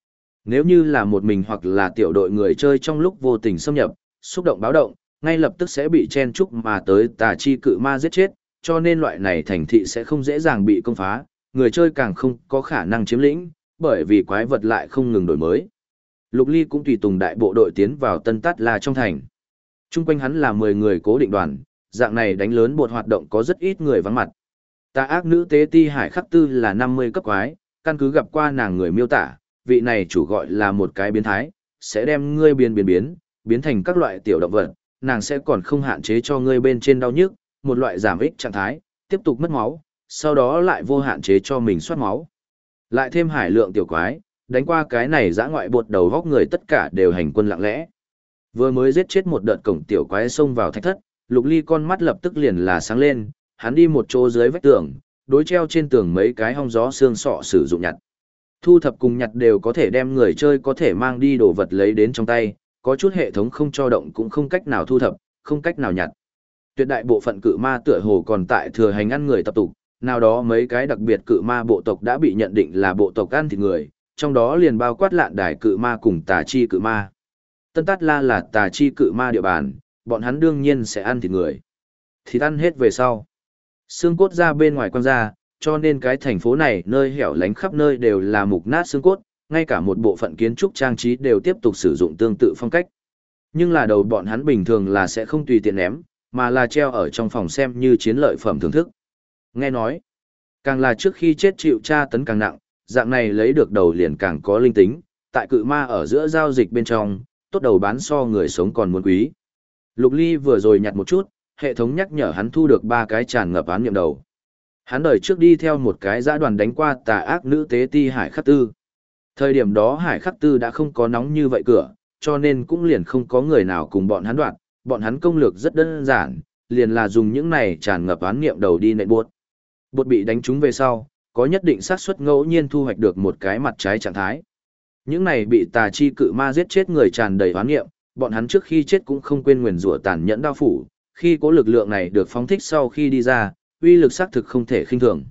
Speaker 1: Nếu như là một mình hoặc là tiểu đội người chơi trong lúc vô tình xâm nhập, xúc động báo động, ngay lập tức sẽ bị chen chúc mà tới tà chi cự ma giết chết, cho nên loại này thành thị sẽ không dễ dàng bị công phá, người chơi càng không có khả năng chiếm lĩnh, bởi vì quái vật lại không ngừng đổi mới. Lục Ly cũng tùy tùng đại bộ đội tiến vào Tân Tát La trong thành. Trung quanh hắn là 10 người cố định đoàn, dạng này đánh lớn bột hoạt động có rất ít người vắng mặt. Tà ác nữ tế ti Hải Khắc Tư là 50 cấp quái, căn cứ gặp qua nàng người miêu tả, vị này chủ gọi là một cái biến thái, sẽ đem ngươi biến thành các loại tiểu động vật, nàng sẽ còn không hạn chế cho ngươi bên trên đau nhức, một loại giảm ích trạng thái, tiếp tục mất máu, sau đó lại vô hạn chế cho mình soát máu. Lại thêm hải lượng tiểu quái, đánh qua cái này dã ngoại bột đầu góc người tất cả đều hành quân lặng lẽ. Vừa mới giết chết một đợt cổng tiểu quái xông vào thạch thất, Lục Ly con mắt lập tức liền là sáng lên, hắn đi một chỗ dưới vách tường, đối treo trên tường mấy cái hong gió xương sọ sử dụng nhặt. Thu thập cùng nhặt đều có thể đem người chơi có thể mang đi đồ vật lấy đến trong tay, có chút hệ thống không cho động cũng không cách nào thu thập, không cách nào nhặt. Tuyệt đại bộ phận cự ma tựa hồ còn tại thừa hành ăn người tập tục, nào đó mấy cái đặc biệt cự ma bộ tộc đã bị nhận định là bộ tộc ăn thịt người, trong đó liền bao quát lạn đài cự ma cùng tà chi cự ma. Tân Tát La là tà chi cự ma địa bàn, bọn hắn đương nhiên sẽ ăn thịt người. Thịt ăn hết về sau, xương cốt ra bên ngoài quăng ra, cho nên cái thành phố này nơi hẻo lánh khắp nơi đều là mục nát xương cốt, ngay cả một bộ phận kiến trúc trang trí đều tiếp tục sử dụng tương tự phong cách. Nhưng là đầu bọn hắn bình thường là sẽ không tùy tiện ném, mà là treo ở trong phòng xem như chiến lợi phẩm thưởng thức. Nghe nói, càng là trước khi chết chịu tra tấn càng nặng, dạng này lấy được đầu liền càng có linh tính, tại cự ma ở giữa giao dịch bên trong, tốt đầu bán so người sống còn muốn quý. Lục Ly vừa rồi nhặt một chút, hệ thống nhắc nhở hắn thu được 3 cái tràn ngập án nghiệm đầu. Hắn đời trước đi theo một cái dã đoàn đánh qua tà ác nữ tế ti Hải Khắc Tư. Thời điểm đó Hải Khắc Tư đã không có nóng như vậy cửa, cho nên cũng liền không có người nào cùng bọn hắn đoạt, bọn hắn công lược rất đơn giản, liền là dùng những này tràn ngập án nghiệm đầu đi nện buốt. Bột bị đánh trúng về sau, có nhất định xác suất ngẫu nhiên thu hoạch được một cái mặt trái trạng thái. Những này bị tà chi cự ma giết chết người tràn đầy oán nghiệm, bọn hắn trước khi chết cũng không quên nguyền rủa tàn nhẫn đao phủ, khi có lực lượng này được phóng thích sau khi đi ra, uy lực xác thực không thể khinh thường.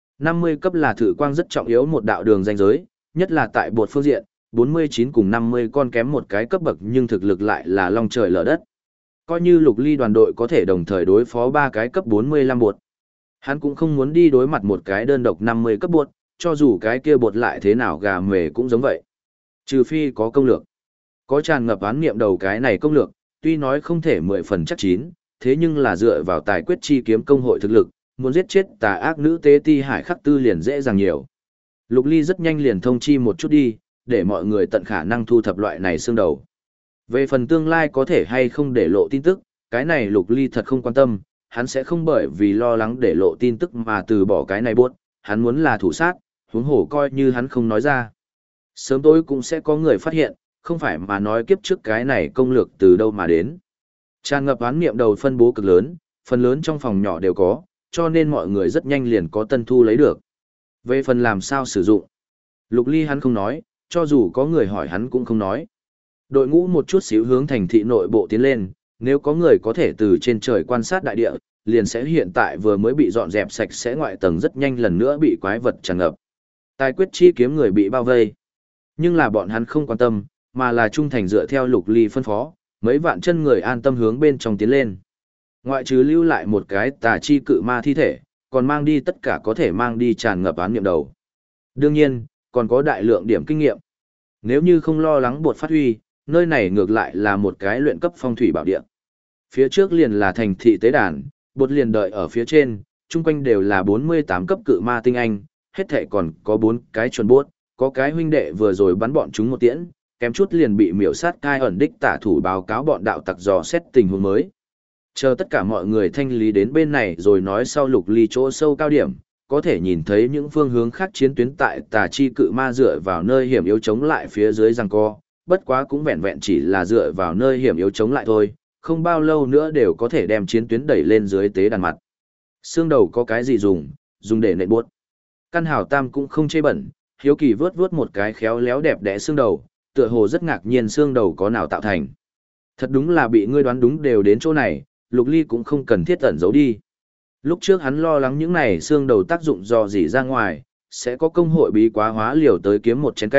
Speaker 1: 50 cấp là thử quang rất trọng yếu một đạo đường ranh giới, nhất là tại bột phương diện, 49 cùng 50 con kém một cái cấp bậc nhưng thực lực lại là long trời lở đất. Coi như Lục Ly đoàn đội có thể đồng thời đối phó 3 cái cấp 45 bột. Hắn cũng không muốn đi đối mặt một cái đơn độc 50 cấp bột, cho dù cái kia bột lại thế nào gà mề cũng giống vậy. Trừ phi có công lược. Có tràn ngập án nghiệm đầu cái này công lược, tuy nói không thể 10 phần chắc chín, thế nhưng là dựa vào tài quyết chi kiếm công hội thực lực, muốn giết chết tà ác nữ tế ti Hải Khắc Tư liền dễ dàng nhiều. Lục Ly rất nhanh liền thông chi một chút đi, để mọi người tận khả năng thu thập loại này xương đầu. Về phần tương lai có thể hay không để lộ tin tức, cái này Lục Ly thật không quan tâm, hắn sẽ không bởi vì lo lắng để lộ tin tức mà từ bỏ cái này buốt, hắn muốn là thủ sát, huống hồ coi như hắn không nói ra. Sớm tối cũng sẽ có người phát hiện, không phải mà nói kiếp trước cái này công lược từ đâu mà đến. Tràn ngập án nghiệm đầu phân bố cực lớn, phần lớn trong phòng nhỏ đều có, cho nên mọi người rất nhanh liền có tân thu lấy được. Về phần làm sao sử dụng, Lục Ly hắn không nói, cho dù có người hỏi hắn cũng không nói. Đội ngũ một chút xíu hướng thành thị nội bộ tiến lên, nếu có người có thể từ trên trời quan sát đại địa, liền sẽ hiện tại vừa mới bị dọn dẹp sạch sẽ ngoại tầng rất nhanh lần nữa bị quái vật tràn ngập. Tài quyết chi kiếm người bị bao vây. Nhưng là bọn hắn không quan tâm, mà là trung thành dựa theo Lục Ly phân phó, mấy vạn chân người an tâm hướng bên trong tiến lên. Ngoại trừ lưu lại một cái tà chi cự ma thi thể, còn mang đi tất cả có thể mang đi tràn ngập án nghiệm đầu. Đương nhiên, còn có đại lượng điểm kinh nghiệm. Nếu như không lo lắng bột phát huy, nơi này ngược lại là một cái luyện cấp phong thủy bảo địa. Phía trước liền là thành thị tế đàn, bột liền đợi ở phía trên, chung quanh đều là 48 cấp cự ma tinh anh, hết thệ còn có 4 cái chuẩn bốt, có cái huynh đệ vừa rồi bắn bọn chúng một tiễn, kém chút liền bị miểu sát cai ẩn đích tả thủ báo cáo bọn đạo tặc dò xét tình huống mới. Chờ tất cả mọi người thanh lý đến bên này rồi nói sau Lục Ly chỗ sâu cao điểm, có thể nhìn thấy những phương hướng khác chiến tuyến tại tà chi cự ma dựa vào nơi hiểm yếu chống lại phía dưới giằng co, bất quá cũng vẹn vẹn chỉ là dựa vào nơi hiểm yếu chống lại thôi, không bao lâu nữa đều có thể đem chiến tuyến đẩy lên dưới tế đàn mặt. Xương đầu có cái gì dùng để nện buốt. Căn Hào Tam cũng không chê bẩn, hiếu kỳ vớt vớt một cái khéo léo đẹp đẽ xương đầu, tựa hồ rất ngạc nhiên xương đầu có nào tạo thành. Thật đúng là bị ngươi đoán đúng đều đến chỗ này, Lục Ly cũng không cần thiết ẩn giấu đi. Lúc trước hắn lo lắng những này xương đầu tác dụng do gì ra ngoài, sẽ có công hội bí quá hóa liều tới kiếm một chén canh,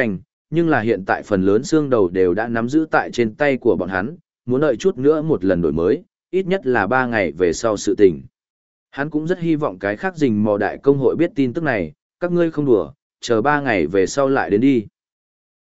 Speaker 1: nhưng là hiện tại phần lớn xương đầu đều đã nắm giữ tại trên tay của bọn hắn, muốn đợi chút nữa một lần đổi mới, ít nhất là 3 ngày về sau sự tình. Hắn cũng rất hy vọng cái khác rình mò đại công hội biết tin tức này, các ngươi không đùa, chờ 3 ngày về sau lại đến đi.